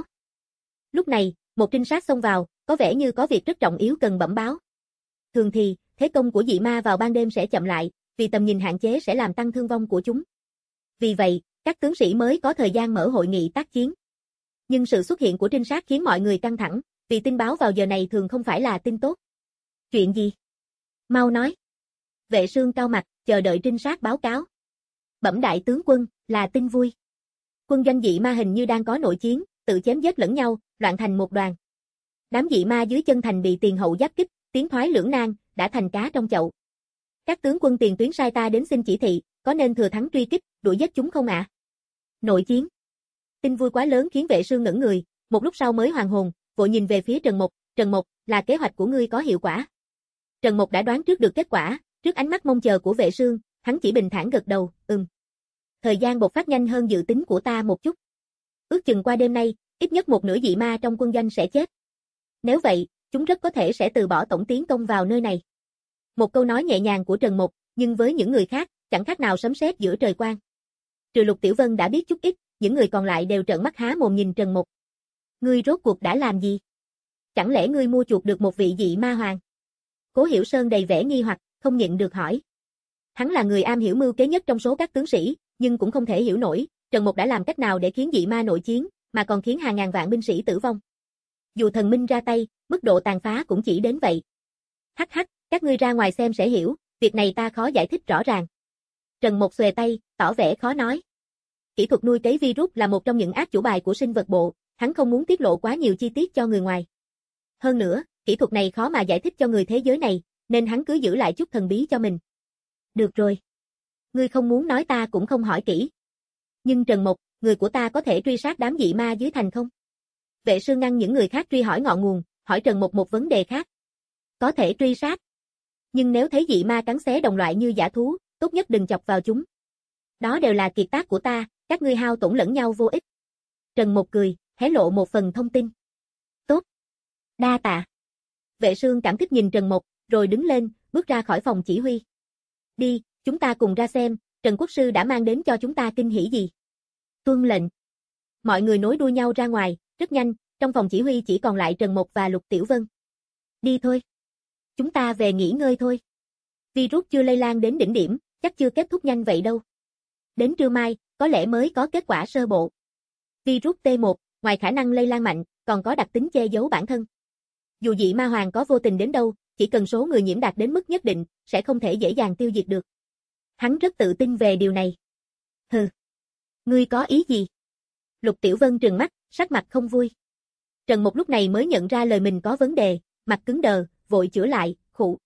Lúc này, một trinh sát xông vào, có vẻ như có việc rất trọng yếu cần bẩm báo. Thường thì, thế công của dị ma vào ban đêm sẽ chậm lại, vì tầm nhìn hạn chế sẽ làm tăng thương vong của chúng. Vì vậy, các tướng sĩ mới có thời gian mở hội nghị tác chiến. Nhưng sự xuất hiện của trinh sát khiến mọi người căng thẳng, vì tin báo vào giờ này thường không phải là tin tốt. Chuyện gì? Mau nói. Vệ Sương cao mặt, chờ đợi trinh sát báo cáo. Bẩm đại tướng quân, là tin vui. Quân doanh dị ma hình như đang có nội chiến, tự chém giết lẫn nhau, loạn thành một đoàn. Đám dị ma dưới chân thành bị tiền hậu giáp kích, tiến thoái lưỡng nan, đã thành cá trong chậu. Các tướng quân tiền tuyến sai ta đến xin chỉ thị, có nên thừa thắng truy kích, đuổi giết chúng không ạ? À? Nội chiến. Tin vui quá lớn khiến Vệ Sương ngẩn người, một lúc sau mới hoàn hồn, vội nhìn về phía Trần Mộc, Trần Mộc, là kế hoạch của ngươi có hiệu quả. Trần Mộc đã đoán trước được kết quả, trước ánh mắt mong chờ của Vệ Sương, hắn chỉ bình thản gật đầu, ừm. Thời gian bộc phát nhanh hơn dự tính của ta một chút. Ước chừng qua đêm nay, ít nhất một nửa dị ma trong quân doanh sẽ chết. Nếu vậy, chúng rất có thể sẽ từ bỏ tổng tiến công vào nơi này. Một câu nói nhẹ nhàng của Trần Mộc, nhưng với những người khác, chẳng khác nào sấm sét giữa trời quang. Trừ Lục Tiểu Vân đã biết chút ít, những người còn lại đều trợn mắt há mồm nhìn Trần Mộc. Ngươi rốt cuộc đã làm gì? Chẳng lẽ ngươi mua chuộc được một vị dị ma hoàng? Cố Hiểu Sơn đầy vẻ nghi hoặc, không nhịn được hỏi. Hắn là người am hiểu mưu kế nhất trong số các tướng sĩ, nhưng cũng không thể hiểu nổi, Trần Mục đã làm cách nào để khiến dị ma nội chiến, mà còn khiến hàng ngàn vạn binh sĩ tử vong. Dù thần minh ra tay, mức độ tàn phá cũng chỉ đến vậy. Hắc hắc, các ngươi ra ngoài xem sẽ hiểu, việc này ta khó giải thích rõ ràng. Trần Mục xuề tay, tỏ vẻ khó nói. Kỹ thuật nuôi cấy virus là một trong những át chủ bài của sinh vật bộ, hắn không muốn tiết lộ quá nhiều chi tiết cho người ngoài. Hơn nữa, kỹ thuật này khó mà giải thích cho người thế giới này, nên hắn cứ giữ lại chút thần bí cho mình. Được rồi. Ngươi không muốn nói ta cũng không hỏi kỹ. Nhưng Trần Mục, người của ta có thể truy sát đám dị ma dưới thành không? Vệ Sương ngăn những người khác truy hỏi ngọn nguồn, hỏi Trần Mục một vấn đề khác. Có thể truy sát. Nhưng nếu thấy dị ma cắn xé đồng loại như dã thú, tốt nhất đừng chọc vào chúng. Đó đều là kiệt tác của ta, các ngươi hao tổn lẫn nhau vô ích. Trần Mục cười, hé lộ một phần thông tin. Tốt. Đa tạ. Vệ Sương cảm kích nhìn Trần Mục, rồi đứng lên, bước ra khỏi phòng chỉ huy. Đi, chúng ta cùng ra xem, Trần Quốc Sư đã mang đến cho chúng ta kinh hỉ gì. Tuân lệnh. Mọi người nối đuôi nhau ra ngoài, rất nhanh, trong phòng chỉ huy chỉ còn lại Trần Mục và Lục Tiểu Vân. Đi thôi. Chúng ta về nghỉ ngơi thôi. Virus chưa lây lan đến đỉnh điểm, chắc chưa kết thúc nhanh vậy đâu. Đến trưa mai, có lẽ mới có kết quả sơ bộ. Virus T một, ngoài khả năng lây lan mạnh, còn có đặc tính che giấu bản thân. Dù dị ma hoàng có vô tình đến đâu, chỉ cần số người nhiễm đạt đến mức nhất định, sẽ không thể dễ dàng tiêu diệt được. Hắn rất tự tin về điều này. Hừ. Ngươi có ý gì? Lục Tiểu Vân trừng mắt, sắc mặt không vui. Trần Mục lúc này mới nhận ra lời mình có vấn đề, mặt cứng đờ, vội chữa lại, khụ.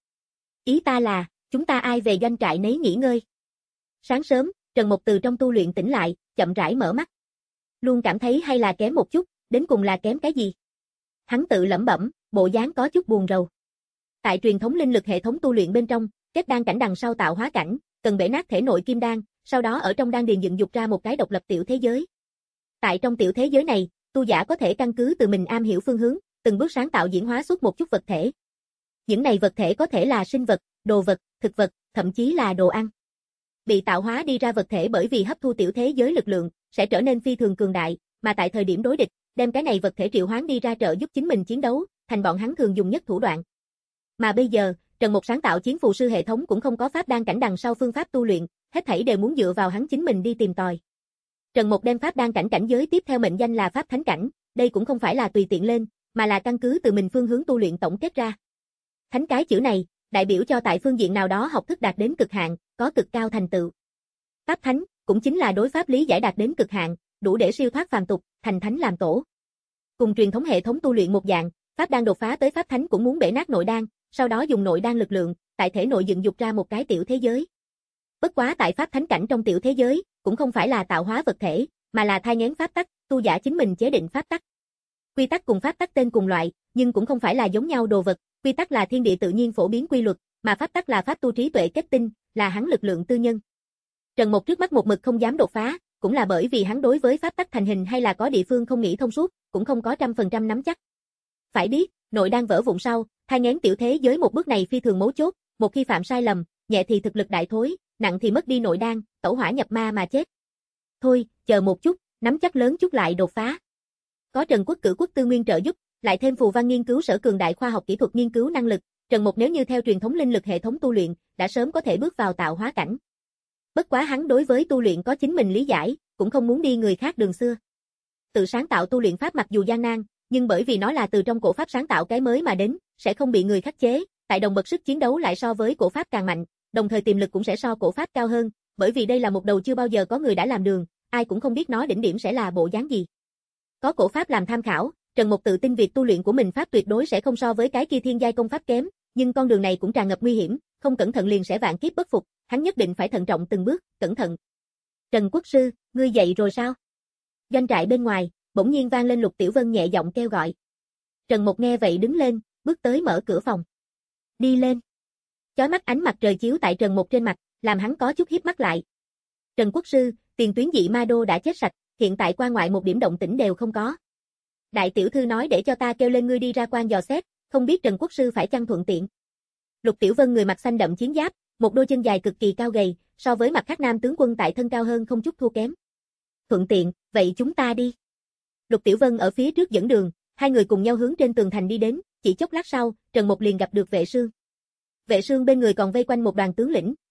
Ý ta là, chúng ta ai về doanh trại nấy nghỉ ngơi. Sáng sớm, Trần Mục từ trong tu luyện tỉnh lại, chậm rãi mở mắt. Luôn cảm thấy hay là kém một chút, đến cùng là kém cái gì? Hắn tự lẩm bẩm, bộ dáng có chút buồn rầu. Tại truyền thống linh lực hệ thống tu luyện bên trong, kết đan cảnh đằng sau tạo hóa cảnh, cần bể nát thể nội kim đan, sau đó ở trong đan điền dựng dục ra một cái độc lập tiểu thế giới. Tại trong tiểu thế giới này, tu giả có thể căn cứ từ mình am hiểu phương hướng, từng bước sáng tạo diễn hóa xuất một chút vật thể. Những này vật thể có thể là sinh vật, đồ vật, thực vật, thậm chí là đồ ăn. Bị tạo hóa đi ra vật thể bởi vì hấp thu tiểu thế giới lực lượng, sẽ trở nên phi thường cường đại, mà tại thời điểm đối địch, đem cái này vật thể triệu hoán đi ra trợ giúp chính mình chiến đấu, thành bọn hắn thường dùng nhất thủ đoạn. Mà bây giờ, Trần Mục sáng tạo chiến phù sư hệ thống cũng không có pháp đan cảnh đằng sau phương pháp tu luyện, hết thảy đều muốn dựa vào hắn chính mình đi tìm tòi. Trần Mục đem pháp đan cảnh cảnh giới tiếp theo mệnh danh là pháp thánh cảnh, đây cũng không phải là tùy tiện lên, mà là căn cứ từ mình phương hướng tu luyện tổng kết ra. Thánh cái chữ này, đại biểu cho tại phương diện nào đó học thức đạt đến cực hạn, có cực cao thành tựu. Pháp thánh, cũng chính là đối pháp lý giải đạt đến cực hạn, đủ để siêu thoát phàm tục, thành thánh làm tổ. Cùng truyền thống hệ thống tu luyện một dạng, pháp đan đột phá tới pháp thánh cũng muốn bể nát nội đan, sau đó dùng nội đan lực lượng, tại thể nội dựng dục ra một cái tiểu thế giới. Bất quá tại pháp thánh cảnh trong tiểu thế giới, cũng không phải là tạo hóa vật thể, mà là thai nghén pháp tắc, tu giả chính mình chế định pháp tắc. Quy tắc cùng pháp tắc tên cùng loại, nhưng cũng không phải là giống nhau đồ vật, quy tắc là thiên địa tự nhiên phổ biến quy luật, mà pháp tắc là pháp tu trí tuệ kết tinh, là hắn lực lượng tư nhân. Trần Mục trước mắt một mực không dám đột phá, cũng là bởi vì hắn đối với pháp tắc thành hình hay là có địa phương không nghĩ thông suốt, cũng không có trăm phần trăm nắm chắc. Phải biết, nội đan vỡ vụn sau, thai nghén tiểu thế giới một bước này phi thường mấu chốt, một khi phạm sai lầm, nhẹ thì thực lực đại thối, nặng thì mất đi nội đan, tẩu hỏa nhập ma mà chết. Thôi, chờ một chút, nắm chắc lớn chút lại đột phá. Có Trần Quốc cử quốc tư nguyên trợ giúp, lại thêm phù văn nghiên cứu sở cường đại khoa học kỹ thuật nghiên cứu năng lực, Trần Mục nếu như theo truyền thống linh lực hệ thống tu luyện, đã sớm có thể bước vào tạo hóa cảnh. Bất quá hắn đối với tu luyện có chính mình lý giải, cũng không muốn đi người khác đường xưa. Tự sáng tạo tu luyện pháp mặc dù gian nan, nhưng bởi vì nó là từ trong cổ pháp sáng tạo cái mới mà đến, sẽ không bị người khắc chế, tại đồng bậc sức chiến đấu lại so với cổ pháp càng mạnh, đồng thời tiềm lực cũng sẽ so cổ pháp cao hơn, bởi vì đây là một đầu chưa bao giờ có người đã làm đường, ai cũng không biết nó đỉnh điểm sẽ là bộ dáng gì. Có cổ pháp làm tham khảo, Trần Mục tự tin việc tu luyện của mình pháp tuyệt đối sẽ không so với cái kia thiên giai công pháp kém, nhưng con đường này cũng tràn ngập nguy hiểm, không cẩn thận liền sẽ vạn kiếp bất phục, hắn nhất định phải thận trọng từng bước, cẩn thận. Trần Quốc sư, ngươi dậy rồi sao? Doanh trại bên ngoài, bỗng nhiên vang lên Lục Tiểu Vân nhẹ giọng kêu gọi. Trần Mục nghe vậy đứng lên, bước tới mở cửa phòng. Đi lên. Chói mắt ánh mặt trời chiếu tại Trần Mục trên mặt, làm hắn có chút híp mắt lại. Trần Quốc sư, tiền tuyến dị ma đô đã chết sạch, hiện tại quan ngoại một điểm động tĩnh đều không có. Đại tiểu thư nói để cho ta kêu lên ngươi đi ra quan dò xét, không biết Trần Quốc sư phải chăng thuận tiện. Lục Tiểu Vân người mặc xanh đậm chiến giáp, một đôi chân dài cực kỳ cao gầy, so với mặt khác nam tướng quân tại thân cao hơn không chút thua kém. Thuận tiện, vậy chúng ta đi. Lục Tiểu Vân ở phía trước dẫn đường, hai người cùng nhau hướng trên tường thành đi đến, chỉ chốc lát sau, Trần Mục liền gặp được Vệ Sương. Vệ Sương bên người còn vây quanh một đoàn tướng lĩnh,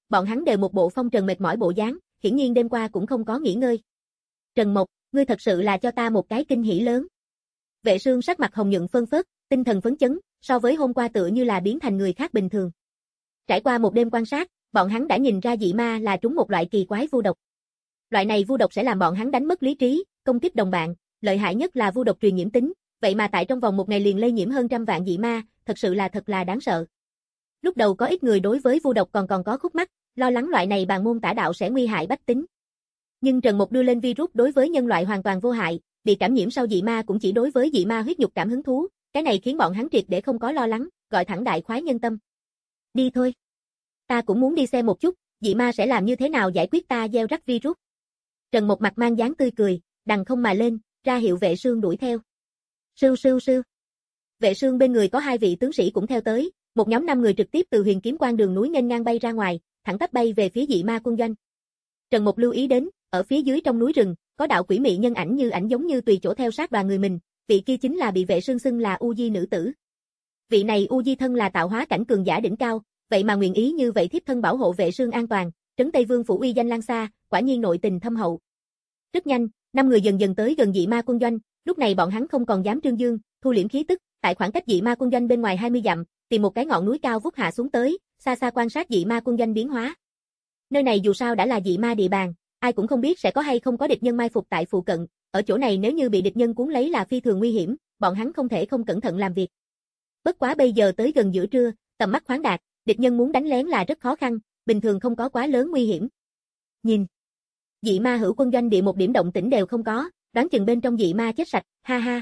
bọn hắn đều một bộ phong trần mệt mỏi bộ dáng, hiển nhiên đêm qua cũng không có nghỉ ngơi. Trần Mộc, ngươi thật sự là cho ta một cái kinh hỉ lớn. Vệ Sương sắc mặt hồng nhuận phân phớt, tinh thần phấn chấn, so với hôm qua tựa như là biến thành người khác bình thường. Trải qua một đêm quan sát, bọn hắn đã nhìn ra dị ma là trúng một loại kỳ quái vu độc. Loại này vu độc sẽ làm bọn hắn đánh mất lý trí, công kích đồng bạn, lợi hại nhất là vu độc truyền nhiễm tính, vậy mà tại trong vòng một ngày liền lây nhiễm hơn trăm vạn dị ma, thật sự là thật là đáng sợ. Lúc đầu có ít người đối với vu độc còn còn có khúc mắc, lo lắng loại này bàn môn tả đạo sẽ nguy hại bách tính. Nhưng Trần Mục đưa lên virus đối với nhân loại hoàn toàn vô hại, bị cảm nhiễm sau dị ma cũng chỉ đối với dị ma huyết nhục cảm hứng thú, cái này khiến bọn hắn triệt để không có lo lắng, gọi thẳng đại khoái nhân tâm. Đi thôi. Ta cũng muốn đi xem một chút, dị ma sẽ làm như thế nào giải quyết ta gieo rắc virus. Trần Mục mặt mang dáng tươi cười, đằng không mà lên, ra hiệu Vệ Sương đuổi theo. Sưu sưu sưu. Vệ Sương bên người có hai vị tướng sĩ cũng theo tới, một nhóm năm người trực tiếp từ Huyền Kiếm Quan đường núi nghênh ngang bay ra ngoài, thẳng tắp bay về phía dị ma quân doanh. Trần Mục lưu ý đến, ở phía dưới trong núi rừng, có đạo quỷ mị nhân ảnh như ảnh giống như tùy chỗ theo sát đoàn người mình, vị kia chính là bị Vệ Sương xưng là U Di nữ tử. Vị này U Di thân là tạo hóa cảnh cường giả đỉnh cao, vậy mà nguyện ý như vậy thiếp thân bảo hộ Vệ Sương an toàn, trấn Tây Vương phủ uy danh lan xa, quả nhiên nội tình thâm hậu. Rất nhanh, năm người dần dần tới gần dị ma quân doanh, lúc này bọn hắn không còn dám trương dương, thu liễm khí tức, tại khoảng cách dị ma quân doanh bên ngoài hai mươi dặm, tìm một cái ngọn núi cao vút hạ xuống tới, xa xa quan sát dị ma quân doanh biến hóa. Nơi này dù sao đã là dị ma địa bàn, ai cũng không biết sẽ có hay không có địch nhân mai phục tại phụ cận, ở chỗ này nếu như bị địch nhân cuốn lấy là phi thường nguy hiểm, bọn hắn không thể không cẩn thận làm việc. Bất quá bây giờ tới gần giữa trưa, tầm mắt khoáng đạt, địch nhân muốn đánh lén là rất khó khăn, bình thường không có quá lớn nguy hiểm. Nhìn, dị ma hữu quân doanh địa một điểm động tĩnh đều không có, đoán chừng bên trong dị ma chết sạch, ha ha.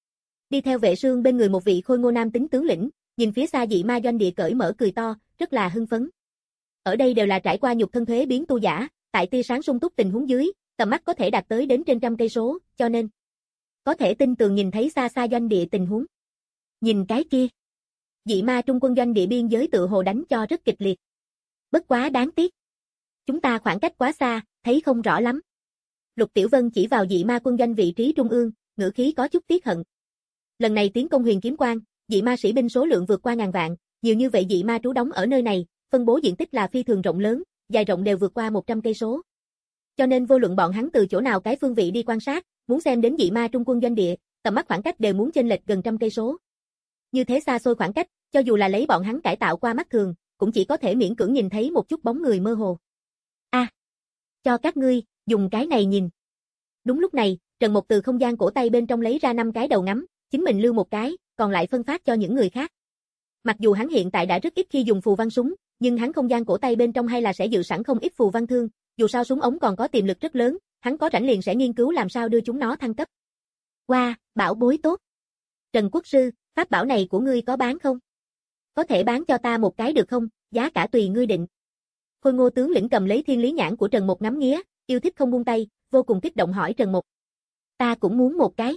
Đi theo Vệ Sương bên người một vị khôi ngô nam tính tướng lĩnh, nhìn phía xa dị ma doanh địa cởi mở cười to, rất là hưng phấn. Ở đây đều là trải qua nhục thân thuế biến tu giả, tại tia sáng sung túc tình huống dưới, tầm mắt có thể đạt tới đến trên trăm cây số, cho nên có thể tin tường nhìn thấy xa xa doanh địa tình huống. Nhìn cái kia, dị ma trung quân doanh địa biên giới tự hồ đánh cho rất kịch liệt. Bất quá đáng tiếc, chúng ta khoảng cách quá xa, thấy không rõ lắm. Lục Tiểu Vân chỉ vào dị ma quân doanh vị trí trung ương, ngữ khí có chút tiếc hận. Lần này tiến công Huyền Kiếm Quan, dị ma sĩ binh số lượng vượt qua ngàn vạn, nhiều như vậy dị ma trú đóng ở nơi này, phân bố diện tích là phi thường rộng lớn, dài rộng đều vượt qua một trăm cây số. Cho nên vô luận bọn hắn từ chỗ nào cái phương vị đi quan sát, muốn xem đến dị ma trung quân doanh địa, tầm mắt khoảng cách đều muốn chênh lệch gần trăm cây số. Như thế xa xôi khoảng cách, cho dù là lấy bọn hắn cải tạo qua mắt thường, cũng chỉ có thể miễn cưỡng nhìn thấy một chút bóng người mơ hồ. A, à, cho các ngươi dùng cái này nhìn. Đúng lúc này, Trần Mục từ không gian cổ tay bên trong lấy ra năm cái đầu ngắm, chính mình lưu một cái, còn lại phân phát cho những người khác. Mặc dù hắn hiện tại đã rất ít khi dùng phù văn súng, nhưng hắn không gian cổ tay bên trong hay là sẽ dự sẵn không ít phù văn thương, dù sao súng ống còn có tiềm lực rất lớn, hắn có rảnh liền sẽ nghiên cứu làm sao đưa chúng nó thăng cấp. Wow, bảo bối tốt. Trần Quốc sư, pháp bảo này của ngươi có bán không? Có thể bán cho ta một cái được không, giá cả tùy ngươi định. Khôi Ngô tướng lĩnh cầm lấy thiên lý nhãn của Trần Mục ngắm nghía, yêu thích không buông tay, vô cùng kích động hỏi Trần Mục. Ta cũng muốn một cái.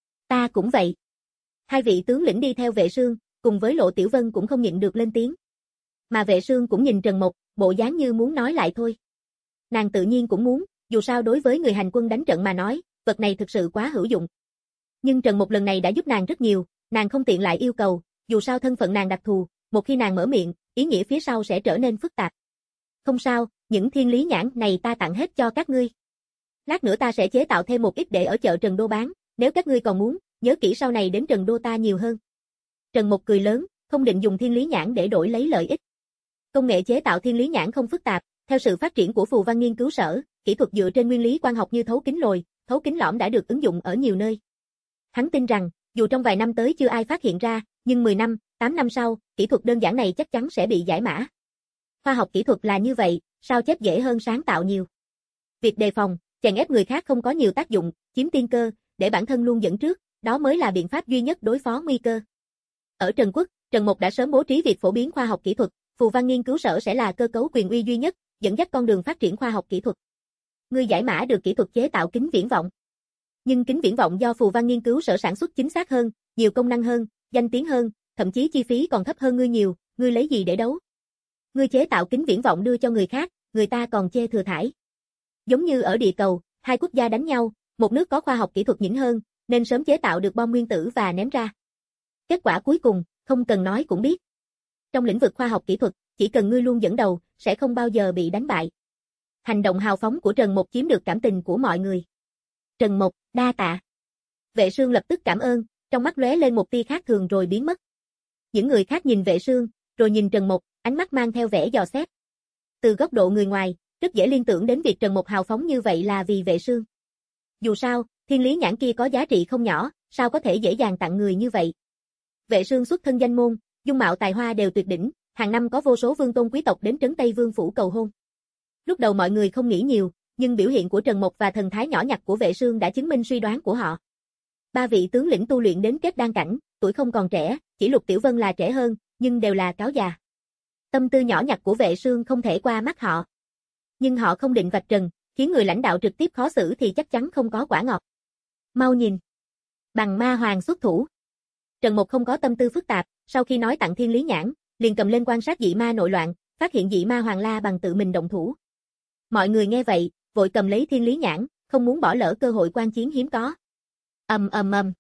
Ta cũng vậy. Hai vị tướng lĩnh đi theo Vệ Sương, cùng với Lộ Tiểu Vân cũng không nhịn được lên tiếng. Mà Vệ Sương cũng nhìn Trần Mục, bộ dáng như muốn nói lại thôi. Nàng tự nhiên cũng muốn, dù sao đối với người hành quân đánh trận mà nói, vật này thực sự quá hữu dụng. Nhưng Trần Mục lần này đã giúp nàng rất nhiều, nàng không tiện lại yêu cầu, dù sao thân phận nàng đặc thù, một khi nàng mở miệng, ý nghĩa phía sau sẽ trở nên phức tạp. Không sao, những thiên lý nhãn này ta tặng hết cho các ngươi. Lát nữa ta sẽ chế tạo thêm một ít để ở chợ Trần Đô bán, nếu các ngươi còn muốn, nhớ kỹ sau này đến Trần Đô ta nhiều hơn. Trần Mục cười lớn, không định dùng thiên lý nhãn để đổi lấy lợi ích. Công nghệ chế tạo thiên lý nhãn không phức tạp, theo sự phát triển của phù văn nghiên cứu sở, kỹ thuật dựa trên nguyên lý quang học như thấu kính lồi, thấu kính lõm đã được ứng dụng ở nhiều nơi. Hắn tin rằng, dù trong vài năm tới chưa ai phát hiện ra, nhưng mười năm, tám năm sau, kỹ thuật đơn giản này chắc chắn sẽ bị giải mã. Khoa học kỹ thuật là như vậy, sao chép dễ hơn sáng tạo nhiều. Việc đề phòng, chèn ép người khác không có nhiều tác dụng, chiếm tiên cơ, để bản thân luôn dẫn trước, đó mới là biện pháp duy nhất đối phó nguy cơ. Ở Trần Quốc, Trần Mục đã sớm bố trí việc phổ biến khoa học kỹ thuật, phù văn nghiên cứu sở sẽ là cơ cấu quyền uy duy nhất, dẫn dắt con đường phát triển khoa học kỹ thuật. Ngươi giải mã được kỹ thuật chế tạo kính viễn vọng. Nhưng kính viễn vọng do phù văn nghiên cứu sở sản xuất chính xác hơn, nhiều công năng hơn, danh tiếng hơn, thậm chí chi phí còn thấp hơn ngươi nhiều, ngươi lấy gì để đấu? Ngươi chế tạo kính viễn vọng đưa cho người khác, người ta còn chê thừa thải. Giống như ở địa cầu, hai quốc gia đánh nhau, một nước có khoa học kỹ thuật nhỉnh hơn, nên sớm chế tạo được bom nguyên tử và ném ra. Kết quả cuối cùng, không cần nói cũng biết. Trong lĩnh vực khoa học kỹ thuật, chỉ cần ngươi luôn dẫn đầu, sẽ không bao giờ bị đánh bại. Hành động hào phóng của Trần Mộc chiếm được cảm tình của mọi người. Trần Mộc, đa tạ. Vệ Sương lập tức cảm ơn, trong mắt lóe lên một tia khác thường rồi biến mất. Những người khác nhìn Vệ Sương, rồi nhìn Trần Mộc, ánh mắt mang theo vẻ dò xét. Từ góc độ người ngoài, rất dễ liên tưởng đến việc Trần Mộc hào phóng như vậy là vì Vệ Sương. Dù sao, thiên lý nhãn kia có giá trị không nhỏ, sao có thể dễ dàng tặng người như vậy. Vệ Sương xuất thân danh môn, dung mạo tài hoa đều tuyệt đỉnh, hàng năm có vô số vương tôn quý tộc đến Trấn Tây Vương phủ cầu hôn. Lúc đầu mọi người không nghĩ nhiều, nhưng biểu hiện của Trần Mộc và thần thái nhỏ nhặt của Vệ Sương đã chứng minh suy đoán của họ. Ba vị tướng lĩnh tu luyện đến kết đan cảnh, tuổi không còn trẻ, chỉ Lục Tiểu Vân là trẻ hơn, nhưng đều là cáo già. Tâm tư nhỏ nhặt của Vệ Sương không thể qua mắt họ. Nhưng họ không định vạch trần, khiến người lãnh đạo trực tiếp khó xử thì chắc chắn không có quả ngọt. Mau nhìn. Bằng ma hoàng xuất thủ. Trần Mộc không có tâm tư phức tạp, sau khi nói tặng thiên lý nhãn, liền cầm lên quan sát dị ma nội loạn, phát hiện dị ma hoàng La Bằng tự mình động thủ. Mọi người nghe vậy, vội cầm lấy thiên lý nhãn, không muốn bỏ lỡ cơ hội quan chiến hiếm có. Ầm ầm ầm.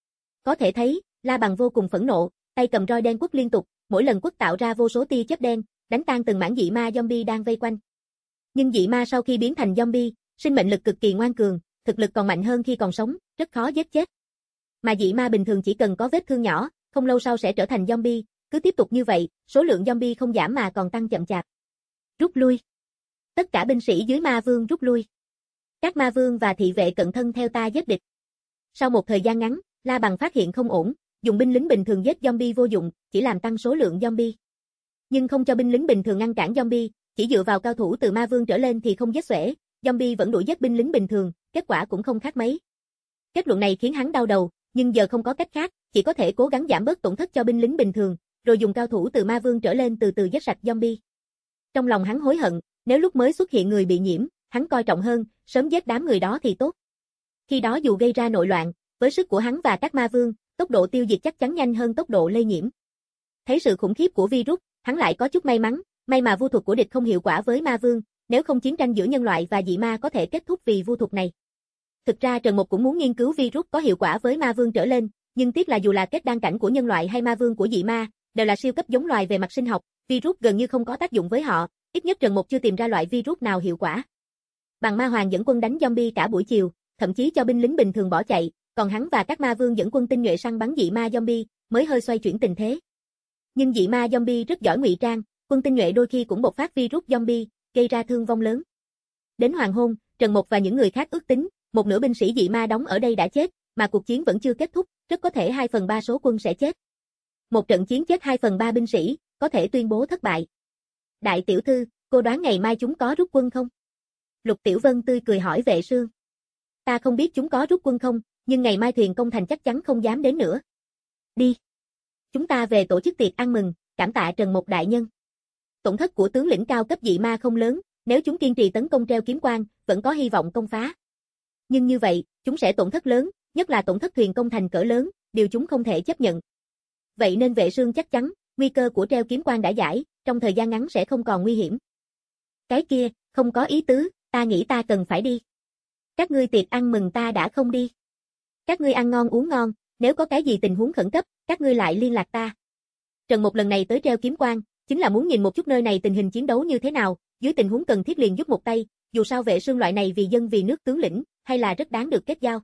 Có thể thấy, La Bằng vô cùng phẫn nộ, tay cầm roi đen quất liên tục, mỗi lần quất tạo ra vô số tia chớp đen, đánh tan từng mảng dị ma zombie đang vây quanh. Nhưng dị ma sau khi biến thành zombie, sinh mệnh lực cực kỳ ngoan cường, thực lực còn mạnh hơn khi còn sống, rất khó giết chết. Mà dị ma bình thường chỉ cần có vết thương nhỏ, không lâu sau sẽ trở thành zombie, cứ tiếp tục như vậy, số lượng zombie không giảm mà còn tăng chậm chạp. Rút lui. Tất cả binh sĩ dưới ma vương rút lui. Các ma vương và thị vệ cận thân theo ta giết địch. Sau một thời gian ngắn, La Bằng phát hiện không ổn, dùng binh lính bình thường giết zombie vô dụng, chỉ làm tăng số lượng zombie. Nhưng không cho binh lính bình thường ngăn cản zombie, chỉ dựa vào cao thủ từ ma vương trở lên thì không giết xuể, zombie vẫn đuổi giết binh lính bình thường, kết quả cũng không khác mấy. Kết luận này khiến hắn đau đầu, nhưng giờ không có cách khác, chỉ có thể cố gắng giảm bớt tổn thất cho binh lính bình thường, rồi dùng cao thủ từ ma vương trở lên từ từ giết sạch zombie. Trong lòng hắn hối hận, nếu lúc mới xuất hiện người bị nhiễm, hắn coi trọng hơn, sớm giết đám người đó thì tốt. Khi đó dù gây ra nội loạn, với sức của hắn và các ma vương, tốc độ tiêu diệt chắc chắn nhanh hơn tốc độ lây nhiễm. Thấy sự khủng khiếp của virus, hắn lại có chút may mắn, may mà vu thuật của địch không hiệu quả với ma vương, nếu không chiến tranh giữa nhân loại và dị ma có thể kết thúc vì vu thuật này. Thực ra Trần Mộc cũng muốn nghiên cứu virus có hiệu quả với ma vương trở lên, nhưng tiếc là dù là kết đan cảnh của nhân loại hay ma vương của dị ma, đều là siêu cấp giống loài về mặt sinh học, virus gần như không có tác dụng với họ, ít nhất Trần Mộc chưa tìm ra loại virus nào hiệu quả. Bằng ma hoàng dẫn quân đánh zombie cả buổi chiều, thậm chí cho binh lính bình thường bỏ chạy, còn hắn và các ma vương dẫn quân tinh nhuệ săn bắn dị ma zombie, mới hơi xoay chuyển tình thế. Nhưng dị ma zombie rất giỏi ngụy trang, quân tinh nhuệ đôi khi cũng bộc phát virus zombie, gây ra thương vong lớn. Đến hoàng hôn, Trần Mộc và những người khác ước tính, một nửa binh sĩ dị ma đóng ở đây đã chết, mà cuộc chiến vẫn chưa kết thúc, rất có thể hai phần ba số quân sẽ chết. Một trận chiến chết hai phần ba binh sĩ, có thể tuyên bố thất bại. Đại tiểu thư, cô đoán ngày mai chúng có rút quân không? Lục Tiểu Vân tươi cười hỏi Vệ Sương. Ta không biết chúng có rút quân không, nhưng ngày mai thuyền công thành chắc chắn không dám đến nữa. Đi. Chúng ta về tổ chức tiệc ăn mừng, cảm tạ Trần Mộc đại nhân. Tổn thất của tướng lĩnh cao cấp dị ma không lớn, nếu chúng kiên trì tấn công treo kiếm quan, vẫn có hy vọng công phá. Nhưng như vậy, chúng sẽ tổn thất lớn, nhất là tổn thất thuyền công thành cỡ lớn, điều chúng không thể chấp nhận. Vậy nên Vệ Sương chắc chắn, nguy cơ của treo kiếm quan đã giải, trong thời gian ngắn sẽ không còn nguy hiểm. Cái kia, không có ý tứ, ta nghĩ ta cần phải đi. Các ngươi tiệc ăn mừng ta đã không đi. Các ngươi ăn ngon uống ngon, nếu có cái gì tình huống khẩn cấp, các ngươi lại liên lạc ta. Trần Mộc lần này tới treo kiếm quan, chính là muốn nhìn một chút nơi này tình hình chiến đấu như thế nào, dưới tình huống cần thiết liền giúp một tay, dù sao Vệ Sương loại này vì dân vì nước tướng lĩnh, hay là rất đáng được kết giao.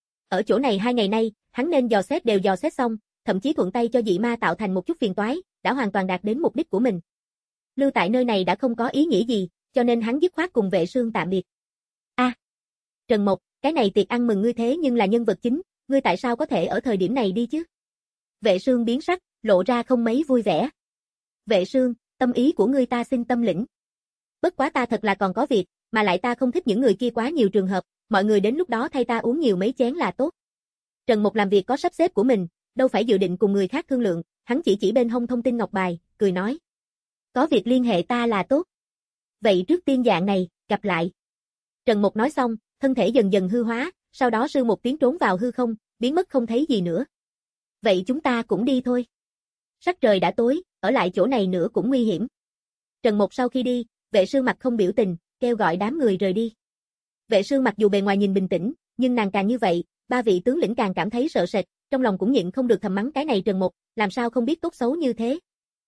Ở chỗ này hai ngày nay, hắn nên dò xét đều dò xét xong, thậm chí thuận tay cho dị ma tạo thành một chút phiền toái, đã hoàn toàn đạt đến mục đích của mình. Lưu tại nơi này đã không có ý nghĩa gì, cho nên hắn dứt khoát cùng Vệ Sương tạm biệt. A, à, Trần Mộc, cái này tiệc ăn mừng ngươi thế nhưng là nhân vật chính, ngươi tại sao có thể ở thời điểm này đi chứ? Vệ Sương biến sắc, lộ ra không mấy vui vẻ. Vệ Sương, tâm ý của ngươi ta xin tâm lĩnh. Bất quá ta thật là còn có việc, mà lại ta không thích những người kia quá nhiều trường hợp, mọi người đến lúc đó thay ta uống nhiều mấy chén là tốt. Trần Mộc làm việc có sắp xếp của mình, đâu phải dự định cùng người khác thương lượng, hắn chỉ chỉ bên hông thông tin ngọc bài, cười nói. Có việc liên hệ ta là tốt. Vậy trước tiên dạng này, gặp lại. Trần Mộc nói xong, thân thể dần dần hư hóa, sau đó sư một tiếng trốn vào hư không, biến mất không thấy gì nữa. Vậy chúng ta cũng đi thôi. Sắc trời đã tối, ở lại chỗ này nữa cũng nguy hiểm. Trần Mộc sau khi đi, Vệ Sương mặt không biểu tình, kêu gọi đám người rời đi. Vệ Sương mặc dù bề ngoài nhìn bình tĩnh, nhưng nàng càng như vậy, ba vị tướng lĩnh càng cảm thấy sợ sệt, trong lòng cũng nhịn không được thầm mắng cái này Trần Mộc, làm sao không biết tốt xấu như thế.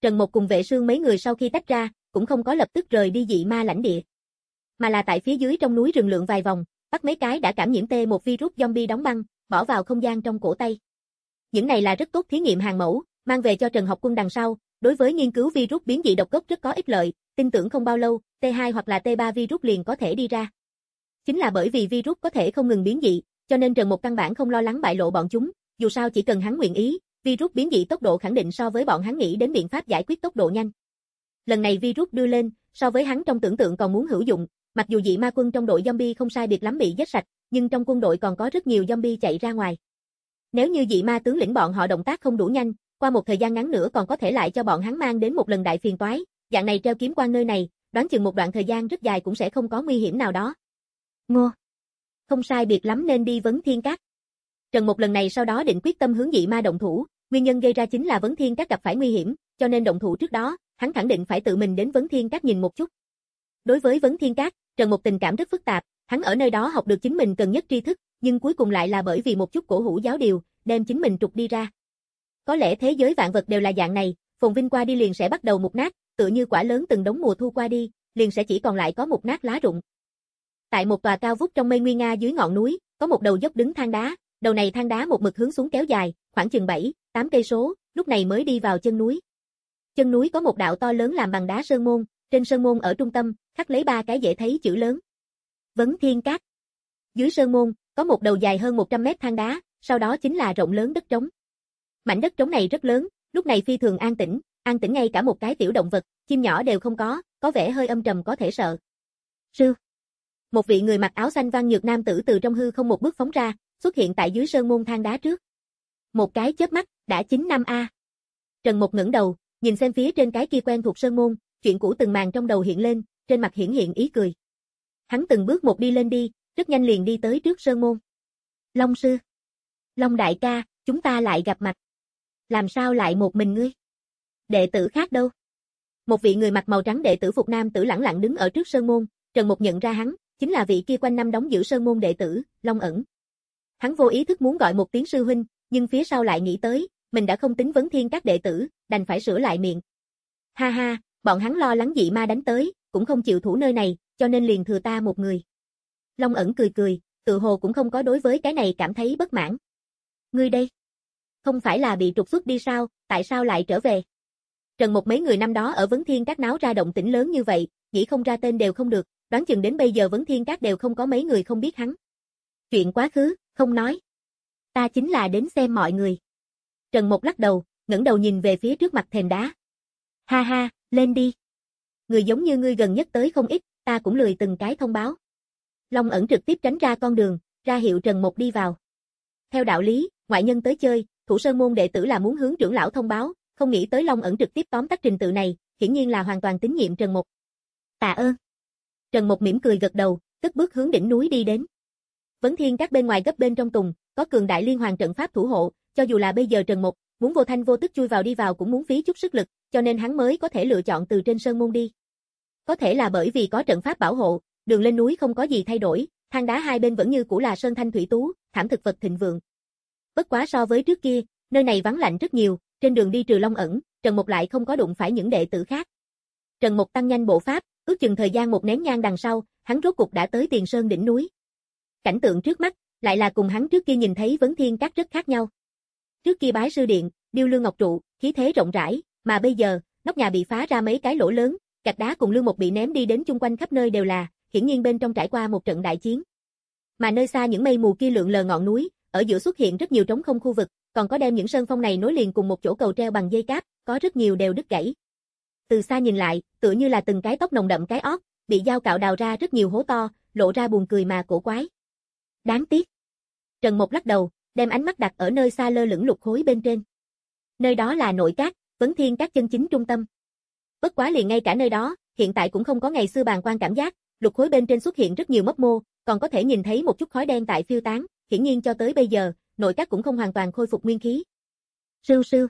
Trần Mộc cùng Vệ Sương mấy người sau khi tách ra, cũng không có lập tức rời đi dị ma lãnh địa, mà là tại phía dưới trong núi rừng lượn vài vòng, bắt mấy cái đã cảm nhiễm T một virus zombie đóng băng, bỏ vào không gian trong cổ tay. Những này là rất tốt thí nghiệm hàng mẫu, mang về cho Trần Học Quân đằng sau, đối với nghiên cứu virus biến dị độc gốc rất có ích lợi, tin tưởng không bao lâu, T hai hoặc là T ba virus liền có thể đi ra. Chính là bởi vì virus có thể không ngừng biến dị, cho nên Trần Mộc căn bản không lo lắng bại lộ bọn chúng, dù sao chỉ cần hắn nguyện ý, virus biến dị tốc độ khẳng định so với bọn hắn nghĩ đến biện pháp giải quyết tốc độ nhanh. Lần này virus đưa lên, so với hắn trong tưởng tượng còn muốn hữu dụng, mặc dù dị ma quân trong đội zombie không sai biệt lắm bị giết sạch, nhưng trong quân đội còn có rất nhiều zombie chạy ra ngoài. Nếu như dị ma tướng lĩnh bọn họ động tác không đủ nhanh, qua một thời gian ngắn nữa còn có thể lại cho bọn hắn mang đến một lần đại phiền toái, dạng này treo kiếm quan nơi này, đoán chừng một đoạn thời gian rất dài cũng sẽ không có nguy hiểm nào đó. Ngô, không sai biệt lắm nên đi Vấn Thiên Các. Trần Mộc lần này sau đó định quyết tâm hướng dị ma động thủ, nguyên nhân gây ra chính là Vấn Thiên Các gặp phải nguy hiểm, cho nên động thủ trước đó, hắn khẳng định phải tự mình đến Vấn Thiên Các nhìn một chút. Đối với Vấn Thiên Các, Trần Mộc tình cảm rất phức tạp, hắn ở nơi đó học được chính mình cần nhất tri thức, nhưng cuối cùng lại là bởi vì một chút cổ hủ giáo điều, đem chính mình trục đi ra. Có lẽ thế giới vạn vật đều là dạng này, phồn vinh qua đi liền sẽ bắt đầu mục nát, tựa như quả lớn từng đống mùa thu qua đi, liền sẽ chỉ còn lại có mục nát lá rụng. Tại một tòa cao vút trong mây nguy nga dưới ngọn núi, có một đầu dốc đứng thang đá, đầu này thang đá một mực hướng xuống kéo dài, khoảng chừng bảy, tám cây số, lúc này mới đi vào chân núi. Chân núi có một đạo to lớn làm bằng đá sơn môn, trên sơn môn ở trung tâm, khắc lấy ba cái dễ thấy chữ lớn. Vấn Thiên Các. Dưới sơn môn, có một đầu dài hơn một trăm mét thang đá, sau đó chính là rộng lớn đất trống. Mảnh đất trống này rất lớn, lúc này phi thường an tĩnh, an tĩnh ngay cả một cái tiểu động vật, chim nhỏ đều không có, có vẻ hơi âm trầm có thể sợ. Sư. Một vị người mặc áo xanh văn nhược nam tử từ trong hư không một bước phóng ra, xuất hiện tại dưới sơn môn thang đá trước. Một cái chớp mắt, đã chín năm a. Trần Mộc ngẩng đầu, nhìn xem phía trên cái kia quen thuộc sơn môn, chuyện cũ từng màn trong đầu hiện lên, trên mặt hiển hiện ý cười. Hắn từng bước một đi lên đi, rất nhanh liền đi tới trước sơn môn. Long sư. Long đại ca, chúng ta lại gặp mặt. Làm sao lại một mình ngươi? Đệ tử khác đâu? Một vị người mặc màu trắng đệ tử phục nam tử lẳng lặng đứng ở trước sơn môn, Trần Mộc nhận ra hắn, chính là vị kia quanh năm đóng giữ sơn môn đệ tử, Long ẩn. Hắn vô ý thức muốn gọi một tiếng sư huynh, nhưng phía sau lại nghĩ tới, mình đã không tính Vấn Thiên Các đệ tử, đành phải sửa lại miệng. Ha ha, bọn hắn lo lắng dị ma đánh tới, cũng không chịu thủ nơi này, cho nên liền thừa ta một người. Long ẩn cười cười, tự hồ cũng không có đối với cái này cảm thấy bất mãn. Ngươi đây, không phải là bị trục xuất đi sao, tại sao lại trở về? Trần Mộc mấy người năm đó ở Vấn Thiên Các náo ra động tĩnh lớn như vậy, nghĩ không ra tên đều không được, đoán chừng đến bây giờ Vấn Thiên Các đều không có mấy người không biết hắn. Chuyện quá khứ, không nói. Ta chính là đến xem mọi người. Trần Mộc lắc đầu, ngẩng đầu nhìn về phía trước mặt thềm đá. Ha ha, lên đi. Người giống như ngươi gần nhất tới không ít, ta cũng lười từng cái thông báo. Long ẩn trực tiếp tránh ra con đường, ra hiệu Trần Mộc đi vào. Theo đạo lý, ngoại nhân tới chơi, thủ sơn môn đệ tử là muốn hướng trưởng lão thông báo, không nghĩ tới Long ẩn trực tiếp tóm tắt trình tự này, hiển nhiên là hoàn toàn tín nhiệm Trần Mộc. Tạ ơn. Trần Mộc mỉm cười gật đầu, cất bước hướng đỉnh núi đi đến. Vấn Thiên Các bên ngoài gấp bên trong tùng, có cường đại liên hoàn trận pháp thủ hộ, cho dù là bây giờ Trần Mộc muốn vô thanh vô tức chui vào đi vào cũng muốn phí chút sức lực, cho nên hắn mới có thể lựa chọn từ trên sơn môn đi. Có thể là bởi vì có trận pháp bảo hộ, đường lên núi không có gì thay đổi, thang đá hai bên vẫn như cũ là sơn thanh thủy tú, thảm thực vật thịnh vượng. Bất quá so với trước kia, nơi này vắng lạnh rất nhiều, trên đường đi trừ Long ẩn, Trần Mộc lại không có đụng phải những đệ tử khác. Trần Mộc tăng nhanh bộ pháp, ước chừng thời gian một nén nhang đằng sau, hắn rốt cục đã tới Tiền Sơn đỉnh núi. Cảnh tượng trước mắt lại là cùng hắn trước kia nhìn thấy Vấn Thiên Các rất khác nhau. Trước kia bái sư điện, điêu lương ngọc trụ, khí thế rộng rãi, mà bây giờ, nóc nhà bị phá ra mấy cái lỗ lớn, gạch đá cùng lương một bị ném đi đến chung quanh khắp nơi đều là, hiển nhiên bên trong trải qua một trận đại chiến. Mà nơi xa những mây mù kia lượn lờ ngọn núi, ở giữa xuất hiện rất nhiều trống không khu vực, còn có đem những sơn phong này nối liền cùng một chỗ cầu treo bằng dây cáp, có rất nhiều đều đứt gãy. Từ xa nhìn lại, tựa như là từng cái tóc nồng đậm cái ót, bị dao cạo đào ra rất nhiều hố to, lộ ra buồn cười mà cổ quái. Đáng tiếc. Trần Mộc lắc đầu, đem ánh mắt đặt ở nơi xa lơ lửng lục khối bên trên. Nơi đó là nội các, Vấn Thiên Các chân chính trung tâm. Bất quá liền ngay cả nơi đó, hiện tại cũng không có ngày xưa bàng quan cảm giác, lục khối bên trên xuất hiện rất nhiều mấp mô, còn có thể nhìn thấy một chút khói đen tại phiêu tán, hiển nhiên cho tới bây giờ, nội các cũng không hoàn toàn khôi phục nguyên khí. Sưu sưu.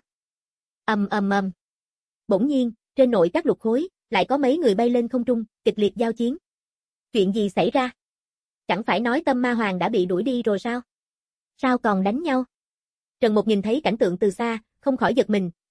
Ầm ầm ầm. Bỗng nhiên, trên nội các lục khối, lại có mấy người bay lên không trung, kịch liệt giao chiến. Chuyện gì xảy ra? Chẳng phải nói Tâm Ma Hoàng đã bị đuổi đi rồi sao? Sao còn đánh nhau? Trần Mộc nhìn thấy cảnh tượng từ xa, không khỏi giật mình,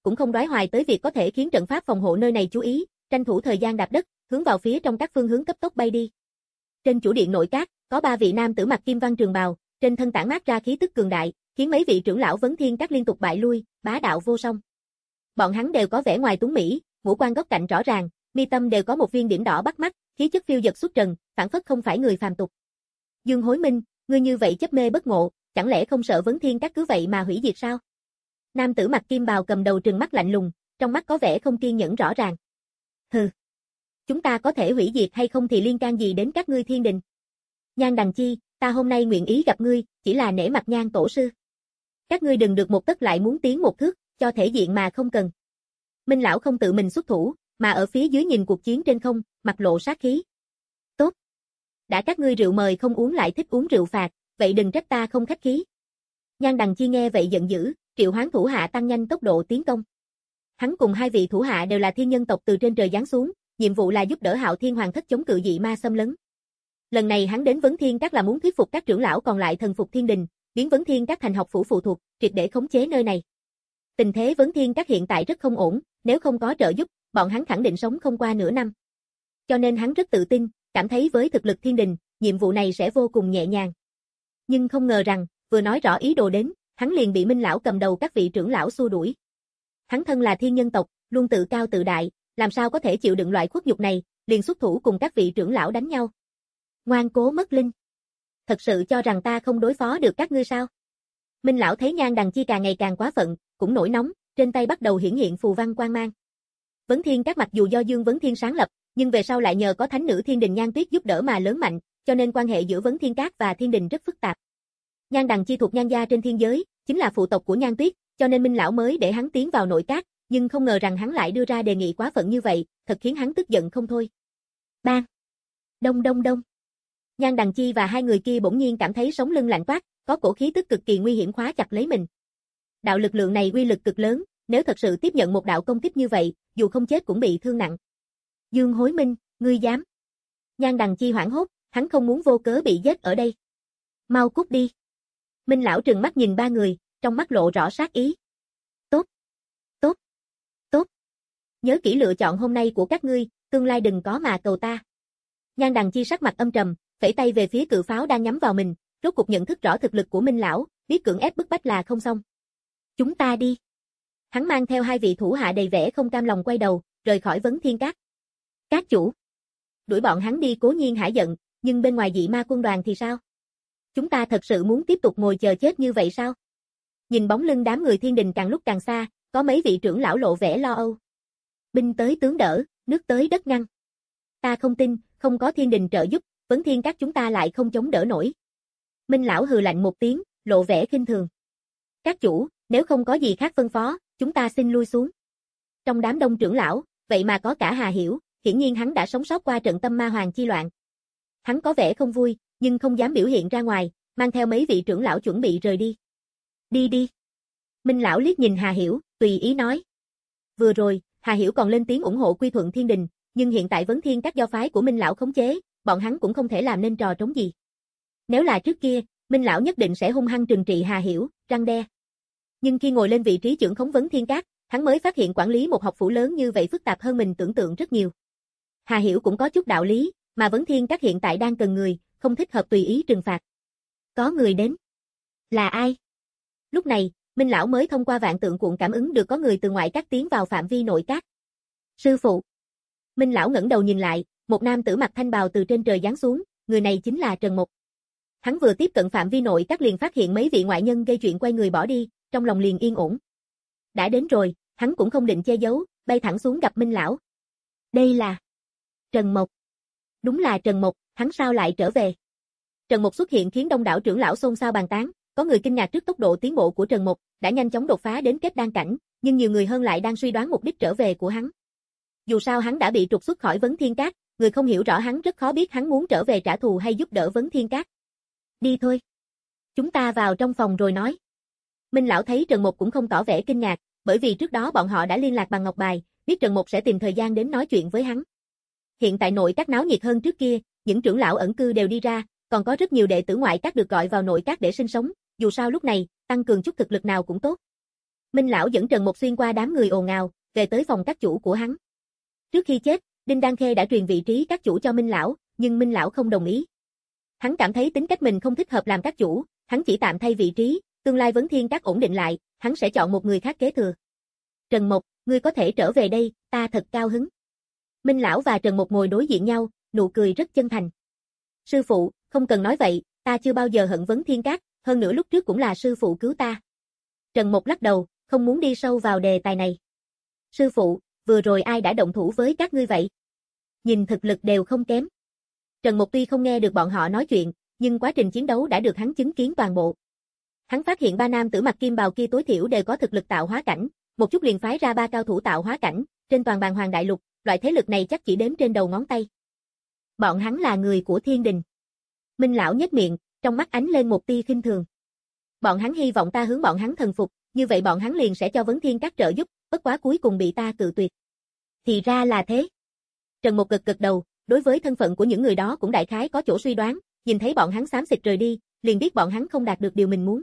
cũng không đoái hoài tới việc có thể khiến trận pháp phòng hộ nơi này chú ý, tranh thủ thời gian đạp đất, hướng vào phía trong các phương hướng cấp tốc bay đi. Trên chủ điện nội các, có ba vị nam tử mặc kim văn trường bào, trên thân tản mát ra khí tức cường đại, khiến mấy vị trưởng lão Vấn Thiên Các liên tục bại lui, bá đạo vô song. Bọn hắn đều có vẻ ngoài tuấn mỹ, ngũ quan góc cạnh rõ ràng, mi tâm đều có một viên điểm đỏ bắt mắt, khí chất phiêu dật xuất trần, phản phất không phải người phàm tục. Dương Hối Minh, ngươi như vậy chấp mê bất ngộ, chẳng lẽ không sợ Vấn Thiên Các cứ vậy mà hủy diệt sao? Nam tử mặc kim bào cầm đầu trừng mắt lạnh lùng, trong mắt có vẻ không kiên nhẫn rõ ràng. Hừ, chúng ta có thể hủy diệt hay không thì liên can gì đến các ngươi Thiên Đình? Nhan Đằng Chi, ta hôm nay nguyện ý gặp ngươi, chỉ là nể mặt Nhan tổ sư. Các ngươi đừng được một tấc lại muốn tiến một thước, cho thể diện mà không cần. Minh lão không tự mình xuất thủ, mà ở phía dưới nhìn cuộc chiến trên không, mặt lộ sát khí. Tốt. Đã các ngươi rượu mời không uống lại thích uống rượu phạt, vậy đừng trách ta không khách khí. Nhan Đằng Chi nghe vậy giận dữ, triệu hoán thủ hạ tăng nhanh tốc độ tiến công. Hắn cùng hai vị thủ hạ đều là thiên nhân tộc từ trên trời giáng xuống, nhiệm vụ là giúp đỡ Hạo Thiên Hoàng thất chống cự dị ma xâm lấn. Lần này hắn đến Vấn Thiên Các là muốn thuyết phục các trưởng lão còn lại thần phục Thiên Đình, biến Vấn Thiên Các thành học phủ phụ thuộc, triệt để khống chế nơi này. Tình thế Vấn Thiên Các hiện tại rất không ổn, nếu không có trợ giúp, bọn hắn khẳng định sống không qua nửa năm. Cho nên hắn rất tự tin, cảm thấy với thực lực Thiên Đình, nhiệm vụ này sẽ vô cùng nhẹ nhàng. Nhưng không ngờ rằng, vừa nói rõ ý đồ đến, hắn liền bị Minh lão cầm đầu các vị trưởng lão xua đuổi. Hắn thân là thiên nhân tộc, luôn tự cao tự đại, làm sao có thể chịu đựng loại khuất nhục này, liền xuất thủ cùng các vị trưởng lão đánh nhau. Ngoan cố mất linh. Thật sự cho rằng ta không đối phó được các ngươi sao? Minh lão thấy Nhan Đằng Chi càng ngày càng quá phận, cũng nổi nóng, trên tay bắt đầu hiển hiện phù văn quang mang. Vấn Thiên Các mặc dù do Dương Vấn Thiên sáng lập, nhưng về sau lại nhờ có thánh nữ Thiên Đình Nhan Tuyết giúp đỡ mà lớn mạnh, cho nên quan hệ giữa Vấn Thiên Các và Thiên Đình rất phức tạp. Nhan Đằng Chi thuộc Nhan gia trên thiên giới, chính là phụ tộc của Nhan Tuyết, cho nên Minh lão mới để hắn tiến vào nội các, nhưng không ngờ rằng hắn lại đưa ra đề nghị quá phận như vậy, thật khiến hắn tức giận không thôi. Bang! Đông đông đông! Nhan Đằng Chi và hai người kia bỗng nhiên cảm thấy sống lưng lạnh toát, có cổ khí tức cực kỳ nguy hiểm khóa chặt lấy mình. Đạo lực lượng này uy lực cực lớn, nếu thật sự tiếp nhận một đạo công kích như vậy, dù không chết cũng bị thương nặng. Dương Hối Minh, ngươi dám? Nhan Đằng Chi hoảng hốt, hắn không muốn vô cớ bị giết ở đây. Mau cút đi. Minh lão trừng mắt nhìn ba người, trong mắt lộ rõ sát ý. Tốt, tốt, tốt. Nhớ kỹ lựa chọn hôm nay của các ngươi, tương lai đừng có mà cầu ta. Nhan Đằng Chi sắc mặt âm trầm, phẩy tay về phía cự pháo đang nhắm vào mình, rốt cục nhận thức rõ thực lực của Minh lão, biết cưỡng ép bức bách là không xong. Chúng ta đi. Hắn mang theo hai vị thủ hạ đầy vẻ không cam lòng quay đầu, rời khỏi Vấn Thiên Các. Các chủ. Đuổi bọn hắn đi cố nhiên hả giận, nhưng bên ngoài dị ma quân đoàn thì sao? Chúng ta thật sự muốn tiếp tục ngồi chờ chết như vậy sao? Nhìn bóng lưng đám người Thiên Đình càng lúc càng xa, có mấy vị trưởng lão lộ vẻ lo âu. Binh tới tướng đỡ, nước tới đất ngăn. Ta không tin, không có Thiên Đình trợ giúp, Vấn Thiên Các chúng ta lại không chống đỡ nổi. Minh lão hừ lạnh một tiếng, lộ vẻ khinh thường. Các chủ, nếu không có gì khác phân phó, chúng ta xin lui xuống. Trong đám đông trưởng lão, vậy mà có cả Hà Hiểu, hiển nhiên hắn đã sống sót qua trận Tâm Ma Hoàng chi loạn. Hắn có vẻ không vui, nhưng không dám biểu hiện ra ngoài, mang theo mấy vị trưởng lão chuẩn bị rời đi. Đi đi. Minh lão liếc nhìn Hà Hiểu, tùy ý nói. Vừa rồi, Hà Hiểu còn lên tiếng ủng hộ quy thuận Thiên Đình, nhưng hiện tại Vấn Thiên Các do phái của Minh lão khống chế, bọn hắn cũng không thể làm nên trò trống gì. Nếu là trước kia, Minh lão nhất định sẽ hung hăng trừng trị Hà Hiểu, răn đe. Nhưng khi ngồi lên vị trí trưởng khống Vấn Thiên Các, hắn mới phát hiện quản lý một học phủ lớn như vậy phức tạp hơn mình tưởng tượng rất nhiều. Hà Hiểu cũng có chút đạo lý, mà Vấn Thiên Các hiện tại đang cần người, không thích hợp tùy ý trừng phạt. Có người đến. Là ai? Lúc này, Minh lão mới thông qua vạn tượng cuộn cảm ứng được có người từ ngoại các tiến vào phạm vi nội các. Sư phụ. Minh lão ngẩng đầu nhìn lại, một nam tử mặc thanh bào từ trên trời giáng xuống, người này chính là Trần Mục. Hắn vừa tiếp cận phạm vi nội các liền phát hiện mấy vị ngoại nhân gây chuyện quay người bỏ đi, trong lòng liền yên ổn. Đã đến rồi, hắn cũng không định che giấu, bay thẳng xuống gặp Minh lão. Đây là Trần Mục. Đúng là Trần Mục, hắn sao lại trở về? Trần Mục xuất hiện khiến đông đảo trưởng lão xôn xao bàn tán, có người kinh ngạc trước tốc độ tiến bộ của Trần Mục, đã nhanh chóng đột phá đến kết đan cảnh, nhưng nhiều người hơn lại đang suy đoán mục đích trở về của hắn. Dù sao hắn đã bị trục xuất khỏi Vấn Thiên Các, người không hiểu rõ hắn rất khó biết hắn muốn trở về trả thù hay giúp đỡ Vấn Thiên Các. Đi thôi. Chúng ta vào trong phòng rồi nói. Minh lão thấy Trần Mục cũng không tỏ vẻ kinh ngạc, bởi vì trước đó bọn họ đã liên lạc bằng ngọc bài, biết Trần Mục sẽ tìm thời gian đến nói chuyện với hắn. Hiện tại nội các náo nhiệt hơn trước kia, những trưởng lão ẩn cư đều đi ra, còn có rất nhiều đệ tử ngoại các được gọi vào nội các để sinh sống, dù sao lúc này, tăng cường chút thực lực nào cũng tốt. Minh lão dẫn Trần Mục xuyên qua đám người ồn ào, về tới phòng các chủ của hắn. Trước khi chết, Đinh Đan Khê đã truyền vị trí các chủ cho Minh lão, nhưng Minh lão không đồng ý. Hắn cảm thấy tính cách mình không thích hợp làm các chủ, hắn chỉ tạm thay vị trí, tương lai Vấn Thiên Các ổn định lại, hắn sẽ chọn một người khác kế thừa. Trần Mục, ngươi có thể trở về đây, ta thật cao hứng. Minh lão và Trần Mục ngồi đối diện nhau, nụ cười rất chân thành. Sư phụ, không cần nói vậy, ta chưa bao giờ hận Vấn Thiên Các, hơn nữa lúc trước cũng là sư phụ cứu ta. Trần Mục lắc đầu, không muốn đi sâu vào đề tài này. Sư phụ, vừa rồi ai đã động thủ với các ngươi vậy? Nhìn thực lực đều không kém. Trần Mục tuy không nghe được bọn họ nói chuyện, nhưng quá trình chiến đấu đã được hắn chứng kiến toàn bộ. Hắn phát hiện ba nam tử mặc kim bào kia tối thiểu đều có thực lực tạo hóa cảnh, một chút liền phái ra ba cao thủ tạo hóa cảnh, trên toàn bàn Hoàng Đại Lục, loại thế lực này chắc chỉ đếm trên đầu ngón tay. Bọn hắn là người của Thiên Đình. Minh lão nhếch miệng, trong mắt ánh lên một tia khinh thường. Bọn hắn hy vọng ta hướng bọn hắn thần phục, như vậy bọn hắn liền sẽ cho Vấn Thiên Các trợ giúp, bất quá cuối cùng bị ta cự tuyệt. Thì ra là thế. Trần Mục gật gật đầu, đối với thân phận của những người đó cũng đại khái có chỗ suy đoán, nhìn thấy bọn hắn xám xịt rời đi, liền biết bọn hắn không đạt được điều mình muốn.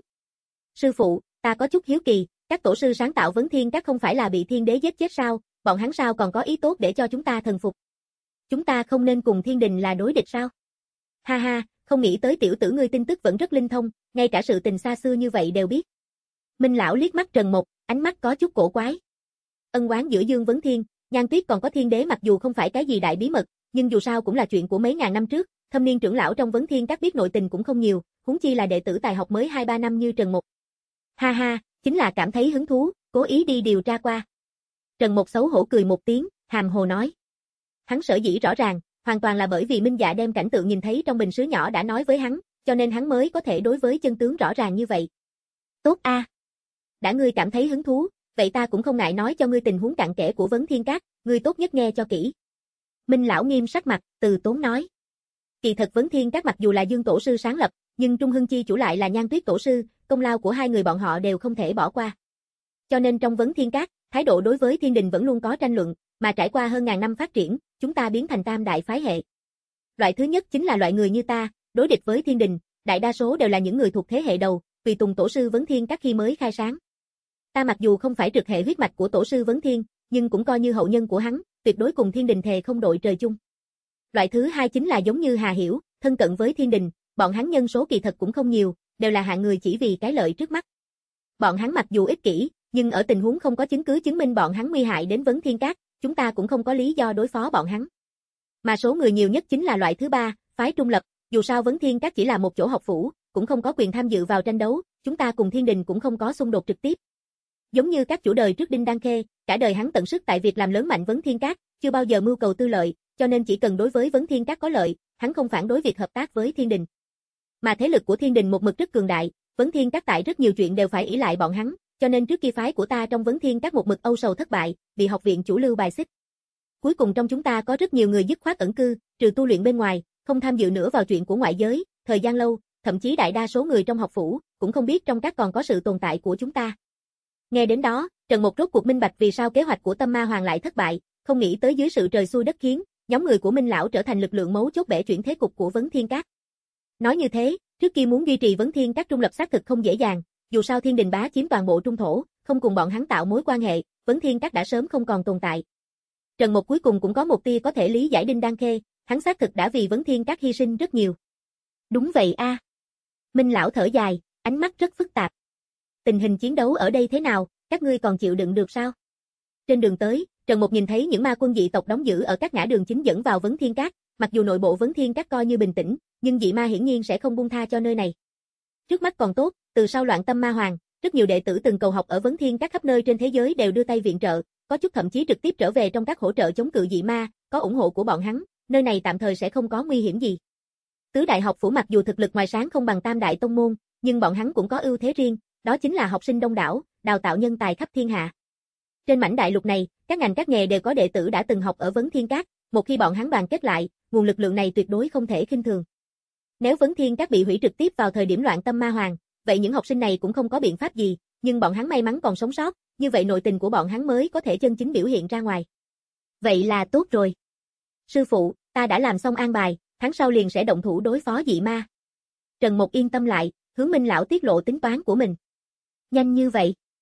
Sư phụ, ta có chút hiếu kỳ, các tổ sư sáng tạo Vấn Thiên Các không phải là bị Thiên Đế giết chết sao, bọn hắn sao còn có ý tốt để cho chúng ta thần phục? Chúng ta không nên cùng Thiên Đình là đối địch sao? Ha ha, không nghĩ tới tiểu tử ngươi tin tức vẫn rất linh thông, ngay cả sự tình xa xưa như vậy đều biết. Minh lão liếc mắt Trần Mục, ánh mắt có chút cổ quái. Ân oán giữa Dương Vấn Thiên, Nhan Tuyết còn có Thiên Đế mặc dù không phải cái gì đại bí mật, nhưng dù sao cũng là chuyện của mấy ngàn năm trước, thâm niên trưởng lão trong Vấn Thiên Các biết nội tình cũng không nhiều, huống chi là đệ tử tài học mới hai ba năm như Trần Mục. Ha ha, chính là cảm thấy hứng thú, cố ý đi điều tra qua. Trần Mục xấu hổ cười một tiếng, hàm hồ nói. Hắn sở dĩ rõ ràng, hoàn toàn là bởi vì Minh Dạ đem cảnh tượng nhìn thấy trong bình sứ nhỏ đã nói với hắn, cho nên hắn mới có thể đối với chân tướng rõ ràng như vậy. Tốt a. À. Đã ngươi cảm thấy hứng thú, vậy ta cũng không ngại nói cho ngươi tình huống cặn kẽ của Vấn Thiên Các, ngươi tốt nhất nghe cho kỹ. Minh lão nghiêm sắc mặt, từ tốn nói. Kỳ thật Vấn Thiên Các mặc dù là Dương tổ sư sáng lập, nhưng Trung Hưng Chi chủ lại là Nhan Tuyết tổ sư, công lao của hai người bọn họ đều không thể bỏ qua. Cho nên trong Vấn Thiên Các, thái độ đối với Thiên Đình vẫn luôn có tranh luận, mà trải qua hơn ngàn năm phát triển, chúng ta biến thành tam đại phái hệ. Loại thứ nhất chính là loại người như ta, đối địch với Thiên Đình, đại đa số đều là những người thuộc thế hệ đầu, tùy tùng tổ sư Vấn Thiên Các khi mới khai sáng. Ta mặc dù không phải trực hệ huyết mạch của tổ sư Vấn Thiên, nhưng cũng coi như hậu nhân của hắn, tuyệt đối cùng Thiên Đình thề không đội trời chung. Loại thứ hai chính là giống như Hà Hiểu, thân cận với Thiên Đình, bọn hắn nhân số kỳ thật cũng không nhiều, đều là hạng người chỉ vì cái lợi trước mắt. Bọn hắn mặc dù ích kỷ, nhưng ở tình huống không có chứng cứ chứng minh bọn hắn nguy hại đến Vấn Thiên Các, chúng ta cũng không có lý do đối phó bọn hắn. Mà số người nhiều nhất chính là loại thứ ba, phái trung lập, dù sao Vấn Thiên Các chỉ là một chỗ học phủ, cũng không có quyền tham dự vào tranh đấu, chúng ta cùng Thiên Đình cũng không có xung đột trực tiếp. Giống như các chủ đời trước Đinh Đan Khê, cả đời hắn tận sức tại việc làm lớn mạnh Vấn Thiên Các, chưa bao giờ mưu cầu tư lợi, cho nên chỉ cần đối với Vấn Thiên Các có lợi, hắn không phản đối việc hợp tác với Thiên Đình. Mà thế lực của Thiên Đình một mực rất cường đại, Vấn Thiên Các tại rất nhiều chuyện đều phải ỷ lại bọn hắn, cho nên trước kia phái của ta trong Vấn Thiên Các một mực âu sầu thất bại, bị học viện chủ lưu bài xích. Cuối cùng trong chúng ta có rất nhiều người dứt khoát ẩn cư, trừ tu luyện bên ngoài, không tham dự nữa vào chuyện của ngoại giới, thời gian lâu, thậm chí đại đa số người trong học phủ cũng không biết trong các còn có sự tồn tại của chúng ta. Nghe đến đó, Trần Mục rốt cuộc minh bạch vì sao kế hoạch của Tâm Ma Hoàng lại thất bại, không nghĩ tới dưới sự trời xui đất khiến, nhóm người của Minh lão trở thành lực lượng mấu chốt bẻ chuyển thế cục của Vấn Thiên Các. Nói như thế, trước kia muốn duy trì Vấn Thiên Các trung lập xác thực không dễ dàng, dù sao Thiên Đình bá chiếm toàn bộ trung thổ, không cùng bọn hắn tạo mối quan hệ, Vấn Thiên Các đã sớm không còn tồn tại. Trần Mục cuối cùng cũng có một tia có thể lý giải Đinh Đan Khê, hắn xác thực đã vì Vấn Thiên Các hy sinh rất nhiều. Đúng vậy a. À. Minh lão thở dài, ánh mắt rất phức tạp. Tình hình chiến đấu ở đây thế nào, các ngươi còn chịu đựng được sao? Trên đường tới, Trần Mục nhìn thấy những ma quân dị tộc đóng giữ ở các ngã đường chính dẫn vào Vấn Thiên Các, mặc dù nội bộ Vấn Thiên Các coi như bình tĩnh, nhưng dị ma hiển nhiên sẽ không buông tha cho nơi này. Trước mắt còn tốt, từ sau loạn Tâm Ma Hoàng, rất nhiều đệ tử từng cầu học ở Vấn Thiên Các khắp nơi trên thế giới đều đưa tay viện trợ, có chút thậm chí trực tiếp trở về trong các hỗ trợ chống cự dị ma, có ủng hộ của bọn hắn, nơi này tạm thời sẽ không có nguy hiểm gì. Tứ đại học phủ mặc dù thực lực ngoài sáng không bằng tam đại tông môn, nhưng bọn hắn cũng có ưu thế riêng, đó chính là học sinh đông đảo, đào tạo nhân tài khắp thiên hạ. Trên mảnh đại lục này, các ngành các nghề đều có đệ tử đã từng học ở Vấn Thiên Các, một khi bọn hắn đoàn kết lại, nguồn lực lượng này tuyệt đối không thể khinh thường. Nếu Vấn Thiên Các bị hủy trực tiếp vào thời điểm loạn Tâm Ma Hoàng, vậy những học sinh này cũng không có biện pháp gì, nhưng bọn hắn may mắn còn sống sót, như vậy nội tình của bọn hắn mới có thể chân chính biểu hiện ra ngoài. Vậy là tốt rồi. Sư phụ, ta đã làm xong an bài, tháng sau liền sẽ động thủ đối phó dị ma. Trần Mục yên tâm lại, hướng Minh lão tiết lộ tính toán của mình. Nhanh như vậy.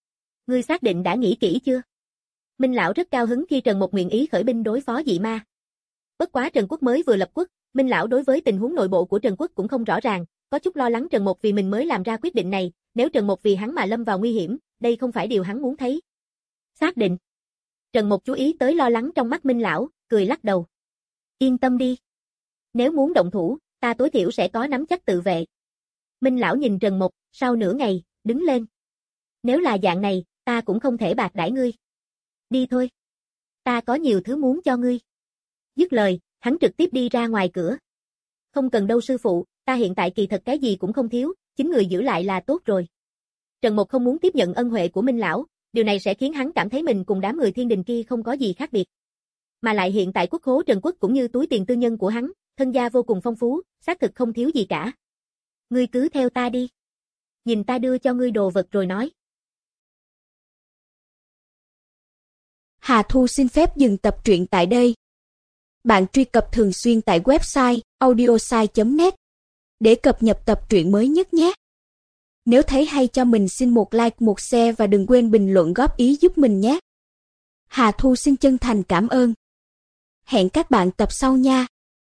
Ngươi xác định đã nghĩ kỹ chưa? Minh lão rất cao hứng khi Trần Mục nguyện ý khởi binh đối phó dị ma. Bất quá Trần Quốc mới vừa lập quốc, Minh lão đối với tình huống nội bộ của Trần Quốc cũng không rõ ràng, có chút lo lắng Trần Mục vì mình mới làm ra quyết định này, nếu Trần Mục vì hắn mà lâm vào nguy hiểm, đây không phải điều hắn muốn thấy. Xác định. Trần Mục chú ý tới lo lắng trong mắt Minh lão, cười lắc đầu. Yên tâm đi. Nếu muốn động thủ, ta tối thiểu sẽ có nắm chắc tự vệ. Minh lão nhìn Trần Mục, sau nửa ngày, đứng lên. Nếu là dạng này, ta cũng không thể bạc đãi ngươi. Đi thôi. Ta có nhiều thứ muốn cho ngươi. Dứt lời, hắn trực tiếp đi ra ngoài cửa. Không cần đâu sư phụ, ta hiện tại kỳ thật cái gì cũng không thiếu, chính người giữ lại là tốt rồi. Trần Mục không muốn tiếp nhận ân huệ của Minh lão, điều này sẽ khiến hắn cảm thấy mình cùng đám người thiên đình kia không có gì khác biệt. Mà lại hiện tại quốc khố Trần Quốc cũng như túi tiền tư nhân của hắn, thân gia vô cùng phong phú, xác thực không thiếu gì cả. Ngươi cứ theo ta đi. Nhìn ta đưa cho ngươi đồ vật rồi nói. Hà Thu xin phép dừng tập truyện tại đây. Bạn truy cập thường xuyên tại website audiosai chấm net để cập nhật tập truyện mới nhất nhé. Nếu thấy hay cho mình xin một like, một share và đừng quên bình luận góp ý giúp mình nhé. Hà Thu xin chân thành cảm ơn. Hẹn các bạn tập sau nha.